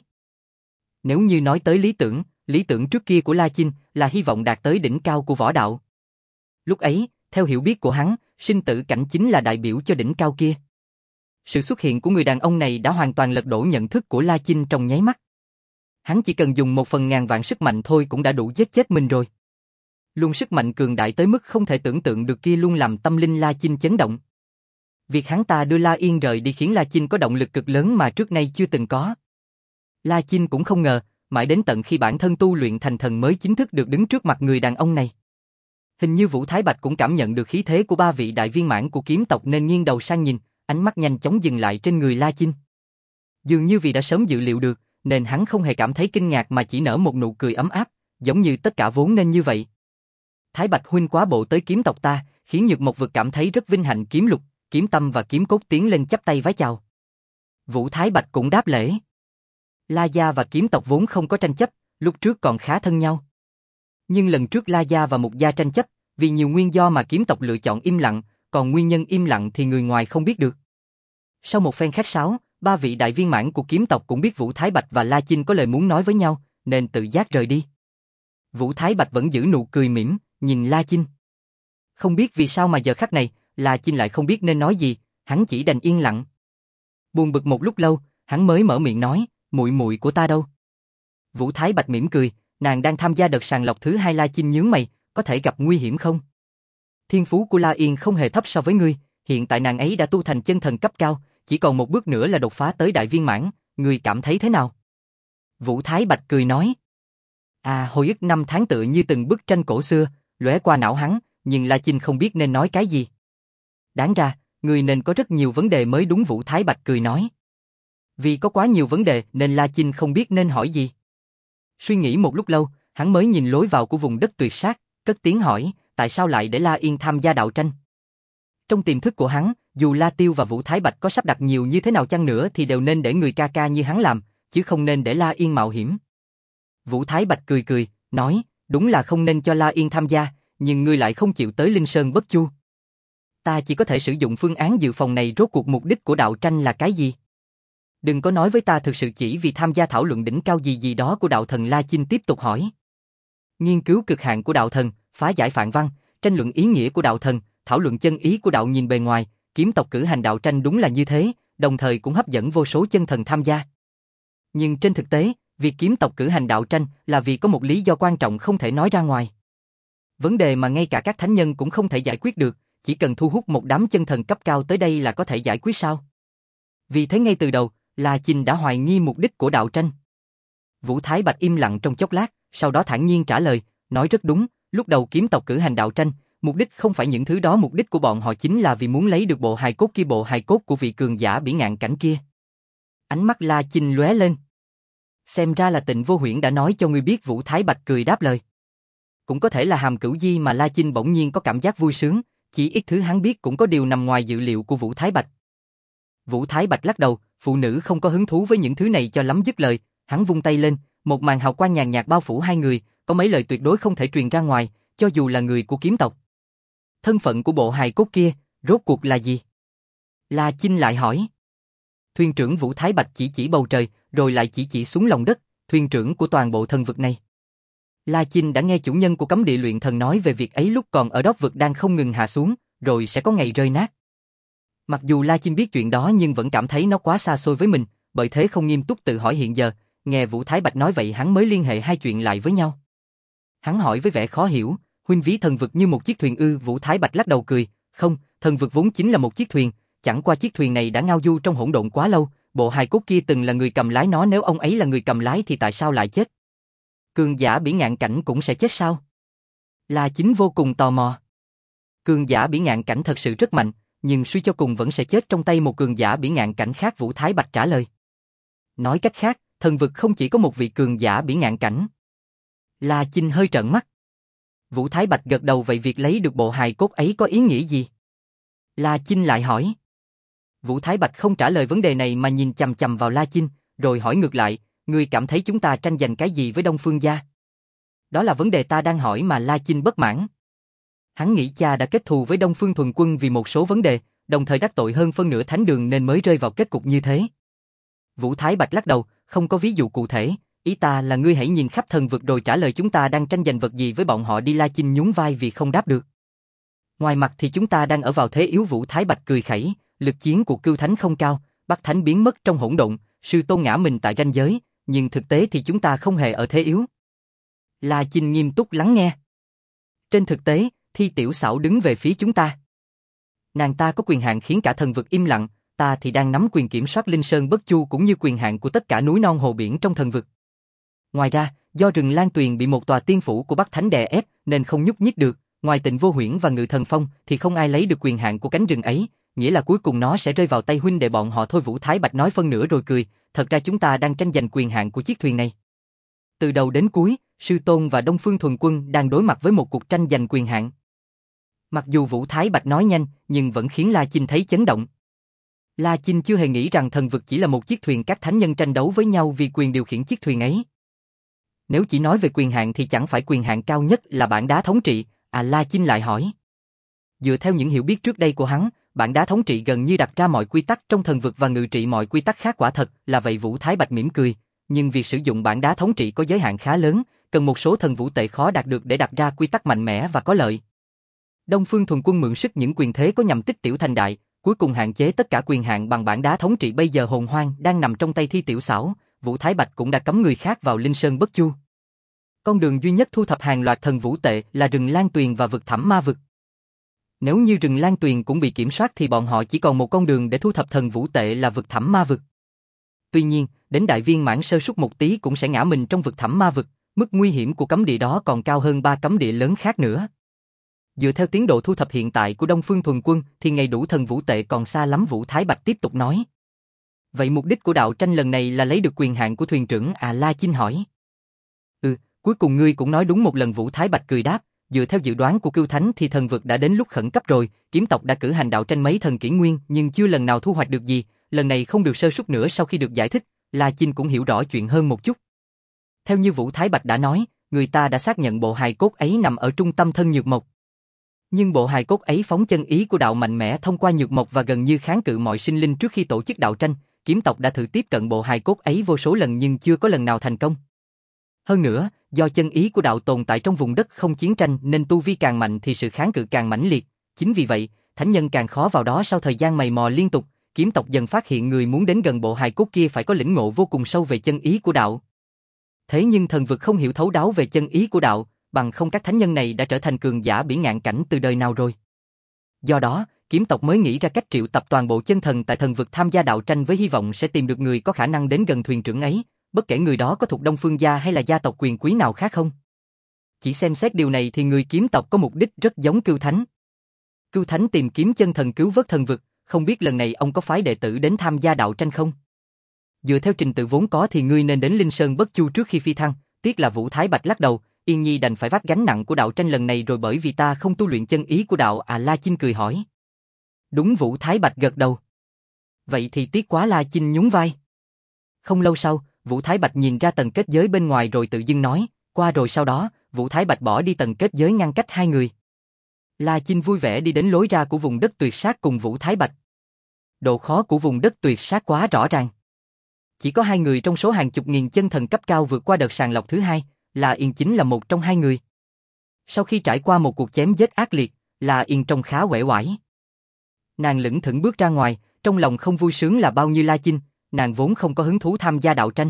A: Nếu như nói tới lý tưởng, lý tưởng trước kia của La Chinh là hy vọng đạt tới đỉnh cao của võ đạo. Lúc ấy, theo hiểu biết của hắn, sinh tử cảnh chính là đại biểu cho đỉnh cao kia. Sự xuất hiện của người đàn ông này đã hoàn toàn lật đổ nhận thức của La Chinh trong nháy mắt. Hắn chỉ cần dùng một phần ngàn vạn sức mạnh thôi cũng đã đủ giết chết mình rồi. Luôn sức mạnh cường đại tới mức không thể tưởng tượng được kia luôn làm tâm linh La Chinh chấn động. Việc hắn ta đưa La Yên rời đi khiến La Chinh có động lực cực lớn mà trước nay chưa từng có. La Chinh cũng không ngờ, mãi đến tận khi bản thân tu luyện thành thần mới chính thức được đứng trước mặt người đàn ông này. Hình như Vũ Thái Bạch cũng cảm nhận được khí thế của ba vị đại viên mãn của kiếm tộc nên nghiêng đầu sang nhìn, ánh mắt nhanh chóng dừng lại trên người La Chinh. Dường như vì đã sớm dự liệu được, nên hắn không hề cảm thấy kinh ngạc mà chỉ nở một nụ cười ấm áp, giống như tất cả vốn nên như vậy. Thái Bạch huynh quá bộ tới kiếm tộc ta, khiến Nhược Mộc Vực cảm thấy rất vinh hạnh. Kiếm Lục, Kiếm Tâm và Kiếm Cốt tiến lên chắp tay vái chào. Vũ Thái Bạch cũng đáp lễ. La gia và kiếm tộc vốn không có tranh chấp, lúc trước còn khá thân nhau. Nhưng lần trước La gia và Mục gia tranh chấp, vì nhiều nguyên do mà kiếm tộc lựa chọn im lặng, còn nguyên nhân im lặng thì người ngoài không biết được. Sau một phen khách sáo, ba vị đại viên mãn của kiếm tộc cũng biết Vũ Thái Bạch và La Chinh có lời muốn nói với nhau, nên tự giác rời đi. Vũ Thái Bạch vẫn giữ nụ cười mỉm, nhìn La Chinh. Không biết vì sao mà giờ khắc này, La Chinh lại không biết nên nói gì, hắn chỉ đành yên lặng. Buồn bực một lúc lâu, hắn mới mở miệng nói, muội muội của ta đâu? Vũ Thái Bạch mỉm cười, nàng đang tham gia đợt sàng lọc thứ hai. La Chinh nhướng mày, có thể gặp nguy hiểm không? Thiên phú của La Yên không hề thấp so với ngươi, hiện tại nàng ấy đã tu thành chân thần cấp cao, chỉ còn một bước nữa là đột phá tới đại viên mãn, ngươi cảm thấy thế nào? Vũ Thái Bạch cười nói. À, hồi ức năm tháng tựa như từng bức tranh cổ xưa, lóe qua não hắn, nhưng La Chinh không biết nên nói cái gì. Đáng ra, người nên có rất nhiều vấn đề mới đúng, Vũ Thái Bạch cười nói. Vì có quá nhiều vấn đề nên La Chinh không biết nên hỏi gì. Suy nghĩ một lúc lâu, hắn mới nhìn lối vào của vùng đất tuyệt sát, cất tiếng hỏi, tại sao lại để La Yên tham gia đạo tranh? Trong tiềm thức của hắn, dù La Tiêu và Vũ Thái Bạch có sắp đặt nhiều như thế nào chăng nữa thì đều nên để người ca ca như hắn làm, chứ không nên để La Yên mạo hiểm. Vũ Thái Bạch cười cười, nói, đúng là không nên cho La Yên tham gia, nhưng ngươi lại không chịu tới Linh Sơn Bất Chu. Ta chỉ có thể sử dụng phương án dự phòng này, rốt cuộc mục đích của đạo tranh là cái gì? Đừng có nói với ta thực sự chỉ vì tham gia thảo luận đỉnh cao gì gì đó của đạo thần. La Chinh tiếp tục hỏi. Nghiên cứu cực hạn của đạo thần, phá giải phạn văn, tranh luận ý nghĩa của đạo thần, thảo luận chân ý của đạo nhìn bề ngoài, kiếm tộc cử hành đạo tranh đúng là như thế, đồng thời cũng hấp dẫn vô số chân thần tham gia. Nhưng trên thực tế, việc kiếm tộc cử hành đạo tranh là vì có một lý do quan trọng không thể nói ra ngoài. Vấn đề mà ngay cả các thánh nhân cũng không thể giải quyết được, chỉ cần thu hút một đám chân thần cấp cao tới đây là có thể giải quyết sao? Vì thế ngay từ đầu, La Chinh đã hoài nghi mục đích của đạo tranh. Vũ Thái Bạch im lặng trong chốc lát, sau đó thản nhiên trả lời, nói rất đúng, lúc đầu kiếm tộc cử hành đạo tranh, mục đích không phải những thứ đó, mục đích của bọn họ chính là vì muốn lấy được bộ hài cốt kia, bộ hài cốt của vị cường giả bỉ ngạn cảnh kia. Ánh mắt La Chinh lóe lên. Xem ra là Tịnh Vô Huyễn đã nói cho ngươi biết. Vũ Thái Bạch cười đáp lời. Cũng có thể là Hàm Cửu Di, mà La Chinh bỗng nhiên có cảm giác vui sướng, chỉ ít thứ hắn biết cũng có điều nằm ngoài dự liệu của Vũ Thái Bạch. Vũ Thái Bạch lắc đầu, phụ nữ không có hứng thú với những thứ này cho lắm. Dứt lời, hắn vung tay lên, một màn hào quang nhàn nhạt bao phủ hai người, có mấy lời tuyệt đối không thể truyền ra ngoài, cho dù là người của kiếm tộc. Thân phận của bộ hài cốt kia, rốt cuộc là gì? La Chinh lại hỏi. Thuyền trưởng. Vũ Thái Bạch chỉ chỉ bầu trời, rồi lại chỉ chỉ xuống lòng đất, thuyền trưởng của toàn bộ thần vực này. La Chinh đã nghe chủ nhân của cấm địa luyện thần nói về việc ấy lúc còn ở đốc vực đang không ngừng hạ xuống, rồi sẽ có ngày rơi nát. Mặc dù La Chinh biết chuyện đó nhưng vẫn cảm thấy nó quá xa xôi với mình, bởi thế không nghiêm túc tự hỏi hiện giờ. Nghe Vũ Thái Bạch nói vậy hắn mới liên hệ hai chuyện lại với nhau. Hắn hỏi với vẻ khó hiểu, huynh ví thần vực như một chiếc thuyền ư? Vũ Thái Bạch lắc đầu cười, không, thần vực vốn chính là một chiếc thuyền, chẳng qua chiếc thuyền này đã ngao du trong hỗn độn quá lâu, bộ hài cốt kia từng là người cầm lái nó, nếu ông ấy là người cầm lái thì tại sao lại chết? Cường giả bỉ ngạn cảnh cũng sẽ chết sao? La Chinh vô cùng tò mò. Cường giả bỉ ngạn cảnh thật sự rất mạnh, nhưng suy cho cùng vẫn sẽ chết trong tay một cường giả bỉ ngạn cảnh khác. Vũ Thái Bạch trả lời. Nói cách khác, thần vực không chỉ có một vị cường giả bỉ ngạn cảnh. La Chinh hơi trợn mắt. Vũ Thái Bạch gật đầu, vậy việc lấy được bộ hài cốt ấy có ý nghĩa gì? La Chinh lại hỏi. Vũ Thái Bạch không trả lời vấn đề này mà nhìn chằm chằm vào La Chinh, rồi hỏi ngược lại, ngươi cảm thấy chúng ta tranh giành cái gì với Đông Phương gia? Đó là vấn đề ta đang hỏi mà. La Chinh bất mãn. Hắn nghĩ cha đã kết thù với Đông Phương Thuần Quân vì một số vấn đề, đồng thời đắc tội hơn phân nửa thánh đường nên mới rơi vào kết cục như thế. Vũ Thái Bạch lắc đầu, không có ví dụ cụ thể, ý ta là ngươi hãy nhìn khắp thần vực rồi trả lời chúng ta đang tranh giành vật gì với bọn họ đi. La Chinh nhún vai vì không đáp được. Ngoài mặt thì chúng ta đang ở vào thế yếu. Vũ Thái Bạch cười khẩy, lực chiến của Cưu Thánh không cao, Bắc Thánh biến mất trong hỗn độn, sư tôn ngã mình tại ranh giới, nhưng thực tế thì chúng ta không hề ở thế yếu. La Chinh nghiêm túc lắng nghe. Trên thực tế, Thi Tiểu Xảo đứng về phía chúng ta. Nàng ta có quyền hạn khiến cả thần vực im lặng, ta thì đang nắm quyền kiểm soát Linh Sơn Bất Chu cũng như quyền hạn của tất cả núi non hồ biển trong thần vực. Ngoài ra, do rừng Lan Tuyền bị một tòa tiên phủ của Bắc Thánh đè ép nên không nhúc nhích được, ngoài Tịnh Vô Huyễn và Ngự Thần Phong thì không ai lấy được quyền hạn của cánh rừng ấy, nghĩa là cuối cùng nó sẽ rơi vào tay huynh đệ bọn họ thôi. Vũ Thái Bạch nói phân nửa rồi cười, thật ra chúng ta đang tranh giành quyền hạn của chiếc thuyền này. Từ đầu đến cuối, sư tôn và Đông Phương Thuần Quân đang đối mặt với một cuộc tranh giành quyền hạn. Mặc dù Vũ Thái Bạch nói nhanh, nhưng vẫn khiến La Chinh thấy chấn động. La Chinh chưa hề nghĩ rằng thần vực chỉ là một chiếc thuyền các thánh nhân tranh đấu với nhau vì quyền điều khiển chiếc thuyền ấy. Nếu chỉ nói về quyền hạn thì chẳng phải quyền hạn cao nhất là bảng đá thống trị, à? La Chinh lại hỏi. Dựa theo những hiểu biết trước đây của hắn, bảng đá thống trị gần như đặt ra mọi quy tắc trong thần vực và ngự trị mọi quy tắc khác. Quả thật là vậy. Vũ Thái Bạch mỉm cười, nhưng việc sử dụng bảng đá thống trị có giới hạn khá lớn, cần một số thần vũ tệ khó đạt được để đặt ra quy tắc mạnh mẽ và có lợi. Đông Phương Thuần Quân mượn sức những quyền thế có nhằm tích tiểu thành đại, cuối cùng hạn chế tất cả quyền hạn bằng bảng đá thống trị. Bây giờ hồn hoang đang nằm trong tay Thi Tiểu Xảo, Vũ Thái Bạch cũng đã cấm người khác vào Linh Sơn Bất Chu. Con đường duy nhất thu thập hàng loạt thần vũ tệ là rừng Lan Tuyền và vực Thẳm Ma Vực. Nếu như rừng Lan Tuyền cũng bị kiểm soát thì bọn họ chỉ còn một con đường để thu thập thần vũ tệ là vực Thẳm Ma Vực. Tuy nhiên, đến đại viên mãn sơ suất một tí cũng sẽ ngã mình trong vực thẳm ma vực, mức nguy hiểm của cấm địa đó còn cao hơn ba cấm địa lớn khác nữa. Dựa theo tiến độ thu thập hiện tại của Đông Phương Thuần Quân thì ngày đủ thần vũ tệ còn xa lắm. Vũ Thái Bạch tiếp tục nói. Vậy mục đích của đạo tranh lần này là lấy được quyền hạn của thuyền trưởng à? La Chinh hỏi. Ừ, cuối cùng ngươi cũng nói đúng một lần. Vũ Thái Bạch cười đáp, dựa theo dự đoán của Cưu Thánh thì thần vực đã đến lúc khẩn cấp rồi, kiếm tộc đã cử hành đạo tranh mấy thần kỷ nguyên nhưng chưa lần nào thu hoạch được gì, lần này không được sơ suất nữa. Sau khi được giải thích, La Chinh cũng hiểu rõ chuyện hơn một chút. Theo như Vũ Thái Bạch đã nói, người ta đã xác nhận bộ hài cốt ấy nằm ở trung tâm thân nhược mộc. Nhưng bộ hài cốt ấy phóng chân ý của đạo mạnh mẽ thông qua nhược mộc và gần như kháng cự mọi sinh linh. Trước khi tổ chức đạo tranh, kiếm tộc đã thử tiếp cận bộ hài cốt ấy vô số lần nhưng chưa có lần nào thành công. Hơn nữa, do chân ý của đạo tồn tại trong vùng đất không chiến tranh nên tu vi càng mạnh thì sự kháng cự càng mãnh liệt. Chính vì vậy, thánh nhân càng khó vào đó. Sau thời gian mày mò liên tục, kiếm tộc dần phát hiện người muốn đến gần bộ hài cốt kia phải có lĩnh ngộ vô cùng sâu về chân ý của đạo. Thế nhưng thần vực không hiểu thấu đáo về chân ý của đạo, bằng không các thánh nhân này đã trở thành cường giả bỉ ngạn cảnh từ đời nào rồi. Do đó, kiếm tộc mới nghĩ ra cách triệu tập toàn bộ chân thần tại thần vực tham gia đạo tranh với hy vọng sẽ tìm được người có khả năng đến gần thuyền trưởng ấy, bất kể người đó có thuộc Đông Phương gia hay là gia tộc quyền quý nào khác không. Chỉ xem xét điều này thì người kiếm tộc có mục đích rất giống Cưu Thánh. Cưu Thánh tìm kiếm chân thần cứu vớt thần vực, không biết lần này ông có phái đệ tử đến tham gia đạo tranh không? Dựa theo trình tự vốn có thì ngươi nên đến Linh Sơn Bất Chu trước khi phi thăng, tiếc là Vũ Thái Bạch lắc đầu, Yên Nhi đành phải vác gánh nặng của đạo tranh lần này rồi bởi vì ta không tu luyện chân ý của đạo à? La Chinh cười hỏi. Đúng. Vũ Thái Bạch gật đầu. Vậy thì tiếc quá. La Chinh nhún vai. Không lâu sau, Vũ Thái Bạch nhìn ra tầng kết giới bên ngoài rồi tự dưng nói, qua rồi. Sau đó, Vũ Thái Bạch bỏ đi tầng kết giới ngăn cách hai người. La Chinh vui vẻ đi đến lối ra của vùng đất tuyệt sát cùng Vũ Thái Bạch. Độ khó của vùng đất tuyệt sát quá rõ ràng. Chỉ có hai người trong số hàng chục nghìn chân thần cấp cao vượt qua đợt sàng lọc thứ hai, La Yên chính là một trong hai người. Sau khi trải qua một cuộc chém giết ác liệt, La Yên trông khá uể oải. Nàng lững thững bước ra ngoài, trong lòng không vui sướng là bao nhiêu. La Chinh, nàng vốn không có hứng thú tham gia đạo tranh.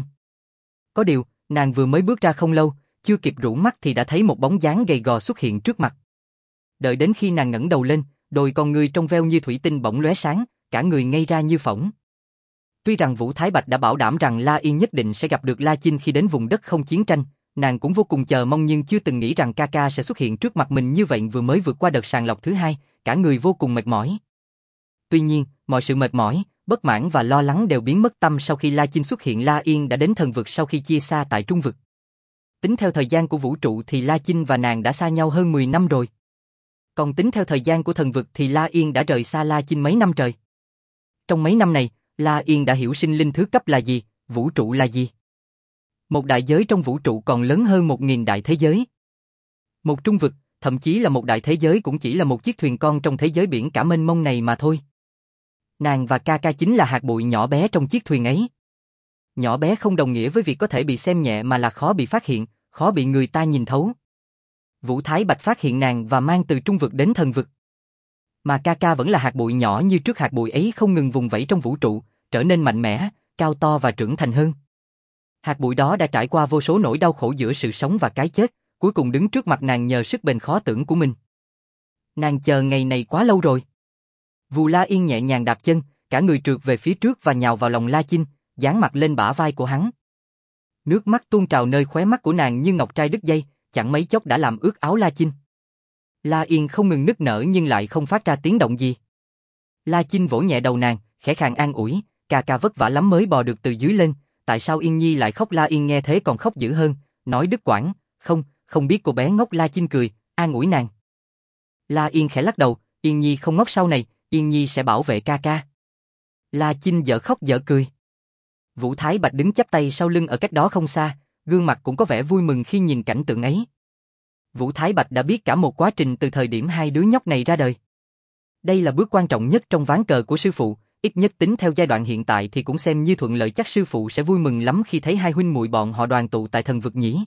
A: Có điều, nàng vừa mới bước ra không lâu, chưa kịp rũ mắt thì đã thấy một bóng dáng gầy gò xuất hiện trước mặt. Đợi đến khi nàng ngẩng đầu lên, đôi con ngươi trong veo như thủy tinh bỗng lóe sáng, cả người ngây ra như phỗng. Tuy rằng Vũ Thái Bạch đã bảo đảm rằng La Yên nhất định sẽ gặp được La Chinh khi đến vùng đất không chiến tranh, nàng cũng vô cùng chờ mong nhưng chưa từng nghĩ rằng ca ca sẽ xuất hiện trước mặt mình như vậy. Vừa mới vượt qua đợt sàng lọc thứ hai, cả người vô cùng mệt mỏi. Tuy nhiên, mọi sự mệt mỏi, bất mãn và lo lắng đều biến mất tâm sau khi La Chinh xuất hiện. La Yên đã đến thần vực sau khi chia xa tại trung vực. Tính theo thời gian của vũ trụ thì La Chinh và nàng đã xa nhau hơn mười năm rồi. Còn tính theo thời gian của thần vực thì La Yên đã rời xa La Chinh mấy năm trời. Trong mấy năm này, La Yên đã hiểu sinh linh thứ cấp là gì, vũ trụ là gì. Một đại giới trong vũ trụ còn lớn hơn một nghìn đại thế giới. Một trung vực, thậm chí là một đại thế giới cũng chỉ là một chiếc thuyền con trong thế giới biển cả mênh mông này mà thôi. Nàng và ca ca chính là hạt bụi nhỏ bé trong chiếc thuyền ấy. Nhỏ bé không đồng nghĩa với việc có thể bị xem nhẹ mà là khó bị phát hiện, khó bị người ta nhìn thấu. Vũ Thái Bạch phát hiện nàng và mang từ trung vực đến thần vực. Mà ca ca vẫn là hạt bụi nhỏ như trước. Hạt bụi ấy không ngừng vùng vẫy trong vũ trụ, trở nên mạnh mẽ, cao to và trưởng thành hơn. Hạt bụi đó đã trải qua vô số nỗi đau khổ giữa sự sống và cái chết, cuối cùng đứng trước mặt nàng nhờ sức bền khó tưởng của mình. Nàng chờ ngày này quá lâu rồi. Vù La Yên nhẹ nhàng đạp chân, cả người trượt về phía trước và nhào vào lòng La Chinh, dán mặt lên bả vai của hắn. Nước mắt tuôn trào nơi khóe mắt của nàng như ngọc trai đứt dây, chẳng mấy chốc đã làm ướt áo La Chinh. La Yên không ngừng nức nở nhưng lại không phát ra tiếng động gì. La Chinh vỗ nhẹ đầu nàng, khẽ khàng an ủi, ca ca vất vả lắm mới bò được từ dưới lên, tại sao Yên Nhi lại khóc? La Yên nghe thế còn khóc dữ hơn, nói đứt quãng, không, không biết cô bé ngốc. La Chinh cười, an ủi nàng. La Yên khẽ lắc đầu, Yên Nhi không ngốc, sau này, Yên Nhi sẽ bảo vệ ca ca. La Chinh dở khóc dở cười. Vũ Thái Bạch đứng chắp tay sau lưng ở cách đó không xa, gương mặt cũng có vẻ vui mừng khi nhìn cảnh tượng ấy. Vũ Thái Bạch đã biết cả một quá trình từ thời điểm hai đứa nhóc này ra đời. Đây là bước quan trọng nhất trong ván cờ của sư phụ, ít nhất tính theo giai đoạn hiện tại thì cũng xem như thuận lợi. Chắc sư phụ sẽ vui mừng lắm khi thấy hai huynh muội bọn họ đoàn tụ tại thần vực nhỉ.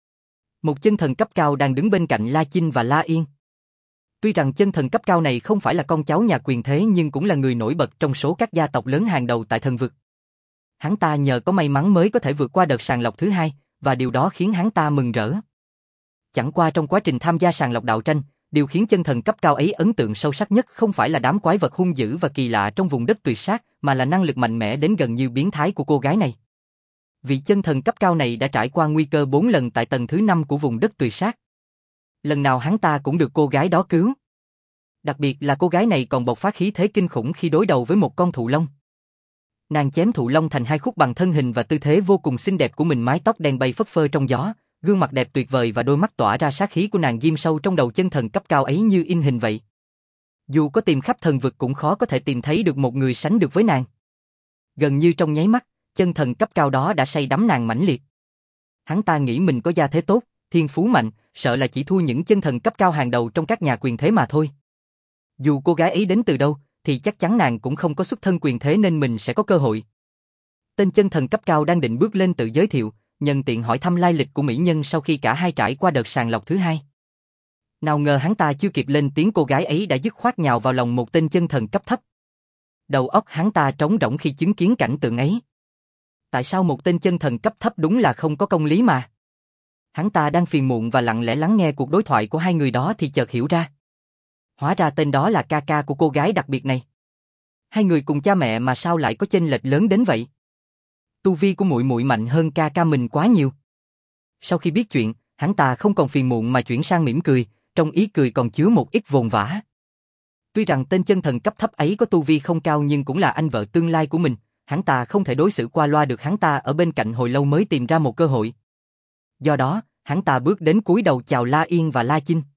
A: Một chân thần cấp cao đang đứng bên cạnh La Chinh và La Yên. Tuy rằng chân thần cấp cao này không phải là con cháu nhà quyền thế nhưng cũng là người nổi bật trong số các gia tộc lớn hàng đầu tại thần vực. Hắn ta nhờ có may mắn mới có thể vượt qua đợt sàng lọc thứ hai, và điều đó khiến hắn ta mừng rỡ. Chẳng qua trong quá trình tham gia sàng lọc đạo tranh, Điều khiến chân thần cấp cao ấy ấn tượng sâu sắc nhất không phải là đám quái vật hung dữ và kỳ lạ trong vùng đất tuyệt sát, mà là năng lực mạnh mẽ đến gần như biến thái của cô gái này. Vị chân thần cấp cao này đã trải qua nguy cơ bốn lần tại tầng thứ năm của vùng đất tuyệt sát. Lần nào hắn ta cũng được cô gái đó cứu. Đặc biệt là cô gái này còn bộc phát khí thế kinh khủng khi đối đầu với một con thụ long. Nàng chém thụ long thành hai khúc bằng thân hình và tư thế vô cùng xinh đẹp của mình, mái tóc đen bay phất phơ trong gió, gương mặt đẹp tuyệt vời và đôi mắt tỏa ra sát khí của nàng ghim sâu trong đầu chân thần cấp cao ấy như in hình vậy. Dù có tìm khắp thần vực cũng khó có thể tìm thấy được một người sánh được với nàng. Gần như trong nháy mắt, chân thần cấp cao đó đã say đắm nàng mãnh liệt. Hắn ta nghĩ mình có gia thế tốt, thiên phú mạnh, sợ là chỉ thua những chân thần cấp cao hàng đầu trong các nhà quyền thế mà thôi. Dù cô gái ấy đến từ đâu, thì chắc chắn nàng cũng không có xuất thân quyền thế nên mình sẽ có cơ hội. Tên chân thần cấp cao đang định bước lên tự giới thiệu, nhân tiện hỏi thăm lai lịch của mỹ nhân sau khi cả hai trải qua đợt sàng lọc thứ hai. Nào ngờ hắn ta chưa kịp lên tiếng, cô gái ấy đã dứt khoát nhào vào lòng một tên chân thần cấp thấp. Đầu óc hắn ta trống rỗng khi chứng kiến cảnh tượng ấy. Tại sao một tên chân thần cấp thấp đúng là không có công lý mà? Hắn ta đang phiền muộn và lặng lẽ lắng nghe cuộc đối thoại của hai người đó thì chợt hiểu ra. Hóa ra tên đó là ca ca của cô gái đặc biệt này. Hai người cùng cha mẹ mà sao lại có chênh lệch lớn đến vậy? Tu vi của muội muội mạnh hơn ca ca mình quá nhiều. Sau khi biết chuyện, hắn ta không còn phiền muộn mà chuyển sang mỉm cười, trong ý cười còn chứa một ít vồn vã. Tuy rằng tên chân thần cấp thấp ấy có tu vi không cao nhưng cũng là anh vợ tương lai của mình, hắn ta không thể đối xử qua loa được, hắn ta ở bên cạnh hồi lâu mới tìm ra một cơ hội. Do đó, hắn ta bước đến cúi đầu chào La Yên và La Chinh.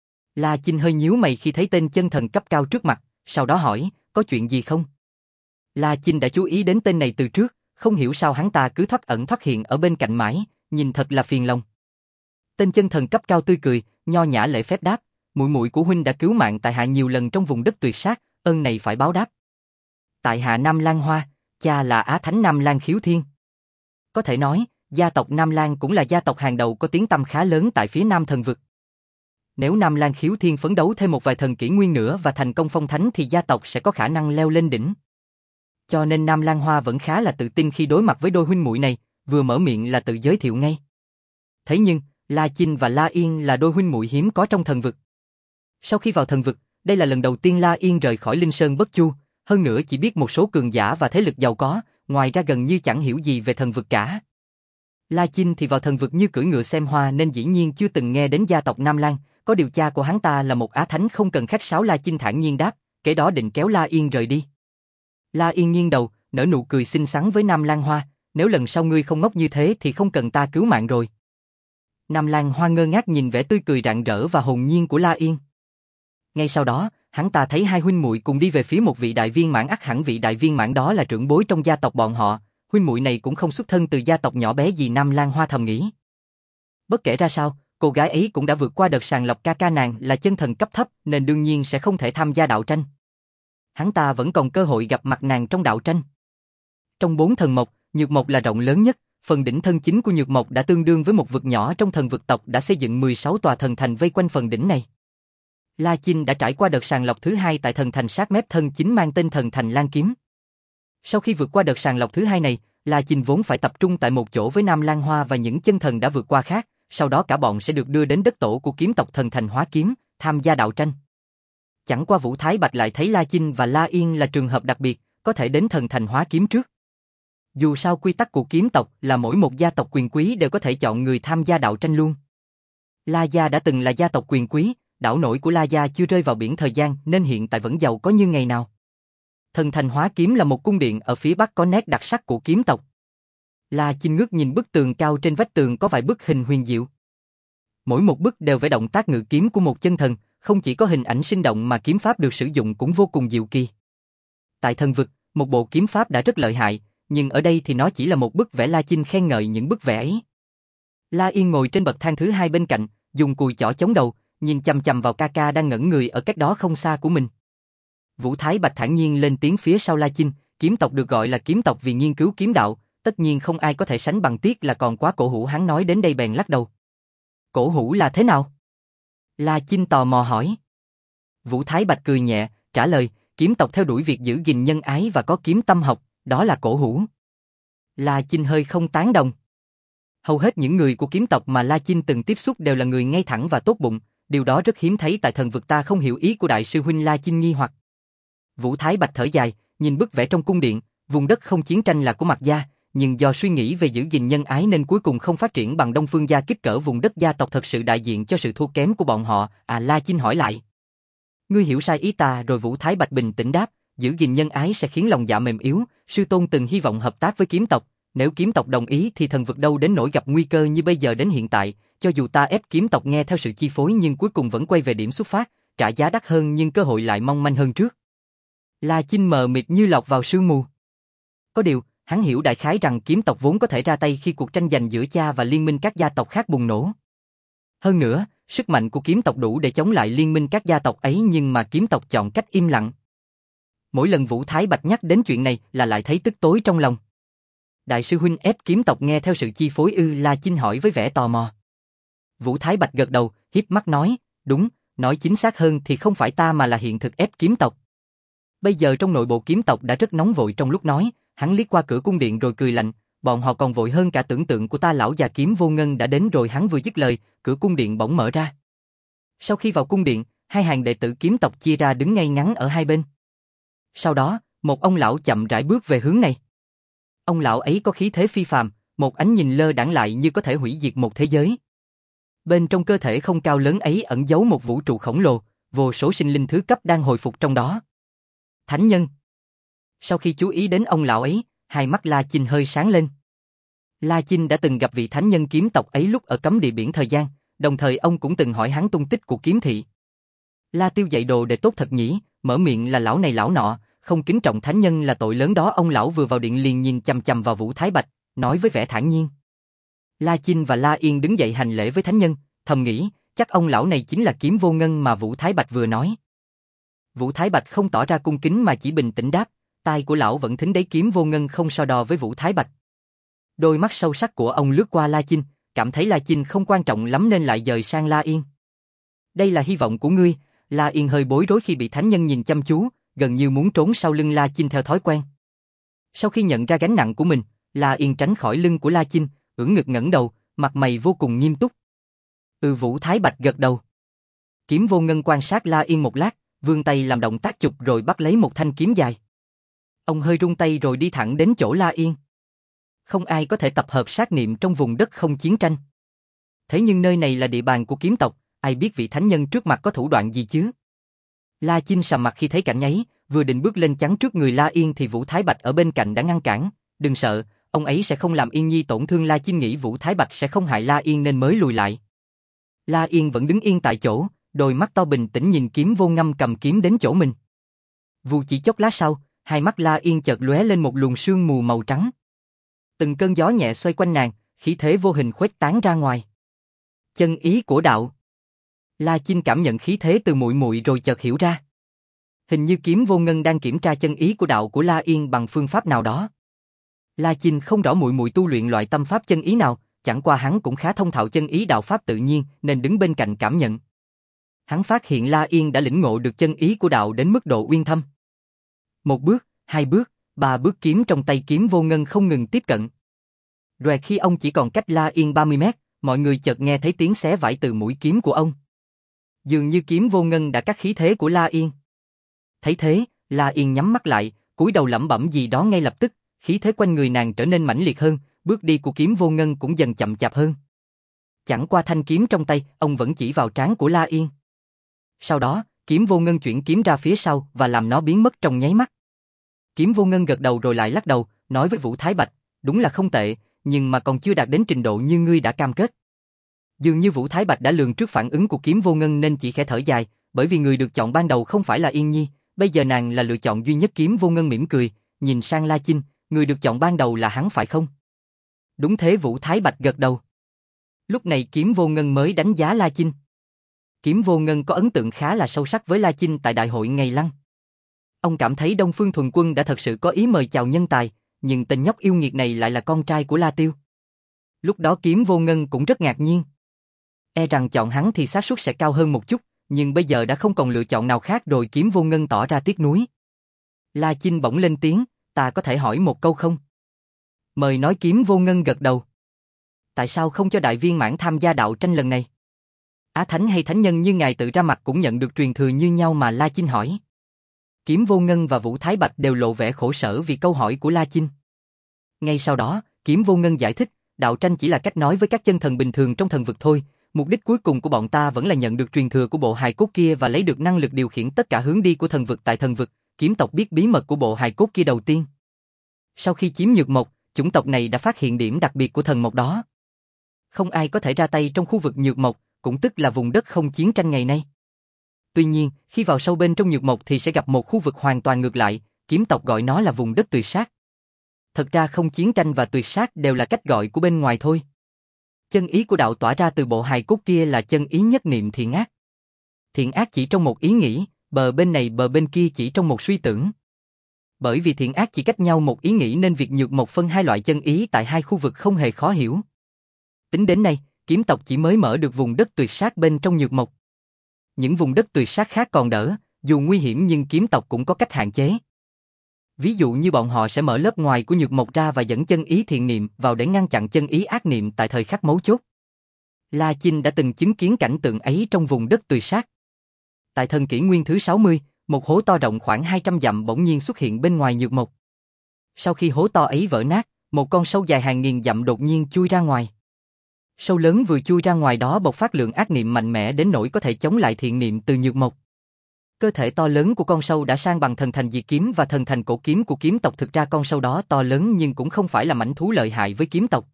A: La Chinh hơi nhíu mày khi thấy tên chân thần cấp cao trước mặt, sau đó hỏi, có chuyện gì không? La Chinh đã chú ý đến tên này từ trước, không hiểu sao hắn ta cứ thoát ẩn thoát hiện ở bên cạnh mãi, nhìn thật là phiền lòng. Tên chân thần cấp cao tươi cười, nho nhã lễ phép đáp, muội muội của huynh đã cứu mạng tại hạ nhiều lần trong vùng đất tuyệt sát, ơn này phải báo đáp. Tại hạ Nam Lan Hoa, cha là Á Thánh Nam Lan Khiếu Thiên. Có thể nói, gia tộc Nam Lan cũng là gia tộc hàng đầu có tiếng tăm khá lớn tại phía Nam thần vực. Nếu Nam Lan Khiếu Thiên phấn đấu thêm một vài thần kỷ nguyên nữa và thành công phong thánh thì gia tộc sẽ có khả năng leo lên đỉnh. Cho nên Nam Lan Hoa vẫn khá là tự tin khi đối mặt với đôi huynh muội này, vừa mở miệng là tự giới thiệu ngay. Thế nhưng, La Chinh và La Yên là đôi huynh muội hiếm có trong thần vực. Sau khi vào thần vực, đây là lần đầu tiên La Yên rời khỏi Linh Sơn Bất Chu, hơn nữa chỉ biết một số cường giả và thế lực giàu có, ngoài ra gần như chẳng hiểu gì về thần vực cả. La Chinh thì vào thần vực như cưỡi ngựa xem hoa nên dĩ nhiên chưa từng nghe đến gia tộc Nam Lan, có điều cha của hắn ta là một á thánh không cần khách sáo. La Chinh thản nhiên đáp, kể đó định kéo La Yên rời đi. La Yên nghiêng đầu, nở nụ cười xinh xắn với Nam Lan Hoa, nếu lần sau ngươi không ngốc như thế thì không cần ta cứu mạng rồi. Nam Lan Hoa ngơ ngác nhìn vẻ tươi cười rạng rỡ và hồn nhiên của La Yên. Ngay sau đó, hắn ta thấy hai huynh muội cùng đi về phía một vị đại viên mãn, ắt hẳn vị đại viên mãn đó là trưởng bối trong gia tộc bọn họ, huynh muội này cũng không xuất thân từ gia tộc nhỏ bé gì. Nam Lan Hoa thầm nghĩ. Bất kể ra sao, cô gái ấy cũng đã vượt qua đợt sàng lọc, ca ca nàng là chân thần cấp thấp nên đương nhiên sẽ không thể tham gia đạo tranh. Hắn ta vẫn còn cơ hội gặp mặt nàng trong đạo tranh. Trong bốn thần mộc, Nhược Mộc là rộng lớn nhất, phần đỉnh thân chính của Nhược Mộc đã tương đương với một vực nhỏ trong thần vực tộc đã xây dựng mười sáu tòa thần thành vây quanh phần đỉnh này. La Chinh đã trải qua đợt sàng lọc thứ hai tại thần thành sát mép thân chính mang tên thần thành Lan Kiếm. Sau khi vượt qua đợt sàng lọc thứ hai này, La Chinh vốn phải tập trung tại một chỗ với Nam Lan Hoa và những chân thần đã vượt qua khác, sau đó cả bọn sẽ được đưa đến đất tổ của kiếm tộc thần thành Hóa Kiếm, tham gia đạo tranh. Chẳng qua Vũ Thái Bạch lại thấy La Chinh và La Yên là trường hợp đặc biệt, có thể đến thần thành Hóa Kiếm trước. Dù sao quy tắc của kiếm tộc là mỗi một gia tộc quyền quý đều có thể chọn người tham gia đạo tranh luôn. La gia đã từng là gia tộc quyền quý, đảo nổi của La gia chưa rơi vào biển thời gian nên hiện tại vẫn giàu có như ngày nào. Thần thành Hóa Kiếm là một cung điện ở phía bắc có nét đặc sắc của kiếm tộc. La Chinh ngước nhìn bức tường cao, trên vách tường có vài bức hình huyền diệu. Mỗi một bức đều vẽ động tác ngự kiếm của một chân thần, không chỉ có hình ảnh sinh động mà kiếm pháp được sử dụng cũng vô cùng diệu kỳ. Tại thần vực, một bộ kiếm pháp đã rất lợi hại, nhưng ở đây thì nó chỉ là một bức vẽ. La Chinh khen ngợi những bức vẽ ấy. La Yên ngồi trên bậc thang thứ hai bên cạnh, dùng cùi chỏ chống đầu, nhìn chằm chằm vào ca ca đang ngẩn người ở cách đó không xa của mình. Vũ Thái Bạch thản nhiên lên tiếng phía sau La Chinh, kiếm tộc được gọi là kiếm tộc vì nghiên cứu kiếm đạo, tất nhiên không ai có thể sánh bằng, tiếc là còn quá cổ hủ. Hắn nói đến đây bèn lắc đầu. Cổ hủ là thế nào? La Chinh tò mò hỏi. Vũ Thái Bạch cười nhẹ, trả lời, kiếm tộc theo đuổi việc giữ gìn nhân ái và có kiếm tâm học, đó là cổ hủ. La Chinh hơi không tán đồng. Hầu hết những người của kiếm tộc mà La Chinh từng tiếp xúc đều là người ngay thẳng và tốt bụng, điều đó rất hiếm thấy tại thần vực ta không hiểu ý của đại sư huynh. La Chinh nghi hoặc. Vũ Thái Bạch thở dài, nhìn bức vẽ trong cung điện, vùng đất không chiến tranh là của Mạc gia, nhưng do suy nghĩ về giữ gìn nhân ái nên cuối cùng không phát triển bằng Đông Phương gia. Kích cỡ vùng đất gia tộc thật sự đại diện cho sự thua kém của bọn họ. À, La Chinh hỏi lại. Ngươi hiểu sai ý ta rồi. Vũ Thái Bạch bình tĩnh đáp, giữ gìn nhân ái sẽ khiến lòng dạ mềm yếu, sư tôn từng hy vọng hợp tác với kiếm tộc, nếu kiếm tộc đồng ý thì thần vực đâu đến nỗi gặp nguy cơ như bây giờ. Đến hiện tại, cho dù ta ép kiếm tộc nghe theo sự chi phối nhưng cuối cùng vẫn quay về điểm xuất phát, trả giá đắt hơn nhưng cơ hội lại mong manh hơn trước. La Chinh mờ mịt như lọt vào sương mù. Có điều, hắn hiểu đại khái rằng kiếm tộc vốn có thể ra tay khi cuộc tranh giành giữa cha và liên minh các gia tộc khác bùng nổ. Hơn nữa, sức mạnh của kiếm tộc đủ để chống lại liên minh các gia tộc ấy, nhưng mà kiếm tộc chọn cách im lặng. Mỗi lần Vũ Thái Bạch nhắc đến chuyện này là lại thấy tức tối trong lòng. Đại sư huynh ép kiếm tộc nghe theo sự chi phối ư? La Chinh hỏi với vẻ tò mò. Vũ Thái Bạch gật đầu, híp mắt nói, đúng, nói chính xác hơn thì không phải ta mà là hiện thực ép kiếm tộc. Bây giờ trong nội bộ kiếm tộc đã rất nóng vội. Trong lúc nói, hắn liếc qua cửa cung điện rồi cười lạnh, bọn họ còn vội hơn cả tưởng tượng của ta. Lão già Kiếm Vô Ngân đã đến rồi. Hắn vừa dứt lời, cửa cung điện bỗng mở ra. Sau khi vào cung điện, hai hàng đệ tử kiếm tộc chia ra đứng ngay ngắn ở hai bên. Sau đó, một ông lão chậm rãi bước về hướng này. Ông lão ấy có khí thế phi phàm, một ánh nhìn lơ đãng lại như có thể hủy diệt một thế giới. Bên trong cơ thể không cao lớn ấy ẩn giấu một vũ trụ khổng lồ, vô số sinh linh thứ cấp đang hồi phục trong đó. Thánh nhân. Sau khi chú ý đến ông lão ấy, hai mắt La Chinh hơi sáng lên. La Chinh đã từng gặp vị thánh nhân kiếm tộc ấy lúc ở cấm địa biển thời gian, đồng thời ông cũng từng hỏi hắn tung tích của kiếm thị. La Tiêu dạy đồ để tốt thật nhỉ, mở miệng là lão này lão nọ, không kính trọng thánh nhân là tội lớn đó. Ông lão vừa vào điện liền nhìn chằm chằm vào Vũ Thái Bạch, nói với vẻ thản nhiên. La Chinh và La Yên đứng dậy hành lễ với thánh nhân, thầm nghĩ, chắc ông lão này chính là Kiếm Vô Ngân mà Vũ Thái Bạch vừa nói. Vũ Thái Bạch không tỏ ra cung kính mà chỉ bình tĩnh đáp, tai của lão vẫn thính đấy. Kiếm Vô Ngân không so đo với Vũ Thái Bạch. Đôi mắt sâu sắc của ông lướt qua La Chinh, cảm thấy La Chinh không quan trọng lắm nên lại dời sang La Yên. Đây là hy vọng của ngươi. La Yên hơi bối rối khi bị thánh nhân nhìn chăm chú, gần như muốn trốn sau lưng La Chinh theo thói quen. Sau khi nhận ra gánh nặng của mình, La Yên tránh khỏi lưng của La Chinh, ưỡn ngực ngẩng đầu, mặt mày vô cùng nghiêm túc. Ừ. Vũ Thái Bạch gật đầu. Kiếm Vô Ngân quan sát La Yên một lát, vươn tay làm động tác chụp rồi bắt lấy một thanh kiếm dài. Ông hơi rung tay rồi đi thẳng đến chỗ La Yên. Không ai có thể tập hợp sát niệm trong vùng đất không chiến tranh. Thế nhưng nơi này là địa bàn của kiếm tộc, ai biết vị thánh nhân trước mặt có thủ đoạn gì chứ? La Chinh sầm mặt khi thấy cảnh ấy, vừa định bước lên chắn trước người La Yên thì Vũ Thái Bạch ở bên cạnh đã ngăn cản. Đừng sợ, ông ấy sẽ không làm Yên Nhi tổn thương. La Chinh nghĩ Vũ Thái Bạch sẽ không hại La Yên nên mới lùi lại. La Yên vẫn đứng yên tại chỗ, đôi mắt to bình tĩnh nhìn Kiếm Vô Ngân cầm kiếm đến chỗ mình. Vù chỉ chốc lát sau, hai mắt La Yên chợt lóe lên một luồng sương mù màu trắng. Từng cơn gió nhẹ xoay quanh nàng, khí thế vô hình khuếch tán ra ngoài. Chân ý của đạo. La Chinh cảm nhận khí thế từ muội muội rồi chợt hiểu ra. Hình như Kiếm Vô Ngân đang kiểm tra chân ý của đạo của La Yên bằng phương pháp nào đó. La Chinh không rõ muội muội tu luyện loại tâm pháp chân ý nào, chẳng qua hắn cũng khá thông thạo chân ý đạo pháp tự nhiên nên đứng bên cạnh cảm nhận. Hắn phát hiện La Yên đã lĩnh ngộ được chân ý của đạo đến mức độ uyên thâm. Một bước, hai bước, ba bước, kiếm trong tay Kiếm Vô Ngân không ngừng tiếp cận. Rồi khi ông chỉ còn cách La Yên ba mươi mét, mọi người chợt nghe thấy tiếng xé vải từ mũi kiếm của ông. Dường như Kiếm Vô Ngân đã cắt khí thế của La Yên. Thấy thế, La Yên nhắm mắt lại, cúi đầu lẩm bẩm gì đó. Ngay lập tức, khí thế quanh người nàng trở nên mãnh liệt hơn, bước đi của Kiếm Vô Ngân cũng dần chậm chạp hơn. Chẳng qua thanh kiếm trong tay, ông vẫn chỉ vào trán của La Yên. Sau đó, Kiếm Vô Ngân chuyển kiếm ra phía sau và làm nó biến mất trong nháy mắt. Kiếm Vô Ngân gật đầu rồi lại lắc đầu, nói với Vũ Thái Bạch, đúng là không tệ, nhưng mà còn chưa đạt đến trình độ như ngươi đã cam kết. Dường như Vũ Thái Bạch đã lường trước phản ứng của Kiếm Vô Ngân nên chỉ khẽ thở dài, bởi vì người được chọn ban đầu không phải là Yên Nhi, bây giờ nàng là lựa chọn duy nhất. Kiếm Vô Ngân mỉm cười, nhìn sang La Chinh, người được chọn ban đầu là hắn phải không? Đúng thế. Vũ Thái Bạch gật đầu. Lúc này Kiếm Vô Ngân mới đánh giá La Chinh. Kiếm Vô Ngân có ấn tượng khá là sâu sắc với La Chinh tại đại hội ngày Lăng. Ông cảm thấy Đông Phương Thuần Quân đã thật sự có ý mời chào nhân tài, nhưng tên nhóc yêu nghiệt này lại là con trai của La Tiêu. Lúc đó Kiếm Vô Ngân cũng rất ngạc nhiên. E rằng chọn hắn thì xác suất sẽ cao hơn một chút, nhưng bây giờ đã không còn lựa chọn nào khác rồi. Kiếm Vô Ngân tỏ ra tiếc nuối. La Chinh bỗng lên tiếng, ta có thể hỏi một câu không? Mời nói. Kiếm Vô Ngân gật đầu. Tại sao không cho đại viên mãn tham gia đạo tranh lần này? Á thánh hay thánh nhân như ngài tự ra mặt cũng nhận được truyền thừa như nhau mà La Chinh hỏi. Kiếm Vô Ngân và Vũ Thái Bạch đều lộ vẻ khổ sở vì câu hỏi của La Chinh. Ngay sau đó, Kiếm Vô Ngân giải thích, đạo tranh chỉ là cách nói với các chân thần bình thường trong thần vực thôi, mục đích cuối cùng của bọn ta vẫn là nhận được truyền thừa của bộ hài cốt kia và lấy được năng lực điều khiển tất cả hướng đi của thần vực tại thần vực. Kiếm tộc biết bí mật của bộ hài cốt kia đầu tiên. Sau khi chiếm Nhược Mộc, chủng tộc này đã phát hiện điểm đặc biệt của thần mộc đó. Không ai có thể ra tay trong khu vực Nhược Mộc, cũng tức là vùng đất không chiến tranh ngày nay. Tuy nhiên, khi vào sâu bên trong Nhược Mộc thì sẽ gặp một khu vực hoàn toàn ngược lại, kiếm tộc gọi nó là vùng đất tuyệt sát. Thật ra không chiến tranh và tuyệt sát đều là cách gọi của bên ngoài thôi. Chân ý của đạo tỏa ra từ bộ hài cốt kia là chân ý nhất niệm thiện ác. Thiện ác chỉ trong một ý nghĩ, bờ bên này bờ bên kia chỉ trong một suy tưởng. Bởi vì thiện ác chỉ cách nhau một ý nghĩ nên việc Nhược Mộc phân hai loại chân ý tại hai khu vực không hề khó hiểu. Tính đến nay, kiếm tộc chỉ mới mở được vùng đất tuyệt sát bên trong Nhược Mộc. Những vùng đất tuyệt sát khác còn đỡ, dù nguy hiểm nhưng kiếm tộc cũng có cách hạn chế. Ví dụ như bọn họ sẽ mở lớp ngoài của Nhược Mộc ra và dẫn chân ý thiện niệm vào để ngăn chặn chân ý ác niệm tại thời khắc mấu chốt. La Chinh đã từng chứng kiến cảnh tượng ấy trong vùng đất tuyệt sát. Tại thần kỷ nguyên thứ sáu mươi, một hố to rộng khoảng hai trăm dặm bỗng nhiên xuất hiện bên ngoài Nhược Mộc. Sau khi hố to ấy vỡ nát, một con sâu dài hàng nghìn dặm đột nhiên chui ra ngoài. Sâu lớn vừa chui ra ngoài đó bộc phát lượng ác niệm mạnh mẽ đến nỗi có thể chống lại thiện niệm từ Nhược Mộc. Cơ thể to lớn của con sâu đã sang bằng thần thành diệt kiếm và thần thành cổ kiếm của kiếm tộc. Thực ra con sâu đó to lớn nhưng cũng không phải là mãnh thú lợi hại với kiếm tộc.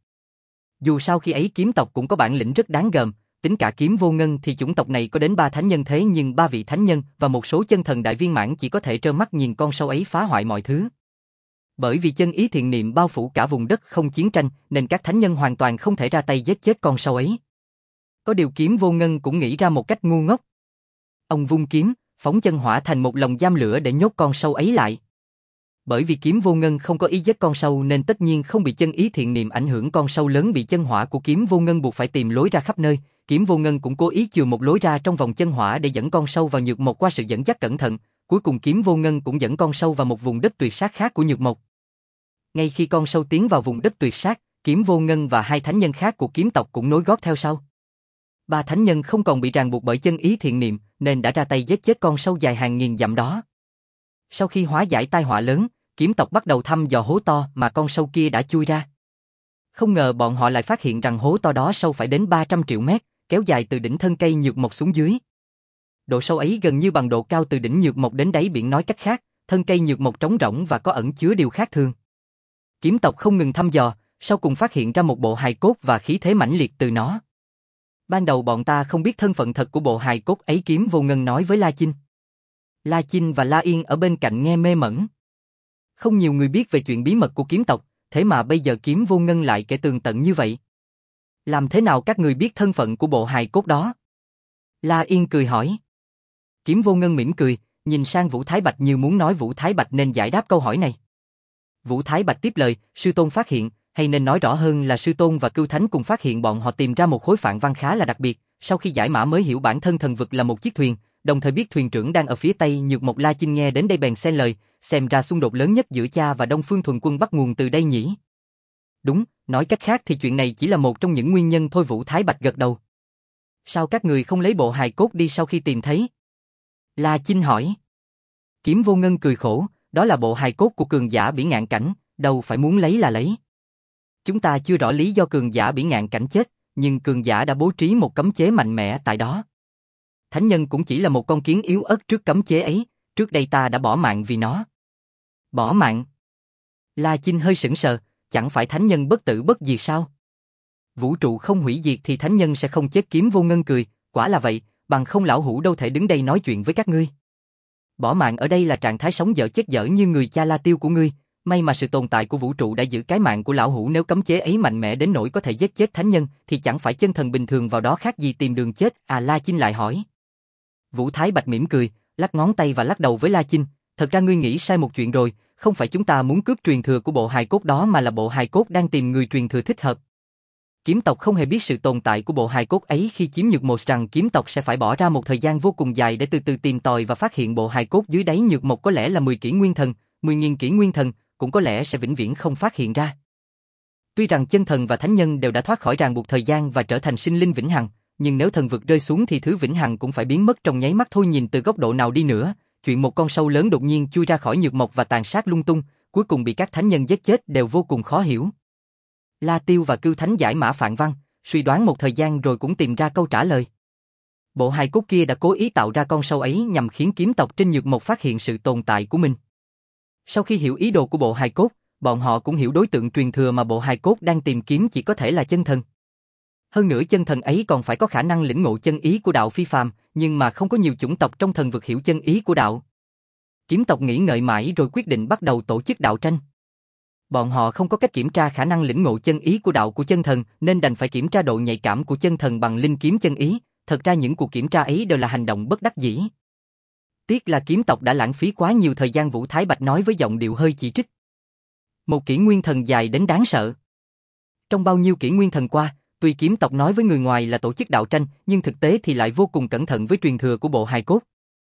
A: Dù sao khi ấy kiếm tộc cũng có bản lĩnh rất đáng gờm, tính cả Kiếm Vô Ngân thì chủng tộc này có đến ba thánh nhân thế nhưng ba vị thánh nhân và một số chân thần đại viên mãn chỉ có thể trơ mắt nhìn con sâu ấy phá hoại mọi thứ. Bởi vì chân ý thiện niệm bao phủ cả vùng đất không chiến tranh nên các thánh nhân hoàn toàn không thể ra tay giết chết con sâu ấy. Có điều Kiếm Vô Ngân cũng nghĩ ra một cách ngu ngốc. Ông vung kiếm, phóng chân hỏa thành một lồng giam lửa để nhốt con sâu ấy lại. Bởi vì Kiếm Vô Ngân không có ý giết con sâu nên tất nhiên không bị chân ý thiện niệm ảnh hưởng. Con sâu lớn bị chân hỏa của Kiếm Vô Ngân buộc phải tìm lối ra khắp nơi. Kiếm Vô Ngân cũng cố ý chừa một lối ra trong vòng chân hỏa để dẫn con sâu vào Nhược Mộc qua sự dẫn dắt cẩn thận. Cuối cùng Kiếm Vô Ngân cũng dẫn con sâu vào một vùng đất tuyệt sát khác của Nhược Mộc. Ngay khi con sâu tiến vào vùng đất tuyệt sát, Kiếm Vô Ngân và hai thánh nhân khác của kiếm tộc cũng nối gót theo sau. Ba thánh nhân không còn bị ràng buộc bởi chân ý thiện niệm nên đã ra tay giết chết con sâu dài hàng nghìn dặm đó. Sau khi hóa giải tai họa lớn, kiếm tộc bắt đầu thăm dò hố to mà con sâu kia đã chui ra. Không ngờ bọn họ lại phát hiện rằng hố to đó sâu phải đến ba trăm triệu mét, kéo dài từ đỉnh thân cây Nhược Mộc xuống dưới. Độ sâu ấy gần như bằng độ cao từ đỉnh Nhược Mộc đến đáy biển, nói cách khác, thân cây Nhược Mộc trống rỗng và có ẩn chứa điều khác thường. Kiếm tộc không ngừng thăm dò, sau cùng phát hiện ra một bộ hài cốt và khí thế mãnh liệt từ nó. Ban đầu bọn ta không biết thân phận thật của bộ hài cốt ấy, Kiếm Vô Ngân nói với La Chinh. La Chinh và La Yên ở bên cạnh nghe mê mẩn. Không nhiều người biết về chuyện bí mật của kiếm tộc, thế mà bây giờ Kiếm Vô Ngân lại kể tường tận như vậy. Làm thế nào các người biết thân phận của bộ hài cốt đó? La Yên cười hỏi. Kiếm Vô Ngân mỉm cười, nhìn sang Vũ Thái Bạch như muốn nói Vũ Thái Bạch nên giải đáp câu hỏi này. Vũ Thái Bạch tiếp lời, sư tôn phát hiện, hay nên nói rõ hơn là sư tôn và Cưu Thánh cùng phát hiện, bọn họ tìm ra một khối phạn văn khá là đặc biệt, sau khi giải mã mới hiểu bản thân thần vực là một chiếc thuyền, đồng thời biết thuyền trưởng đang ở phía tây Nhược Mộc. La Chinh nghe đến đây bèn xen lời, xem ra xung đột lớn nhất giữa cha và Đông Phương Thuần Quân bắt nguồn từ đây nhỉ? Đúng, nói cách khác thì chuyện này chỉ là một trong những nguyên nhân thôi. Vũ Thái Bạch gật đầu. Sao các người không lấy bộ hài cốt đi sau khi tìm thấy? La Chinh hỏi. Kiếm Vô Ngân cười khổ, đó là bộ hài cốt của cường giả Bỉ Ngạn Cảnh, đâu phải muốn lấy là lấy. Chúng ta chưa rõ lý do cường giả Bỉ Ngạn Cảnh chết, nhưng cường giả đã bố trí một cấm chế mạnh mẽ tại đó. Thánh nhân cũng chỉ là một con kiến yếu ớt trước cấm chế ấy, trước đây ta đã bỏ mạng vì nó. Bỏ mạng? La Chinh hơi sững sờ, chẳng phải thánh nhân bất tử bất diệt sao? Vũ trụ không hủy diệt thì thánh nhân sẽ không chết. Kiếm Vô Ngân cười, quả là vậy, bằng không lão hủ đâu thể đứng đây nói chuyện với các ngươi. Bỏ mạng ở đây là trạng thái sống dở chết dở như người cha La Tiêu của ngươi, may mà sự tồn tại của vũ trụ đã giữ cái mạng của lão hủ. Nếu cấm chế ấy mạnh mẽ đến nỗi có thể giết chết thánh nhân thì chẳng phải chân thần bình thường vào đó khác gì tìm đường chết à? La Chinh lại hỏi. Vũ Thái Bạch mỉm cười, lắc ngón tay và lắc đầu với La Chinh, thật ra ngươi nghĩ sai một chuyện rồi, không phải chúng ta muốn cướp truyền thừa của bộ hài cốt đó mà là bộ hài cốt đang tìm người truyền thừa thích hợp. Kiếm tộc không hề biết sự tồn tại của bộ hài cốt ấy khi chiếm Nhược Mộc, rằng kiếm tộc sẽ phải bỏ ra một thời gian vô cùng dài để từ từ tìm tòi và phát hiện bộ hài cốt dưới đáy Nhược Mộc. Có lẽ là mười kỷ nguyên thần, mười nghìn kỷ nguyên thần, cũng có lẽ sẽ vĩnh viễn không phát hiện ra. Tuy rằng chân thần và thánh nhân đều đã thoát khỏi ràng buộc thời gian và trở thành sinh linh vĩnh hằng, nhưng nếu thần vực rơi xuống thì thứ vĩnh hằng cũng phải biến mất trong nháy mắt thôi. Nhìn từ góc độ nào đi nữa, chuyện một con sâu lớn đột nhiên chui ra khỏi nhược mộc và tàn sát lung tung, cuối cùng bị các thánh nhân giết chết đều vô cùng khó hiểu. La Tiêu và Cưu Thánh giải mã phạn văn, suy đoán một thời gian rồi cũng tìm ra câu trả lời. Bộ hài cốt kia đã cố ý tạo ra con sâu ấy nhằm khiến kiếm tộc trên nhược mộc phát hiện sự tồn tại của mình. Sau khi hiểu ý đồ của bộ hài cốt, bọn họ cũng hiểu đối tượng truyền thừa mà bộ hài cốt đang tìm kiếm chỉ có thể là chân thần. Hơn nữa chân thần ấy còn phải có khả năng lĩnh ngộ chân ý của đạo phi phàm, nhưng mà không có nhiều chủng tộc trong thần vực hiểu chân ý của đạo. Kiếm tộc nghĩ ngợi mãi rồi quyết định bắt đầu tổ chức đạo tranh. Bọn họ không có cách kiểm tra khả năng lĩnh ngộ chân ý của đạo của chân thần, nên đành phải kiểm tra độ nhạy cảm của chân thần bằng linh kiếm chân ý. Thật ra những cuộc kiểm tra ấy đều là hành động bất đắc dĩ. Tiếc là kiếm tộc đã lãng phí quá nhiều thời gian. Vũ Thái Bạch nói với giọng điệu hơi chỉ trích. Một kỷ nguyên thần dài đến đáng sợ. Trong bao nhiêu kỷ nguyên thần qua, tuy kiếm tộc nói với người ngoài là tổ chức đạo tranh, nhưng thực tế thì lại vô cùng cẩn thận với truyền thừa của bộ hài cốt.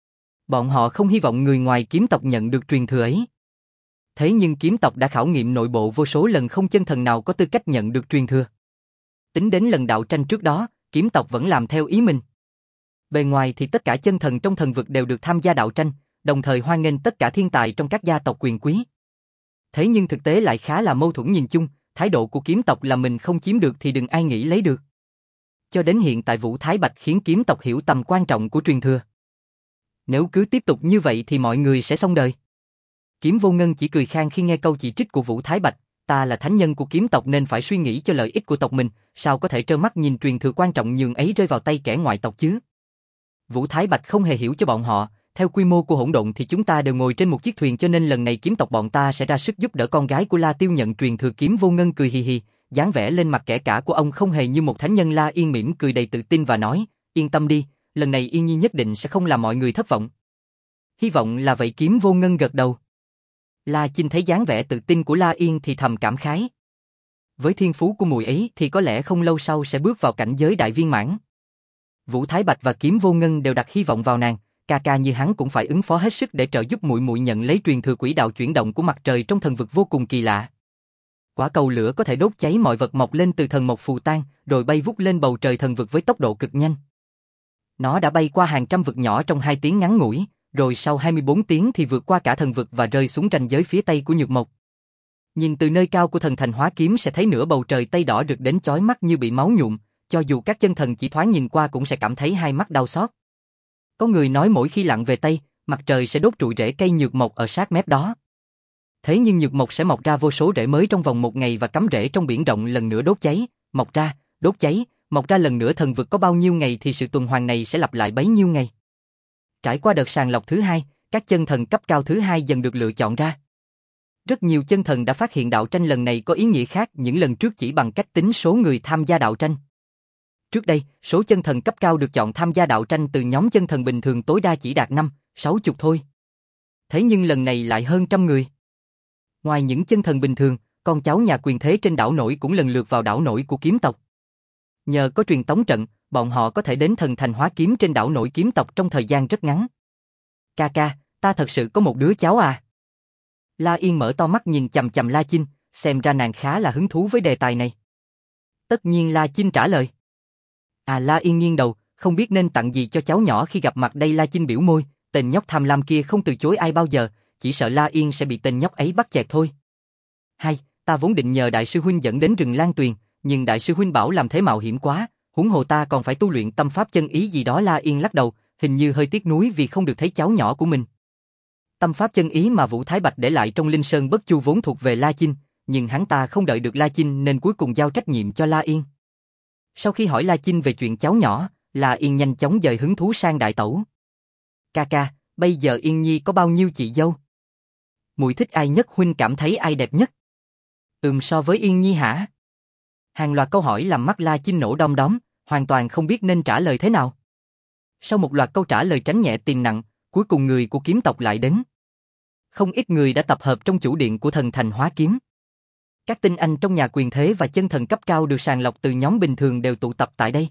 A: Bọn họ không hy vọng người ngoài kiếm tộc nhận được truyền thừa ấy. Thế nhưng kiếm tộc đã khảo nghiệm nội bộ vô số lần, không chân thần nào có tư cách nhận được truyền thừa. Tính đến lần đạo tranh trước đó, kiếm tộc vẫn làm theo ý mình. Bề ngoài thì tất cả chân thần trong thần vực đều được tham gia đạo tranh, đồng thời hoan nghênh tất cả thiên tài trong các gia tộc quyền quý. Thế nhưng thực tế lại khá là mâu thuẫn. Nhìn chung, thái độ của kiếm tộc là mình không chiếm được thì đừng ai nghĩ lấy được. Cho đến hiện tại Vũ Thái Bạch khiến kiếm tộc hiểu tầm quan trọng của truyền thừa. Nếu cứ tiếp tục như vậy thì mọi người sẽ xong đời. Kiếm Vô Ngân chỉ cười khan khi nghe câu chỉ trích của Vũ Thái Bạch. Ta là thánh nhân của kiếm tộc nên phải suy nghĩ cho lợi ích của tộc mình, sao có thể trơ mắt nhìn truyền thừa quan trọng nhường ấy rơi vào tay kẻ ngoại tộc chứ? Vũ Thái Bạch không hề hiểu cho bọn họ, theo quy mô của hỗn độn thì chúng ta đều ngồi trên một chiếc thuyền, cho nên lần này kiếm tộc bọn ta sẽ ra sức giúp đỡ con gái của La Tiêu nhận truyền thừa. Kiếm Vô Ngân cười hì hì, dáng vẻ lên mặt kẻ cả của ông không hề như một thánh nhân. La Yên mỉm cười đầy tự tin và nói, yên tâm đi, lần này Yên Nhi nhất định sẽ không làm mọi người thất vọng. Hy vọng là vậy. Kiếm Vô Ngân gật đầu. La Chinh thấy dáng vẻ tự tin của La Yên thì thầm cảm khái. Với thiên phú của mùi ấy thì có lẽ không lâu sau sẽ bước vào cảnh giới đại viên mãn. Vũ Thái Bạch và Kiếm Vô Ngân đều đặt hy vọng vào nàng, ca ca như hắn cũng phải ứng phó hết sức để trợ giúp muội muội nhận lấy truyền thừa. Quỹ đạo chuyển động của mặt trời trong thần vực vô cùng kỳ lạ. Quả cầu lửa có thể đốt cháy mọi vật mọc lên từ thần mộc phù tan, rồi bay vút lên bầu trời thần vực với tốc độ cực nhanh. Nó đã bay qua hàng trăm vực nhỏ trong hai tiếng ngắn ngủi, rồi sau hai mươi bốn tiếng thì vượt qua cả thần vực và rơi xuống ranh giới phía tây của nhược mộc. Nhìn từ nơi cao của thần thành hóa kiếm sẽ thấy nửa bầu trời tây đỏ rực đến chói mắt như bị máu nhuộm, cho dù các chân thần chỉ thoáng nhìn qua cũng sẽ cảm thấy hai mắt đau xót. Có người nói mỗi khi lặn về tây, mặt trời sẽ đốt trụi rễ cây nhược mộc ở sát mép đó. Thế nhưng nhược mộc sẽ mọc ra vô số rễ mới trong vòng một ngày và cắm rễ trong biển rộng, lần nữa đốt cháy, mọc ra, đốt cháy, mọc ra lần nữa. Thần vực có bao nhiêu ngày thì sự tuần hoàn này sẽ lặp lại bấy nhiêu ngày. Trải qua đợt sàng lọc thứ hai, các chân thần cấp cao thứ hai dần được lựa chọn ra. Rất nhiều chân thần đã phát hiện đạo tranh lần này có ý nghĩa khác những lần trước chỉ bằng cách tính số người tham gia đạo tranh. Trước đây, số chân thần cấp cao được chọn tham gia đạo tranh từ nhóm chân thần bình thường tối đa chỉ đạt năm, sáu chục thôi. Thế nhưng lần này lại hơn trăm người. Ngoài những chân thần bình thường, con cháu nhà quyền thế trên đảo nổi cũng lần lượt vào đảo nổi của kiếm tộc. Nhờ có truyền tống trận, bọn họ có thể đến thần thành hóa kiếm trên đảo nổi kiếm tộc trong thời gian rất ngắn. Ca ca, ta thật sự có một đứa cháu à? La Yên mở to mắt nhìn chằm chằm La Chinh, xem ra nàng khá là hứng thú với đề tài này. Tất nhiên La Chinh trả lời. À, La Yên nghiêng đầu, không biết nên tặng gì cho cháu nhỏ khi gặp mặt đây. La Chinh biểu môi, tên nhóc tham lam kia không từ chối ai bao giờ, chỉ sợ La Yên sẽ bị tên nhóc ấy bắt chẹt thôi. Hay, ta vốn định nhờ đại sư huynh dẫn đến rừng Lan Tuyền, nhưng đại sư huynh bảo làm thế mạo hiểm quá, huống hồ ta còn phải tu luyện tâm pháp chân ý gì đó. La Yên lắc đầu, hình như hơi tiếc nuối vì không được thấy cháu nhỏ của mình. Tâm pháp chân ý mà Vũ Thái Bạch để lại trong Linh Sơn Bất Chu vốn thuộc về La Chinh, nhưng hắn ta không đợi được La Chinh nên cuối cùng giao trách nhiệm cho La Yên. Sau khi hỏi La Chinh về chuyện cháu nhỏ, La Yên nhanh chóng dời hứng thú sang đại tẩu. Ca ca, bây giờ Yên Nhi có bao nhiêu chị dâu? Muội thích ai nhất, huynh cảm thấy ai đẹp nhất? Ừm, so với Yên Nhi hả? Hàng loạt câu hỏi làm mắt La Chinh nổ đom đóm, hoàn toàn không biết nên trả lời thế nào. Sau một loạt câu trả lời tránh nhẹ tìm nặng, cuối cùng người của kiếm tộc lại đến. Không ít người đã tập hợp trong chủ điện của thần thành hóa kiếm. Các tinh anh trong nhà quyền thế và chân thần cấp cao được sàng lọc từ nhóm bình thường đều tụ tập tại đây.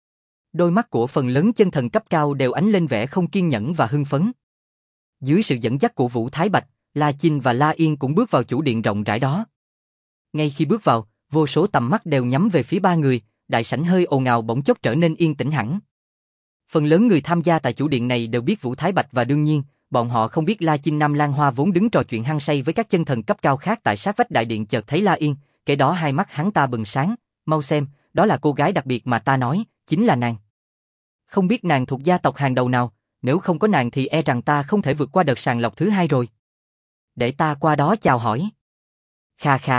A: Đôi mắt của phần lớn chân thần cấp cao đều ánh lên vẻ không kiên nhẫn và hưng phấn. Dưới sự dẫn dắt của Vũ Thái Bạch, La Chinh và La Yên cũng bước vào chủ điện rộng rãi đó. Ngay khi bước vào, vô số tầm mắt đều nhắm về phía ba người, đại sảnh hơi ồn ào bỗng chốc trở nên yên tĩnh hẳn. Phần lớn người tham gia tại chủ điện này đều biết Vũ Thái Bạch và đương nhiên, bọn họ không biết La Chinh. Nam Lan Hoa vốn đứng trò chuyện hăng say với các chân thần cấp cao khác tại sát vách đại điện chợt thấy La Yên, kể đó hai mắt hắn ta bừng sáng, mau xem, đó là cô gái đặc biệt mà ta nói, chính là nàng. Không biết nàng thuộc gia tộc hàng đầu nào, nếu không có nàng thì e rằng ta không thể vượt qua đợt sàng lọc thứ hai rồi. Để ta qua đó chào hỏi. Kha kha.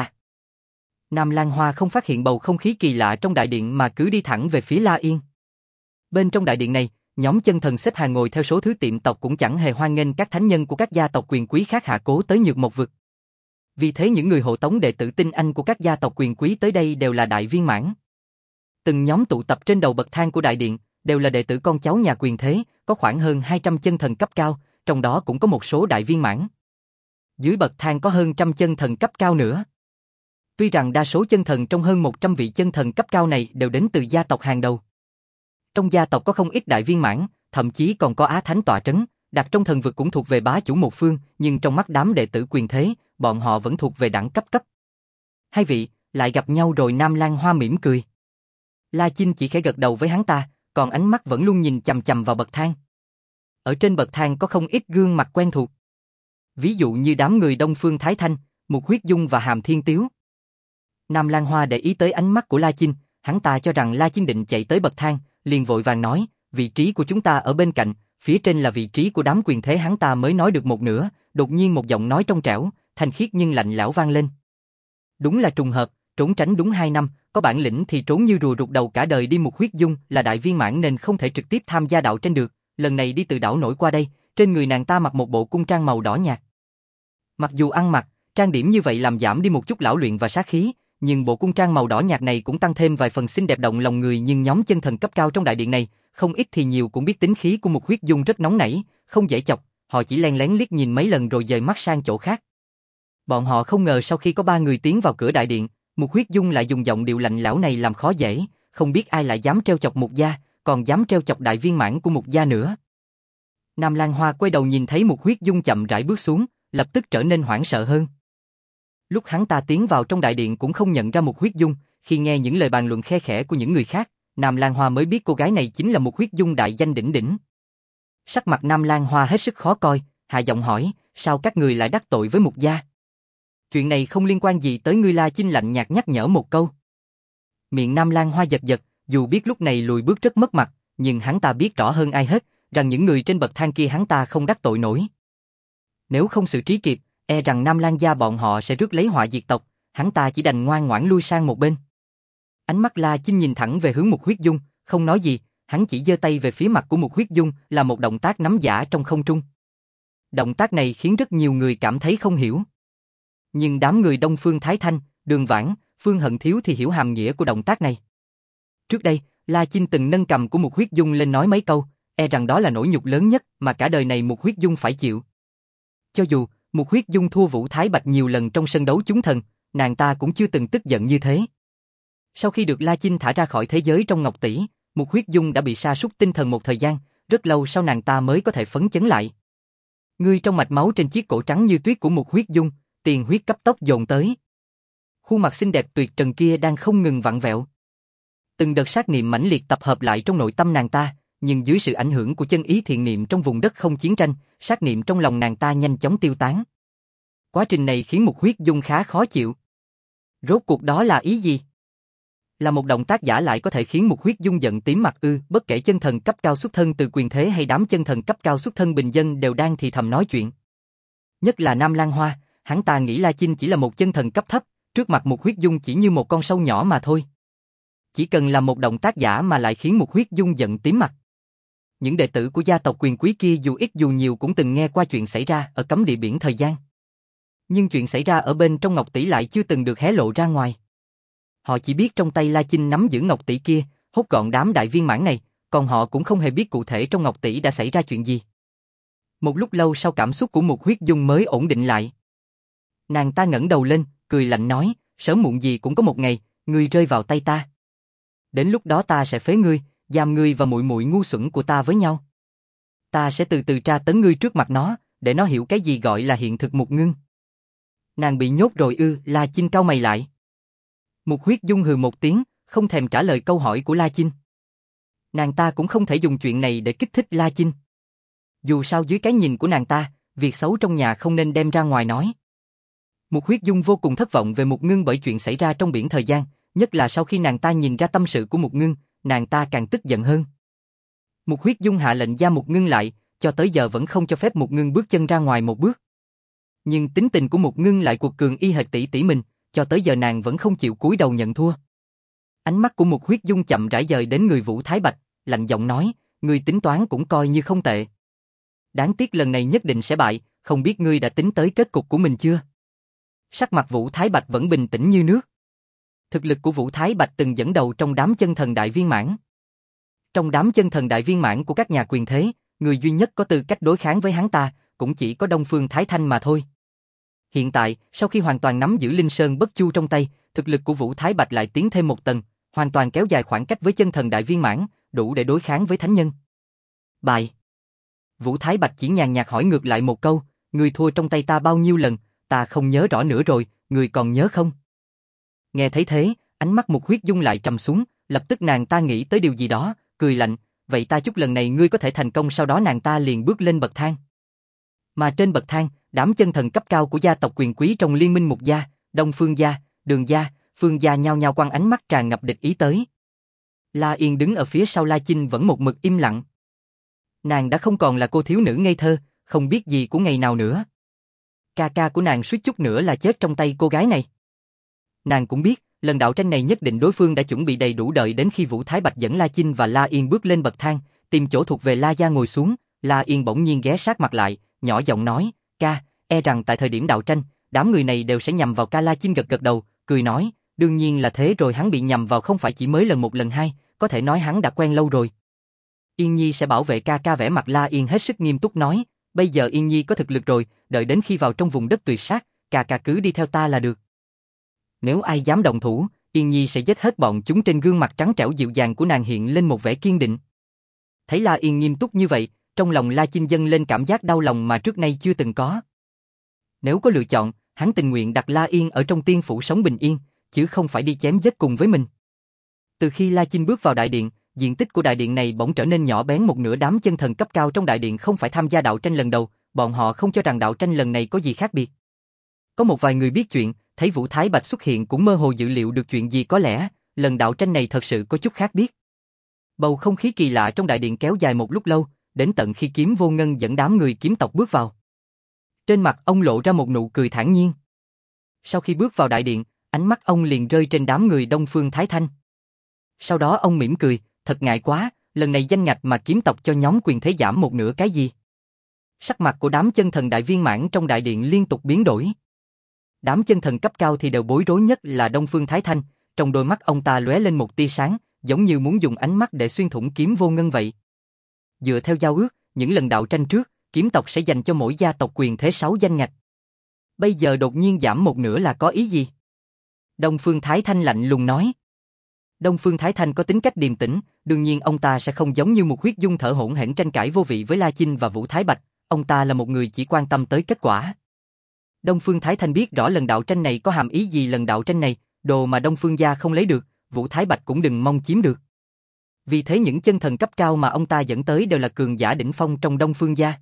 A: Nam Lan Hoa không phát hiện bầu không khí kỳ lạ trong đại điện mà cứ đi thẳng về phía La Yên. Bên trong đại điện này, nhóm chân thần xếp hàng ngồi theo số thứ tiệm tộc cũng chẳng hề hoan nghênh các thánh nhân của các gia tộc quyền quý khác hạ cố tới Nhược Mộc vực. Vì thế những người hộ tống đệ tử tinh anh của các gia tộc quyền quý tới đây đều là đại viên mãn. Từng nhóm tụ tập trên đầu bậc thang của đại điện, đều là đệ tử con cháu nhà quyền thế, có khoảng hơn hai trăm chân thần cấp cao, trong đó cũng có một số đại viên mãn. Dưới bậc thang có hơn trăm chân thần cấp cao nữa. Tuy rằng đa số chân thần trong hơn một trăm vị chân thần cấp cao này đều đến từ gia tộc hàng đầu. Trong gia tộc có không ít đại viên mãn, thậm chí còn có Á Thánh tọa trấn, đặt trong thần vực cũng thuộc về bá chủ một phương, nhưng trong mắt đám đệ tử quyền thế, bọn họ vẫn thuộc về đẳng cấp cấp. Hai vị, lại gặp nhau rồi. Nam Lan Hoa mỉm cười. La Chinh chỉ khẽ gật đầu với hắn ta, còn ánh mắt vẫn luôn nhìn chằm chằm vào bậc thang. Ở trên bậc thang có không ít gương mặt quen thuộc. Ví dụ như đám người Đông Phương Thái Thanh, Mục Huyết Dung và Hàm Thiên Tiếu. Nam Lan Hoa để ý tới ánh mắt của La Chinh, hắn ta cho rằng La Chinh định chạy tới bậc thang, liền vội vàng nói, vị trí của chúng ta ở bên cạnh, phía trên là vị trí của đám quyền thế. Hắn ta mới nói được một nửa, đột nhiên một giọng nói trong trẻo, thanh khiết nhưng lạnh lẽo vang lên. Đúng là trùng hợp, trốn tránh đúng hai năm, có bản lĩnh thì trốn như rùa rụt đầu cả đời đi. Mục Huyết Dung là đại viên mãn nên không thể trực tiếp tham gia đạo tranh được, lần này đi từ đảo nổi qua đây, trên người nàng ta mặc một bộ cung trang màu đỏ nhạt. Mặc dù ăn mặc, trang điểm như vậy làm giảm đi một chút lão luyện và sát khí, nhưng bộ cung trang màu đỏ nhạt này cũng tăng thêm vài phần xinh đẹp động lòng người. Nhưng nhóm chân thần cấp cao trong đại điện này, không ít thì nhiều cũng biết tính khí của Mục Huyết Dung rất nóng nảy, không dễ chọc, họ chỉ len lén liếc nhìn mấy lần rồi dời mắt sang chỗ khác. Bọn họ không ngờ sau khi có ba người tiến vào cửa đại điện, Mục Huyết Dung lại dùng giọng điệu lạnh lẽo này làm khó dễ, không biết ai lại dám trêu chọc Mục gia, còn dám trêu chọc đại viên mãn của Mục gia nữa. Nam Lan Hoa quay đầu nhìn thấy Mục Huyết Dung chậm rãi bước xuống, lập tức trở nên hoảng sợ hơn. Lúc hắn ta tiến vào trong đại điện cũng không nhận ra Mục Huyết Dung, khi nghe những lời bàn luận khe khẽ của những người khác, Nam Lan Hoa mới biết cô gái này chính là Mục Huyết Dung đại danh đỉnh đỉnh. Sắc mặt Nam Lan Hoa hết sức khó coi, hạ giọng hỏi, sao các người lại đắc tội với Mục gia? Chuyện này không liên quan gì tới ngươi. La Chinh lạnh nhạt nhắc nhở một câu. Miệng Nam Lan Hoa giật giật, dù biết lúc này lùi bước rất mất mặt, nhưng hắn ta biết rõ hơn ai hết, rằng những người trên bậc thang kia hắn ta không đắc tội nổi. Nếu không xử trí kịp, e rằng Nam Lan gia bọn họ sẽ rước lấy họa diệt tộc, hắn ta chỉ đành ngoan ngoãn lui sang một bên. Ánh mắt La Chinh nhìn thẳng về hướng Mục Huyết Dung, không nói gì, hắn chỉ giơ tay về phía mặt của Mục Huyết Dung là một động tác nắm giả trong không trung. Động tác này khiến rất nhiều người cảm thấy không hiểu. Nhưng đám người Đông Phương Thái Thanh, Đường Vãn, Phương Hận Thiếu thì hiểu hàm nghĩa của động tác này. Trước đây, La Chinh từng nâng cầm của Mục Huyết Dung lên nói mấy câu, e rằng đó là nỗi nhục lớn nhất mà cả đời này Mục Huyết Dung phải chịu. Cho dù Mục Huyết Dung thua Vũ Thái Bạch nhiều lần trong sân đấu chúng thần, nàng ta cũng chưa từng tức giận như thế. Sau khi được La Chinh thả ra khỏi thế giới trong ngọc tỷ, Mục Huyết Dung đã bị sa sút tinh thần một thời gian, rất lâu sau nàng ta mới có thể phấn chấn lại. Ngươi trong mạch máu trên chiếc cổ trắng như tuyết của Mục Huyết Dung, tiền huyết cấp tốc dồn tới. Khuôn mặt xinh đẹp tuyệt trần kia đang không ngừng vặn vẹo. Từng đợt sát niệm mãnh liệt tập hợp lại trong nội tâm nàng ta, nhưng dưới sự ảnh hưởng của chân ý thiện niệm trong vùng đất không chiến tranh, sát niệm trong lòng nàng ta nhanh chóng tiêu tán. Quá trình này khiến Mục Huyết Dung khá khó chịu. Rốt cuộc đó là ý gì? Là một động tác giả lại có thể khiến Mục Huyết Dung giận tím mặt ư? Bất kể chân thần cấp cao xuất thân từ quyền thế hay đám chân thần cấp cao xuất thân bình dân đều đang thì thầm nói chuyện. Nhất là Nam Lan Hoa, hắn ta nghĩ La Chinh chỉ là một chân thần cấp thấp, trước mặt Mục Huyết Dung chỉ như một con sâu nhỏ mà thôi. Chỉ cần làm một động tác giả mà lại khiến Mục Huyết Dung giận tím mặt. Những đệ tử của gia tộc quyền quý kia dù ít dù nhiều cũng từng nghe qua chuyện xảy ra ở cấm địa biển thời gian. Nhưng chuyện xảy ra ở bên trong ngọc tỷ lại chưa từng được hé lộ ra ngoài. Họ chỉ biết trong tay La Chinh nắm giữ ngọc tỷ kia, hốt gọn đám đại viên mãn này, còn họ cũng không hề biết cụ thể trong ngọc tỷ đã xảy ra chuyện gì. Một lúc lâu sau cảm xúc của Mục Huyết Dung mới ổn định lại. Nàng ta ngẩng đầu lên, cười lạnh nói, sớm muộn gì cũng có một ngày, ngươi rơi vào tay ta. Đến lúc đó ta sẽ phế ngươi, giam ngươi và muội muội ngu xuẩn của ta với nhau. Ta sẽ từ từ tra tấn ngươi trước mặt nó, để nó hiểu cái gì gọi là hiện thực Mục Ngưng. Nàng bị nhốt rồi ư? La Chinh cau mày lại. Mục Huyết Dung hừ một tiếng, không thèm trả lời câu hỏi của La Chinh. Nàng ta cũng không thể dùng chuyện này để kích thích La Chinh. Dù sao dưới cái nhìn của nàng ta, việc xấu trong nhà không nên đem ra ngoài nói. Mục Huyết Dung vô cùng thất vọng về Mục Ngưng bởi chuyện xảy ra trong biển thời gian, nhất là sau khi nàng ta nhìn ra tâm sự của Mục Ngưng, nàng ta càng tức giận hơn. Mục Huyết Dung hạ lệnh giam Mục Ngưng lại, cho tới giờ vẫn không cho phép Mục Ngưng bước chân ra ngoài một bước. Nhưng tính tình của Mục Ngưng lại cuộc cường y hệt tỷ tỷ mình, cho tới giờ nàng vẫn không chịu cúi đầu nhận thua. Ánh mắt của Mục Huyết Dung chậm rãi dời đến người Vũ Thái Bạch, lạnh giọng nói, ngươi tính toán cũng coi như không tệ. Đáng tiếc lần này nhất định sẽ bại, không biết ngươi đã tính tới kết cục của mình chưa? Sắc mặt Vũ Thái Bạch vẫn bình tĩnh như nước. Thực lực của Vũ Thái Bạch từng dẫn đầu trong đám chân thần đại viên mãn. Trong đám chân thần đại viên mãn của các nhà quyền thế, người duy nhất có tư cách đối kháng với hắn ta, cũng chỉ có Đông Phương Thái Thanh mà thôi. Hiện tại, sau khi hoàn toàn nắm giữ Linh Sơn Bất Chu trong tay, thực lực của Vũ Thái Bạch lại tiến thêm một tầng, hoàn toàn kéo dài khoảng cách với chân thần đại viên mãn, đủ để đối kháng với thánh nhân. Bại. Vũ Thái Bạch chỉ nhàn nhạt hỏi ngược lại một câu, ngươi thua trong tay ta bao nhiêu lần, ta không nhớ rõ nữa rồi, ngươi còn nhớ không? Nghe thấy thế, ánh mắt Mục Huyết Dung lại trầm xuống, lập tức nàng ta nghĩ tới điều gì đó, cười lạnh, vậy ta chúc lần này ngươi có thể thành công. Sau đó nàng ta liền bước lên bậc thang. Mà trên bậc thang, đám chân thần cấp cao của gia tộc quyền quý trong liên minh Mục gia, Đông Phương gia, Đường gia, Phương gia nhao nhao quăng ánh mắt tràn ngập địch ý tới. La Yên đứng ở phía sau La Chinh vẫn một mực im lặng. Nàng đã không còn là cô thiếu nữ ngây thơ, không biết gì của ngày nào nữa. Ca ca của nàng suýt chút nữa là chết trong tay cô gái này. Nàng cũng biết, lần đạo tranh này nhất định đối phương đã chuẩn bị đầy đủ, đợi đến khi Vũ Thái Bạch dẫn La Chinh và La Yên bước lên bậc thang, tìm chỗ thuộc về La gia ngồi xuống, La Yên bỗng nhiên ghé sát mặt lại, nhỏ giọng nói, ca, e rằng tại thời điểm đạo tranh, đám người này đều sẽ nhằm vào ca. La Chinh gật gật đầu, cười nói, đương nhiên là thế rồi, hắn bị nhằm vào không phải chỉ mới lần một lần hai, có thể nói hắn đã quen lâu rồi. Yên Nhi sẽ bảo vệ ca ca. Vẻ mặt La Yên hết sức nghiêm túc nói, bây giờ Yên Nhi có thực lực rồi, đợi đến khi vào trong vùng đất tuyệt sát, ca ca cứ đi theo ta là được. Nếu ai dám động thủ, Yên Nhi sẽ giết hết bọn chúng. Trên gương mặt trắng trẻo dịu dàng của nàng hiện lên một vẻ kiên định. Thấy La Yên nghiêm túc như vậy, trong lòng La Chinh dâng lên cảm giác đau lòng mà trước nay chưa từng có. Nếu có lựa chọn, hắn tình nguyện đặt La Yên ở trong tiên phủ sống bình yên, chứ không phải đi chém giết cùng với mình. Từ khi La Chinh bước vào đại điện, diện tích của đại điện này bỗng trở nên nhỏ bén một nửa. Đám chân thần cấp cao trong đại điện không phải tham gia đạo tranh lần đầu, bọn họ không cho rằng đạo tranh lần này có gì khác biệt. Có một vài người biết chuyện, thấy Vũ Thái Bạch xuất hiện cũng mơ hồ dự liệu được chuyện gì, có lẽ lần đạo tranh này thật sự có chút khác biết. Bầu không khí kỳ lạ trong đại điện kéo dài một lúc lâu, đến tận khi Kiếm Vô Ngân dẫn đám người kiếm tộc bước vào. Trên mặt ông lộ ra một nụ cười thản nhiên. Sau khi bước vào đại điện, ánh mắt ông liền rơi trên đám người Đông Phương Thái Thanh. Sau đó ông mỉm cười, thật ngại quá, lần này danh ngạch mà kiếm tộc cho nhóm quyền thế giảm một nửa cái gì? Sắc mặt của đám chân thần đại viên mãn trong đại điện liên tục biến đổi. Đám chân thần cấp cao thì đều bối rối, nhất là Đông Phương Thái Thanh, trong đôi mắt ông ta lóe lên một tia sáng, giống như muốn dùng ánh mắt để xuyên thủng Kiếm Vô Ngân vậy. Dựa theo giao ước, những lần đạo tranh trước, kiếm tộc sẽ dành cho mỗi gia tộc quyền thế sáu danh ngạch. Bây giờ đột nhiên giảm một nửa là có ý gì? Đông Phương Thái Thanh lạnh lùng nói. Đông Phương Thái Thanh có tính cách điềm tĩnh, đương nhiên ông ta sẽ không giống như Mục Huyết Dung thở hổn hển tranh cãi vô vị với La Chinh và Vũ Thái Bạch, ông ta là một người chỉ quan tâm tới kết quả. Đông Phương Thái Thanh biết rõ lần đạo tranh này có hàm ý gì. Lần đạo tranh này, đồ mà Đông Phương gia không lấy được, Vũ Thái Bạch cũng đừng mong chiếm được. Vì thế những chân thần cấp cao mà ông ta dẫn tới đều là cường giả đỉnh phong trong Đông Phương gia.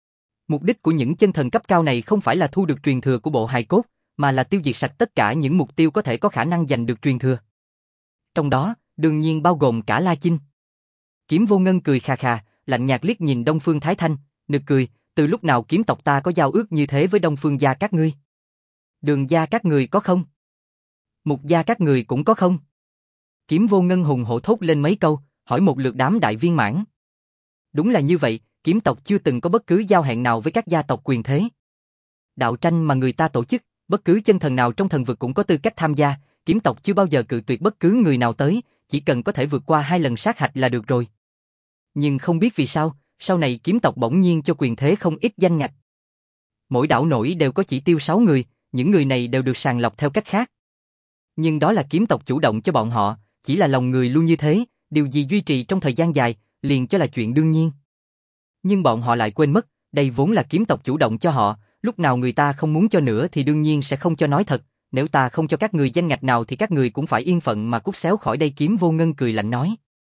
A: Mục đích của những chân thần cấp cao này không phải là thu được truyền thừa của bộ hài cốt, mà là tiêu diệt sạch tất cả những mục tiêu có thể có khả năng giành được truyền thừa. Trong đó, đương nhiên bao gồm cả La Chinh. Kiếm Vô Ngân cười khà khà, lạnh nhạt liếc nhìn Đông Phương Thái Thanh, nực cười, từ lúc nào kiếm tộc ta có giao ước như thế với Đông Phương gia các ngươi? Đường gia các người có không? Mục gia các người cũng có không? Kiếm Vô Ngân hùng hổ thốt lên mấy câu, hỏi một lượt đám đại viên mãn. Đúng là như vậy, kiếm tộc chưa từng có bất cứ giao hẹn nào với các gia tộc quyền thế. Đạo tranh mà người ta tổ chức, bất cứ chân thần nào trong thần vực cũng có tư cách tham gia, kiếm tộc chưa bao giờ cự tuyệt bất cứ người nào tới, chỉ cần có thể vượt qua hai lần sát hạch là được rồi. Nhưng không biết vì sao, sau này kiếm tộc bỗng nhiên cho quyền thế không ít danh ngạch. Mỗi đảo nổi đều có chỉ tiêu sáu người, những người này đều được sàng lọc theo cách khác. Nhưng đó là kiếm tộc chủ động cho bọn họ, chỉ là lòng người luôn như thế, điều gì duy trì trong thời gian dài, liền cho là chuyện đương nhiên. Nhưng bọn họ lại quên mất, đây vốn là kiếm tộc chủ động cho họ, lúc nào người ta không muốn cho nữa thì đương nhiên sẽ không cho. Nói thật, nếu ta không cho các người danh ngạch nào thì các người cũng phải yên phận mà cút xéo khỏi đây. Kiếm Vô Ngân cười lạnh nói.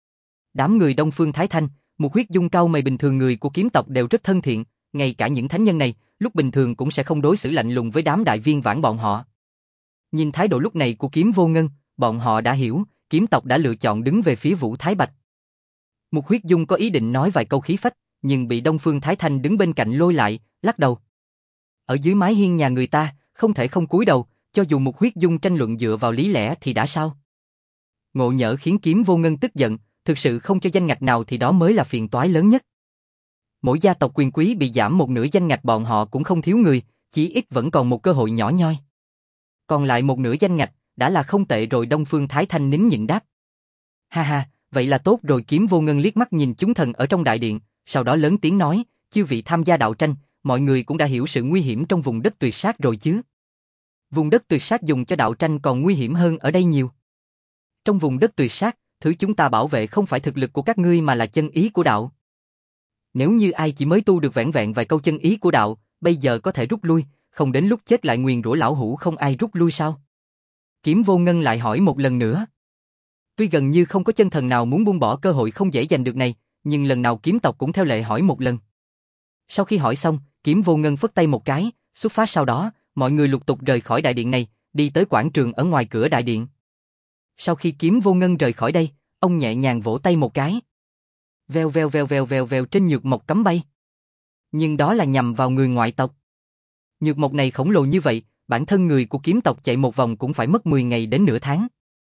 A: Đám người Đông Phương Thái Thanh, một huyết dung cao mày, bình thường người của kiếm tộc đều rất thân thiện, ngay cả những thánh nhân này, lúc bình thường cũng sẽ không đối xử lạnh lùng với đám đại viên vãn bọn họ. Nhìn thái độ lúc này của Kiếm Vô Ngân, bọn họ đã hiểu, kiếm tộc đã lựa chọn đứng về phía Vũ Thái Bạch. Một huyết dung có ý định nói vài câu khí phách, nhưng bị Đông Phương Thái Thanh đứng bên cạnh lôi lại, lắc đầu. Ở dưới mái hiên nhà người ta, không thể không cúi đầu, cho dù một huyết dung tranh luận dựa vào lý lẽ thì đã sao? Ngộ nhỡ khiến Kiếm Vô Ngân tức giận, thực sự không cho danh ngạch nào thì đó mới là phiền toái lớn nhất. Mỗi gia tộc quyền quý bị giảm một nửa danh ngạch bọn họ cũng không thiếu người, chỉ ít vẫn còn một cơ hội nhỏ nhoi. Còn lại một nửa danh ngạch, đã là không tệ rồi. Đông Phương Thái Thanh nín nhịn đáp. Ha ha, vậy là tốt rồi. Kiếm Vô Ngân liếc mắt nhìn chúng thần ở trong đại điện, sau đó lớn tiếng nói, chư vị tham gia đạo tranh, mọi người cũng đã hiểu sự nguy hiểm trong vùng đất tuyệt sát rồi chứ. Vùng đất tuyệt sát dùng cho đạo tranh còn nguy hiểm hơn ở đây nhiều. Trong vùng đất tuyệt sát, thứ chúng ta bảo vệ không phải thực lực của các ngươi mà là chân ý của đạo. Nếu như ai chỉ mới tu được vẻn vẹn vài câu chân ý của đạo, bây giờ có thể rút lui, không đến lúc chết lại nguyền rủa lão hủ không ai rút lui sao? Kiếm Vô Ngân lại hỏi một lần nữa. Tuy gần như không có chân thần nào muốn buông bỏ cơ hội không dễ giành được này, nhưng lần nào kiếm tộc cũng theo lệ hỏi một lần. Sau khi hỏi xong, Kiếm Vô Ngân phất tay một cái, xuất phát. Sau đó, mọi người lục tục rời khỏi đại điện này, đi tới quảng trường ở ngoài cửa đại điện. Sau khi Kiếm Vô Ngân rời khỏi đây, ông nhẹ nhàng vỗ tay một cái. Veo veo veo veo veo veo trên nhược mộc cắm bay. Nhưng đó là nhằm vào người ngoại tộc. Nhược mộc này khổng lồ như vậy, bản thân người của kiếm tộc chạy một vòng cũng phải mất mười ngày đến nửa tháng.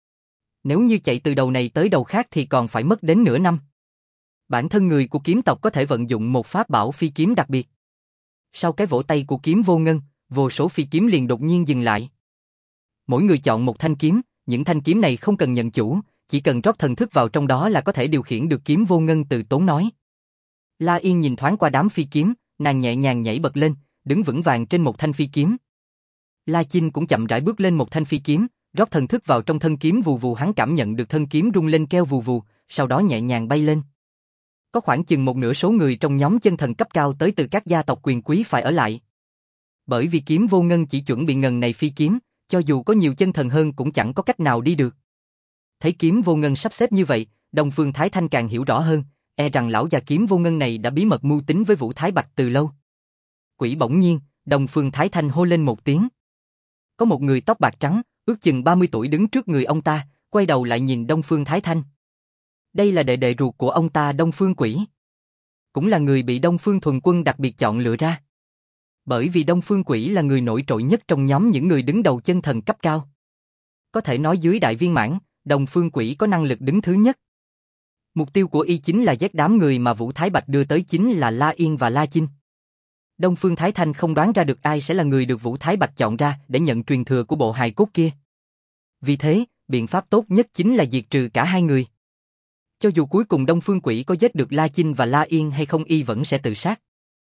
A: Nếu như chạy từ đầu này tới đầu khác thì còn phải mất đến nửa năm. Bản thân người của kiếm tộc có thể vận dụng một pháp bảo phi kiếm đặc biệt. Sau cái vỗ tay của Kiếm Vô Ngân, vô số phi kiếm liền đột nhiên dừng lại. Mỗi người chọn một thanh kiếm, những thanh kiếm này không cần nhận chủ, chỉ cần rót thần thức vào trong đó là có thể điều khiển được. Kiếm Vô Ngân từ tốn nói. La Yên nhìn thoáng qua đám phi kiếm, nàng nhẹ nhàng nhảy bật lên, đứng vững vàng trên một thanh phi kiếm. La Chinh cũng chậm rãi bước lên một thanh phi kiếm, rót thần thức vào trong thân kiếm. Vù vù, hắn cảm nhận được thân kiếm rung lên kêu vù vù, sau đó nhẹ nhàng bay lên. Có khoảng chừng một nửa số người trong nhóm chân thần cấp cao tới từ các gia tộc quyền quý phải ở lại. Bởi vì Kiếm Vô Ngân chỉ chuẩn bị ngần này phi kiếm, cho dù có nhiều chân thần hơn cũng chẳng có cách nào đi được. Thấy Kiếm Vô Ngân sắp xếp như vậy, Đông Phương Thái Thanh càng hiểu rõ hơn, e rằng lão già Kiếm Vô Ngân này đã bí mật mưu tính với Vũ Thái Bạch từ lâu. Quỷ bỗng nhiên, Đông Phương Thái Thanh hô lên một tiếng. Có một người tóc bạc trắng, ước chừng ba mươi tuổi đứng trước người ông ta, quay đầu lại nhìn Đông Phương Thái Thanh. Đây là đệ đệ ruột của ông ta, Đông Phương Quỷ. Cũng là người bị Đông Phương Thuần Quân đặc biệt chọn lựa ra. Bởi vì Đông Phương Quỷ là người nổi trội nhất trong nhóm những người đứng đầu chân thần cấp cao. Có thể nói dưới đại viên mãn, Đông Phương Quỷ có năng lực đứng thứ nhất. Mục tiêu của y chính là giết đám người mà Vũ Thái Bạch đưa tới, chính là La Yên và La Chinh. Đông Phương Thái Thanh không đoán ra được ai sẽ là người được Vũ Thái Bạch chọn ra để nhận truyền thừa của bộ hài cốt kia. Vì thế, biện pháp tốt nhất chính là diệt trừ cả hai người. Cho dù cuối cùng Đông Phương Quỷ có giết được La Chinh và La Yên hay không, y vẫn sẽ tự sát.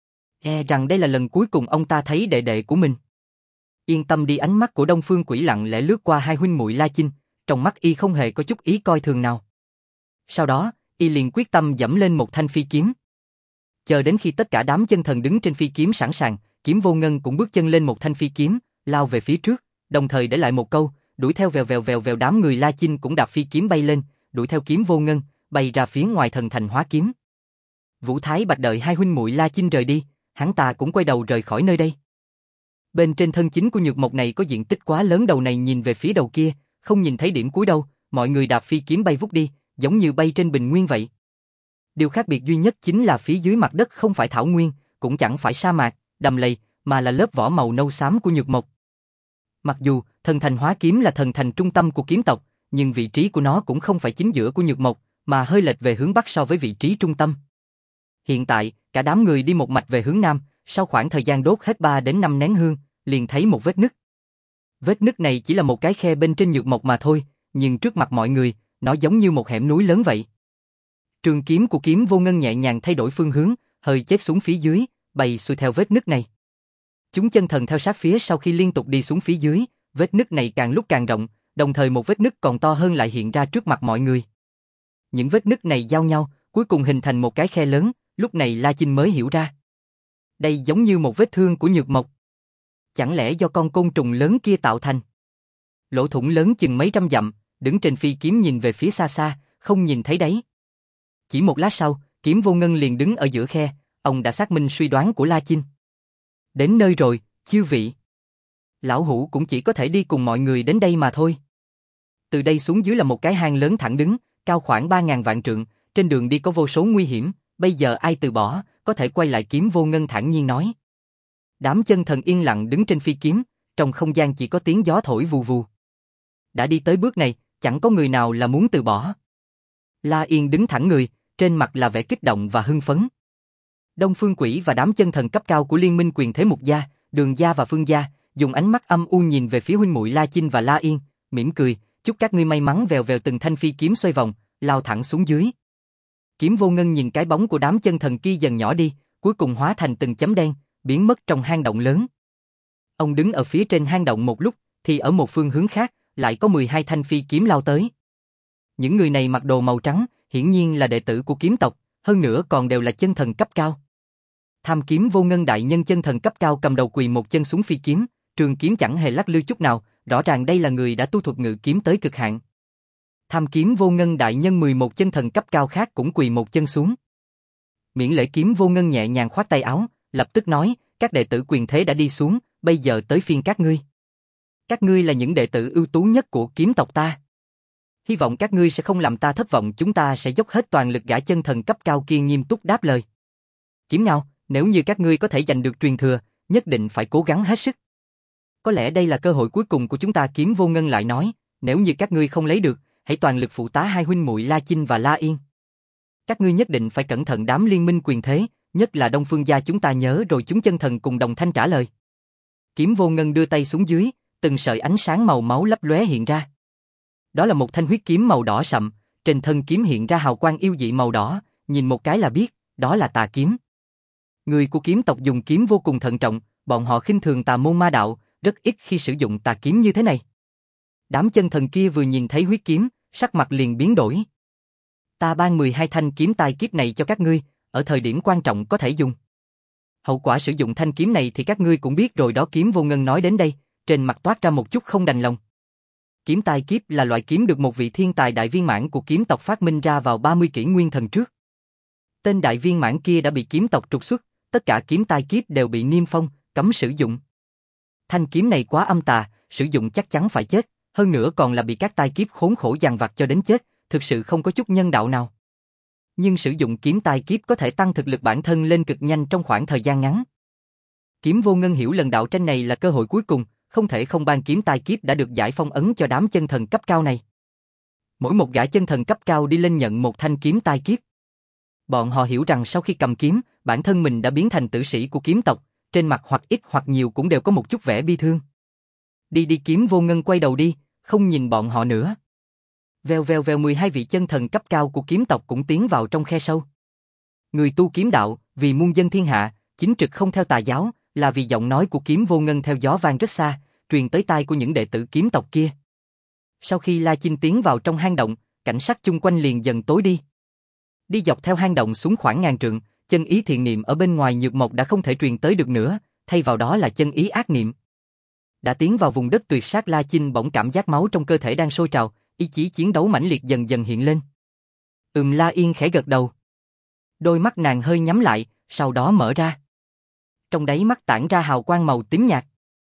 A: E rằng đây là lần cuối cùng ông ta thấy đệ đệ của mình. Yên tâm đi. Ánh mắt của Đông Phương Quỷ lặng lẽ lướt qua hai huynh muội La Chinh, trong mắt y không hề có chút ý coi thường nào. Sau đó, y liền quyết tâm dẫm lên một thanh phi kiếm. Chờ đến khi tất cả đám chân thần đứng trên phi kiếm sẵn sàng, Kiếm Vô Ngân cũng bước chân lên một thanh phi kiếm, lao về phía trước, đồng thời để lại một câu, đuổi theo. Vèo vèo vèo vèo, đám người La Chinh cũng đạp phi kiếm bay lên, đuổi theo Kiếm Vô Ngân, bay ra phía ngoài thần thành Hóa Kiếm. Vũ Thái Bạch đợi hai huynh muội La Chinh rời đi, hắn ta cũng quay đầu rời khỏi nơi đây. Bên trên thân chính của nhược mộc này có diện tích quá lớn, đầu này nhìn về phía đầu kia, không nhìn thấy điểm cuối đâu, mọi người đạp phi kiếm bay vút đi, giống như bay trên bình nguyên vậy. Điều khác biệt duy nhất chính là phía dưới mặt đất không phải thảo nguyên, cũng chẳng phải sa mạc, đầm lầy, mà là lớp vỏ màu nâu xám của nhược mộc. Mặc dù thần thành Hóa Kiếm là thần thành trung tâm của kiếm tộc, nhưng vị trí của nó cũng không phải chính giữa của nhược mộc, mà hơi lệch về hướng bắc so với vị trí trung tâm. Hiện tại, cả đám người đi một mạch về hướng nam, sau khoảng thời gian đốt hết ba đến năm nén hương, liền thấy một vết nứt. Vết nứt này chỉ là một cái khe bên trên nhược mộc mà thôi, nhưng trước mặt mọi người, nó giống như một hẻm núi lớn vậy. Trường kiếm của Kiếm Vô Ngân nhẹ nhàng thay đổi phương hướng, hơi chếch xuống phía dưới, bay xuôi theo vết nứt này. Chúng chân thần theo sát phía sau, khi liên tục đi xuống phía dưới, vết nứt này càng lúc càng rộng, đồng thời một vết nứt còn to hơn lại hiện ra trước mặt mọi người. Những vết nứt này giao nhau, cuối cùng hình thành một cái khe lớn, lúc này La Chinh mới hiểu ra. Đây giống như một vết thương của nhược mộc. Chẳng lẽ do con côn trùng lớn kia tạo thành? lỗ thủng lớn chừng mấy trăm dặm, đứng trên phi kiếm nhìn về phía xa xa, không nhìn thấy đáy. Chỉ một lát sau, Kiếm Vô Ngân liền đứng ở giữa khe, ông đã xác minh suy đoán của La Chinh. Đến nơi rồi, chư vị. Lão Hủ cũng chỉ có thể đi cùng mọi người đến đây mà thôi. Từ đây xuống dưới là một cái hang lớn thẳng đứng, cao khoảng ba ngàn vạn trượng, trên đường đi có vô số nguy hiểm, bây giờ ai từ bỏ, có thể quay lại. Kiếm Vô Ngân thản nhiên nói. Đám chân thần yên lặng đứng trên phi kiếm, trong không gian chỉ có tiếng gió thổi vù vù. Đã đi tới bước này, chẳng có người nào là muốn từ bỏ. La Yên đứng thẳng người, trên mặt là vẻ kích động và hưng phấn. Đông Phương Quỷ và đám chân thần cấp cao của Liên minh quyền thế Mục gia, Đường gia và Phương gia, dùng ánh mắt âm u nhìn về phía huynh muội La Chinh và La Yên, mỉm cười, chúc các ngươi may mắn. Vèo vèo từng thanh phi kiếm xoay vòng, lao thẳng xuống dưới. Kiếm Vô Ngân nhìn cái bóng của đám chân thần kia dần nhỏ đi, cuối cùng hóa thành từng chấm đen, biến mất trong hang động lớn. Ông đứng ở phía trên hang động một lúc, thì ở một phương hướng khác, lại có mười hai thanh phi kiếm lao tới. Những người này mặc đồ màu trắng, hiển nhiên là đệ tử của kiếm tộc, hơn nữa còn đều là chân thần cấp cao. Tham Kiếm Vô Ngân đại nhân chân thần cấp cao cầm đầu quỳ một chân xuống phi kiếm, trường kiếm chẳng hề lắc lư chút nào, rõ ràng đây là người đã tu thuật ngự kiếm tới cực hạn. Tham Kiếm Vô Ngân đại nhân mười một chân thần cấp cao khác cũng quỳ một chân xuống. Miễn lễ Kiếm Vô Ngân nhẹ nhàng khoát tay áo, lập tức nói, các đệ tử quyền thế đã đi xuống, bây giờ tới phiên các ngươi. Các ngươi là những đệ tử ưu tú nhất của kiếm tộc ta. Hy vọng các ngươi sẽ không làm ta thất vọng, chúng ta sẽ dốc hết toàn lực. Gã chân thần cấp cao kia nghiêm túc đáp lời. Kiếm Ngao, nếu như các ngươi có thể giành được truyền thừa, nhất định phải cố gắng hết sức. Có lẽ đây là cơ hội cuối cùng của chúng ta. Kiếm Vô Ngân lại nói, nếu như các ngươi không lấy được, hãy toàn lực phụ tá hai huynh muội La Chinh và La Yên. Các ngươi nhất định phải cẩn thận đám liên minh quyền thế, nhất là Đông Phương gia chúng ta. Nhớ rồi. Chúng chân thần cùng đồng thanh trả lời. Kiếm Vô Ngân đưa tay xuống dưới, từng sợi ánh sáng màu máu lấp lóe hiện ra. Đó là một thanh huyết kiếm màu đỏ sậm, trên thân kiếm hiện ra hào quang yêu dị màu đỏ, nhìn một cái là biết, đó là tà kiếm. Người của kiếm tộc dùng kiếm vô cùng thận trọng, bọn họ khinh thường tà môn ma đạo, rất ít khi sử dụng tà kiếm như thế này. Đám chân thần kia vừa nhìn thấy huyết kiếm, sắc mặt liền biến đổi. Ta ban mười hai thanh kiếm tai kiếp này cho các ngươi, ở thời điểm quan trọng có thể dùng. Hậu quả sử dụng thanh kiếm này thì các ngươi cũng biết rồi đó. Kiếm Vô Ngân nói đến đây, trên mặt toát ra một chút không đành lòng. Kiếm tai kiếp là loại kiếm được một vị thiên tài đại viên mãn của kiếm tộc phát minh ra vào ba mươi kỷ nguyên thần trước. Tên đại viên mãn kia đã bị kiếm tộc trục xuất, tất cả kiếm tai kiếp đều bị niêm phong, cấm sử dụng. Thanh kiếm này quá âm tà, sử dụng chắc chắn phải chết, hơn nữa còn là bị các tai kiếp khốn khổ dằn vặt cho đến chết, thực sự không có chút nhân đạo nào. Nhưng sử dụng kiếm tai kiếp có thể tăng thực lực bản thân lên cực nhanh trong khoảng thời gian ngắn. Kiếm Vô Ngân hiểu lần đạo tranh này là cơ hội cuối cùng, không thể không ban kiếm tai kiếp đã được giải phong ấn cho đám chân thần cấp cao này. Mỗi một gã chân thần cấp cao đi lên nhận một thanh kiếm tai kiếp. Bọn họ hiểu rằng sau khi cầm kiếm, bản thân mình đã biến thành tử sĩ của kiếm tộc, trên mặt hoặc ít hoặc nhiều cũng đều có một chút vẻ bi thương. Đi đi. Kiếm Vô Ngân quay đầu đi, không nhìn bọn họ nữa. Vèo vèo vèo mười hai vị chân thần cấp cao của kiếm tộc cũng tiến vào trong khe sâu. Người tu kiếm đạo, vì muôn dân thiên hạ, chính trực không theo tà giáo, là vì giọng nói của Kiếm Vô Ngân theo gió vang rất xa, truyền tới tai của những đệ tử kiếm tộc kia. Sau khi La Chinh tiến vào trong hang động, cảnh sắc chung quanh liền dần tối đi. Đi dọc theo hang động xuống khoảng ngàn trượng, chân ý thiện niệm ở bên ngoài nhược mộc đã không thể truyền tới được nữa, thay vào đó là chân ý ác niệm. Đã tiến vào vùng đất tuyệt sát, La Chinh bỗng cảm giác máu trong cơ thể đang sôi trào, ý chí chiến đấu mãnh liệt dần dần hiện lên. Ừm. La Yên khẽ gật đầu. Đôi mắt nàng hơi nhắm lại, sau đó mở ra. Trong đáy mắt tản ra hào quang màu tím nhạt.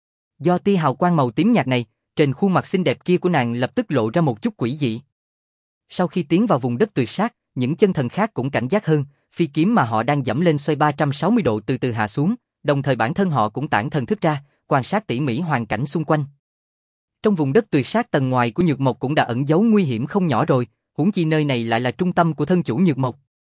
A: Do tia hào quang màu tím nhạt này, trên khuôn mặt xinh đẹp kia của nàng lập tức lộ ra một chút quỷ dị. Sau khi tiến vào vùng đất tuyệt sát, những chân thần khác cũng cảnh giác hơn, phi kiếm mà họ đang dẫm lên xoay ba trăm sáu mươi độ từ từ hạ xuống, đồng thời bản thân họ cũng tản thần thức ra, quan sát tỉ mỉ hoàn cảnh xung quanh. Trong vùng đất tuyệt sát tầng ngoài của nhược mộc cũng đã ẩn giấu nguy hiểm không nhỏ rồi, huống chi nơi này lại là trung tâm của thân chủ nhược mộc.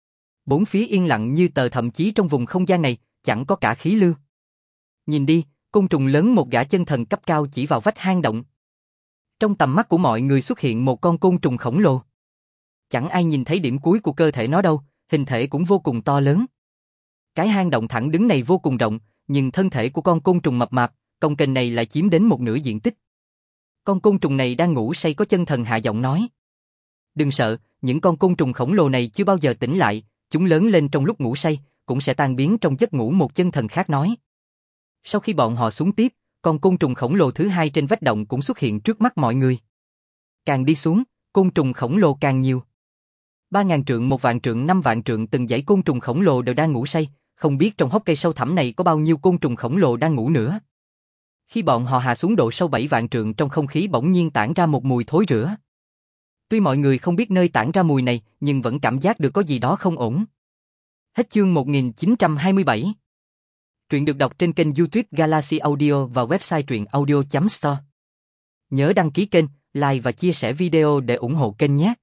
A: Bốn phía yên lặng như tờ, thậm chí trong vùng không gian này chẳng có cả khí lưu. Nhìn đi, côn trùng lớn một gã chân thần cấp cao chỉ vào vách hang động. Trong tầm mắt của mọi người xuất hiện một con côn trùng khổng lồ. Chẳng ai nhìn thấy điểm cuối của cơ thể nó đâu, hình thể cũng vô cùng to lớn. Cái hang động thẳng đứng này vô cùng rộng, nhưng thân thể của con côn trùng mập mạp, cồng kềnh này lại chiếm đến một nửa diện tích. Con côn trùng này đang ngủ say, có chân thần hạ giọng nói. Đừng sợ, những con côn trùng khổng lồ này chưa bao giờ tỉnh lại, chúng lớn lên trong lúc ngủ say, cũng sẽ tan biến trong giấc ngủ. Một chân thần khác nói. Sau khi bọn họ xuống tiếp, Còn côn trùng khổng lồ thứ hai trên vách động cũng xuất hiện trước mắt mọi người. Càng đi xuống, côn trùng khổng lồ càng nhiều. Ba ngàn trượng, một vạn trượng, năm vạn trượng, từng dãy côn trùng khổng lồ đều đang ngủ say, không biết trong hốc cây sâu thẳm này có bao nhiêu côn trùng khổng lồ đang ngủ nữa. Khi bọn họ hạ xuống độ sâu bảy vạn trượng, trong không khí bỗng nhiên tản ra một mùi thối rữa. Tuy mọi người không biết nơi tản ra mùi này, nhưng vẫn cảm giác được có gì đó không ổn. Hết chương một nghìn chín trăm hai mươi bảy. Truyện được đọc trên kênh YouTube Galaxy Audio và website truyện audio chấm store. Nhớ đăng ký kênh, like và chia sẻ video để ủng hộ kênh nhé.